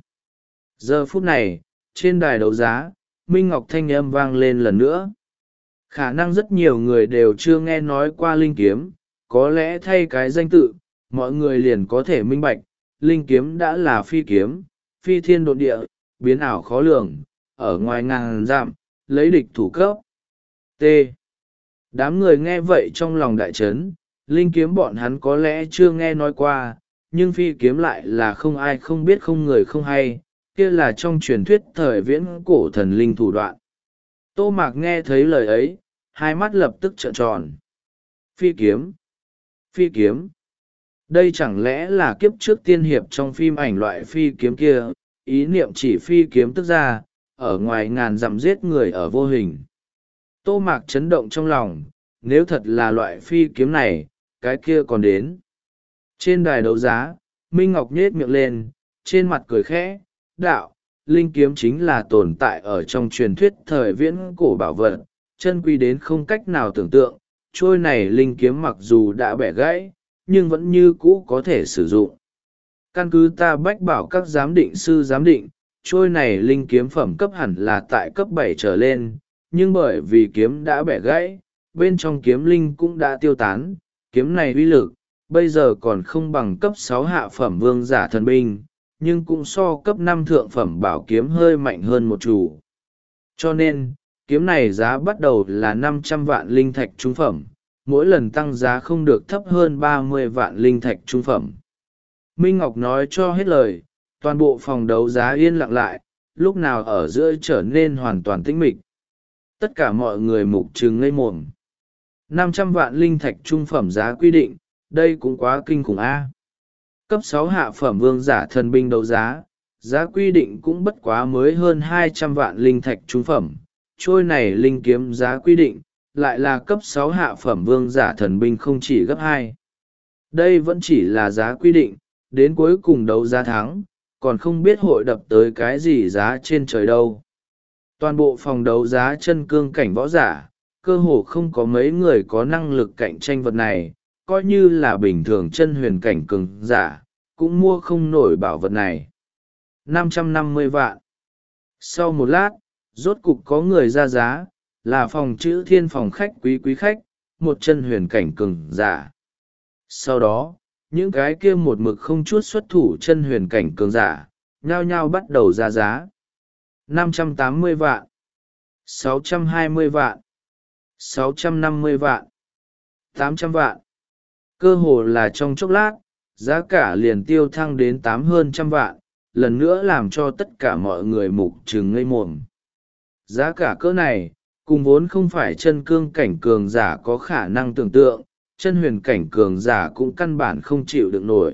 Giờ phút này, trên đài đấu giá, Minh Ngọc thanh âm vang lên lần nữa. Khả năng rất nhiều người đều chưa nghe nói qua linh kiếm, có lẽ thay cái danh tự, mọi người liền có thể minh bạch, linh kiếm đã là phi kiếm, phi thiên độn địa, biến ảo khó lường, ở ngoài ngàn dặm, lấy địch thủ cấp. T. Đám người nghe vậy trong lòng đại chấn, linh kiếm bọn hắn có lẽ chưa nghe nói qua, nhưng phi kiếm lại là không ai không biết không người không hay, kia là trong truyền thuyết thời viễn cổ thần linh thủ đoạn. Tô Mạc nghe thấy lời ấy, hai mắt lập tức trợn tròn. Phi kiếm! Phi kiếm! Đây chẳng lẽ là kiếp trước tiên hiệp trong phim ảnh loại phi kiếm kia, ý niệm chỉ phi kiếm tức ra, ở ngoài ngàn dặm giết người ở vô hình. Tô Mạc chấn động trong lòng, nếu thật là loại phi kiếm này, cái kia còn đến. Trên đài đấu giá, Minh Ngọc nhếch miệng lên, trên mặt cười khẽ, đạo, linh kiếm chính là tồn tại ở trong truyền thuyết thời viễn cổ bảo vật, chân quý đến không cách nào tưởng tượng, trôi này linh kiếm mặc dù đã bẻ gãy, nhưng vẫn như cũ có thể sử dụng. Căn cứ ta Bách Bảo Các giám định sư giám định, trôi này linh kiếm phẩm cấp hẳn là tại cấp bảy trở lên, nhưng bởi vì kiếm đã bẻ gãy, bên trong kiếm linh cũng đã tiêu tán, kiếm này uy lực, bây giờ còn không bằng cấp sáu hạ phẩm vương giả thần binh, nhưng cũng so cấp năm thượng phẩm bảo kiếm hơi mạnh hơn một chủ. Cho nên, kiếm này giá bắt đầu là năm trăm vạn linh thạch trung phẩm, mỗi lần tăng giá không được thấp hơn ba mươi vạn linh thạch trung phẩm. Minh Ngọc nói cho hết lời, toàn bộ phòng đấu giá yên lặng lại, lúc nào ở giữa trở nên hoàn toàn tĩnh mịch. Tất cả mọi người mục trừng ngây mồm. năm trăm vạn linh thạch trung phẩm giá quy định, đây cũng quá kinh khủng a. Cấp sáu hạ phẩm vương giả thần binh đấu giá, giá quy định cũng bất quá mới hơn hai trăm vạn linh thạch trung phẩm. Trôi này linh kiếm giá quy định, lại là cấp sáu hạ phẩm vương giả thần binh không chỉ gấp hai. Đây vẫn chỉ là giá quy định, đến cuối cùng đấu giá thắng, còn không biết hội đập tới cái gì giá trên trời đâu. Toàn bộ phòng đấu giá chân cương cảnh võ giả, cơ hồ không có mấy người có năng lực cạnh tranh vật này, coi như là bình thường chân huyền cảnh cường giả, cũng mua không nổi bảo vật này. năm trăm năm mươi vạn. Sau một lát, rốt cục có người ra giá, là phòng chữ thiên phòng khách quý quý khách, một chân huyền cảnh cường giả. Sau đó, những cái kia một mực không chút xuất thủ chân huyền cảnh cường giả, nhao nhao bắt đầu ra giá. năm trăm tám mươi vạn, sáu trăm hai mươi vạn, sáu trăm năm mươi vạn, tám trăm vạn. Cơ hồ là trong chốc lát, giá cả liền tiêu thăng đến tám hơn trăm vạn, lần nữa làm cho tất cả mọi người mục trừng ngây mồm. Giá cả cỡ này, cùng vốn không phải chân cương cảnh cường giả có khả năng tưởng tượng, chân huyền cảnh cường giả cũng căn bản không chịu đựng nổi.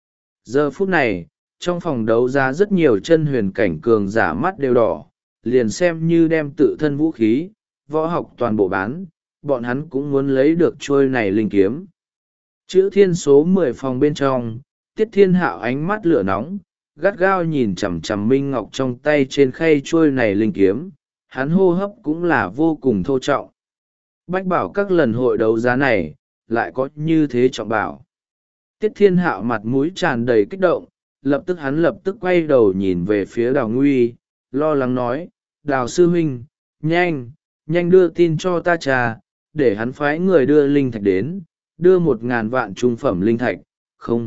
Giờ phút này, trong phòng đấu giá rất nhiều chân huyền cảnh cường giả mắt đều đỏ, liền xem như đem tự thân vũ khí, võ học toàn bộ bán, bọn hắn cũng muốn lấy được trôi này linh kiếm. Chữ thiên số mười phòng bên trong, Tiết Thiên Hạo ánh mắt lửa nóng, gắt gao nhìn chằm chằm Minh Ngọc trong tay trên khay trôi này linh kiếm, hắn hô hấp cũng là vô cùng thô trọng. Bách bảo các lần hội đấu giá này, lại có như thế trọng bảo. Tiết Thiên Hạo mặt mũi tràn đầy kích động, lập tức hắn lập tức quay đầu nhìn về phía Đào Nguy, lo lắng nói, Đào sư huynh, nhanh, nhanh đưa tin cho ta cha, để hắn phái người đưa linh thạch đến, đưa một ngàn vạn trung phẩm linh thạch, không,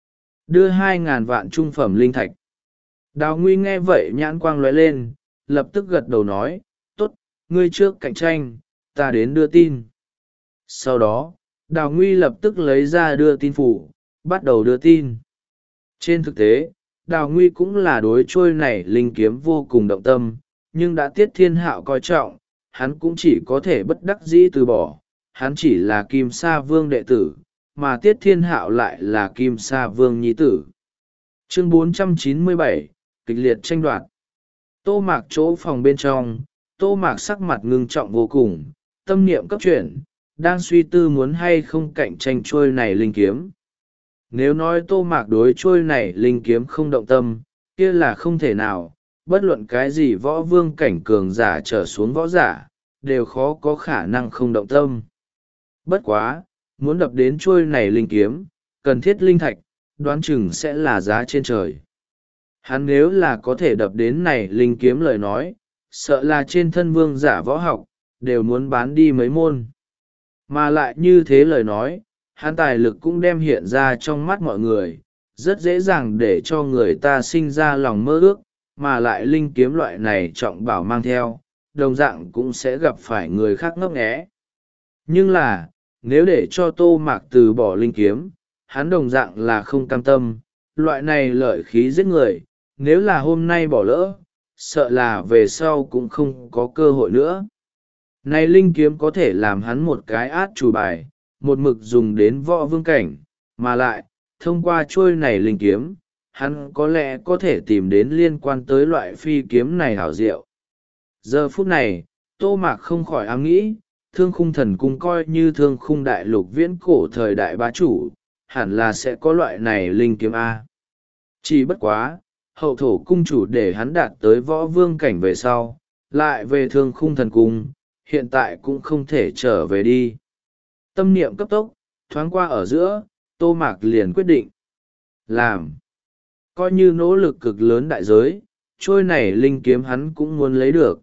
đưa hai ngàn vạn trung phẩm linh thạch. Đào Nguy nghe vậy nhãn quang lóe lên, lập tức gật đầu nói, tốt, ngươi trước cạnh tranh, ta đến đưa tin. Sau đó, Đào Nguy lập tức lấy ra đưa tin phủ, bắt đầu đưa tin. Trên thực tế, Đào Nguy cũng là đối trôi này linh kiếm vô cùng động tâm, nhưng đã Tiết Thiên Hạo coi trọng, hắn cũng chỉ có thể bất đắc dĩ từ bỏ. Hắn chỉ là Kim Sa Vương đệ tử, mà Tiết Thiên Hạo lại là Kim Sa Vương nhi tử. Chương bốn trăm chín mươi bảy, kịch liệt tranh đoạt. Tô Mạc chỗ phòng bên trong, Tô Mạc sắc mặt ngưng trọng vô cùng, tâm niệm cấp chuyển, đang suy tư muốn hay không cạnh tranh trôi này linh kiếm. Nếu nói Tô Mạc đối trôi này linh kiếm không động tâm, kia là không thể nào, bất luận cái gì võ vương cảnh cường giả trở xuống võ giả, đều khó có khả năng không động tâm. Bất quá, muốn đập đến trôi này linh kiếm, cần thiết linh thạch, đoán chừng sẽ là giá trên trời. Hắn nếu là có thể đập đến này linh kiếm lời nói, sợ là trên thân vương giả võ học, đều muốn bán đi mấy môn. Mà lại như thế lời nói, hắn tài lực cũng đem hiện ra trong mắt mọi người, rất dễ dàng để cho người ta sinh ra lòng mơ ước, mà lại linh kiếm loại này trọng bảo mang theo, đồng dạng cũng sẽ gặp phải người khác ngấp nghé. Nhưng là, nếu để cho Tô Mạc từ bỏ linh kiếm, hắn đồng dạng là không cam tâm, loại này lợi khí giết người, nếu là hôm nay bỏ lỡ, sợ là về sau cũng không có cơ hội nữa. Này linh kiếm có thể làm hắn một cái át chủ bài, một mực dùng đến võ vương cảnh, mà lại, thông qua trôi này linh kiếm, hắn có lẽ có thể tìm đến liên quan tới loại phi kiếm này hảo diệu. Giờ phút này, Tô Mạc không khỏi ám nghĩ, Thương Khung Thần Cung coi như Thương Khung Đại Lục viễn cổ thời đại bá chủ, hẳn là sẽ có loại này linh kiếm A. Chỉ bất quá, hậu thổ cung chủ để hắn đạt tới võ vương cảnh về sau, lại về Thương Khung Thần Cung, hiện tại cũng không thể trở về đi. Tâm niệm cấp tốc, thoáng qua ở giữa, Tô Mạc liền quyết định. Làm. Coi như nỗ lực cực lớn đại giới, trôi này linh kiếm hắn cũng muốn lấy được.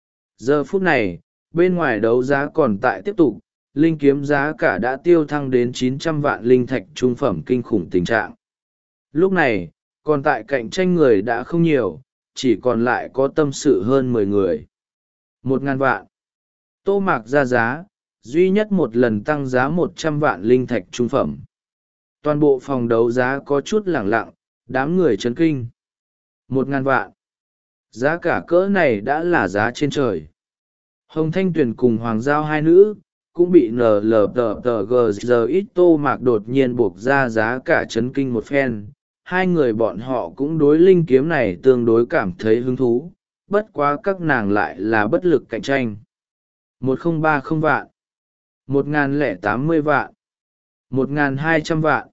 Giờ phút này, bên ngoài đấu giá còn tại tiếp tục, linh kiếm giá cả đã tiêu thăng đến chín trăm vạn linh thạch trung phẩm kinh khủng tình trạng. Lúc này, còn tại cạnh tranh người đã không nhiều, chỉ còn lại có tâm sự hơn mười người. Một ngàn vạn. Tô Mạc ra giá, duy nhất một lần tăng giá một trăm vạn linh thạch trung phẩm. Toàn bộ phòng đấu giá có chút lẳng lặng, đám người chấn kinh. Một ngàn vạn. Giá cả cỡ này đã là giá trên trời. Hồng Thanh Tuyền cùng Hoàng Giao hai nữ, cũng bị nờ lờ tờ tờ gờ giờ ít Tô Mạc đột nhiên buộc ra giá cả chấn kinh một phen. Hai người bọn họ cũng đối linh kiếm này tương đối cảm thấy hứng thú, bất quá các nàng lại là bất lực cạnh tranh. Một không ba không vạn. Một ngàn lẻ tám mươi vạn. Một ngàn hai trăm vạn.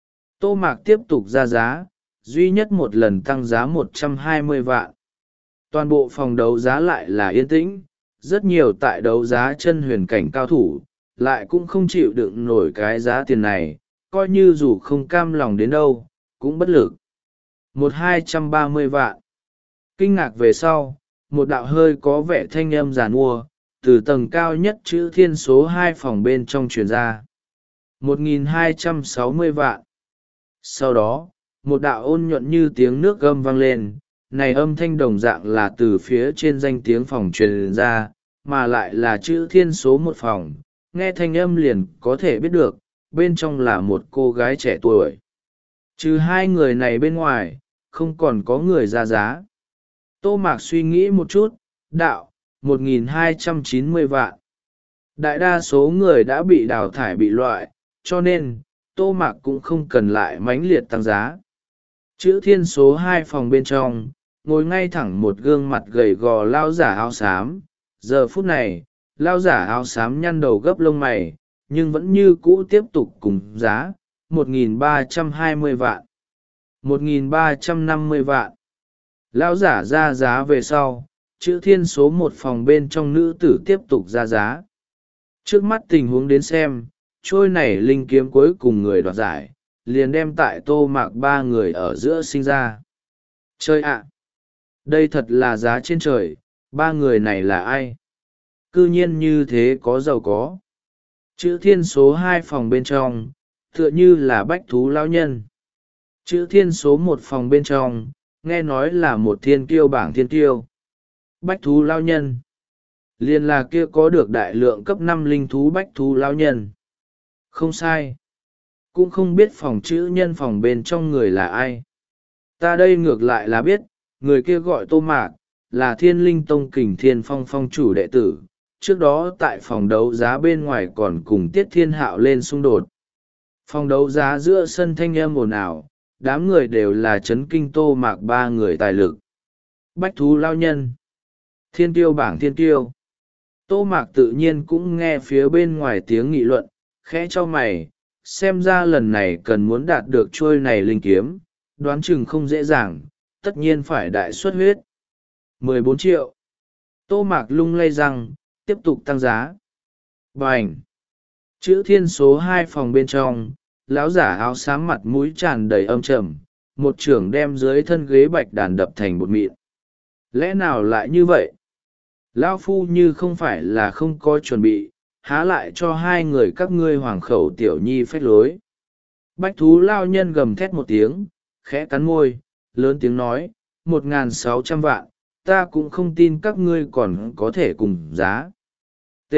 Tô Mạc tiếp tục ra giá, duy nhất một lần tăng giá một trăm hai mươi vạn. Toàn bộ phòng đấu giá lại là yên tĩnh, rất nhiều tại đấu giá chân huyền cảnh cao thủ, lại cũng không chịu đựng nổi cái giá tiền này, coi như dù không cam lòng đến đâu, cũng bất lực. Một hai trăm ba mươi vạn. Kinh ngạc về sau, một đạo hơi có vẻ thanh âm giàn mua, từ tầng cao nhất chữ thiên số hai phòng bên trong truyền ra. Một nghìn hai trăm sáu mươi vạn. Sau đó, một đạo ôn nhuận như tiếng nước gầm vang lên, này âm thanh đồng dạng là từ phía trên danh tiếng phòng truyền ra, mà lại là chữ thiên số một phòng, nghe thanh âm liền có thể biết được, bên trong là một cô gái trẻ tuổi. Trừ hai người này bên ngoài, không còn có người ra giá. Tô Mạc suy nghĩ một chút, đạo, một nghìn hai trăm chín mươi vạn. Đại đa số người đã bị đào thải bị loại, cho nên, Tô Mạc cũng không cần lại mãnh liệt tăng giá. Chữ thiên số hai phòng bên trong, ngồi ngay thẳng một gương mặt gầy gò lao giả áo xám. Giờ phút này, lao giả áo xám nhăn đầu gấp lông mày, nhưng vẫn như cũ tiếp tục cùng giá, một nghìn ba trăm hai mươi vạn. một nghìn ba trăm năm mươi vạn. Lao giả ra giá về sau, chữ thiên số một phòng bên trong nữ tử tiếp tục ra giá. Trước mắt tình huống đến xem, trôi này linh kiếm cuối cùng người đoạt giải, liền đem tại Tô Mạc ba người ở giữa sinh ra. Chơi ạ! Đây thật là giá trên trời, ba người này là ai? Cư nhiên như thế có giàu có. Chữ thiên số hai phòng bên trong, tựa như là bách thú lao nhân. Chữ thiên số một phòng bên trong, nghe nói là một thiên kiêu bảng thiên kiêu. Bách thú lao nhân. Liền là kia có được đại lượng cấp năm linh thú bách thú lao nhân. Không sai. Cũng không biết phòng chữ nhân phòng bên trong người là ai. Ta đây ngược lại là biết, người kia gọi Tô Mạc, là Thiên Linh Tông Kình Thiên Phong phong chủ đệ tử. Trước đó tại phòng đấu giá bên ngoài còn cùng Tiết Thiên Hạo lên xung đột. Phòng đấu giá giữa sân thanh âm ồn ào, đám người đều là chấn kinh Tô Mạc ba người tài lực. Bách thú lao nhân. Thiên tiêu bảng thiên tiêu. Tô Mạc tự nhiên cũng nghe phía bên ngoài tiếng nghị luận, khẽ cho mày, xem ra lần này cần muốn đạt được trôi này linh kiếm, đoán chừng không dễ dàng, tất nhiên phải đại xuất huyết. mười bốn triệu. Tô Mạc lung lay răng, tiếp tục tăng giá. Bành. Chữ thiên số hai phòng bên trong, lão giả áo xám mặt mũi tràn đầy âm trầm, một trưởng đem dưới thân ghế bạch đàn đập thành bột mịn. Lẽ nào lại như vậy? Lão phu như không phải là không có chuẩn bị, há lại cho hai người các ngươi hoàng khẩu tiểu nhi phách lối. Bách thú lao nhân gầm thét một tiếng, khẽ cắn môi, lớn tiếng nói, một ngàn sáu trăm vạn, ta cũng không tin các ngươi còn có thể cùng giá. T.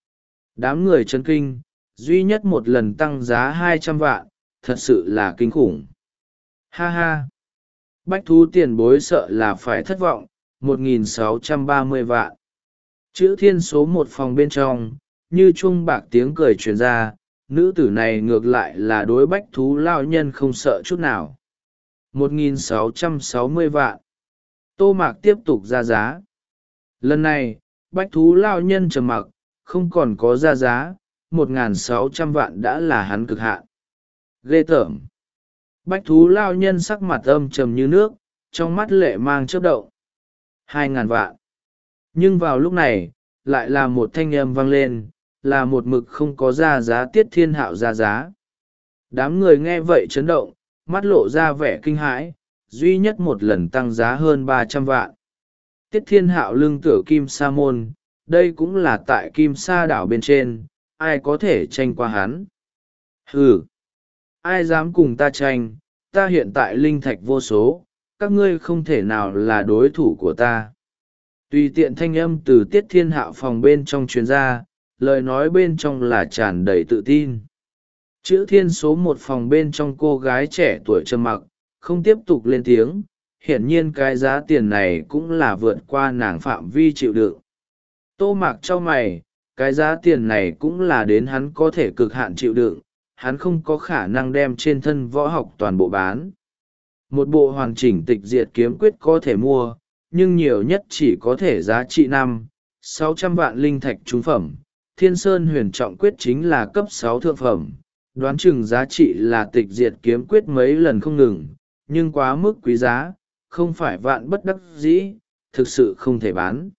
Đám người chấn kinh, duy nhất một lần tăng giá hai trăm vạn, thật sự là kinh khủng. Ha ha. Bách thú tiền bối sợ là phải thất vọng, một nghìn sáu trăm ba mươi vạn. Chữ thiên số một phòng bên trong, như chuông bạc tiếng cười truyền ra, nữ tử này ngược lại là đối bách thú lao nhân không sợ chút nào. một nghìn sáu trăm sáu mươi vạn. Tô Mạc tiếp tục ra giá. Lần này, bách thú lao nhân trầm mặc, không còn có ra giá, một nghìn sáu trăm vạn đã là hắn cực hạn. Ghê tởm. Bách thú lao nhân sắc mặt âm trầm như nước, trong mắt lệ mang chớp động. Hai ngàn vạn. Nhưng vào lúc này, lại là một thanh âm vang lên, là một mực không có ra giá Tiết Thiên Hạo ra giá. Đám người nghe vậy chấn động, mắt lộ ra vẻ kinh hãi, duy nhất một lần tăng giá hơn ba trăm vạn. Tiết Thiên Hạo lưng tựa Kim Sa Môn, đây cũng là tại Kim Sa đảo bên trên, ai có thể tranh qua hắn. Hừ, ai dám cùng ta tranh, ta hiện tại linh thạch vô số, các ngươi không thể nào là đối thủ của ta. Tùy tiện thanh âm từ Tiết Thiên Hạo phòng bên trong truyền ra, lời nói bên trong là tràn đầy tự tin. Chữ thiên số một phòng bên trong cô gái trẻ tuổi trầm mặc, không tiếp tục lên tiếng. Hiển nhiên cái giá tiền này cũng là vượt qua nàng phạm vi chịu đựng. Tô Mạc chau mày, cái giá tiền này cũng là đến hắn có thể cực hạn chịu đựng, hắn không có khả năng đem trên thân võ học toàn bộ bán. Một bộ hoàn chỉnh tịch diệt kiếm quyết có thể mua, nhưng nhiều nhất chỉ có thể giá trị năm sáu trăm vạn linh thạch trung phẩm. Thiên Sơn Huyền Trọng Quyết chính là cấp sáu thượng phẩm, đoán chừng giá trị là tịch diệt kiếm quyết mấy lần không ngừng, nhưng quá mức quý giá, không phải vạn bất đắc dĩ, thực sự không thể bán.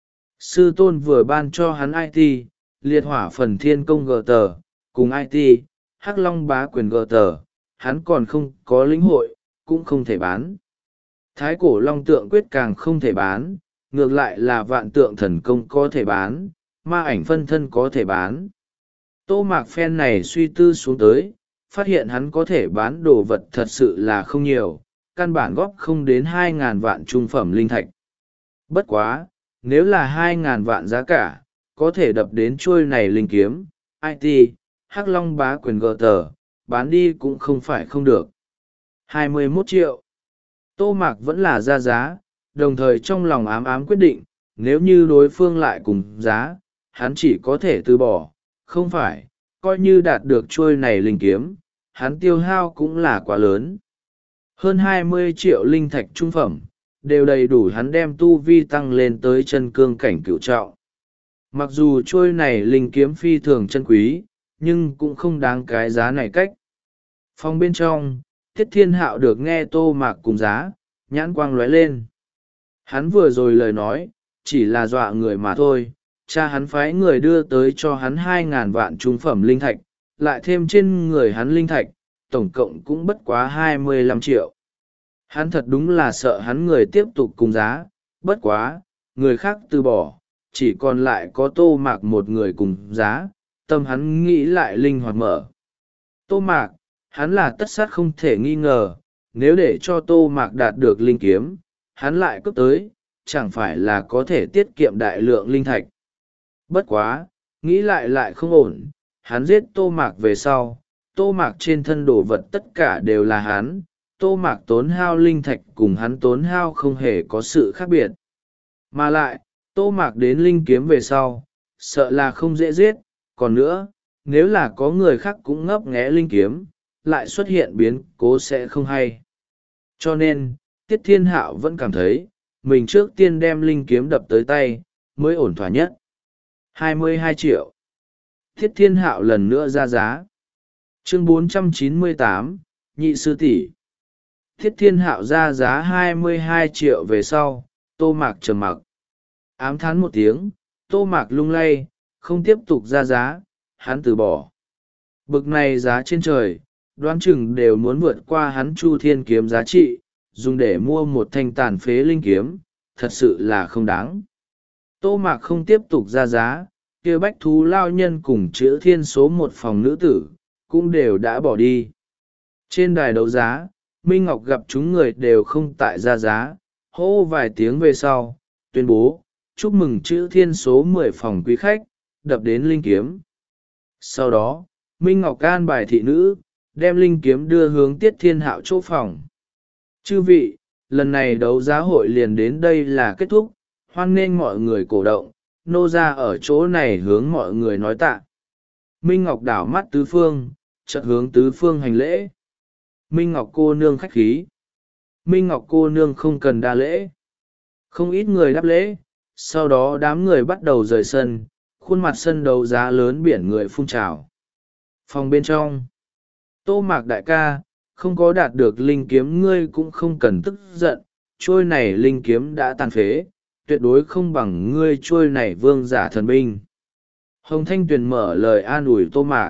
Sư tôn vừa ban cho hắn i tê, liệt hỏa phần thiên công gờ tờ, cùng i tê, hắc long bá quyền gờ tờ, hắn còn không có lĩnh hội, cũng không thể bán. Thái cổ long tượng quyết càng không thể bán, ngược lại là vạn tượng thần công có thể bán, ma ảnh phân thân có thể bán. Tô Mạc phen này suy tư xuống tới, phát hiện hắn có thể bán đồ vật thật sự là không nhiều, căn bản góp không đến hai ngàn vạn trung phẩm linh thạch. Bất quá, nếu là hai ngàn vạn giá cả, có thể đập đến trôi này linh kiếm, i tê, hắc long bá quyền gờ tờ, bán đi cũng không phải không được. hai mươi mốt triệu. Tô Mạc vẫn là ra giá, đồng thời trong lòng ám ám quyết định, nếu như đối phương lại cùng giá, hắn chỉ có thể từ bỏ, không phải, coi như đạt được trôi này linh kiếm, hắn tiêu hao cũng là quá lớn. Hơn hai mươi triệu linh thạch trung phẩm, đều đầy đủ hắn đem tu vi tăng lên tới chân cương cảnh cửu trọng. Mặc dù trôi này linh kiếm phi thường chân quý, nhưng cũng không đáng cái giá này cách. Phòng bên trong, Tiết Thiên Hạo được nghe Tô Mạc cùng giá, nhãn quang lóe lên. Hắn vừa rồi lời nói, chỉ là dọa người mà thôi, cha hắn phái người đưa tới cho hắn hai ngàn vạn trung phẩm linh thạch, lại thêm trên người hắn linh thạch, tổng cộng cũng bất quá hai mươi lăm triệu. Hắn thật đúng là sợ hắn người tiếp tục cùng giá, bất quá, người khác từ bỏ, chỉ còn lại có Tô Mạc một người cùng giá, tâm hắn nghĩ lại linh hoạt mở. Tô Mạc, hắn là tất sát không thể nghi ngờ, nếu để cho Tô Mạc đạt được linh kiếm, hắn lại cướp tới, chẳng phải là có thể tiết kiệm đại lượng linh thạch. Bất quá, nghĩ lại lại không ổn, hắn giết Tô Mạc về sau, Tô Mạc trên thân đồ vật tất cả đều là hắn, Tô Mạc tốn hao linh thạch cùng hắn tốn hao không hề có sự khác biệt. Mà lại, Tô Mạc đến linh kiếm về sau, sợ là không dễ giết, còn nữa, nếu là có người khác cũng ngấp nghé linh kiếm, lại xuất hiện biến cố sẽ không hay. Cho nên, Tiết Thiên Hạo vẫn cảm thấy, mình trước tiên đem linh kiếm đập tới tay, mới ổn thỏa nhất. hai mươi hai triệu. Tiết Thiên Hạo lần nữa ra giá. Chương bốn trăm chín mươi tám, nhị sư tỷ. Tiết Thiên Hạo ra giá hai mươi hai triệu về sau, Tô Mạc trầm mặc. Ám thán một tiếng, Tô Mạc lung lay, không tiếp tục ra giá, hắn từ bỏ. Bực này giá trên trời, đoán chừng đều muốn vượt qua hắn Chu Thiên kiếm giá trị, dùng để mua một thanh tàn phế linh kiếm, thật sự là không đáng. Tô Mạc không tiếp tục ra giá, kia bách thú lao nhân cùng chữ thiên số một phòng nữ tử, cũng đều đã bỏ đi. Trên đài đấu giá, Minh Ngọc gặp chúng người đều không tại ra giá, hô vài tiếng về sau, tuyên bố, chúc mừng chữ thiên số mười phòng quý khách, đập đến linh kiếm. Sau đó, Minh Ngọc can bài thị nữ, đem linh kiếm đưa hướng Tiết Thiên Hạo chỗ phòng. Chư vị, lần này đấu giá hội liền đến đây là kết thúc, hoan nghênh mọi người cổ động, nô ra ở chỗ này hướng mọi người nói tạ. Minh Ngọc đảo mắt tứ phương, chợt hướng tứ phương hành lễ. Minh Ngọc cô nương khách khí. Minh Ngọc cô nương không cần đa lễ. Không ít người đáp lễ, sau đó đám người bắt đầu rời sân, khuôn mặt sân đấu giá lớn biển người phun trào. Phòng bên trong, Tô Mạc đại ca, không có đạt được linh kiếm ngươi cũng không cần tức giận, trôi này linh kiếm đã tàn phế, tuyệt đối không bằng ngươi trôi này vương giả thần binh. Hồng Thanh Tuyền mở lời an ủi Tô Mạc.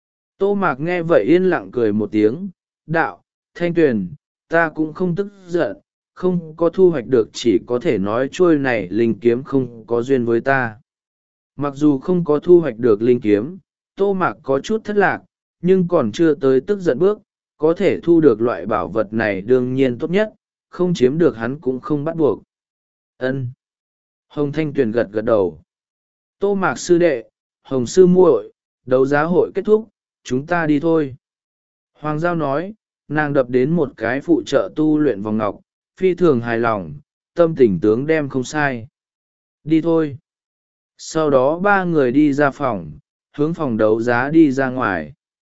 Tô Mạc nghe vậy yên lặng cười một tiếng, đạo, Thanh Tuyền, ta cũng không tức giận, không có thu hoạch được chỉ có thể nói trôi này linh kiếm không có duyên với ta. Mặc dù không có thu hoạch được linh kiếm, Tô Mạc có chút thất lạc, nhưng còn chưa tới tức giận bước, có thể thu được loại bảo vật này đương nhiên tốt nhất, không chiếm được hắn cũng không bắt buộc. Ân. Hồng Thanh Tuyền gật gật đầu. Tô Mạc sư đệ, Hồng sư muội, đấu giá hội kết thúc, chúng ta đi thôi. Hoàng Giao nói, nàng đập đến một cái phụ trợ tu luyện vòng ngọc, phi thường hài lòng, tâm tình tướng đem không sai. Đi thôi. Sau đó ba người đi ra phòng, hướng phòng đấu giá đi ra ngoài.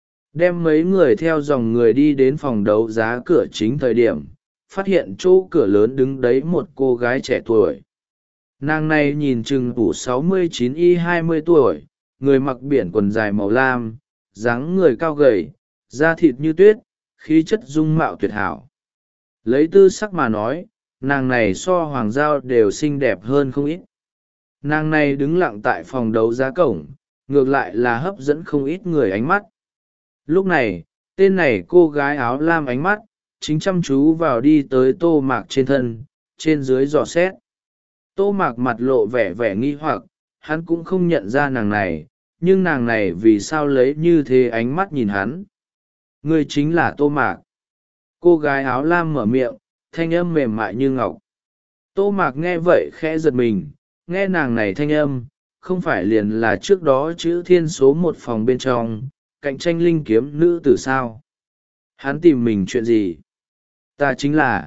Đem mấy người theo dòng người đi đến phòng đấu giá cửa chính thời điểm, phát hiện chỗ cửa lớn đứng đấy một cô gái trẻ tuổi. Nàng này nhìn chừng đủ sáu mươi chín y hai mươi tuổi, người mặc biển quần dài màu lam, dáng người cao gầy, da thịt như tuyết, khí chất dung mạo tuyệt hảo. Lấy tư sắc mà nói, nàng này so Hoàng Giao đều xinh đẹp hơn không ít. Nàng này đứng lặng tại phòng đấu giá cổng, ngược lại là hấp dẫn không ít người ánh mắt. Lúc này, tên này cô gái áo lam ánh mắt, chính chăm chú vào đi tới Tô Mạc trên thân, trên dưới dò xét. Tô Mạc mặt lộ vẻ vẻ nghi hoặc, hắn cũng không nhận ra nàng này, nhưng nàng này vì sao lấy như thế ánh mắt nhìn hắn. Người chính là Tô Mạc. Cô gái áo lam mở miệng, thanh âm mềm mại như ngọc. Tô Mạc nghe vậy khẽ giật mình, nghe nàng này thanh âm, không phải liền là trước đó chữ thiên số một phòng bên trong, cạnh tranh linh kiếm nữ tử sao. Hắn tìm mình chuyện gì? Ta chính là.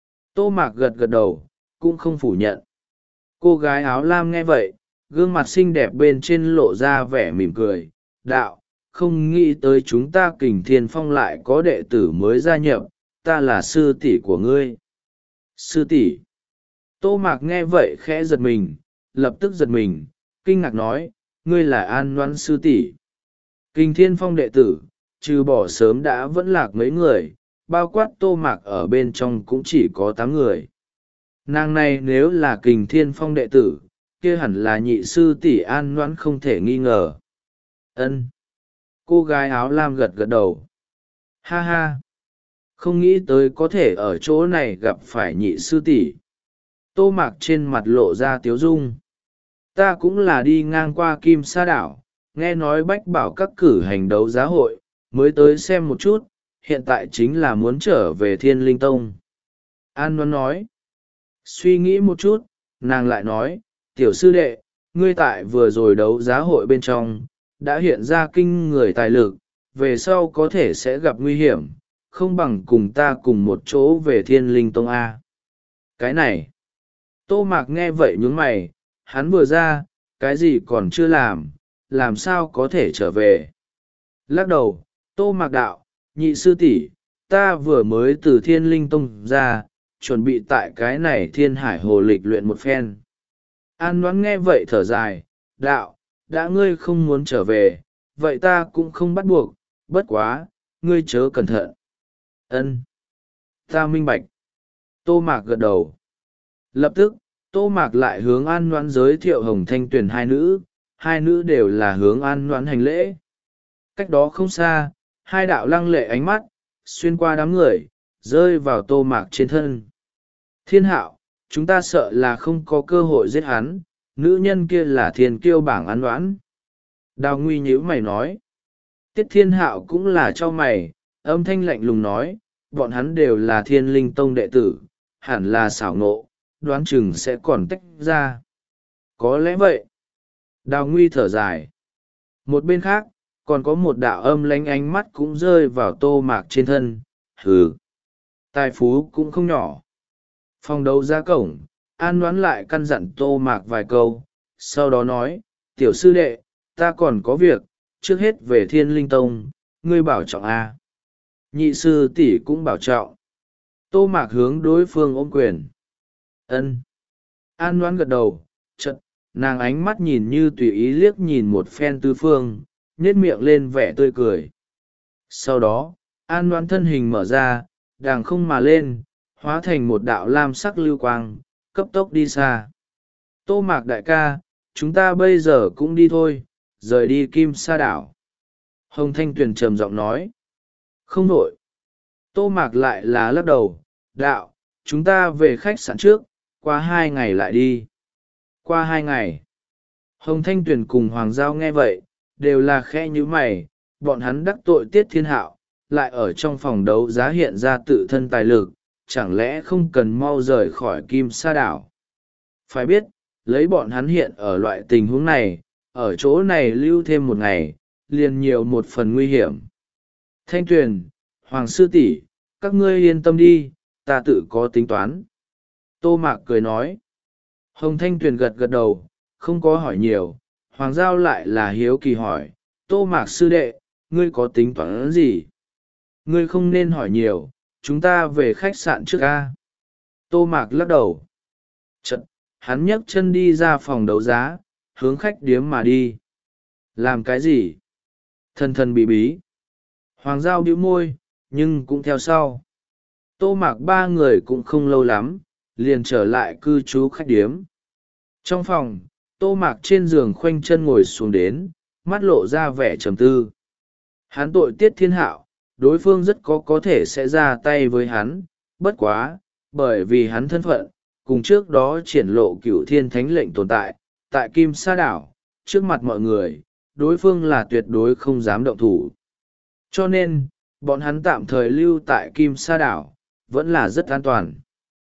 Tô Mạc gật gật đầu, cũng không phủ nhận. Cô gái áo lam nghe vậy, gương mặt xinh đẹp bên trên lộ ra vẻ mỉm cười. Đạo, không nghĩ tới chúng ta Kình Thiên Phong lại có đệ tử mới gia nhập, ta là sư tỷ của ngươi. Sư tỷ. Tô Mạc nghe vậy khẽ giật mình, lập tức giật mình, kinh ngạc nói, ngươi là An Loan sư tỷ. Kình Thiên Phong đệ tử, trừ bỏ sớm đã vẫn lạc mấy người, bao quát Tô Mạc ở bên trong cũng chỉ có tám người. Nàng này nếu là Kình Thiên Phong đệ tử, kia hẳn là nhị sư tỷ An Loan không thể nghi ngờ. Ân. Cô gái áo lam gật gật đầu. Ha ha. Không nghĩ tới có thể ở chỗ này gặp phải nhị sư tỷ. Tô Mạc trên mặt lộ ra tiếu dung. Ta cũng là đi ngang qua Kim Sa Đảo, nghe nói Bách Bảo các cử hành đấu giá hội, mới tới xem một chút, hiện tại chính là muốn trở về Thiên Linh Tông. An Loan nói. Suy nghĩ một chút, nàng lại nói, tiểu sư đệ, ngươi tại vừa rồi đấu giá hội bên trong, đã hiện ra kinh người tài lực, về sau có thể sẽ gặp nguy hiểm, không bằng cùng ta cùng một chỗ về Thiên Linh Tông A. Cái này. Tô Mạc nghe vậy nhướng mày, hắn vừa ra, cái gì còn chưa làm, làm sao có thể trở về. Lắc đầu, Tô Mạc đạo, nhị sư tỷ, ta vừa mới từ Thiên Linh Tông ra, chuẩn bị tại cái này Thiên Hải Hồ lịch luyện một phen. An Noãn nghe vậy thở dài, đạo, đã ngươi không muốn trở về, vậy ta cũng không bắt buộc, bất quá, ngươi chớ cẩn thận. Ân, ta minh bạch. Tô Mạc gật đầu. Lập tức, Tô Mạc lại hướng An Noãn giới thiệu Hồng Thanh Tuyền hai nữ, hai nữ đều là hướng An Noãn hành lễ. Cách đó không xa, hai đạo lăng lệ ánh mắt, xuyên qua đám người, rơi vào Tô Mạc trên thân. Thiên Hạo, chúng ta sợ là không có cơ hội giết hắn, nữ nhân kia là Thiên Kiêu bảng An Noãn. Đào Nguy nhíu mày nói. Tiết Thiên Hạo cũng là cho mày, âm thanh lạnh lùng nói, bọn hắn đều là Thiên Linh Tông đệ tử, hẳn là xảo ngộ, đoán chừng sẽ còn tách ra. Có lẽ vậy. Đào Nguy thở dài. Một bên khác, còn có một đạo âm lánh ánh mắt cũng rơi vào Tô Mạc trên thân. Hừ. Tài phú cũng không nhỏ. Phòng đấu giá cổng, An Noãn lại căn dặn Tô Mạc vài câu, sau đó nói, tiểu sư đệ, ta còn có việc, trước hết về Thiên Linh Tông, ngươi bảo trọng A. Nhị sư tỷ cũng bảo trọng. Tô Mạc hướng đối phương ôm quyền. Ân. An Noãn gật đầu, chật, nàng ánh mắt nhìn như tùy ý liếc nhìn một phen tư phương, nhếch miệng lên vẻ tươi cười. Sau đó, An Noãn thân hình mở ra, đàng không mà lên, hóa thành một đạo lam sắc lưu quang, cấp tốc đi xa. Tô Mạc đại ca, chúng ta bây giờ cũng đi thôi, rời đi Kim Sa Đảo. Hồng Thanh Tuyền trầm giọng nói. Không nổi. Tô Mạc lại là lắc đầu, đạo, chúng ta về khách sạn trước, qua hai ngày lại đi. Qua hai ngày. Hồng Thanh Tuyền cùng Hoàng Giao nghe vậy, đều là khẽ như mày, bọn hắn đắc tội Tiết Thiên Hạo, lại ở trong phòng đấu giá hiện ra tự thân tài lực, chẳng lẽ không cần mau rời khỏi Kim Sa Đảo. Phải biết, lấy bọn hắn hiện ở loại tình huống này, ở chỗ này lưu thêm một ngày, liền nhiều một phần nguy hiểm. Thanh Tuyền, Hoàng sư tỷ, các ngươi yên tâm đi, ta tự có tính toán. Tô Mạc cười nói. Hồng Thanh Tuyền gật gật đầu, không có hỏi nhiều. Hoàng Giao lại là hiếu kỳ hỏi, Tô Mạc sư đệ, ngươi có tính toán gì? Ngươi không nên hỏi nhiều, chúng ta về khách sạn trước ca. Tô Mạc lắc đầu. Chật, hắn nhấc chân đi ra phòng đấu giá, hướng khách điếm mà đi. Làm cái gì? Thần thần bí bí. Hoàng Giao bĩu môi, nhưng cũng theo sau. Tô Mạc ba người cũng không lâu lắm, liền trở lại cư trú khách điếm. Trong phòng, Tô Mạc trên giường khoanh chân ngồi xuống đến, mắt lộ ra vẻ trầm tư. Hắn tội Tiết Thiên Hạo, đối phương rất có có thể sẽ ra tay với hắn, bất quá, bởi vì hắn thân phận, cùng trước đó triển lộ cửu thiên thánh lệnh tồn tại, tại Kim Sa Đảo, trước mặt mọi người, đối phương là tuyệt đối không dám động thủ. Cho nên, bọn hắn tạm thời lưu tại Kim Sa Đảo, vẫn là rất an toàn.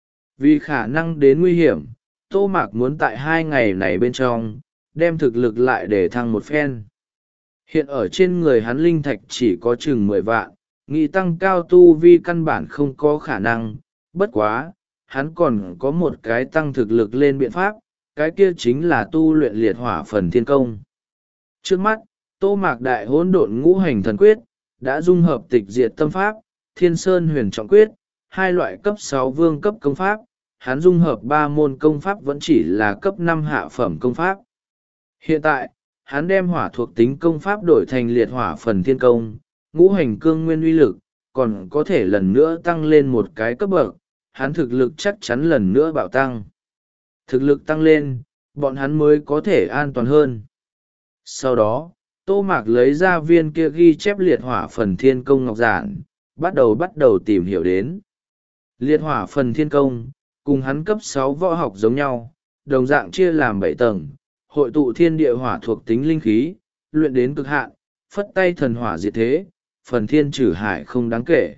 Vì khả năng đến nguy hiểm, Tô Mạc muốn tại hai ngày này bên trong, đem thực lực lại để thăng một phen. Hiện ở trên người hắn linh thạch chỉ có chừng mười vạn, nghĩ tăng cao tu vi căn bản không có khả năng, bất quá, hắn còn có một cái tăng thực lực lên biện pháp, cái kia chính là tu luyện liệt hỏa phần thiên công. Trước mắt, Tô Mạc đại hỗn độn ngũ hành thần quyết, đã dung hợp tịch diệt tâm pháp, thiên sơn huyền trọng quyết, hai loại cấp sáu vương cấp công pháp, hắn dung hợp ba môn công pháp vẫn chỉ là cấp năm hạ phẩm công pháp. Hiện tại, hắn đem hỏa thuộc tính công pháp đổi thành liệt hỏa phần thiên công, ngũ hành cương nguyên uy lực, còn có thể lần nữa tăng lên một cái cấp bậc, hắn thực lực chắc chắn lần nữa bạo tăng. Thực lực tăng lên, bọn hắn mới có thể an toàn hơn. Sau đó, Tô Mạc lấy ra viên kia ghi chép liệt hỏa phần thiên công ngọc giản, bắt đầu bắt đầu tìm hiểu đến. Liệt hỏa phần thiên công, cùng hắn cấp sáu võ học giống nhau, đồng dạng chia làm bảy tầng, hội tụ thiên địa hỏa thuộc tính linh khí, luyện đến cực hạn, phất tay thần hỏa diệt thế, phần thiên trừ hải không đáng kể.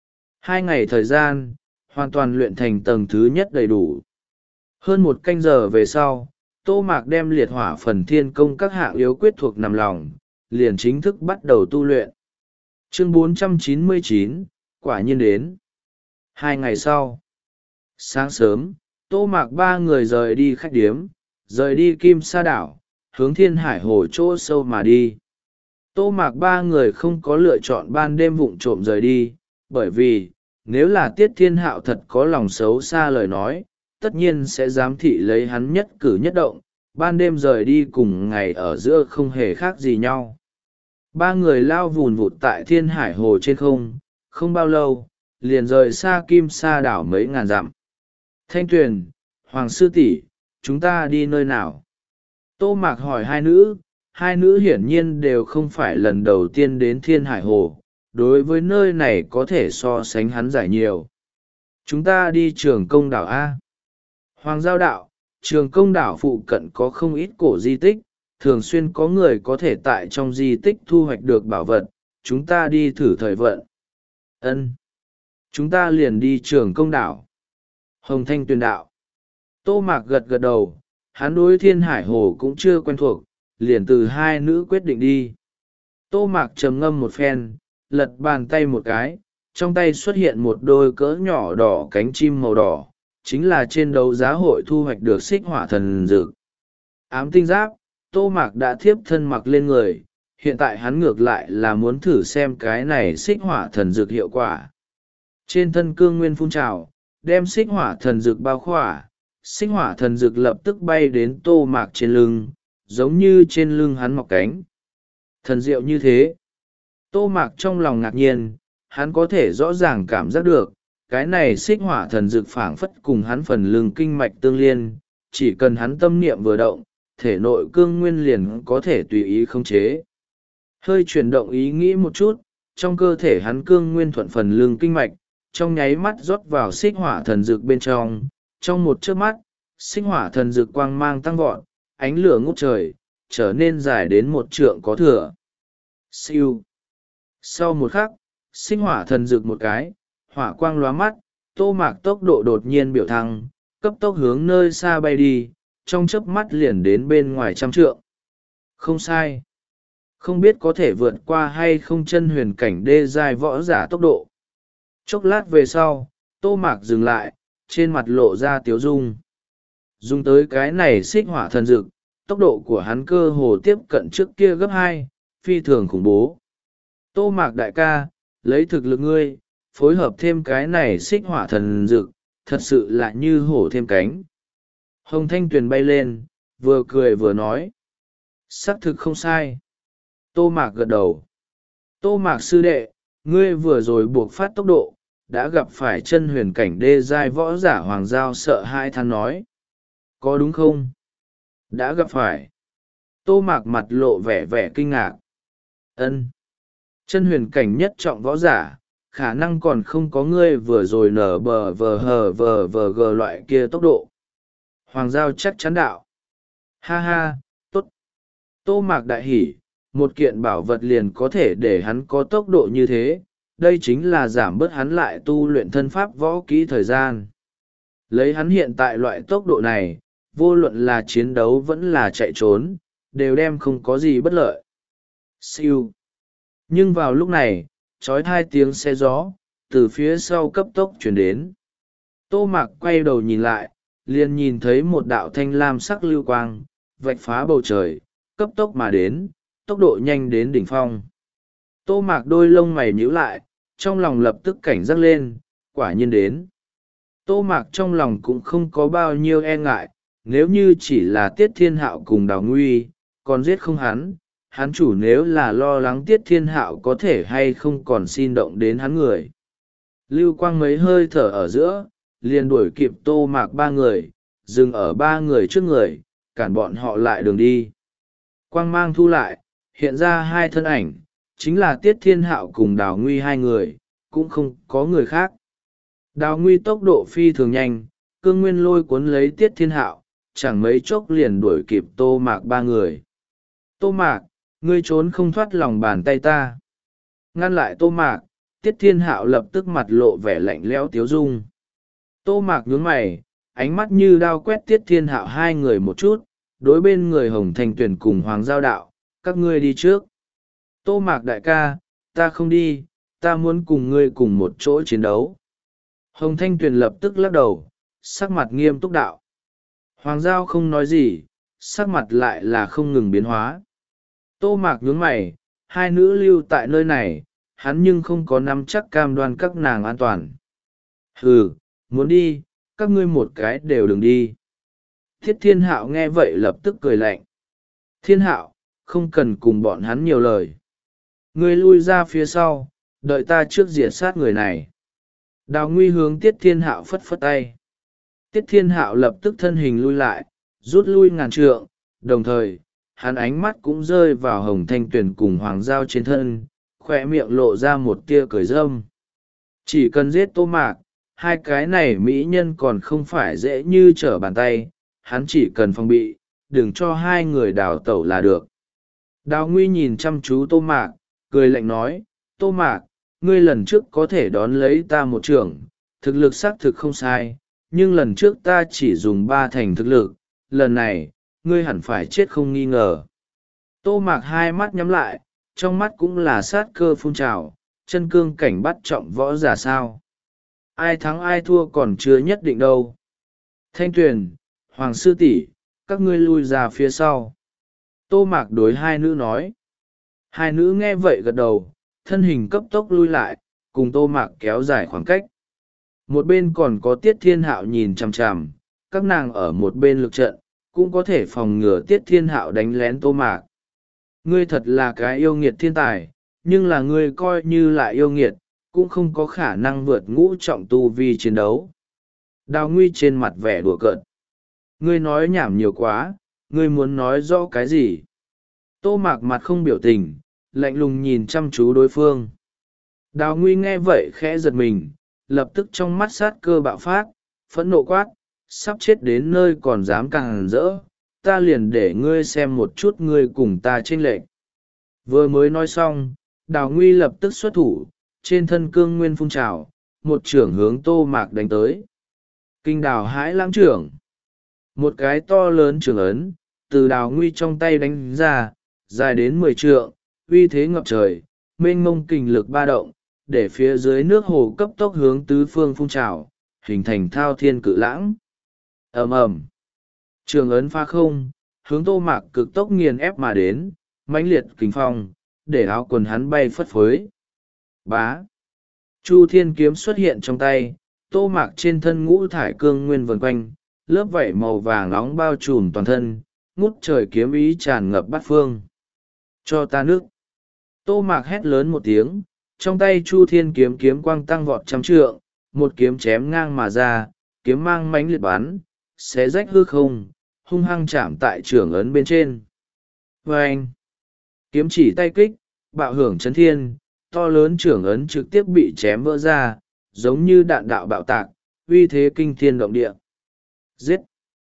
Hai ngày thời gian, hoàn toàn luyện thành tầng thứ nhất đầy đủ. Hơn một canh giờ về sau, Tô Mạc đem liệt hỏa phần thiên công các hạng yếu quyết thuộc nằm lòng, liền chính thức bắt đầu tu luyện. Chương bốn trăm chín mươi chín, quả nhiên đến. Hai ngày sau, sáng sớm, Tô Mạc ba người rời đi khách điếm, rời đi Kim Sa Đảo, hướng Thiên Hải Hồ chỗ sâu mà đi. Tô Mạc ba người không có lựa chọn ban đêm vụng trộm rời đi, bởi vì, nếu là Tiết Thiên Hạo thật có lòng xấu xa lời nói, tất nhiên sẽ giám thị lấy hắn nhất cử nhất động, ban đêm rời đi cùng ngày ở giữa không hề khác gì nhau. Ba người lao vùn vụt tại Thiên Hải Hồ trên không, không bao lâu, liền rời xa Kim Sa Đảo mấy ngàn dặm. Thanh Tuyền, Hoàng sư tỷ, chúng ta đi nơi nào? Tô Mạc hỏi hai nữ, hai nữ hiển nhiên đều không phải lần đầu tiên đến Thiên Hải Hồ, đối với nơi này có thể so sánh hắn giải nhiều. Chúng ta đi Trường Công Đảo A. Hoàng Giao đạo, Trường Công Đảo phụ cận có không ít cổ di tích, thường xuyên có người có thể tại trong di tích thu hoạch được bảo vật, chúng ta đi thử thời vận. Ân, chúng ta liền đi Trường Công Đảo. Hồng Thanh Tuyền đạo. Tô Mạc gật gật đầu, hắn đối Thiên Hải Hồ cũng chưa quen thuộc, liền từ hai nữ quyết định đi. Tô Mạc trầm ngâm một phen, lật bàn tay một cái, trong tay xuất hiện một đôi cỡ nhỏ đỏ cánh chim màu đỏ, chính là trên đấu giá hội thu hoạch được xích hỏa thần dược. Ám tinh giáp, Tô Mạc đã thiếp thân mặc lên người, hiện tại hắn ngược lại là muốn thử xem cái này xích hỏa thần dược hiệu quả. Trên thân cương nguyên phun trào, đem xích hỏa thần dược bao khỏa, xích hỏa thần dược lập tức bay đến Tô Mạc trên lưng, giống như trên lưng hắn mọc cánh. Thần diệu như thế. Tô Mạc trong lòng ngạc nhiên, hắn có thể rõ ràng cảm giác được, cái này xích hỏa thần dược phảng phất cùng hắn phần lưng kinh mạch tương liên, chỉ cần hắn tâm niệm vừa động, thể nội cương nguyên liền có thể tùy ý khống chế. Hơi chuyển động ý nghĩ một chút, trong cơ thể hắn cương nguyên thuận phần lưng kinh mạch, trong nháy mắt rót vào xích hỏa thần dược bên trong, trong một chớp mắt, xích hỏa thần dược quang mang tăng vọt, ánh lửa ngút trời, trở nên dài đến một trượng có thừa. Siêu. Sau một khắc, xích hỏa thần dược một cái, hỏa quang lóa mắt, Tô Mạc tốc độ đột nhiên biểu thăng, cấp tốc hướng nơi xa bay đi, trong chớp mắt liền đến bên ngoài trăm trượng. Không sai. không biết có thể vượt qua hay không chân huyền cảnh đê giai võ giả tốc độ. Chốc lát về sau, Tô Mạc dừng lại, trên mặt lộ ra tiếu dung. Dùng tới cái này xích hỏa thần dực, tốc độ của hắn cơ hồ tiếp cận trước kia gấp hai, phi thường khủng bố. Tô Mạc đại ca, lấy thực lực ngươi, phối hợp thêm cái này xích hỏa thần dực, thật sự là như hổ thêm cánh. Hồng Thanh Tuyền bay lên, vừa cười vừa nói. Xác thực không sai. Tô Mạc gật đầu. Tô Mạc sư đệ, ngươi vừa rồi buộc phát tốc độ, đã gặp phải chân huyền cảnh đê giai võ giả Hoàng Giao sợ hai than nói. Có đúng không? Đã gặp phải. Tô Mạc mặt lộ vẻ vẻ kinh ngạc. Ân. Chân huyền cảnh nhất trọng võ giả, khả năng còn không có ngươi vừa rồi nở bờ vờ hờ vờ vờ gờ loại kia tốc độ. Hoàng Giao chắc chắn đạo. Ha ha, tốt. Tô Mạc đại hỉ, một kiện bảo vật liền có thể để hắn có tốc độ như thế, đây chính là giảm bớt hắn lại tu luyện thân pháp võ kỹ thời gian. Lấy hắn hiện tại loại tốc độ này, vô luận là chiến đấu vẫn là chạy trốn, đều đem không có gì bất lợi. Siêu. Nhưng vào lúc này, trói hai tiếng xe gió, từ phía sau cấp tốc chuyển đến. Tô Mạc quay đầu nhìn lại, liền nhìn thấy một đạo thanh lam sắc lưu quang, vạch phá bầu trời, cấp tốc mà đến, tốc độ nhanh đến đỉnh phong. Tô Mạc đôi lông mày nhíu lại, trong lòng lập tức cảnh giác lên, quả nhiên đến. Tô Mạc trong lòng cũng không có bao nhiêu e ngại, nếu như chỉ là Tiết Thiên Hạo cùng Đào Nguy, còn giết không hắn, hắn chủ nếu là lo lắng Tiết Thiên Hạo có thể hay không còn xin động đến hắn người. Lưu quang mấy hơi thở ở giữa, liền đuổi kịp Tô Mạc ba người, dừng ở ba người trước người, cản bọn họ lại đường đi. Quang mang thu lại, hiện ra hai thân ảnh, chính là Tiết Thiên Hạo cùng Đào Nguy hai người, cũng không có người khác. Đào Nguy tốc độ phi thường nhanh, cương nguyên lôi cuốn lấy Tiết Thiên Hạo, chẳng mấy chốc liền đuổi kịp Tô Mạc ba người. Tô Mạc, ngươi trốn không thoát lòng bàn tay ta. Ngăn lại Tô Mạc, Tiết Thiên Hạo lập tức mặt lộ vẻ lạnh lẽo tiếu dung. Tô Mạc nhướng mày, ánh mắt như đao quét Tiết Thiên Hạo hai người một chút, đối bên người Hồng Thanh Tuyền cùng Hoàng Giao đạo, các ngươi đi trước. Tô Mạc đại ca, ta không đi, ta muốn cùng ngươi cùng một chỗ chiến đấu. Hồng Thanh Tuyền lập tức lắc đầu, sắc mặt nghiêm túc đạo. Hoàng Giao không nói gì, sắc mặt lại là không ngừng biến hóa. Tô Mạc nhướng mày, hai nữ lưu tại nơi này, hắn nhưng không có nắm chắc cam đoan các nàng an toàn. Hừ, muốn đi, các ngươi một cái đều đừng đi. Thiết Thiên Hạo nghe vậy lập tức cười lạnh. Thiên Hạo, không cần cùng bọn hắn nhiều lời. Ngươi lui ra phía sau, đợi ta trước diệt sát người này. Đào Nguy hướng Tiết Thiên Hạo phất phất tay. Tiết Thiên Hạo lập tức thân hình lui lại, rút lui ngàn trượng, đồng thời, hắn ánh mắt cũng rơi vào Hồng Thanh Tuyền cùng Hoàng Giao trên thân, khỏe miệng lộ ra một tia cười râm. Chỉ cần giết Tô Mạc, hai cái này mỹ nhân còn không phải dễ như trở bàn tay, hắn chỉ cần phòng bị, đừng cho hai người đào tẩu là được. Đào Nguy nhìn chăm chú Tô Mạc, cười lạnh nói, Tô Mạc, ngươi lần trước có thể đón lấy ta một trưởng, thực lực xác thực không sai, nhưng lần trước ta chỉ dùng ba thành thực lực, lần này, ngươi hẳn phải chết không nghi ngờ. Tô Mạc hai mắt nhắm lại, trong mắt cũng là sát cơ phun trào, chân cương cảnh bắt trọng võ giả sao. Ai thắng ai thua còn chưa nhất định đâu. Thanh Tuyền, Hoàng sư tỷ, các ngươi lui ra phía sau. Tô Mạc đối hai nữ nói. Hai nữ nghe vậy gật đầu, thân hình cấp tốc lui lại, cùng Tô Mạc kéo dài khoảng cách. Một bên còn có Tiết Thiên Hạo nhìn chằm chằm, các nàng ở một bên lực trận, cũng có thể phòng ngừa Tiết Thiên Hạo đánh lén Tô Mạc. Ngươi thật là cái yêu nghiệt thiên tài, nhưng là ngươi coi như lại yêu nghiệt, cũng không có khả năng vượt ngũ trọng tu vi chiến đấu. Đào Nguy trên mặt vẻ đùa cợt. Ngươi nói nhảm nhiều quá, ngươi muốn nói rõ cái gì? Tô Mạc mặt không biểu tình, lạnh lùng nhìn chăm chú đối phương. Đào Nguy nghe vậy khẽ giật mình, lập tức trong mắt sát cơ bạo phát, phẫn nộ quát, sắp chết đến nơi còn dám càng rỡ, ta liền để ngươi xem một chút ngươi cùng ta chênh lệch. Vừa mới nói xong, Đào Nguy lập tức xuất thủ, trên thân cương nguyên phun trào, một trưởng hướng Tô Mạc đánh tới. Kinh Đào Hãi Lãng trưởng. Một cái to lớn trưởng ấn, từ Đào Nguy trong tay đánh ra, dài đến mười trượng, uy thế ngập trời, mênh mông kình lực ba động, để phía dưới nước hồ cấp tốc hướng tứ phương phun trào, hình thành thao thiên cự lãng. Ầm ầm, trường ấn pha không, hướng Tô Mạc cực tốc nghiền ép mà đến, mãnh liệt kình phong, để áo quần hắn bay phất phới. Bá, Chu Thiên kiếm xuất hiện trong tay, Tô Mạc trên thân ngũ thải cương nguyên vần quanh, lớp vảy màu vàng nóng bao trùm toàn thân, ngút trời kiếm ý tràn ngập bát phương. Cho ta nước. Tô Mạc hét lớn một tiếng, trong tay Chu Thiên kiếm kiếm quang tăng vọt trăm trượng, một kiếm chém ngang mà ra, kiếm mang mãnh liệt bắn, xé rách hư không, hung hăng chạm tại trưởng ấn bên trên. Vâng! Kiếm chỉ tay kích, bạo hưởng chấn thiên, to lớn trưởng ấn trực tiếp bị chém vỡ ra, giống như đạn đạo bạo tạc, uy thế kinh thiên động địa. Giết!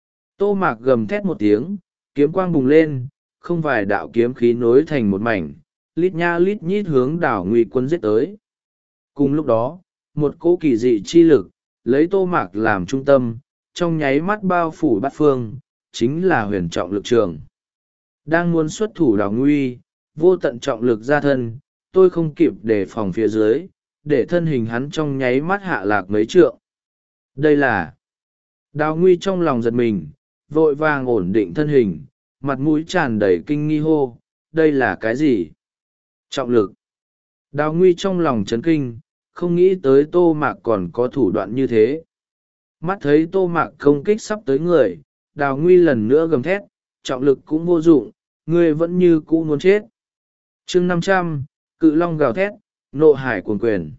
Tô Mạc gầm thét một tiếng, kiếm quang bùng lên, không vài đạo kiếm khí nối thành một mảnh, lít nha lít nhít hướng Đào Nguy Quân giết tới. Cùng lúc đó, một cỗ kỳ dị chi lực, lấy Tô Mạc làm trung tâm, trong nháy mắt bao phủ bát phương, chính là huyền trọng lực trường. Đang muốn xuất thủ Đào Nguy, vô tận trọng lực ra thân, tôi không kịp đề phòng phía dưới, để thân hình hắn trong nháy mắt hạ lạc mấy trượng. Đây là... Đào Nguy trong lòng giật mình, vội vàng ổn định thân hình, mặt mũi tràn đầy kinh nghi hô, đây là cái gì? Trọng lực. Đào Nguy trong lòng chấn kinh, không nghĩ tới Tô Mạc còn có thủ đoạn như thế. Mắt thấy Tô Mạc công kích sắp tới người, Đào Nguy lần nữa gầm thét, trọng lực cũng vô dụng, ngươi vẫn như cũ muốn chết. chương năm trăm, cự long gào thét, nộ hải cuồn quyền.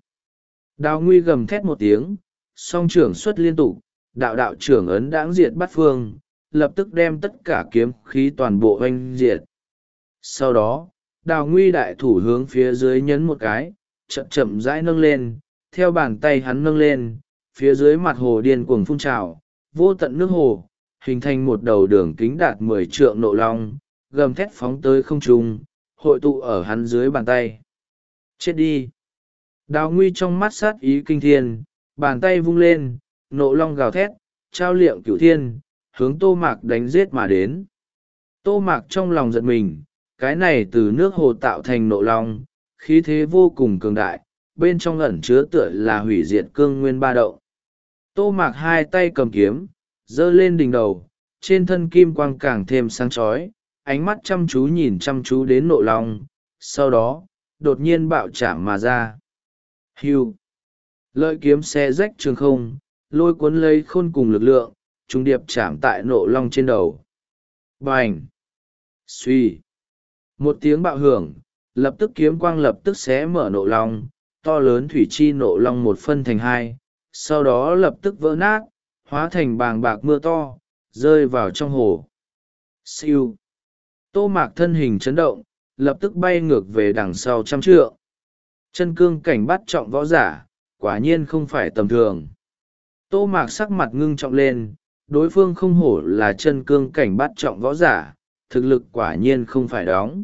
Đào Nguy gầm thét một tiếng, song trưởng xuất liên tục, đạo đạo trưởng ấn đãng diệt bát phương, lập tức đem tất cả kiếm khí toàn bộ oanh diệt. Sau đó, Đào Nguy đại thủ hướng phía dưới nhấn một cái, chậm chậm rãi nâng lên, theo bàn tay hắn nâng lên, phía dưới mặt hồ điên cuồng phun trào, vô tận nước hồ, hình thành một đầu đường kính đạt mười trượng nộ long, gầm thét phóng tới không trung, hội tụ ở hắn dưới bàn tay. Chết đi! Đào Nguy trong mắt sát ý kinh thiên, bàn tay vung lên, nộ long gào thét, trao liệng cửu thiên, hướng Tô Mạc đánh giết mà đến. Tô Mạc trong lòng giật mình, cái này từ nước hồ tạo thành nộ long, khí thế vô cùng cường đại, bên trong ẩn chứa tựa là hủy diệt cương nguyên ba động. Tô Mạc hai tay cầm kiếm, giơ lên đỉnh đầu, trên thân kim quang càng thêm sáng chói, ánh mắt chăm chú nhìn chăm chú đến nộ long, sau đó, đột nhiên bạo chạm mà ra. Hưu! Lợi kiếm xé rách trường không, lôi cuốn lấy khôn cùng lực lượng, trùng điệp chạm tại nộ long trên đầu. Bành! Suy! Một tiếng bạo hưởng, lập tức kiếm quang lập tức xé mở nộ long, to lớn thủy chi nộ long một phân thành hai, sau đó lập tức vỡ nát, hóa thành bàng bạc mưa to, rơi vào trong hồ. Siêu! Tô Mạc thân hình chấn động, lập tức bay ngược về đằng sau trăm trượng. Chân cương cảnh bắt trọng võ giả, quả nhiên không phải tầm thường. Tô Mạc sắc mặt ngưng trọng lên, đối phương không hổ là chân cương cảnh bắt trọng võ giả, thực lực quả nhiên không phải đóng.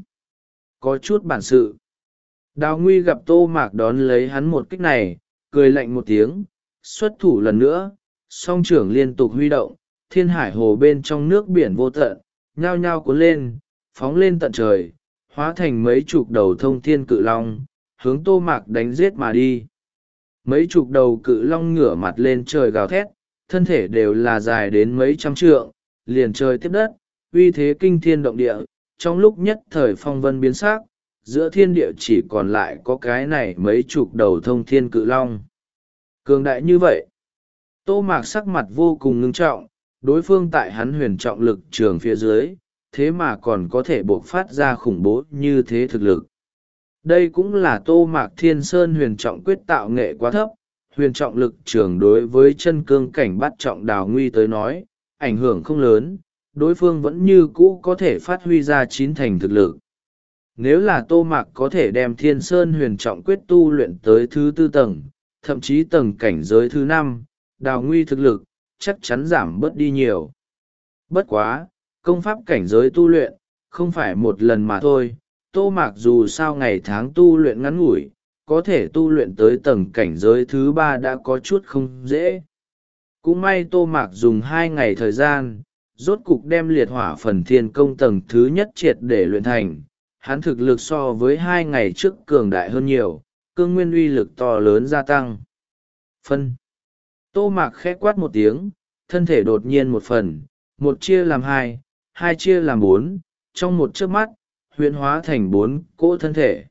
Có chút bản sự. Đào Nguy gặp Tô Mạc đón lấy hắn một kích này, cười lạnh một tiếng, xuất thủ lần nữa, song trưởng liên tục huy động, thiên hải hồ bên trong nước biển vô tận, nhao nhao cuốn lên, phóng lên tận trời, hóa thành mấy chục đầu thông thiên cự long, hướng Tô Mạc đánh giết mà đi. Mấy chục đầu cự long ngửa mặt lên trời gào thét, thân thể đều là dài đến mấy trăm trượng, liền trời tiếp đất, uy thế kinh thiên động địa, trong lúc nhất thời phong vân biến sắc, giữa thiên địa chỉ còn lại có cái này mấy chục đầu thông thiên cự long. Cường đại như vậy, Tô Mạc sắc mặt vô cùng ngưng trọng, đối phương tại hắn huyền trọng lực trường phía dưới, thế mà còn có thể bộc phát ra khủng bố như thế thực lực. Đây cũng là Tô Mạc Thiên Sơn huyền trọng quyết tạo nghệ quá thấp, huyền trọng lực trường đối với chân cương cảnh bắt trọng Đào Nguy tới nói, ảnh hưởng không lớn, đối phương vẫn như cũ có thể phát huy ra chín thành thực lực. Nếu là Tô Mạc có thể đem Thiên Sơn huyền trọng quyết tu luyện tới thứ tư tầng, thậm chí tầng cảnh giới thứ năm, Đào Nguy thực lực, chắc chắn giảm bớt đi nhiều. Bất quá, công pháp cảnh giới tu luyện, không phải một lần mà thôi, Tô Mạc dù sao ngày tháng tu luyện ngắn ngủi, có thể tu luyện tới tầng cảnh giới thứ ba đã có chút không dễ. Cũng may Tô Mạc dùng hai ngày thời gian, rốt cục đem liệt hỏa phần thiên công tầng thứ nhất triệt để luyện thành, hắn thực lực so với hai ngày trước cường đại hơn nhiều, cương nguyên uy lực to lớn gia tăng. Phân. Tô Mạc khẽ quát một tiếng, thân thể đột nhiên một phần, một chia làm hai, hai chia làm bốn, trong một chớp mắt, huyễn hóa thành bốn cỗ thân thể.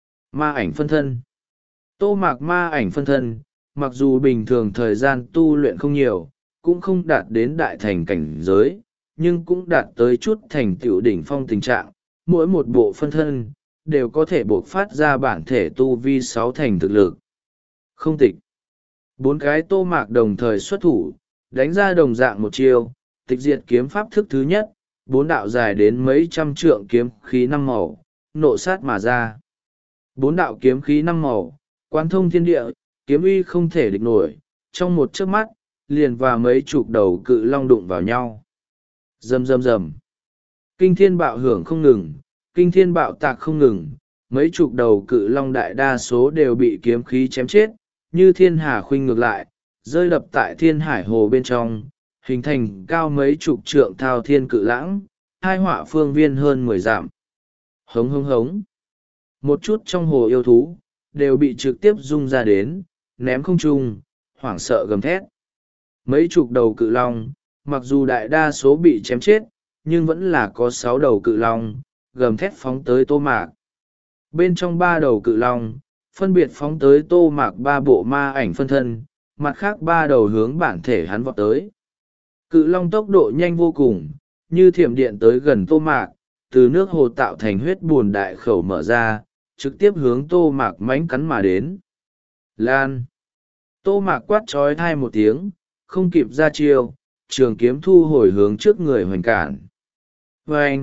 Ma ảnh phân thân. Tô Mạc ma ảnh phân thân, mặc dù bình thường thời gian tu luyện không nhiều, cũng không đạt đến đại thành cảnh giới, nhưng cũng đạt tới chút thành tựu đỉnh phong tình trạng, mỗi một bộ phân thân, đều có thể bộc phát ra bản thể tu vi sáu thành thực lực. Không tịch. Bốn cái Tô Mạc đồng thời xuất thủ, đánh ra đồng dạng một chiêu, tịch diệt kiếm pháp thức thứ nhất, bốn đạo dài đến mấy trăm trượng kiếm khí năm màu, nộ sát mà ra. Bốn đạo kiếm khí năm màu, quán thông thiên địa, kiếm uy không thể địch nổi, trong một chớp mắt, liền và mấy chục đầu cự long đụng vào nhau. Rầm rầm rầm. Kinh thiên bạo hưởng không ngừng, kinh thiên bạo tạc không ngừng, mấy chục đầu cự long đại đa số đều bị kiếm khí chém chết, như thiên hà khuynh ngược lại, rơi đập tại thiên hải hồ bên trong, hình thành cao mấy chục trượng thao thiên cự lãng, hai họa phương viên hơn mười dặm. Hống hống hống. Một chút trong hồ yêu thú, đều bị trực tiếp rung ra đến, ném không trung, hoảng sợ gầm thét. Mấy chục đầu cự long, mặc dù đại đa số bị chém chết, nhưng vẫn là có sáu đầu cự long, gầm thét phóng tới Tô Mạc. Bên trong ba đầu cự long, phân biệt phóng tới Tô Mạc ba bộ ma ảnh phân thân, mặt khác ba đầu hướng bản thể hắn vọt tới. Cự long tốc độ nhanh vô cùng, như thiểm điện tới gần Tô Mạc, từ nước hồ tạo thành huyết buồn đại khẩu mở ra, trực tiếp hướng Tô Mạc mánh cắn mà đến. Lan. Tô Mạc quát trói thai một tiếng, không kịp ra chiêu, trường kiếm thu hồi hướng trước người hoành cản. Vâng!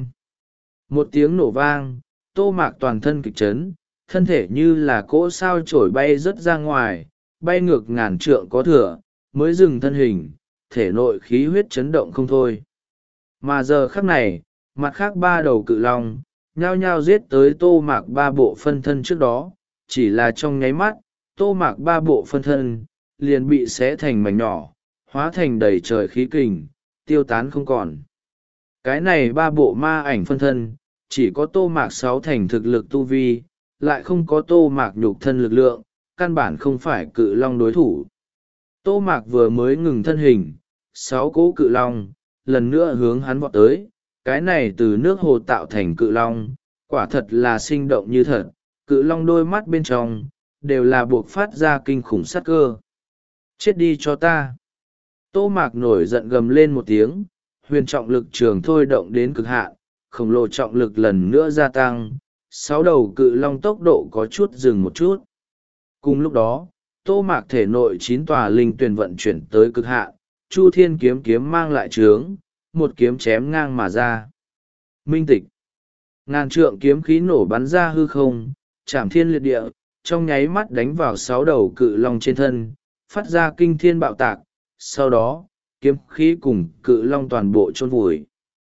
Một tiếng nổ vang, Tô Mạc toàn thân kịch chấn, thân thể như là cỗ sao trổi bay rớt ra ngoài, bay ngược ngàn trượng có thừa, mới dừng thân hình, thể nội khí huyết chấn động không thôi. Mà giờ khắc này, mặt khác ba đầu cự long, nhao nhao giết tới Tô Mạc ba bộ phân thân trước đó, chỉ là trong nháy mắt, Tô Mạc ba bộ phân thân, liền bị xé thành mảnh nhỏ, hóa thành đầy trời khí kình, tiêu tán không còn. Cái này ba bộ ma ảnh phân thân, chỉ có Tô Mạc sáu thành thực lực tu vi, lại không có Tô Mạc nhục thân lực lượng, căn bản không phải cự long đối thủ. Tô Mạc vừa mới ngừng thân hình, sáu cỗ cự long, lần nữa hướng hắn vọt tới, cái này từ nước hồ tạo thành cự long, quả thật là sinh động như thật, cự long đôi mắt bên trong, đều là buộc phát ra kinh khủng sát cơ. Chết đi cho ta! Tô Mạc nổi giận gầm lên một tiếng, huyền trọng lực trường thôi động đến cực hạn, khổng lồ trọng lực lần nữa gia tăng, sáu đầu cự long tốc độ có chút dừng một chút. Cùng lúc đó, Tô Mạc thể nội chín tòa linh tuyển vận chuyển tới cực hạn, Chu Thiên kiếm kiếm mang lại trướng, một kiếm chém ngang mà ra. Minh tịch. Ngàn trượng kiếm khí nổ bắn ra hư không, chạm thiên liệt địa, trong nháy mắt đánh vào sáu đầu cự long trên thân, phát ra kinh thiên bạo tạc, sau đó, kiếm khí cùng cự long toàn bộ chôn vùi.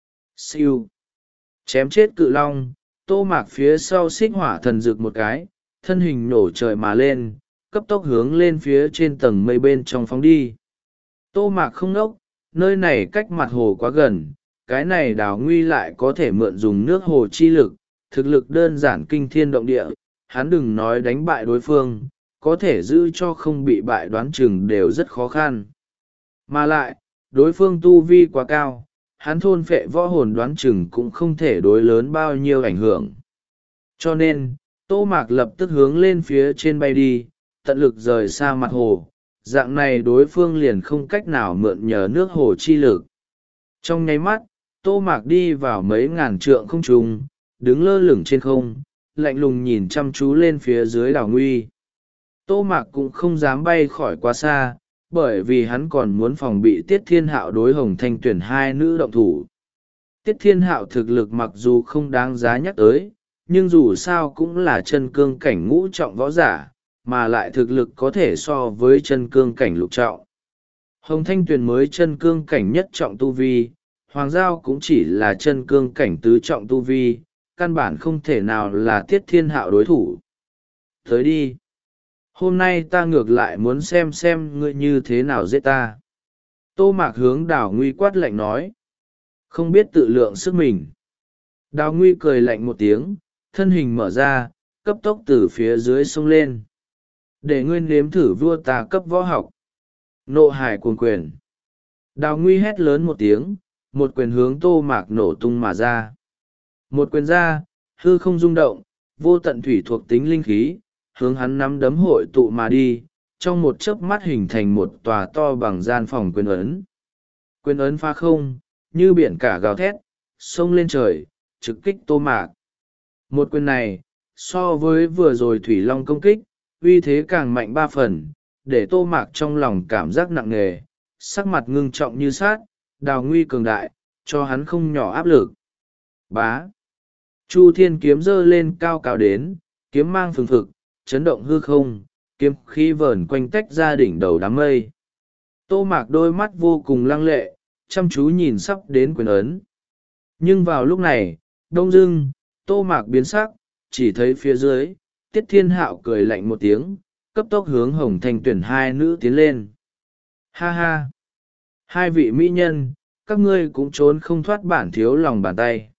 Siêu. Chém chết cự long, Tô Mạc phía sau xích hỏa thần rực một cái, thân hình nổ trời mà lên, cấp tốc hướng lên phía trên tầng mây bên trong phóng đi. Tô Mạc không nốc, nơi này cách mặt hồ quá gần, cái này đào nguy lại có thể mượn dùng nước hồ chi lực, thực lực đơn giản kinh thiên động địa, hắn đừng nói đánh bại đối phương, có thể giữ cho không bị bại đoán chừng đều rất khó khăn. Mà lại, đối phương tu vi quá cao, hắn thôn phệ võ hồn đoán chừng cũng không thể đối lớn bao nhiêu ảnh hưởng. Cho nên, Tô Mạc lập tức hướng lên phía trên bay đi, tận lực rời xa mặt hồ, dạng này đối phương liền không cách nào mượn nhờ nước hồ chi lực. Trong nháy mắt, Tô Mạc đi vào mấy ngàn trượng không trung, đứng lơ lửng trên không, lạnh lùng nhìn chăm chú lên phía dưới đảo nguy. Tô Mạc cũng không dám bay khỏi quá xa, bởi vì hắn còn muốn phòng bị Tiết Thiên Hạo đối Hồng Thanh tuyển hai nữ động thủ. Tiết Thiên Hạo thực lực mặc dù không đáng giá nhắc tới, nhưng dù sao cũng là chân cương cảnh ngũ trọng võ giả, mà lại thực lực có thể so với chân cương cảnh lục trọng. Hồng Thanh Tuyền mới chân cương cảnh nhất trọng tu vi, Hoàng Giao cũng chỉ là chân cương cảnh tứ trọng tu vi, căn bản không thể nào là Tiết Thiên Hạo đối thủ. Tới đi! Hôm nay ta ngược lại muốn xem xem ngươi như thế nào giết ta. Tô Mạc hướng Đào Nguy quát lạnh nói. Không biết tự lượng sức mình. Đào Nguy cười lạnh một tiếng, thân hình mở ra, cấp tốc từ phía dưới sông lên. Để ngươi nếm thử vua ta cấp võ học. Nộ hải cuồng quyền. Đào Nguy hét lớn một tiếng, một quyền hướng Tô Mạc nổ tung mà ra. Một quyền ra, hư không rung động, vô tận thủy thuộc tính linh khí, hướng hắn nắm đấm hội tụ mà đi, trong một chớp mắt hình thành một tòa to bằng gian phòng quyền ấn. Quyền ấn phá không, như biển cả gào thét, xông lên trời, trực kích Tô Mạc. Một quyền này, so với vừa rồi Thủy Long công kích, uy thế càng mạnh ba phần, để Tô Mạc trong lòng cảm giác nặng nề, sắc mặt ngưng trọng như sát, Đào Nguy cường đại, cho hắn không nhỏ áp lực. Bá. Chu Thiên kiếm giơ lên cao cao đến, kiếm mang phừng phực, chấn động hư không, kiếm khí vờn quanh tách ra đỉnh đầu đám mây. Tô Mạc đôi mắt vô cùng lăng lệ, chăm chú nhìn sắp đến quyền ấn. Nhưng vào lúc này, đông dưng, Tô Mạc biến sắc, chỉ thấy phía dưới, Tiết Thiên Hạo cười lạnh một tiếng, cấp tốc hướng Hồng Thanh Tuyển hai nữ tiến lên. Ha ha! Hai vị mỹ nhân, các ngươi cũng trốn không thoát bản thiếu lòng bàn tay.